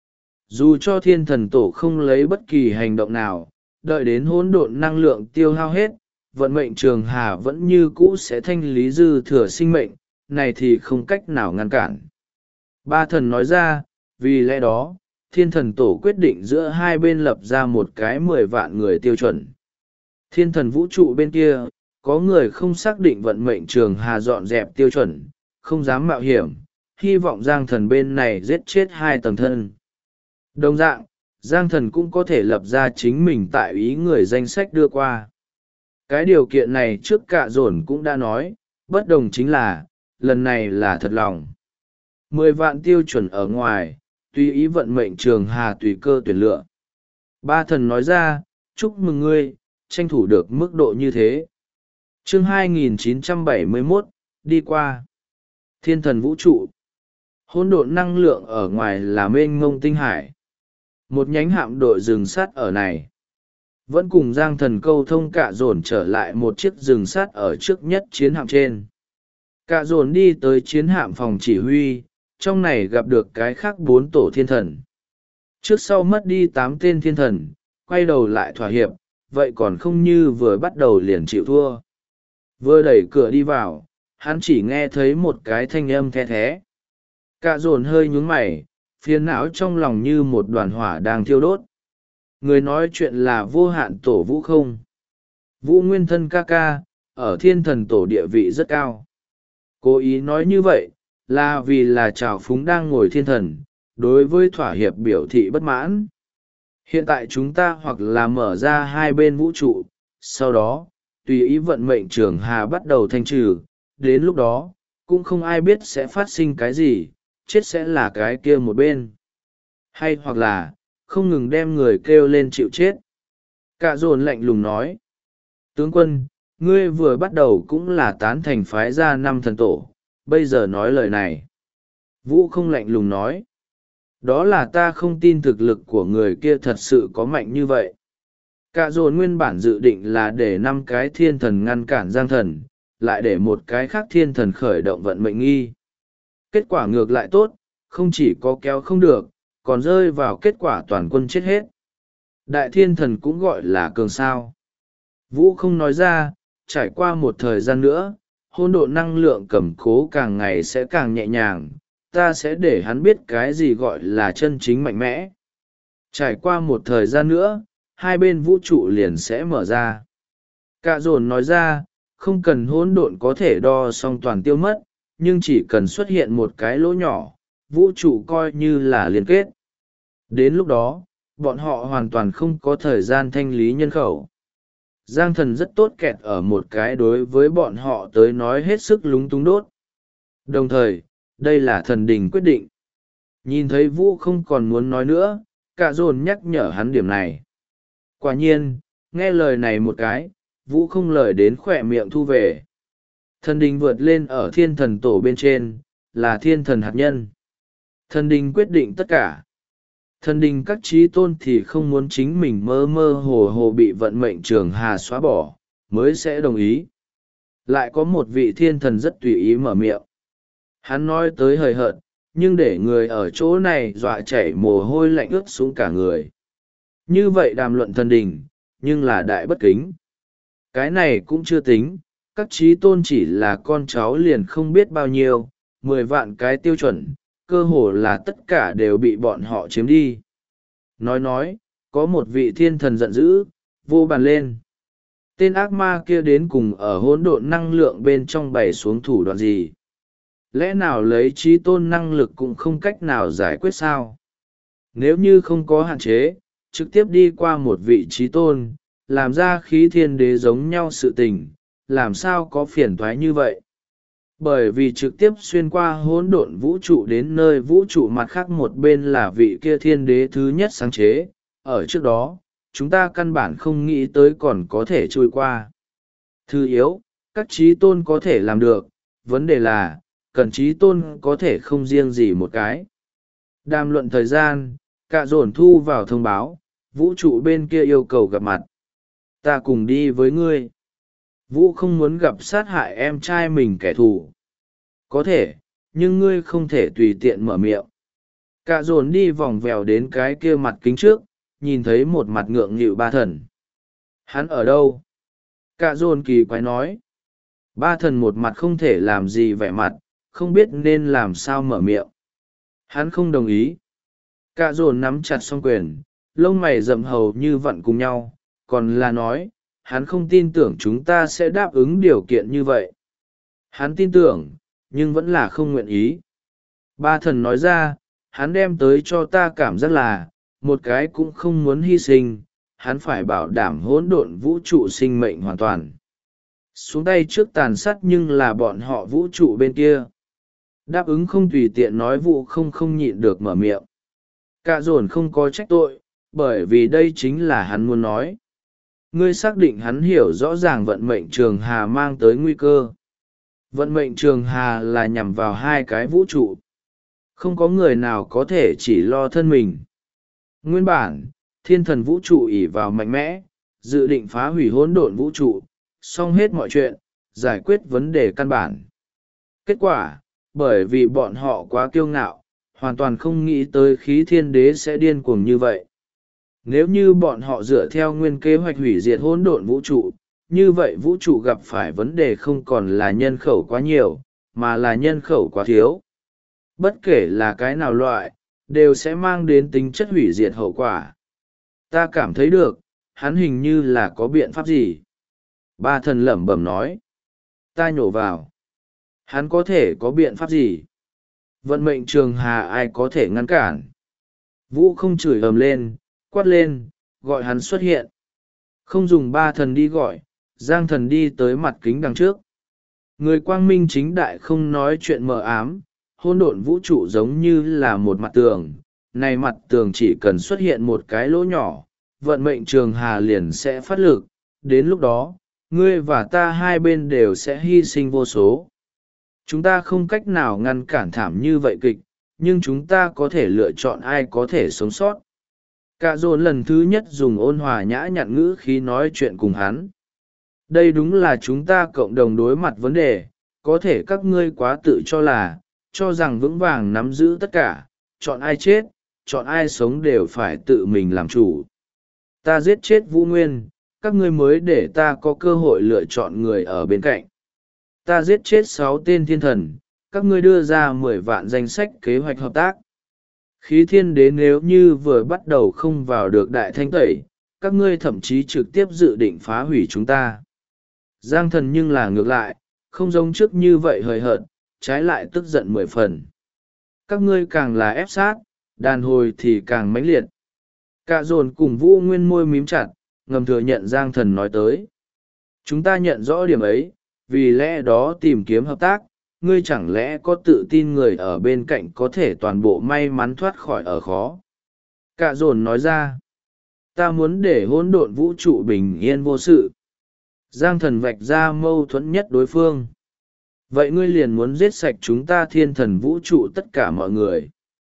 Dù cho thiên thần tổ không lấy bất kỳ hành động nào, đợi đến hỗn độn năng lượng tiêu hao hết, vận mệnh trường hà vẫn như cũ sẽ thanh lý dư thừa sinh mệnh, này thì không cách nào ngăn cản. 3 thần nói ra, vì lẽ đó, thiên thần tổ quyết định giữa hai bên lập ra một cái 10 vạn người tiêu chuẩn. Thiên thần vũ trụ bên kia, có người không xác định vận mệnh trường hà dọn dẹp tiêu chuẩn, không dám mạo hiểm, hy vọng Giang Thần bên này giết chết 2 tầng thân. Đồng dạng, Giang Thần cũng có thể lập ra chính mình tại ý người danh sách đưa qua. Cái điều kiện này trước Cạ Dồn cũng đã nói, bất đồng chính là, lần này là thật lòng. 10 vạn tiêu chuẩn ở ngoài, tùy ý vận mệnh trường hà tùy cơ tuyển lựa. Ba thần nói ra, chúc mừng ngươi, tranh thủ được mức độ như thế. Chương 2971, đi qua. Thiên thần vũ trụ. Hỗn độn năng lượng ở ngoài là mênh mông tinh hải. Một nhánh hạm đội rừng sắt ở này. Vẫn cùng Giang Thần câu thông Cạ Dồn trở lại một chiếc rừng sắt ở trước nhất chiến hạm trên. Cạ Dồn đi tới chiến hạm phòng chỉ huy, trong này gặp được cái khác 4 tổ thiên thần. Trước sau mất đi 8 tên thiên thần, quay đầu lại thỏa hiệp, vậy còn không như vừa bắt đầu liền chịu thua. Vừa đẩy cửa đi vào, hắn chỉ nghe thấy một cái thanh âm the thé. Cạ Dồn hơi nhún mày, phiền não trong lòng như một đoàn hỏa đang thiêu đốt. Người nói chuyện là vô hạn tổ Vũ không? Vũ nguyên thân ca ca, ở thiên thần tổ địa vị rất cao. Cố ý nói như vậy, là vì là trào phúng đang ngồi thiên thần, đối với thỏa hiệp biểu thị bất mãn. Hiện tại chúng ta hoặc là mở ra hai bên vũ trụ, sau đó, tùy ý vận mệnh trường hà bắt đầu thanh trừ, đến lúc đó, cũng không ai biết sẽ phát sinh cái gì, chết sẽ là cái kia một bên. Hay hoặc là, không ngừng đem người kêu lên chịu chết. Cạ Dồn lạnh lùng nói, tướng quân, ngươi vừa bắt đầu cũng là tán thành phái ra 5 thần tổ, bây giờ nói lời này. Vũ không lạnh lùng nói, đó là ta không tin thực lực của người kia thật sự có mạnh như vậy. Cạ Dồn nguyên bản dự định là để 5 cái thiên thần ngăn cản Giang Thần, lại để một cái khác thiên thần khởi động vận mệnh nghi. Kết quả ngược lại tốt, không chỉ có kéo không được, còn rơi vào kết quả toàn quân chết hết. Đại thiên thần cũng gọi là cường sao. Vũ không nói ra, trải qua một thời gian nữa, hỗn độn năng lượng cầm cố càng ngày sẽ càng nhẹ nhàng, ta sẽ để hắn biết cái gì gọi là chân chính mạnh mẽ. Trải qua một thời gian nữa, hai bên vũ trụ liền sẽ mở ra. Cạ Dồn nói ra, không cần hỗn độn có thể đo xong toàn tiêu mất, nhưng chỉ cần xuất hiện một cái lỗ nhỏ, vũ trụ coi như là liên kết. Đến lúc đó, bọn họ hoàn toàn không có thời gian thanh lý nhân khẩu. Giang Thần rất tốt kẹt ở một cái đối với bọn họ tới nói hết sức lúng túng đốt. Đồng thời, đây là thần đình quyết định. Nhìn thấy Vũ không còn muốn nói nữa, Cạ Dồn nhắc nhở hắn điểm này. Quả nhiên, nghe lời này một cái, Vũ không lời đến khỏe miệng thu về. Thần đình vượt lên ở thiên thần tổ bên trên, là thiên thần hạt nhân. Thần đình quyết định tất cả. Thần đình các trí tôn thì không muốn chính mình mơ mơ hồ hồ bị vận mệnh trường hà xóa bỏ, mới sẽ đồng ý. Lại có một vị thiên thần rất tùy ý mở miệng. Hắn nói tới hời hợt, nhưng để người ở chỗ này dọa chảy mồ hôi lạnh ướt xuống cả người. Như vậy đàm luận thần đình, nhưng là đại bất kính. Cái này cũng chưa tính, các trí tôn chỉ là con cháu liền không biết bao nhiêu, 10 vạn cái tiêu chuẩn, cơ hồ là tất cả đều bị bọn họ chiếm đi. Nói, có một vị thiên thần giận dữ, vô bàn lên. Tên ác ma kia đến cùng ở hỗn độn năng lượng bên trong bày xuống thủ đoạn gì? Lẽ nào lấy trí tôn năng lực cũng không cách nào giải quyết sao? Nếu như không có hạn chế, trực tiếp đi qua một vị trí tôn, làm ra khí thiên đế giống nhau sự tình, làm sao có phiền toái như vậy? Bởi vì trực tiếp xuyên qua hỗn độn vũ trụ đến nơi vũ trụ mặt khác một bên là vị kia thiên đế thứ nhất sáng chế, ở trước đó, chúng ta căn bản không nghĩ tới còn có thể trôi qua. Thứ yếu, các trí tôn có thể làm được, vấn đề là, cần trí tôn có thể không riêng gì một cái. Đàm luận thời gian, Cạ Dồn thu vào thông báo, vũ trụ bên kia yêu cầu gặp mặt. Ta cùng đi với ngươi. Vũ không muốn gặp sát hại em trai mình kẻ thù. Có thể, nhưng ngươi không thể tùy tiện mở miệng. Cạ Dồn đi vòng vèo đến cái kia mặt kính trước, nhìn thấy một mặt ngượng nghịu ba thần. Hắn ở đâu? Cạ Dồn kỳ quái nói. Ba thần một mặt không thể làm gì vẻ mặt, không biết nên làm sao mở miệng. Hắn không đồng ý. Cạ Dồn nắm chặt song quyền, lông mày rậm hầu như vặn cùng nhau, còn là nói, hắn không tin tưởng chúng ta sẽ đáp ứng điều kiện như vậy. Hắn tin tưởng, nhưng vẫn là không nguyện ý. Ba thần nói ra, hắn đem tới cho ta cảm giác là, một cái cũng không muốn hy sinh. Hắn phải bảo đảm hỗn độn vũ trụ sinh mệnh hoàn toàn. Xuống tay trước tàn sát nhưng là bọn họ vũ trụ bên kia. Đáp ứng không tùy tiện nói Vũ không nhịn được mở miệng. Cạ dồn không có trách tội, bởi vì đây chính là hắn muốn nói. Ngươi xác định hắn hiểu rõ ràng vận mệnh trường hà mang tới nguy cơ. Vận mệnh trường hà là nhằm vào hai cái vũ trụ. Không có người nào có thể chỉ lo thân mình. Nguyên bản, thiên thần vũ trụ ỷ vào mạnh mẽ, dự định phá hủy hỗn độn vũ trụ, xong hết mọi chuyện, giải quyết vấn đề căn bản. Kết quả, bởi vì bọn họ quá kiêu ngạo, hoàn toàn không nghĩ tới khí thiên đế sẽ điên cuồng như vậy. Nếu như bọn họ dựa theo nguyên kế hoạch hủy diệt hỗn độn vũ trụ, như vậy vũ trụ gặp phải vấn đề không còn là nhân khẩu quá nhiều, mà là nhân khẩu quá thiếu. Bất kể là cái nào loại, đều sẽ mang đến tính chất hủy diệt hậu quả. Ta cảm thấy được, hắn hình như là có biện pháp gì. Ba thần lẩm bẩm nói. Ta nhổ vào. Hắn có thể có biện pháp gì? Vận mệnh trường hà ai có thể ngăn cản? Vũ không chửi ầm lên, quát lên, gọi hắn xuất hiện. Không dùng ba thần đi gọi, Giang thần đi tới mặt kính đằng trước. Người quang minh chính đại không nói chuyện mờ ám, hỗn độn vũ trụ giống như là một mặt tường. Này mặt tường chỉ cần xuất hiện một cái lỗ nhỏ, vận mệnh trường hà liền sẽ phát lực. Đến lúc đó, ngươi và ta hai bên đều sẽ hy sinh vô số. Chúng ta không cách nào ngăn cản thảm như vậy kịch, nhưng chúng ta có thể lựa chọn ai có thể sống sót. Cạ dồn lần thứ nhất dùng ôn hòa nhã nhặn ngữ khí nói chuyện cùng hắn. Đây đúng là chúng ta cộng đồng đối mặt vấn đề, có thể các ngươi quá tự cho rằng vững vàng nắm giữ tất cả, chọn ai chết, chọn ai sống đều phải tự mình làm chủ. Ta giết chết Vũ Nguyên, các ngươi mới để ta có cơ hội lựa chọn người ở bên cạnh. Ta giết chết 6 tên thiên thần, các ngươi đưa ra 10 vạn danh sách kế hoạch hợp tác. Khí thiên đế nếu như vừa bắt đầu không vào được đại thanh tẩy, các ngươi thậm chí trực tiếp dự định phá hủy chúng ta. Giang thần nhưng là ngược lại, không giống trước như vậy hời hợt, trái lại tức giận 10 phần. Các ngươi càng là ép sát, đàn hồi thì càng mãnh liệt. Cạ dồn cùng Vũ Nguyên môi mím chặt, ngầm thừa nhận Giang thần nói tới. Chúng ta nhận rõ điểm ấy, vì lẽ đó tìm kiếm hợp tác, ngươi chẳng lẽ có tự tin người ở bên cạnh có thể toàn bộ may mắn thoát khỏi ở khó. Cạ dồn nói ra, ta muốn để hỗn độn vũ trụ bình yên vô sự. Giang thần vạch ra mâu thuẫn nhất đối phương. Vậy ngươi liền muốn giết sạch chúng ta thiên thần vũ trụ tất cả mọi người.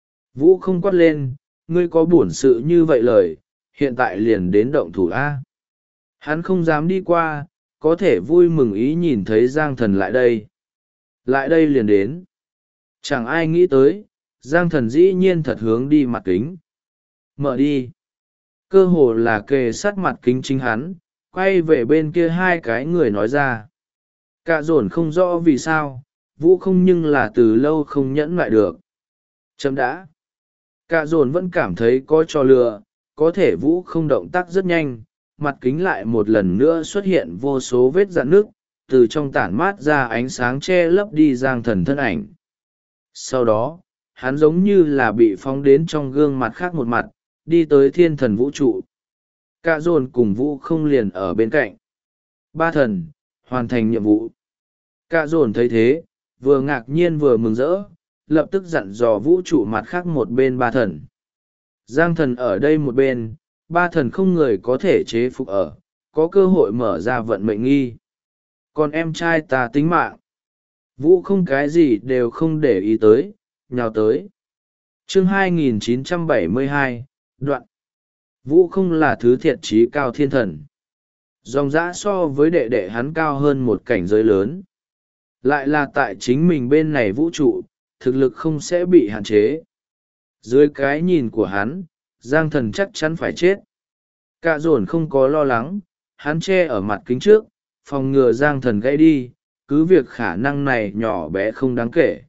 Vũ không quát lên, ngươi có bổn sự như vậy lời, hiện tại liền đến động thủ A. Hắn không dám đi qua, có thể vui mừng ý nhìn thấy Giang thần lại đây. Lại đây liền đến. Chẳng ai nghĩ tới, Giang thần dĩ nhiên thật hướng đi mặt kính. Mở đi. Cơ hồ là kề sát mặt kính chính hắn, quay về bên kia hai cái người nói ra. Cạ dồn không rõ vì sao, Vũ không nhưng là từ lâu không nhẫn lại được. Chấm đã. Cạ dồn vẫn cảm thấy có trò lừa, có thể Vũ không động tác rất nhanh, mặt kính lại một lần nữa xuất hiện vô số vết rạn nước, từ trong tản mát ra ánh sáng che lấp đi Giang thần thân ảnh. Sau đó, hắn giống như là bị phóng đến trong gương mặt khác một mặt, đi tới thiên thần vũ trụ. Cạ dồn cùng Vũ không liền ở bên cạnh. Ba thần, hoàn thành nhiệm vụ. Cạ dồn thấy thế, vừa ngạc nhiên vừa mừng rỡ, lập tức dặn dò vũ trụ mặt khác một bên ba thần. Giang thần ở đây một bên, ba thần không người có thể chế phục ở, có cơ hội mở ra vận mệnh nghi. Còn em trai ta tính mạng. Vũ không cái gì đều không để ý tới, nhào tới. Chương 2972, đoạn. Vũ không là thứ thiện trí cao thiên thần. Dòng dã so với đệ đệ hắn cao hơn một cảnh giới lớn. Lại là tại chính mình bên này vũ trụ, thực lực không sẽ bị hạn chế. Dưới cái nhìn của hắn, Giang thần chắc chắn phải chết. Cạ dồn không có lo lắng, hắn che ở mặt kính trước, phòng ngừa Giang thần gãy đi, cứ việc khả năng này nhỏ bé không đáng kể.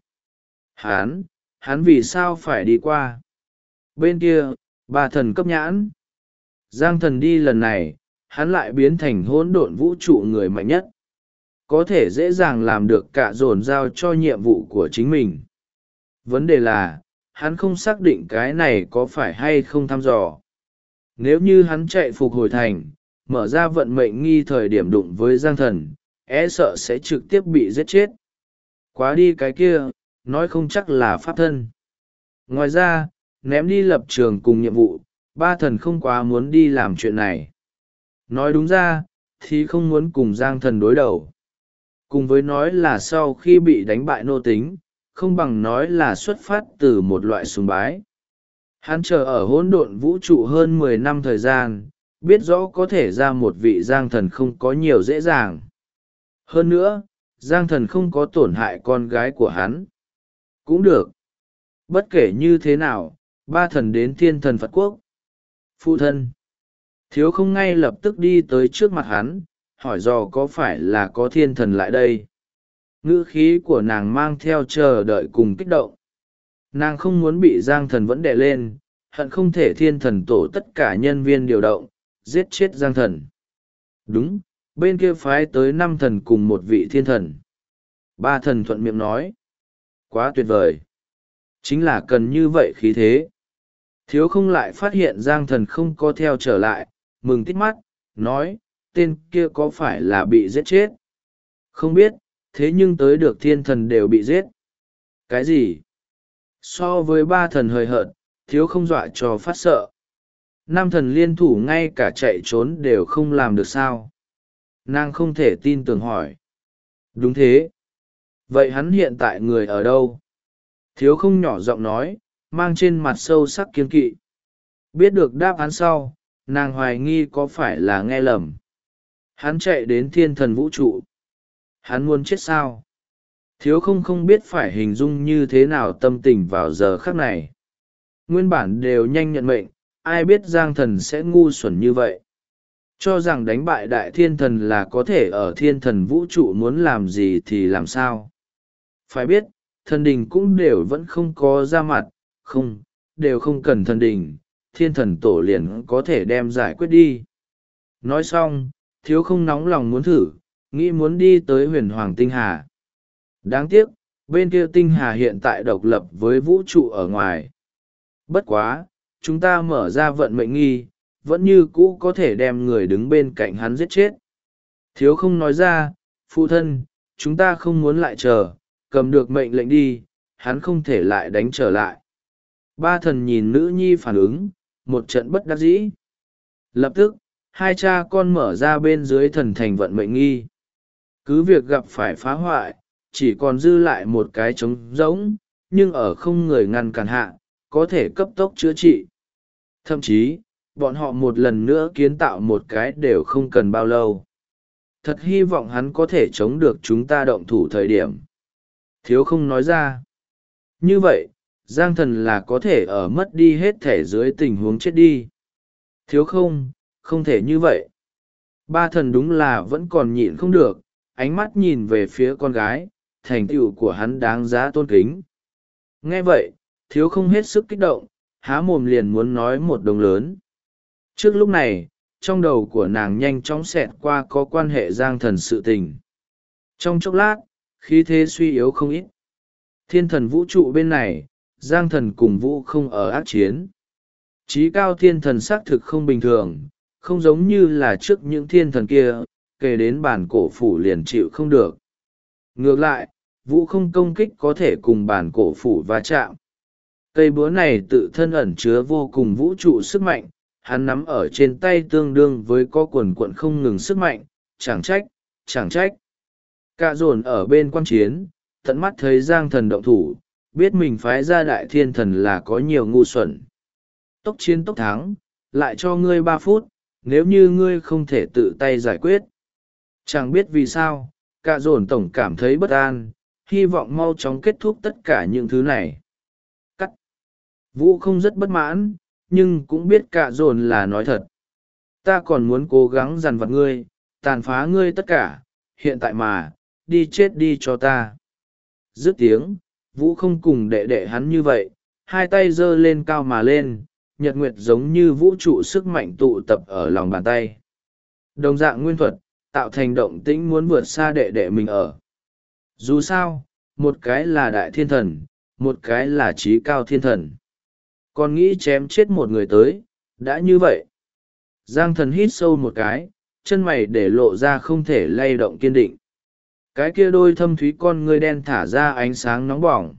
Hắn vì sao phải đi qua? Bên kia, ba thần cấp nhãn. Giang thần đi lần này, hắn lại biến thành hỗn độn vũ trụ người mạnh nhất. Có thể dễ dàng làm được Cạ dồn giao cho nhiệm vụ của chính mình. Vấn đề là, hắn không xác định cái này có phải hay không thăm dò. Nếu như hắn chạy phục hồi thành, mở ra vận mệnh nghi thời điểm đụng với Giang Thần, e sợ sẽ trực tiếp bị giết chết. Quá đi cái kia, nói không chắc là pháp thân. Ngoài ra, ném đi lập trường cùng nhiệm vụ, ba thần không quá muốn đi làm chuyện này. Nói đúng ra, thì không muốn cùng Giang Thần đối đầu. Cùng với nói là sau khi bị đánh bại nô tính, không bằng nói là xuất phát từ một loại sùng bái. Hắn chờ ở hỗn độn vũ trụ hơn 10 năm thời gian, biết rõ có thể ra một vị Giang Thần không có nhiều dễ dàng. Hơn nữa, Giang Thần không có tổn hại con gái của hắn. Cũng được. Bất kể như thế nào, ba thần đến thiên thần Phật Quốc. Phụ thân. Thiếu không ngay lập tức đi tới trước mặt hắn, hỏi dò có phải là có thiên thần lại đây. Ngữ khí của nàng mang theo chờ đợi cùng kích động. Nàng không muốn bị Giang Thần vẫn đè lên, hận không thể thiên thần tổ tất cả nhân viên điều động, giết chết Giang Thần. Đúng, bên kia phái tới 5 thần cùng một vị thiên thần. Ba thần thuận miệng nói. Quá tuyệt vời. Chính là cần như vậy khí thế. Thiếu không lại phát hiện Giang Thần không có theo trở lại, mừng tít mắt, nói, tên kia có phải là bị giết chết? Không biết, thế nhưng tới được thiên thần đều bị giết. Cái gì? So với ba thần hời hợt, thiếu không dọa cho phát sợ. 5 thần liên thủ ngay cả chạy trốn đều không làm được sao? Nàng không thể tin tưởng hỏi. Đúng thế. Vậy hắn hiện tại người ở đâu? Thiếu không nhỏ giọng nói, mang trên mặt sâu sắc kiên kỵ. Biết được đáp án sau, nàng hoài nghi có phải là nghe lầm. Hắn chạy đến thiên thần vũ trụ. Hắn muốn chết sao? Thiếu không biết phải hình dung như thế nào tâm tình vào giờ khắc này. Nguyên bản đều nhanh nhận mệnh, ai biết Giang Thần sẽ ngu xuẩn như vậy. Cho rằng đánh bại đại thiên thần là có thể ở thiên thần vũ trụ muốn làm gì thì làm sao. Phải biết, thần đình cũng đều vẫn không có ra mặt, không, đều không cần thần đình, thiên thần tổ liền có thể đem giải quyết đi. Nói xong, thiếu không nóng lòng muốn thử, nghĩ muốn đi tới huyền hoàng tinh hà. Đáng tiếc, bên kia tinh hà hiện tại độc lập với vũ trụ ở ngoài. Bất quá, chúng ta mở ra vận mệnh nghi, vẫn như cũ có thể đem người đứng bên cạnh hắn giết chết. Thiếu không nói ra, phụ thân, chúng ta không muốn lại chờ, cầm được mệnh lệnh đi, hắn không thể lại đánh trở lại. Ba thần nhìn nữ nhi phản ứng, một trận bất đắc dĩ. Lập tức, hai cha con mở ra bên dưới thần thành vận mệnh nghi. Cứ việc gặp phải phá hoại, chỉ còn dư lại một cái trống rỗng, nhưng ở không người ngăn cản hạ, có thể cấp tốc chữa trị. Thậm chí, bọn họ một lần nữa kiến tạo một cái đều không cần bao lâu. Thật hy vọng hắn có thể chống được chúng ta động thủ thời điểm. Thiếu không nói ra. Như vậy, Giang Thần là có thể ở mất đi hết thể dưới tình huống chết đi. Thiếu không thể như vậy. Ba thần đúng là vẫn còn nhịn không được, ánh mắt nhìn về phía con gái, thành tựu của hắn đáng giá tôn kính. Nghe vậy, thiếu không hết sức kích động, há mồm liền muốn nói một đồng lớn. Trước lúc này, trong đầu của nàng nhanh chóng xẹt qua có quan hệ Giang Thần sự tình. Trong chốc lát, khí thế suy yếu không ít. Thiên thần vũ trụ bên này, Giang Thần cùng Vũ không ở ác chiến. Chí cao thiên thần xác thực không bình thường, không giống như là trước những thiên thần kia, kể đến bản cổ phủ liền chịu không được. Ngược lại, Vũ không công kích có thể cùng bản cổ phủ va chạm. Cây búa này tự thân ẩn chứa vô cùng vũ trụ sức mạnh, hắn nắm ở trên tay tương đương với có quần quận không ngừng sức mạnh, chẳng trách. Cả dồn ở bên quan chiến, tận mắt thấy Giang Thần động thủ, biết mình phái ra đại thiên thần là có nhiều ngu xuẩn. Tốc chiến tốc thắng, lại cho ngươi 3 phút, nếu như ngươi không thể tự tay giải quyết. Chẳng biết vì sao, cả dồn tổng cảm thấy bất an, hy vọng mau chóng kết thúc tất cả những thứ này. Cắt. Vũ không rất bất mãn, nhưng cũng biết cả dồn là nói thật. Ta còn muốn cố gắng dằn vặt ngươi, tàn phá ngươi tất cả, hiện tại mà, đi chết đi cho ta. Dứt tiếng, Vũ không cùng đệ đệ hắn như vậy, hai tay giơ lên cao mà lên, nhật nguyệt giống như vũ trụ sức mạnh tụ tập ở lòng bàn tay. Đồng dạng nguyên thuật, tạo thành động tĩnh muốn vượt xa đệ đệ mình ở. Dù sao, một cái là đại thiên thần, một cái là trí cao thiên thần. Còn nghĩ chém chết một người tới, đã như vậy. Giang thần hít sâu một cái, chân mày để lộ ra không thể lay động kiên định. Cái kia đôi thâm thúy con ngươi đen thả ra ánh sáng nóng bỏng.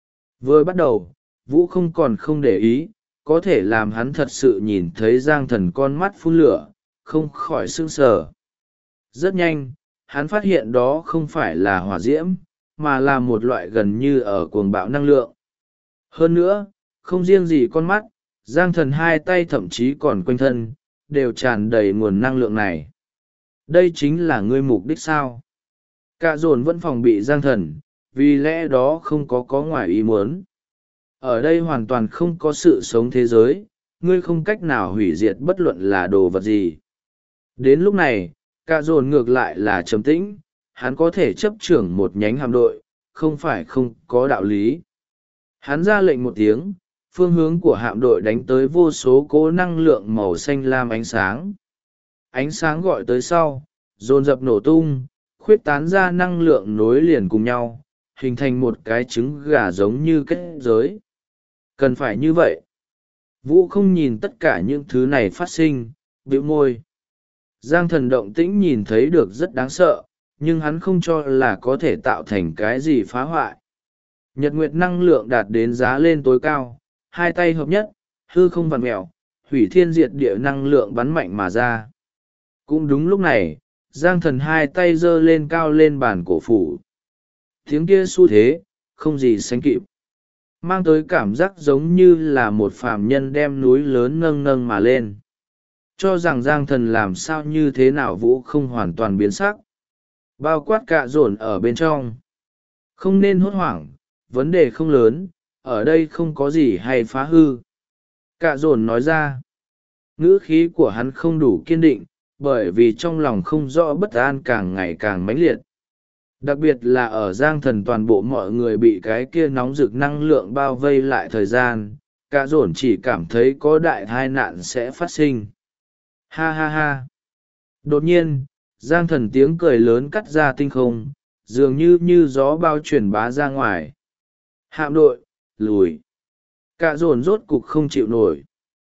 Vừa bắt đầu, Vũ không để ý, có thể làm hắn thật sự nhìn thấy Giang thần con mắt phun lửa, không khỏi sững sờ. Rất nhanh, hắn phát hiện đó không phải là hỏa diễm, mà là một loại gần như ở cuồng bạo năng lượng. Hơn nữa, không riêng gì con mắt, Giang thần hai tay thậm chí còn quanh thân, đều tràn đầy nguồn năng lượng này. Đây chính là ngươi mục đích sao? Cả dồn vẫn phòng bị Giang thần, vì lẽ đó không có ngoài ý muốn. Ở đây hoàn toàn không có sự sống thế giới, ngươi không cách nào hủy diệt bất luận là đồ vật gì. Đến lúc này, cả dồn ngược lại là trầm tĩnh, hắn có thể chấp trưởng một nhánh hạm đội, không phải không có đạo lý. Hắn ra lệnh một tiếng, phương hướng của hạm đội đánh tới vô số cỗ năng lượng màu xanh lam ánh sáng. Ánh sáng gọi tới sau, dồn dập nổ tung, khuyết tán ra năng lượng nối liền cùng nhau, hình thành một cái trứng gà giống như kết giới. Cần phải như vậy. Vũ không nhìn tất cả những thứ này phát sinh, bĩu môi. Giang thần động tĩnh nhìn thấy được rất đáng sợ, nhưng hắn không cho là có thể tạo thành cái gì phá hoại. Nhật nguyệt năng lượng đạt đến giá lên tối cao, hai tay hợp nhất, hư không vặn mẹo, hủy thiên diệt địa năng lượng bắn mạnh mà ra. Cũng đúng lúc này, Giang thần hai tay giơ lên cao lên bàn cổ phủ. Tiếng kia xu thế, không gì sánh kịp. Mang tới cảm giác giống như là một phàm nhân đem núi lớn nâng nâng mà lên. Cho rằng Giang thần làm sao như thế nào Vũ không hoàn toàn biến sắc. Bao quát cạ dồn ở bên trong. Không nên hốt hoảng, vấn đề không lớn, ở đây không có gì hay phá hư. Cạ dồn nói ra. Ngữ khí của hắn không đủ kiên định, bởi vì trong lòng không rõ bất an càng ngày càng mãnh liệt. Đặc biệt là ở Giang thần toàn bộ mọi người bị cái kia nóng rực năng lượng bao vây lại thời gian, cả dồn chỉ cảm thấy có đại tai nạn sẽ phát sinh. Ha ha ha. Đột nhiên, Giang thần tiếng cười lớn cắt ra tinh không, dường như gió bao truyền bá ra ngoài. Hạm đội, lùi. Cả dồn rốt cục không chịu nổi.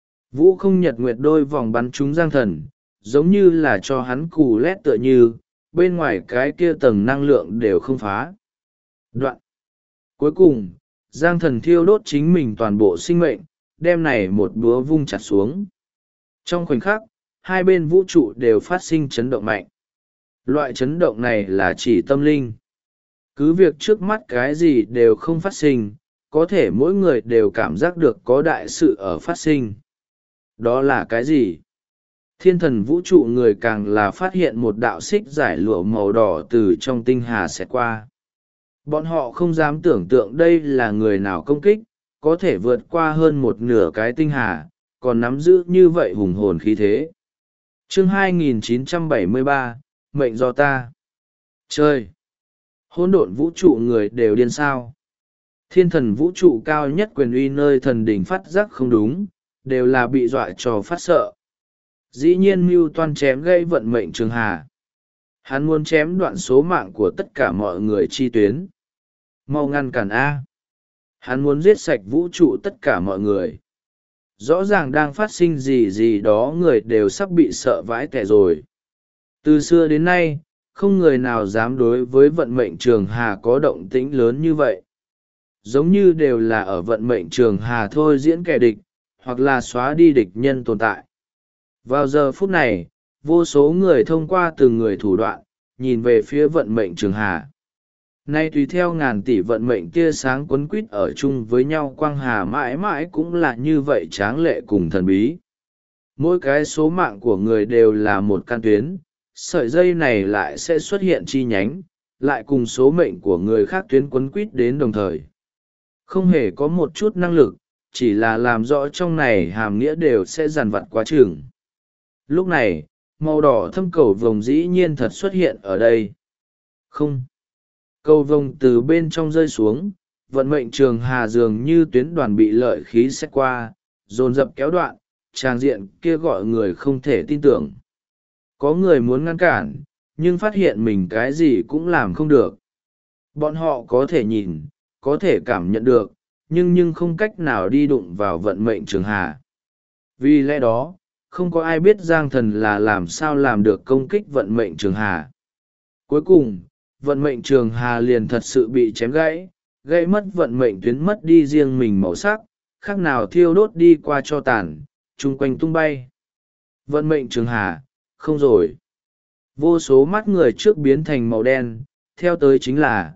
Vũ không nhật nguyệt đôi vòng bắn trúng Giang thần, giống như là cho hắn cù lét tựa như, bên ngoài cái kia tầng năng lượng đều không phá. Đoạn. Cuối cùng, Giang thần thiêu đốt chính mình toàn bộ sinh mệnh, đem này một búa vung chặt xuống. Trong khoảnh khắc, hai bên vũ trụ đều phát sinh chấn động mạnh. Loại chấn động này là chỉ tâm linh. Cứ việc trước mắt cái gì đều không phát sinh, có thể mỗi người đều cảm giác được có đại sự ở phát sinh. Đó là cái gì? Thiên thần vũ trụ người càng là phát hiện một đạo xích giải lụa màu đỏ từ trong tinh hà xẹt qua. Bọn họ không dám tưởng tượng đây là người nào công kích, có thể vượt qua hơn một nửa cái tinh hà, còn nắm giữ như vậy hùng hồn khí thế. Chương 2973, mệnh do ta. Chơi! Hỗn độn vũ trụ người đều điên sao. Thiên thần vũ trụ cao nhất quyền uy nơi thần đỉnh phát giác không đúng, đều là bị dọa cho phát sợ. Dĩ nhiên mưu toan chém gây vận mệnh trường hà. Hắn muốn chém đoạn số mạng của tất cả mọi người chi tuyến. Mau ngăn cản A. Hắn muốn giết sạch vũ trụ tất cả mọi người. Rõ ràng đang phát sinh gì đó người đều sắp bị sợ vãi tẻ rồi. Từ xưa đến nay, không người nào dám đối với vận mệnh trường hà có động tĩnh lớn như vậy. Giống như đều là ở vận mệnh trường hà thôi diễn kẻ địch, hoặc là xóa đi địch nhân tồn tại. Vào giờ phút này, vô số người thông qua từng người thủ đoạn, nhìn về phía vận mệnh trường hà. Nay tùy theo ngàn tỷ vận mệnh tia sáng quấn quýt ở chung với nhau quang hà mãi mãi cũng là như vậy tráng lệ cùng thần bí. Mỗi cái số mạng của người đều là một căn tuyến, sợi dây này lại sẽ xuất hiện chi nhánh, lại cùng số mệnh của người khác tuyến quấn quýt đến đồng thời. Không hề có một chút năng lực, chỉ là làm rõ trong này hàm nghĩa đều sẽ dằn vặt quá chừng. Lúc này, màu đỏ thâm cầu vồng dĩ nhiên thật xuất hiện ở đây. Không. Cầu vồng từ bên trong rơi xuống, vận mệnh trường hà dường như tuyến đoàn bị lợi khí xét qua, dồn dập kéo đoạn, tràng diện kia gọi người không thể tin tưởng. Có người muốn ngăn cản, nhưng phát hiện mình cái gì cũng làm không được. Bọn họ có thể nhìn, có thể cảm nhận được, nhưng không cách nào đi đụng vào vận mệnh trường hà. Vì lẽ đó, không có ai biết Giang Thần là làm sao làm được công kích vận mệnh trường hà. Cuối cùng, vận mệnh trường hà liền thật sự bị chém gãy, gãy mất vận mệnh tuyến, mất đi riêng mình màu sắc, khác nào thiêu đốt đi qua cho tàn, chung quanh tung bay. Vận mệnh trường hà, không rồi. Vô số mắt người trước biến thành màu đen, theo tới chính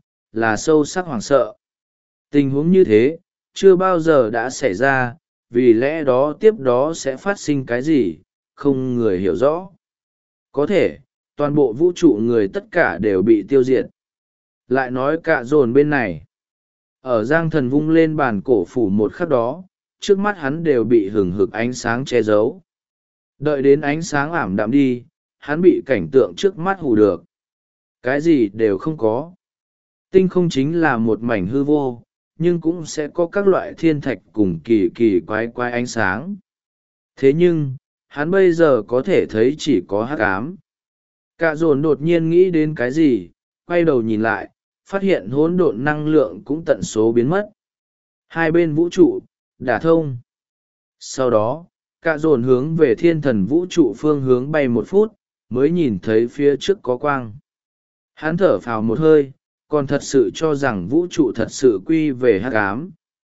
là sâu sắc hoảng sợ. Tình huống như thế, chưa bao giờ đã xảy ra, vì lẽ đó tiếp đó sẽ phát sinh cái gì, không người hiểu rõ. Có thể, toàn bộ vũ trụ người tất cả đều bị tiêu diệt. Lại nói cạ dồn bên này. Ở Giang Thần vung lên bàn cổ phủ một khắc đó, trước mắt hắn đều bị hừng hực ánh sáng che giấu. Đợi đến ánh sáng ảm đạm đi, hắn bị cảnh tượng trước mắt hù được. Cái gì đều không có. Tinh không chính là một mảnh hư vô, nhưng cũng sẽ có các loại thiên thạch cùng kỳ kỳ quái quái ánh sáng. Thế nhưng, hắn bây giờ có thể thấy chỉ có hắc ám. Cạ dồn đột nhiên nghĩ đến cái gì, quay đầu nhìn lại, phát hiện hỗn độn năng lượng cũng tận số biến mất. Hai bên vũ trụ, đả thông. Sau đó, cạ dồn hướng về thiên thần vũ trụ phương hướng bay 1 phút, mới nhìn thấy phía trước có quang. Hắn thở phào một hơi, còn thật sự cho rằng vũ trụ thật sự quy về hắc ám.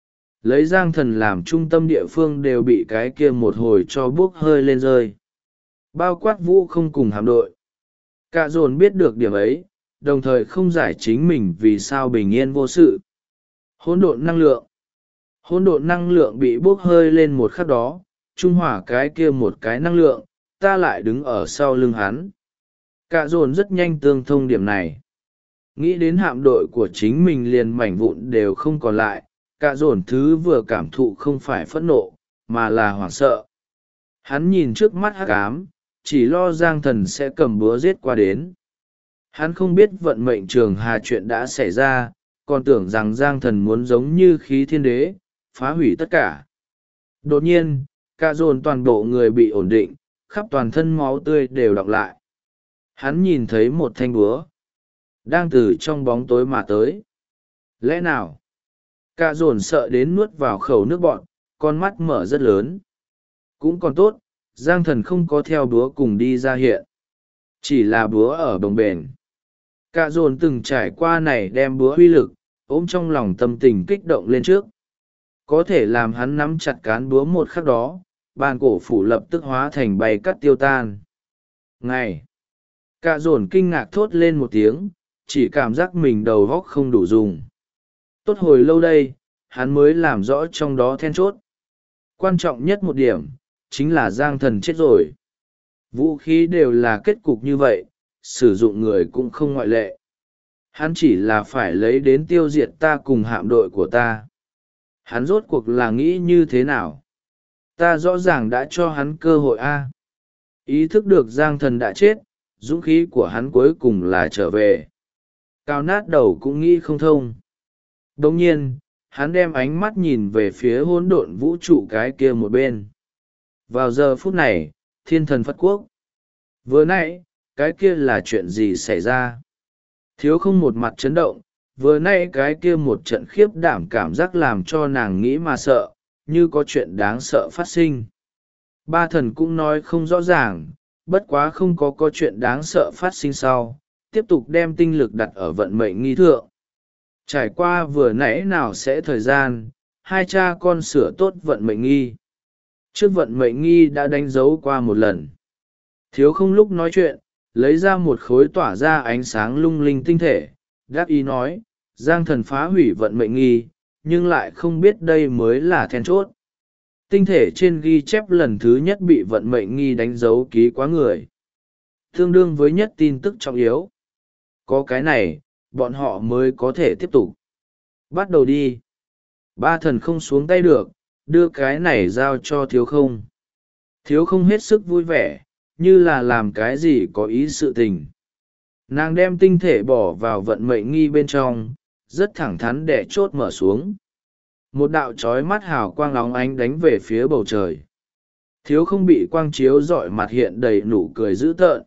Lấy Giang Thần làm trung tâm địa phương đều bị cái kia một hồi cho bốc hơi lên rơi. Bao quát vũ không cùng hạm đội. Cạ dồn biết được điểm ấy, đồng thời không giải chính mình vì sao bình yên vô sự. Hỗn độn năng lượng. Hỗn độn năng lượng bị bốc hơi lên một khắc đó, trung hỏa cái kia một cái năng lượng, ta lại đứng ở sau lưng hắn. Cạ dồn rất nhanh tương thông điểm này. Nghĩ đến hạm đội của chính mình liền mảnh vụn đều không còn lại, cạ dồn thứ vừa cảm thụ không phải phẫn nộ, mà là hoảng sợ. Hắn nhìn trước mắt hắc ám, chỉ lo Giang Thần sẽ cầm búa giết qua đến. Hắn không biết vận mệnh trường hà chuyện đã xảy ra, còn tưởng rằng Giang Thần muốn giống như khí thiên đế, phá hủy tất cả. Đột nhiên, cạ dồn toàn bộ người bị ổn định, khắp toàn thân máu tươi đều đọng lại. Hắn nhìn thấy một thanh búa đang từ trong bóng tối mà tới. Lẽ nào? Cạ dồn sợ đến nuốt vào khẩu nước bọt, con mắt mở rất lớn. Cũng còn tốt, Giang Thần không có theo búa cùng đi ra hiện. Chỉ là búa ở bồng bềnh. Cạ dồn từng trải qua này đem búa uy lực, ôm trong lòng tâm tình kích động lên trước. Có thể làm hắn nắm chặt cán búa một khắc đó, bàn cổ phủ lập tức hóa thành bay cắt tiêu tan. Ngày! Cạ dồn kinh ngạc thốt lên một tiếng, chỉ cảm giác mình đầu góc không đủ dùng. Tốt hồi lâu đây, hắn mới làm rõ trong đó then chốt. Quan trọng nhất một điểm, chính là Giang Thần chết rồi. Vũ khí đều là kết cục như vậy, sử dụng người cũng không ngoại lệ. Hắn chỉ là phải lấy đến tiêu diệt ta cùng hạm đội của ta. Hắn rốt cuộc là nghĩ như thế nào? Ta rõ ràng đã cho hắn cơ hội a. Ý thức được Giang Thần đã chết, dũng khí của hắn cuối cùng là trở về. Cao nát đầu cũng nghĩ không thông. Đồng nhiên, hắn đem ánh mắt nhìn về phía hỗn độn vũ trụ cái kia một bên. Vào giờ phút này, thiên thần Phật Quốc. Vừa nãy, cái kia là chuyện gì xảy ra? Thiếu không một mặt chấn động, vừa nãy cái kia một trận khiếp đảm cảm giác làm cho nàng nghĩ mà sợ, như có chuyện đáng sợ phát sinh. Ba thần cũng nói không rõ ràng, bất quá không có chuyện đáng sợ phát sinh sau, tiếp tục đem tinh lực đặt ở vận mệnh nghi thượng. Trải qua vừa nãy nào sẽ thời gian, hai cha con sửa tốt vận mệnh nghi. Trước vận mệnh nghi đã đánh dấu qua một lần. Thiếu không lúc nói chuyện, lấy ra một khối tỏa ra ánh sáng lung linh tinh thể, đáp ý nói, Giang Thần phá hủy vận mệnh nghi, nhưng lại không biết đây mới là then chốt. Tinh thể trên ghi chép lần thứ nhất bị vận mệnh nghi đánh dấu ký quá người. Tương đương với nhất tin tức trọng yếu. Có cái này, bọn họ mới có thể tiếp tục. Bắt đầu đi. Ba thần không xuống tay được, đưa cái này giao cho thiếu không. Thiếu không hết sức vui vẻ, như là làm cái gì có ý sự tình. Nàng đem tinh thể bỏ vào vận mệnh nghi bên trong, rất thẳng thắn để chốt mở xuống. Một đạo trói mắt hào quang óng ánh đánh về phía bầu trời. Thiếu không bị quang chiếu rọi mặt hiện đầy nụ cười dữ tợn.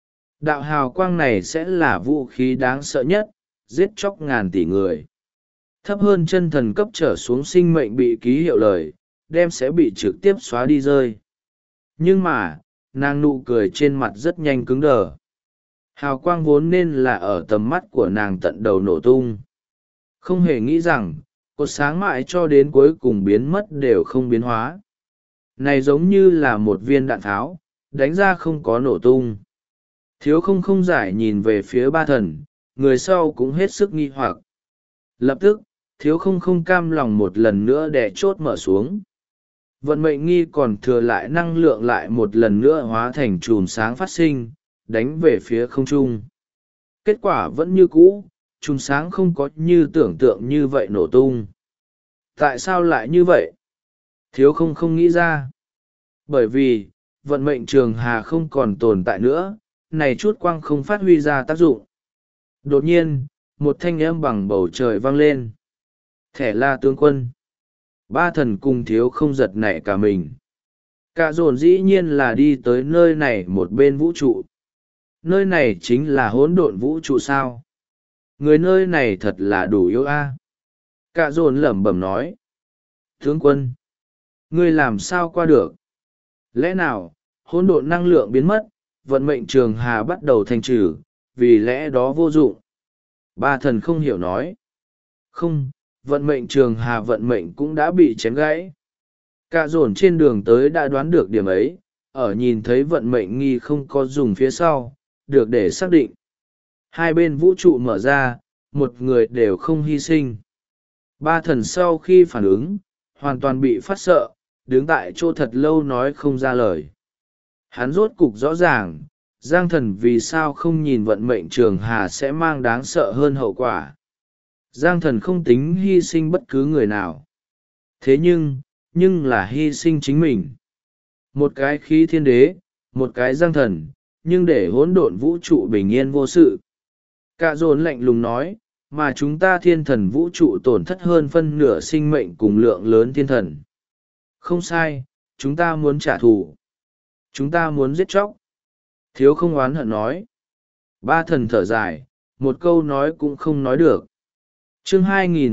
Đạo hào quang này sẽ là vũ khí đáng sợ nhất, giết chóc ngàn tỷ người. Thấp hơn chân thần cấp trở xuống sinh mệnh bị ký hiệu lời, đem sẽ bị trực tiếp xóa đi rơi. Nhưng mà, nàng nụ cười trên mặt rất nhanh cứng đờ. Hào quang vốn nên là ở tầm mắt của nàng tận đầu nổ tung. Không hề nghĩ rằng, cột sáng mãi cho đến cuối cùng biến mất đều không biến hóa. Này giống như là một viên đạn tháo, đánh ra không có nổ tung. Thiếu không không giải nhìn về phía ba thần, người sau cũng hết sức nghi hoặc. Lập tức, thiếu không không cam lòng một lần nữa đè chốt mở xuống. Vận mệnh nghi còn thừa lại năng lượng lại một lần nữa hóa thành chùm sáng phát sinh, đánh về phía không trung. Kết quả vẫn như cũ, chùm sáng không có như tưởng tượng như vậy nổ tung. Tại sao lại như vậy? Thiếu không không nghĩ ra. Bởi vì, vận mệnh trường hà không còn tồn tại nữa, này chút quang không phát huy ra tác dụng. Đột nhiên, một thanh âm bằng bầu trời vang lên. Thẻ La tướng quân. Ba thần cùng thiếu không giật nảy cả mình. Cả dồn dĩ nhiên là đi tới nơi này một bên vũ trụ. Nơi này chính là hỗn độn vũ trụ sao? Người nơi này thật là đủ yếu a. Cả dồn lẩm bẩm nói. Tướng quân, ngươi làm sao qua được? Lẽ nào, hỗn độn năng lượng biến mất, vận mệnh trường hà bắt đầu thanh trừ, vì lẽ đó vô dụng. Ba thần không hiểu nói. Không, vận mệnh trường hà vận mệnh cũng đã bị chém gãy. Cả dồn trên đường tới đã đoán được điểm ấy, ở nhìn thấy vận mệnh nghi không có dùng phía sau, được để xác định. Hai bên vũ trụ mở ra, một người đều không hy sinh. Ba thần sau khi phản ứng, hoàn toàn bị phát sợ, đứng tại chỗ thật lâu nói không ra lời. Hắn rốt cục rõ ràng, Giang thần vì sao không nhìn vận mệnh trường hà sẽ mang đáng sợ hơn hậu quả. Giang thần không tính hy sinh bất cứ người nào. Thế nhưng là hy sinh chính mình. Một cái khí thiên đế, một cái Giang thần, nhưng để hỗn độn vũ trụ bình yên vô sự. Cả dồn lạnh lùng nói, mà chúng ta thiên thần vũ trụ tổn thất hơn phân nửa sinh mệnh cùng lượng lớn thiên thần. Không sai, chúng ta muốn trả thù. Chúng ta muốn giết chóc. Thiếu không oán hận nói. Ba thần thở dài, một câu nói cũng không nói được. Chương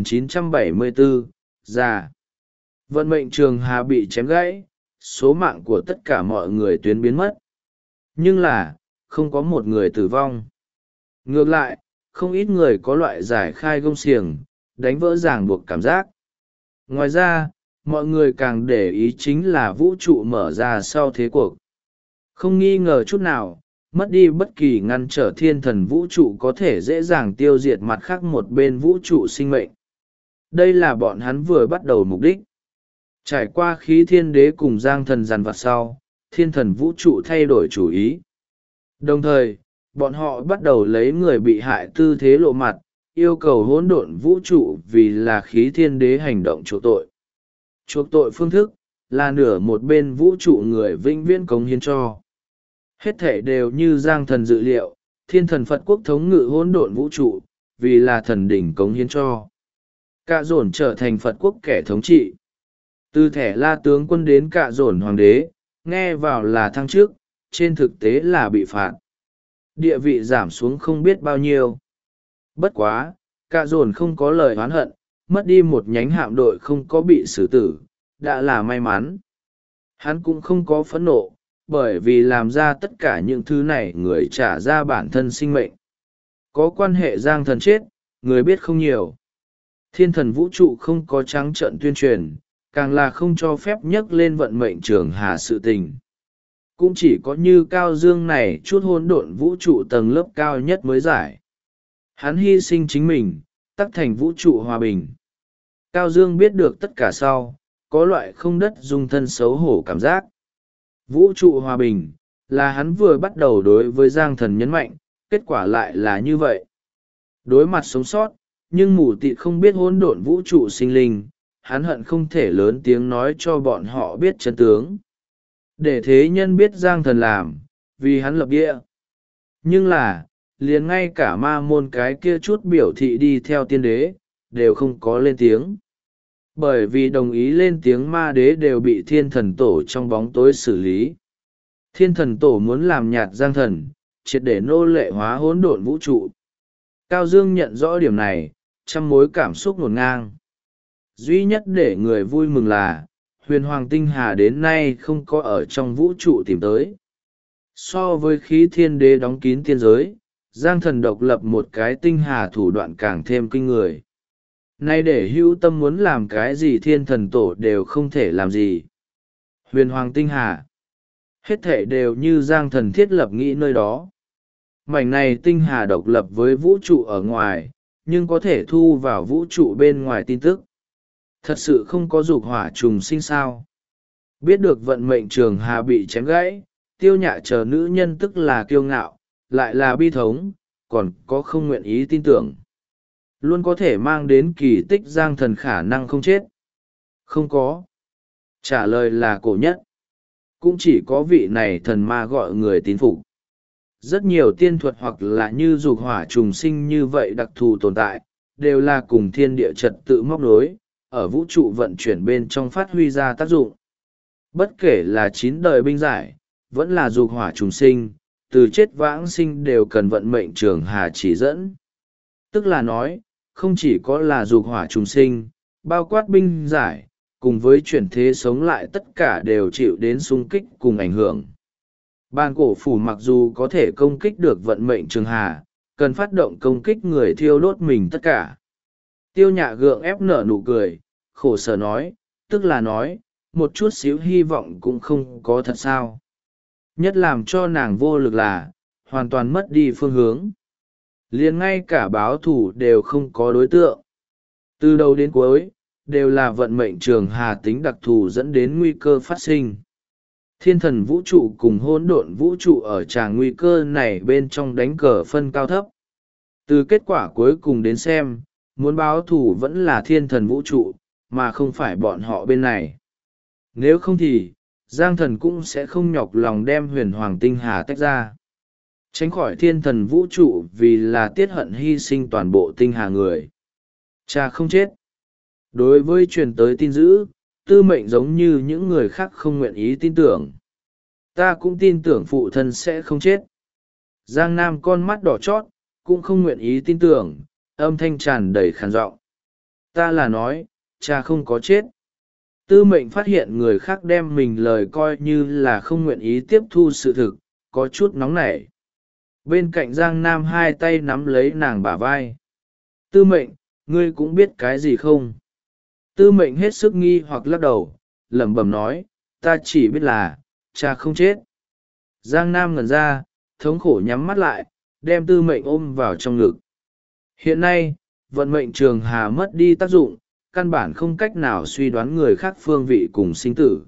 2974, già. Vận mệnh trường hà bị chém gãy, số mạng của tất cả mọi người tuyến biến mất. Nhưng là, không có một người tử vong. Ngược lại, không ít người có loại giải khai gông xiềng, đánh vỡ ràng buộc cảm giác. Ngoài ra, mọi người càng để ý chính là vũ trụ mở ra sau thế cuộc. Không nghi ngờ chút nào, mất đi bất kỳ ngăn trở thiên thần vũ trụ có thể dễ dàng tiêu diệt mặt khác một bên vũ trụ sinh mệnh. Đây là bọn hắn vừa bắt đầu mục đích. Trải qua khí thiên đế cùng Giang thần dằn vặt sau, thiên thần vũ trụ thay đổi chủ ý. Đồng thời, bọn họ bắt đầu lấy người bị hại tư thế lộ mặt, yêu cầu hỗn độn vũ trụ vì là khí thiên đế hành động chuộc tội. Chuộc tội phương thức, là nửa một bên vũ trụ người vĩnh viễn cống hiến cho. Hết thể đều như Giang thần dự liệu, thiên thần Phật quốc thống ngự hỗn độn vũ trụ, vì là thần đỉnh cống hiến cho. Cả dồn trở thành Phật quốc kẻ thống trị. Từ thẻ La tướng quân đến cả dồn hoàng đế, nghe vào là thăng chức, trên thực tế là bị phạt. Địa vị giảm xuống không biết bao nhiêu. Bất quá, cả dồn không có lời oán hận, mất đi một nhánh hạm đội không có bị xử tử, đã là may mắn. Hắn cũng không có phẫn nộ, bởi vì làm ra tất cả những thứ này người trả ra bản thân sinh mệnh. Có quan hệ Giang thần chết, người biết không nhiều. Thiên thần vũ trụ không có trắng trợn tuyên truyền, càng là không cho phép nhắc lên vận mệnh trường hà sự tình. Cũng chỉ có như Cao Dương này chút hỗn độn vũ trụ tầng lớp cao nhất mới giải. Hắn hy sinh chính mình, tắc thành vũ trụ hòa bình. Cao Dương biết được tất cả sau, có loại không đất dung thân xấu hổ cảm giác. Vũ trụ hòa bình, là hắn vừa bắt đầu đối với Giang thần nhấn mạnh, kết quả lại là như vậy. Đối mặt sống sót, nhưng mù tịt không biết hỗn độn vũ trụ sinh linh, hắn hận không thể lớn tiếng nói cho bọn họ biết chân tướng. Để thế nhân biết Giang thần làm, vì hắn lập địa. Nhưng là, liền ngay cả ma môn cái kia chút biểu thị đi theo tiên đế, đều không có lên tiếng. Bởi vì đồng ý lên tiếng ma đế đều bị thiên thần tổ trong bóng tối xử lý. Thiên thần tổ muốn làm nhạt Giang thần, triệt để nô lệ hóa hỗn độn vũ trụ. Cao Dương nhận rõ điểm này, trăm mối cảm xúc ngổn ngang. Duy nhất để người vui mừng là huyền hoàng tinh hà đến nay không có ở trong vũ trụ tìm tới. So với khí thiên đế đóng kín tiên giới, Giang Thần độc lập một cái tinh hà thủ đoạn càng thêm kinh người. Nay để hữu tâm muốn làm cái gì thiên thần tổ đều không thể làm gì. Huyền hoàng tinh hà, hết thể đều như Giang Thần thiết lập nghĩ nơi đó. Mảnh này tinh hà độc lập với vũ trụ ở ngoài, nhưng có thể thu vào vũ trụ bên ngoài tin tức. Thật sự không có dục hỏa trùng sinh sao. Biết được vận mệnh trường hà bị chém gãy, Tiêu Nhạ chờ nữ nhân tức là kiêu ngạo, lại là bi thống, còn có không nguyện ý tin tưởng. Luôn có thể mang đến kỳ tích Giang Thần khả năng không chết. Không có. Trả lời là cổ nhất. Cũng chỉ có vị này thần ma gọi người tín phục. Rất nhiều tiên thuật hoặc là như dục hỏa trùng sinh như vậy đặc thù tồn tại, đều là cùng thiên địa trật tự móc nối, ở vũ trụ vận chuyển bên trong phát huy ra tác dụng. Bất kể là 9 đời binh giải, vẫn là dục hỏa trùng sinh, từ chết vãng sinh đều cần vận mệnh trường hà chỉ dẫn. Tức là nói, không chỉ có là dục hỏa trùng sinh, bao quát binh giải, cùng với chuyển thế sống lại tất cả đều chịu đến xung kích cùng ảnh hưởng. Bàn cổ phủ mặc dù có thể công kích được vận mệnh trường hà, cần phát động công kích người thiêu đốt mình tất cả. Tiêu Nhạ gượng ép nở nụ cười, khổ sở nói, tức là nói, một chút xíu hy vọng cũng không có thật sao. Nhất làm cho nàng vô lực là, hoàn toàn mất đi phương hướng. Liền ngay cả báo thủ đều không có đối tượng. Từ đầu đến cuối, đều là vận mệnh trường hà tính đặc thù dẫn đến nguy cơ phát sinh. Thiên thần vũ trụ cùng hỗn độn vũ trụ ở tràng nguy cơ này bên trong đánh cờ phân cao thấp. Từ kết quả cuối cùng đến xem, muốn báo thù vẫn là thiên thần vũ trụ, mà không phải bọn họ bên này. Nếu không thì, Giang Thần cũng sẽ không nhọc lòng đem huyền hoàng tinh hà tách ra. Tránh khỏi thiên thần vũ trụ vì là tiết hận hy sinh toàn bộ tinh hà người. Cha không chết. Đối với truyền tới tin dữ, Tư Mệnh giống như những người khác không nguyện ý tin tưởng. Ta cũng tin tưởng phụ thân sẽ không chết. Giang Nam con mắt đỏ chót, cũng không nguyện ý tin tưởng, âm thanh tràn đầy khàn giọng. Ta là nói, cha không có chết. Tư Mệnh phát hiện người khác đem mình lời coi như là không nguyện ý tiếp thu sự thực, có chút nóng nảy. Bên cạnh Giang Nam hai tay nắm lấy nàng bả vai. Tư Mệnh, ngươi cũng biết cái gì không? Tư Mệnh hết sức nghi hoặc lắc đầu, lẩm bẩm nói, ta chỉ biết là, cha không chết. Giang Nam ngẩn ra, thống khổ nhắm mắt lại, đem Tư Mệnh ôm vào trong ngực. Hiện nay, vận mệnh trường hà mất đi tác dụng, căn bản không cách nào suy đoán người khác phương vị cùng sinh tử.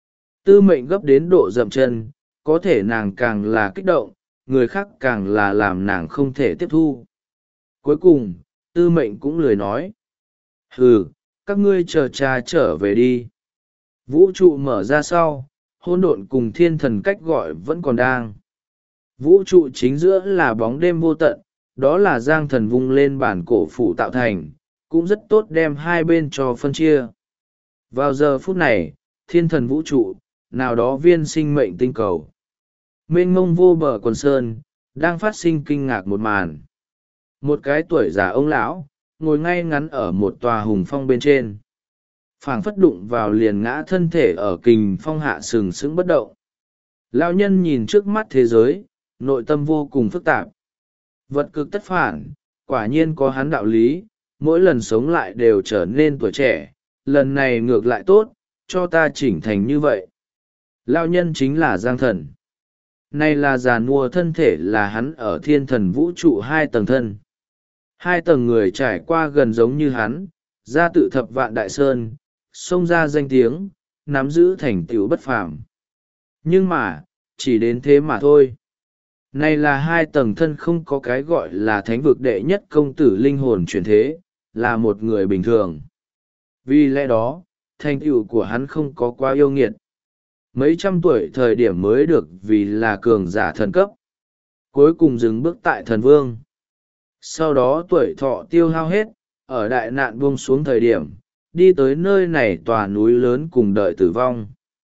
Tư Mệnh gấp đến độ dậm chân, có thể nàng càng là kích động, người khác càng là làm nàng không thể tiếp thu. Cuối cùng, Tư Mệnh cũng lười nói. Hừ, các ngươi chờ cha trở về đi. Vũ trụ mở ra sau, hỗn độn cùng thiên thần cách gọi vẫn còn đang. Vũ trụ chính giữa là bóng đêm vô tận, đó là Giang Thần vung lên bản cổ phủ tạo thành, cũng rất tốt đem hai bên cho phân chia. Vào giờ phút này, thiên thần vũ trụ, nào đó viên sinh mệnh tinh cầu. Mênh mông vô bờ quần sơn, đang phát sinh kinh ngạc một màn. Một cái tuổi già ông lão, ngồi ngay ngắn ở một tòa hùng phong bên trên. Phảng phất đụng vào liền ngã thân thể ở kình phong hạ sừng sững bất động. Lão nhân nhìn trước mắt thế giới, nội tâm vô cùng phức tạp. Vật cực tất phản, quả nhiên có hắn đạo lý, mỗi lần sống lại đều trở nên tuổi trẻ, lần này ngược lại tốt, cho ta chỉnh thành như vậy. Lão nhân chính là Giang Thần. Này là giàn mua thân thể là hắn ở thiên thần vũ trụ 2 tầng thân. 2 tầng người trải qua gần giống như hắn, ra tự thập vạn đại sơn, xông ra danh tiếng, nắm giữ thành tựu bất phàm. Nhưng mà, chỉ đến thế mà thôi. Này là 2 tầng thân không có cái gọi là thánh vực đệ nhất công tử linh hồn chuyển thế, là một người bình thường. Vì lẽ đó, thành tựu của hắn không có quá yêu nghiệt. Mấy trăm tuổi thời điểm mới được vì là cường giả thần cấp. Cuối cùng dừng bước tại thần vương. Sau đó tuổi thọ tiêu hao hết, ở đại nạn buông xuống thời điểm, đi tới nơi này tòa núi lớn cùng đợi tử vong.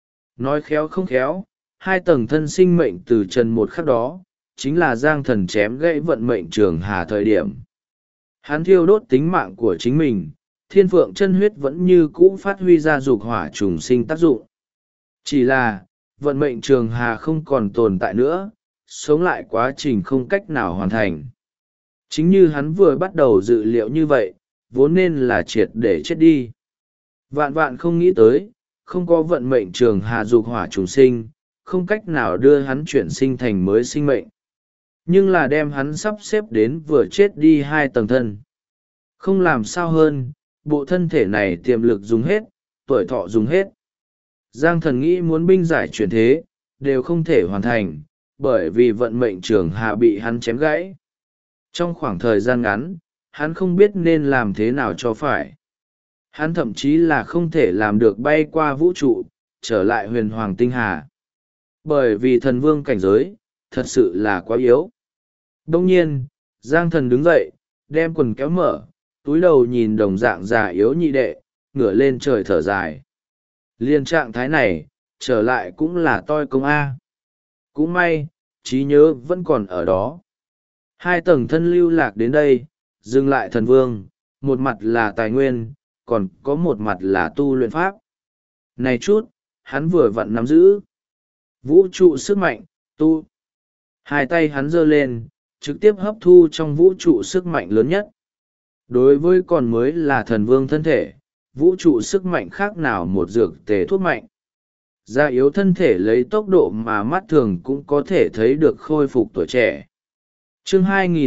Nói khéo không khéo, 2 tầng thân sinh mệnh từ trần một khắc đó, chính là Giang Thần chém gãy vận mệnh trường hà thời điểm. Hắn thiêu đốt tính mạng của chính mình, thiên phượng chân huyết vẫn như cũ phát huy ra dục hỏa trùng sinh tác dụng. Chỉ là, vận mệnh trường hà không còn tồn tại nữa, sống lại quá trình không cách nào hoàn thành. Chính như hắn vừa bắt đầu dự liệu như vậy, vốn nên là triệt để chết đi. Vạn vạn không nghĩ tới, không có vận mệnh trường hà dục hỏa trùng sinh, không cách nào đưa hắn chuyển sinh thành mới sinh mệnh. Nhưng là đem hắn sắp xếp đến vừa chết đi 2 tầng thân. Không làm sao hơn, bộ thân thể này tiềm lực dùng hết, tuổi thọ dùng hết. Giang Thần nghĩ muốn binh giải chuyển thế, đều không thể hoàn thành, bởi vì vận mệnh trường hà bị hắn chém gãy. Trong khoảng thời gian ngắn, hắn không biết nên làm thế nào cho phải. Hắn thậm chí là không thể làm được bay qua vũ trụ, trở lại huyền hoàng tinh hà. Bởi vì thần vương cảnh giới, thật sự là quá yếu. Đông nhiên, Giang Thần đứng dậy, đem quần kéo mở, túi đầu nhìn đồng dạng già yếu nhị đệ, ngửa lên trời thở dài. Liên trạng thái này, trở lại cũng là toi công A. Cũng may, trí nhớ vẫn còn ở đó. 2 tầng thân lưu lạc đến đây, dừng lại thần vương, một mặt là tài nguyên, còn có một mặt là tu luyện pháp. Này chút, hắn vừa vặn nắm giữ. Vũ trụ sức mạnh, tu. 2 tay hắn giơ lên, trực tiếp hấp thu trong vũ trụ sức mạnh lớn nhất. Đối với còn mới là thần vương thân thể, vũ trụ sức mạnh khác nào một dược tề thuốc mạnh. Già yếu thân thể lấy tốc độ mà mắt thường cũng có thể thấy được khôi phục tuổi trẻ. Chương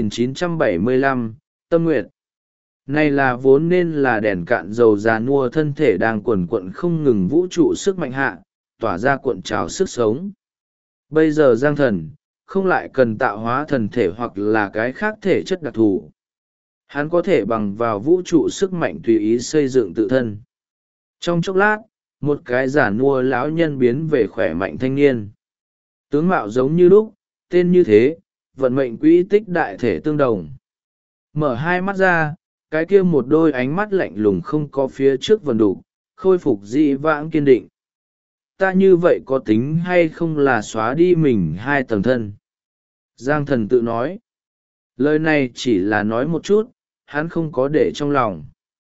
2975, Tâm Nguyệt. Này là vốn nên là đèn cạn dầu già nua thân thể đang quần quận không ngừng vũ trụ sức mạnh hạ, tỏa ra cuộn trào sức sống. Bây giờ Giang Thần, không lại cần tạo hóa thần thể hoặc là cái khác thể chất đặc thù. Hắn có thể bằng vào vũ trụ sức mạnh tùy ý xây dựng tự thân. Trong chốc lát, một cái giả nua lão nhân biến về khỏe mạnh thanh niên. Tướng mạo giống như lúc, tên như thế, vận mệnh quỹ tích đại thể tương đồng. Mở 2 mắt ra, cái kia một đôi ánh mắt lạnh lùng không có phía trước vần đục, khôi phục dị vãng kiên định. Ta như vậy có tính hay không là xóa đi mình 2 tầng thân? Giang Thần tự nói. Lời này chỉ là nói một chút, hắn không có để trong lòng.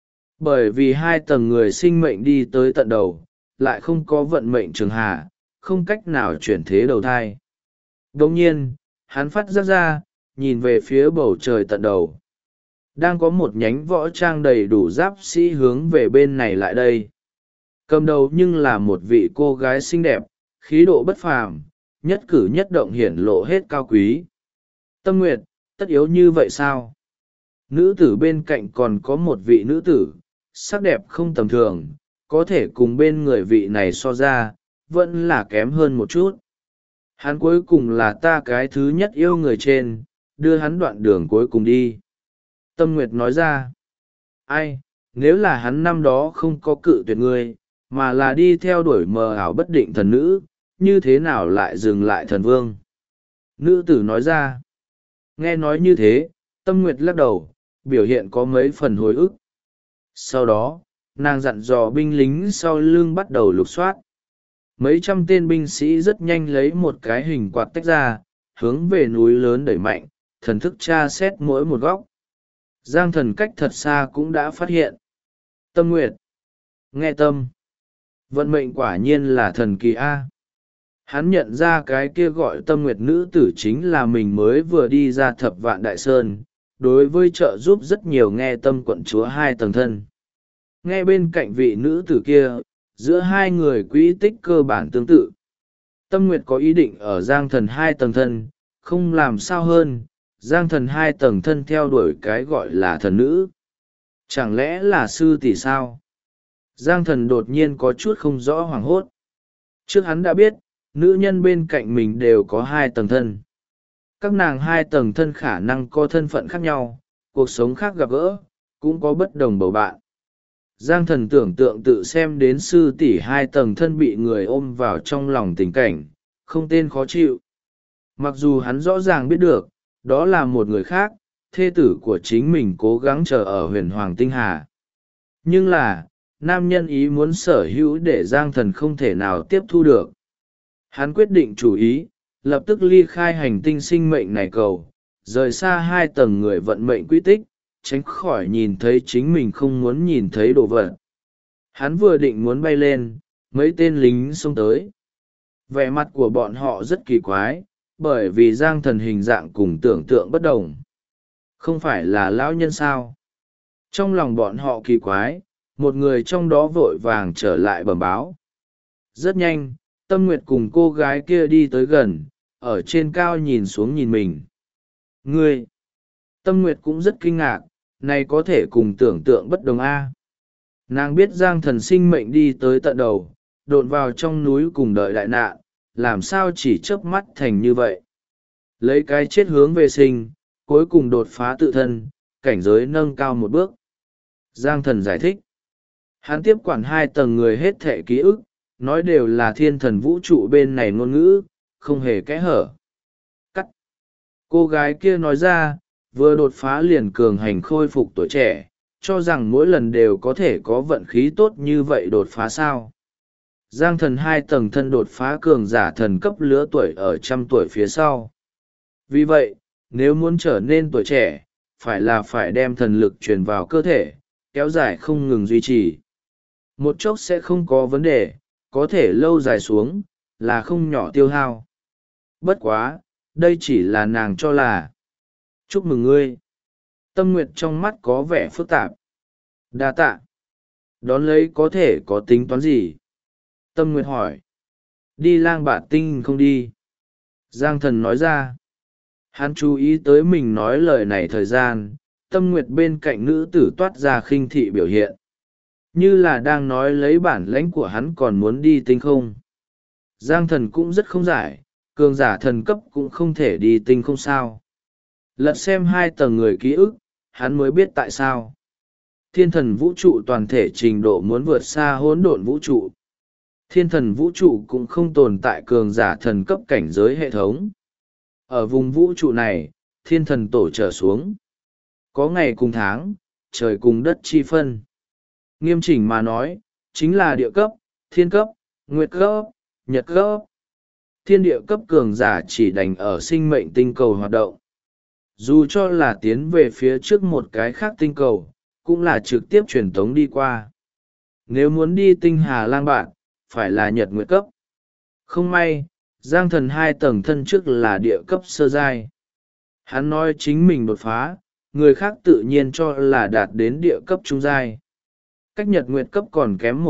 Bởi vì 2 tầng người sinh mệnh đi tới tận đầu, lại không có vận mệnh trường hà, không cách nào chuyển thế đầu thai. Đồng nhiên, hắn phát giác ra, nhìn về phía bầu trời tận đầu. Đang có một nhánh võ trang đầy đủ giáp sĩ hướng về bên này lại đây. Cầm đầu nhưng là một vị cô gái xinh đẹp, khí độ bất phàm, nhất cử nhất động hiển lộ hết cao quý. Tâm Nguyệt, tất yếu như vậy sao? Nữ tử bên cạnh còn có một vị nữ tử, sắc đẹp không tầm thường, có thể cùng bên người vị này so ra, vẫn là kém hơn một chút. Hắn cuối cùng là ta cái thứ nhất yêu người trên, đưa hắn đoạn đường cuối cùng đi. Tâm Nguyệt nói ra, ai, nếu là hắn năm đó không có cự tuyệt ngươi, mà là đi theo đuổi mờ ảo bất định thần nữ, như thế nào lại dừng lại thần vương? Nữ tử nói ra, nghe nói như thế, Tâm Nguyệt lắc đầu, biểu hiện có mấy phần hồi ức. Sau đó, nàng dặn dò binh lính sau lưng bắt đầu lục soát. Mấy trăm tên binh sĩ rất nhanh lấy một cái hình quạt tách ra, hướng về núi lớn đẩy mạnh, thần thức tra xét mỗi một góc. Giang Thần cách thật xa cũng đã phát hiện. Tâm Nguyệt. Nghe tâm. Vận mệnh quả nhiên là thần kỳ A. Hắn nhận ra cái kia gọi Tâm Nguyệt nữ tử chính là mình mới vừa đi ra Thập Vạn Đại Sơn, đối với trợ giúp rất nhiều nghe tâm quận chúa 2 tầng thân. Nghe bên cạnh vị nữ tử kia, giữa 2 người quỹ tích cơ bản tương tự. Tâm Nguyệt có ý định ở Giang Thần 2 tầng thân, không làm sao hơn, Giang Thần 2 tầng thân theo đuổi cái gọi là thần nữ. Chẳng lẽ là sư tỷ sao? Giang Thần đột nhiên có chút không rõ hoảng hốt. Trước hắn đã biết, nữ nhân bên cạnh mình đều có 2 tầng thân. Các nàng 2 tầng thân khả năng có thân phận khác nhau, cuộc sống khác gặp gỡ, cũng có bất đồng bầu bạn. Giang Thần tưởng tượng tự xem đến sư tỷ 2 tầng thân bị người ôm vào trong lòng tình cảnh, không tên khó chịu. Mặc dù hắn rõ ràng biết được, đó là một người khác, thê tử của chính mình cố gắng chờ ở huyền hoàng tinh hà. Nhưng là, nam nhân ý muốn sở hữu để Giang Thần không thể nào tiếp thu được. Hắn quyết định chủ ý, lập tức ly khai hành tinh sinh mệnh này cầu, rời xa 2 tầng người vận mệnh quy tích, tránh khỏi nhìn thấy chính mình không muốn nhìn thấy đồ vật. Hắn vừa định muốn bay lên, mấy tên lính xông tới. Vẻ mặt của bọn họ rất kỳ quái, bởi vì Giang Thần hình dạng cùng tưởng tượng bất đồng. Không phải là lão nhân sao? Trong lòng bọn họ kỳ quái, một người trong đó vội vàng trở lại bẩm báo. Rất nhanh, Tâm Nguyệt cùng cô gái kia đi tới gần, ở trên cao nhìn xuống nhìn mình. Ngươi! Tâm Nguyệt cũng rất kinh ngạc, này có thể cùng tưởng tượng bất đồng a. Nàng biết Giang Thần sinh mệnh đi tới tận đầu, độn vào trong núi cùng đợi đại nạn, làm sao chỉ chớp mắt thành như vậy. Lấy cái chết hướng về sinh, cuối cùng đột phá tự thân, cảnh giới nâng cao một bước. Giang Thần giải thích. Hắn tiếp quản 2 tầng người hết thệ ký ức, nói đều là thiên thần vũ trụ bên này ngôn ngữ, không hề kẽ hở. Cắt. Cô gái kia nói ra, vừa đột phá liền cường hành khôi phục tuổi trẻ, cho rằng mỗi lần đều có thể có vận khí tốt như vậy đột phá sao. Giang Thần 2 tầng thân đột phá cường giả thần cấp lứa tuổi ở 100 tuổi phía sau. Vì vậy, nếu muốn trở nên tuổi trẻ, phải đem thần lực truyền vào cơ thể, kéo dài không ngừng duy trì. Một chốc sẽ không có vấn đề, có thể lâu dài xuống, là không nhỏ tiêu hao. Bất quá, đây chỉ là nàng cho là. Chúc mừng ngươi. Tâm Nguyệt trong mắt có vẻ phức tạp. Đa tạ. Đón lấy có thể có tính toán gì? Tâm Nguyệt hỏi. Đi Lang Bạt Tinh không đi? Giang Thần nói ra. Hắn chú ý tới mình nói lời này thời gian, Tâm Nguyệt bên cạnh nữ tử toát ra khinh thị biểu hiện. Như là đang nói lấy bản lãnh của hắn còn muốn đi tinh không. Giang Thần cũng rất không giải, cường giả thần cấp cũng không thể đi tinh không sao. Lật xem 2 tầng người ký ức, hắn mới biết tại sao. Thiên thần vũ trụ toàn thể trình độ muốn vượt xa hỗn độn vũ trụ. Thiên thần vũ trụ cũng không tồn tại cường giả thần cấp cảnh giới hệ thống. Ở vùng vũ trụ này, thiên thần tổ trở xuống. Có ngày cùng tháng, trời cùng đất chi phân. Nghiêm chỉnh mà nói, chính là địa cấp, thiên cấp, nguyệt cấp, nhật cấp. Thiên địa cấp cường giả chỉ đành ở sinh mệnh tinh cầu hoạt động. Dù cho là tiến về phía trước một cái khác tinh cầu, cũng là trực tiếp truyền tống đi qua. Nếu muốn đi tinh hà lang bạn, phải là nhật nguyệt cấp. Không may, Giang Thần 2 tầng thân trước là địa cấp sơ giai. Hắn nói chính mình đột phá, người khác tự nhiên cho là đạt đến địa cấp trung giai. Cách nhật nguyệt cấp còn kém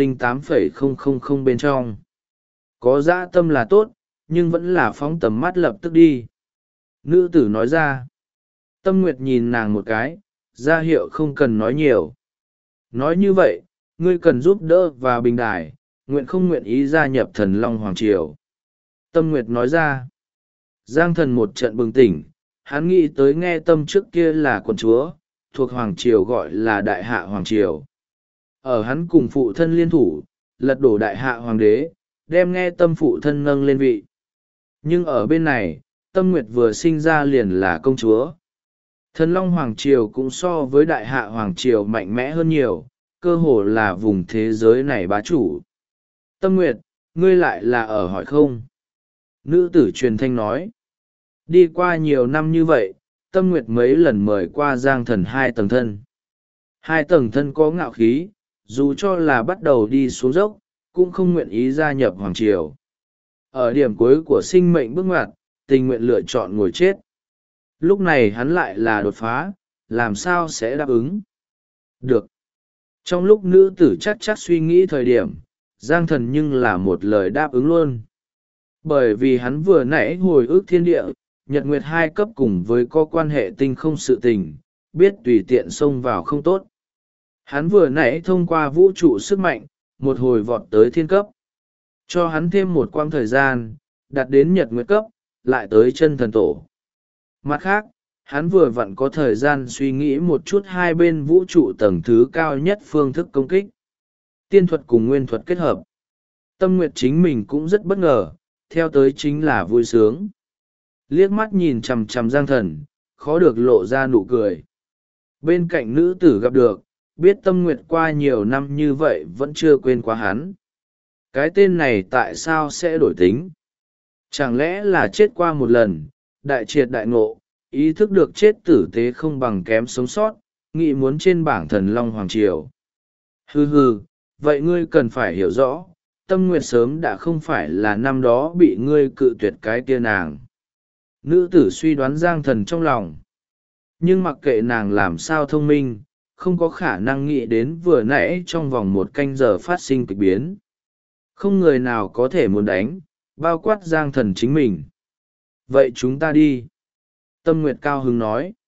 108,000 bên trong. Có dã tâm là tốt, nhưng vẫn là phóng tầm mắt lập tức đi. Nữ tử nói ra. Tâm Nguyệt nhìn nàng một cái, ra hiệu không cần nói nhiều. Nói như vậy, ngươi cần giúp đỡ và bình đài, nguyện không nguyện ý gia nhập Thần Long Hoàng Triều. Tâm Nguyệt nói ra. Giang Thần một trận bừng tỉnh, hắn nghĩ tới nghe Tâm trước kia là quận chúa, thuộc Hoàng Triều gọi là Đại Hạ Hoàng Triều. Ở hắn cùng phụ thân liên thủ, lật đổ Đại Hạ Hoàng đế, đem nghe Tâm phụ thân nâng lên vị. Nhưng ở bên này, Tâm Nguyệt vừa sinh ra liền là công chúa. Thần Long Hoàng Triều cũng so với Đại Hạ Hoàng Triều mạnh mẽ hơn nhiều, cơ hồ là vùng thế giới này bá chủ. Tâm Nguyệt, ngươi lại là ở hỏi không? Nữ tử truyền thanh nói. Đi qua nhiều năm như vậy, Tâm Nguyệt mấy lần mời qua Giang Thần 2 tầng thân. 2 tầng thân có ngạo khí, dù cho là bắt đầu đi xuống dốc, cũng không nguyện ý gia nhập Hoàng Triều. Ở điểm cuối của sinh mệnh bước ngoặt, tình nguyện lựa chọn ngồi chết. Lúc này hắn lại là đột phá, làm sao sẽ đáp ứng? Được. Trong lúc nữ tử chắc suy nghĩ thời điểm, Giang Thần nhưng là một lời đáp ứng luôn. Bởi vì hắn vừa nãy hồi ức thiên địa, nhật nguyệt 2 cấp cùng với có quan hệ tinh không sự tình, biết tùy tiện xông vào không tốt. Hắn vừa nãy thông qua vũ trụ sức mạnh, một hồi vọt tới thiên cấp. Cho hắn thêm một quãng thời gian, đạt đến nhật nguyệt cấp, lại tới chân thần tổ. Mặt khác, hắn vừa vặn có thời gian suy nghĩ một chút hai bên vũ trụ tầng thứ cao nhất phương thức công kích. Tiên thuật cùng nguyên thuật kết hợp. Tâm Nguyệt chính mình cũng rất bất ngờ, theo tới chính là vui sướng. Liếc mắt nhìn chằm chằm Giang Thần, khó được lộ ra nụ cười. Bên cạnh nữ tử gặp được, biết Tâm Nguyệt qua nhiều năm như vậy vẫn chưa quên quá hắn. Cái tên này tại sao sẽ đổi tính? Chẳng lẽ là chết qua một lần, đại triệt đại ngộ, ý thức được chết tử tế không bằng kém sống sót, nghĩ muốn trên bảng thần long hoàng triều. Hừ hừ, vậy ngươi cần phải hiểu rõ, Tâm Nguyệt sớm đã không phải là năm đó bị ngươi cự tuyệt cái kia nàng. Nữ tử suy đoán Giang Thần trong lòng. Nhưng mặc kệ nàng làm sao thông minh, không có khả năng nghĩ đến vừa nãy trong vòng 1 canh giờ phát sinh kịch biến. Không người nào có thể muốn đánh, bao quát Giang Thần chính mình. Vậy chúng ta đi. Tâm Nguyệt cao hứng nói.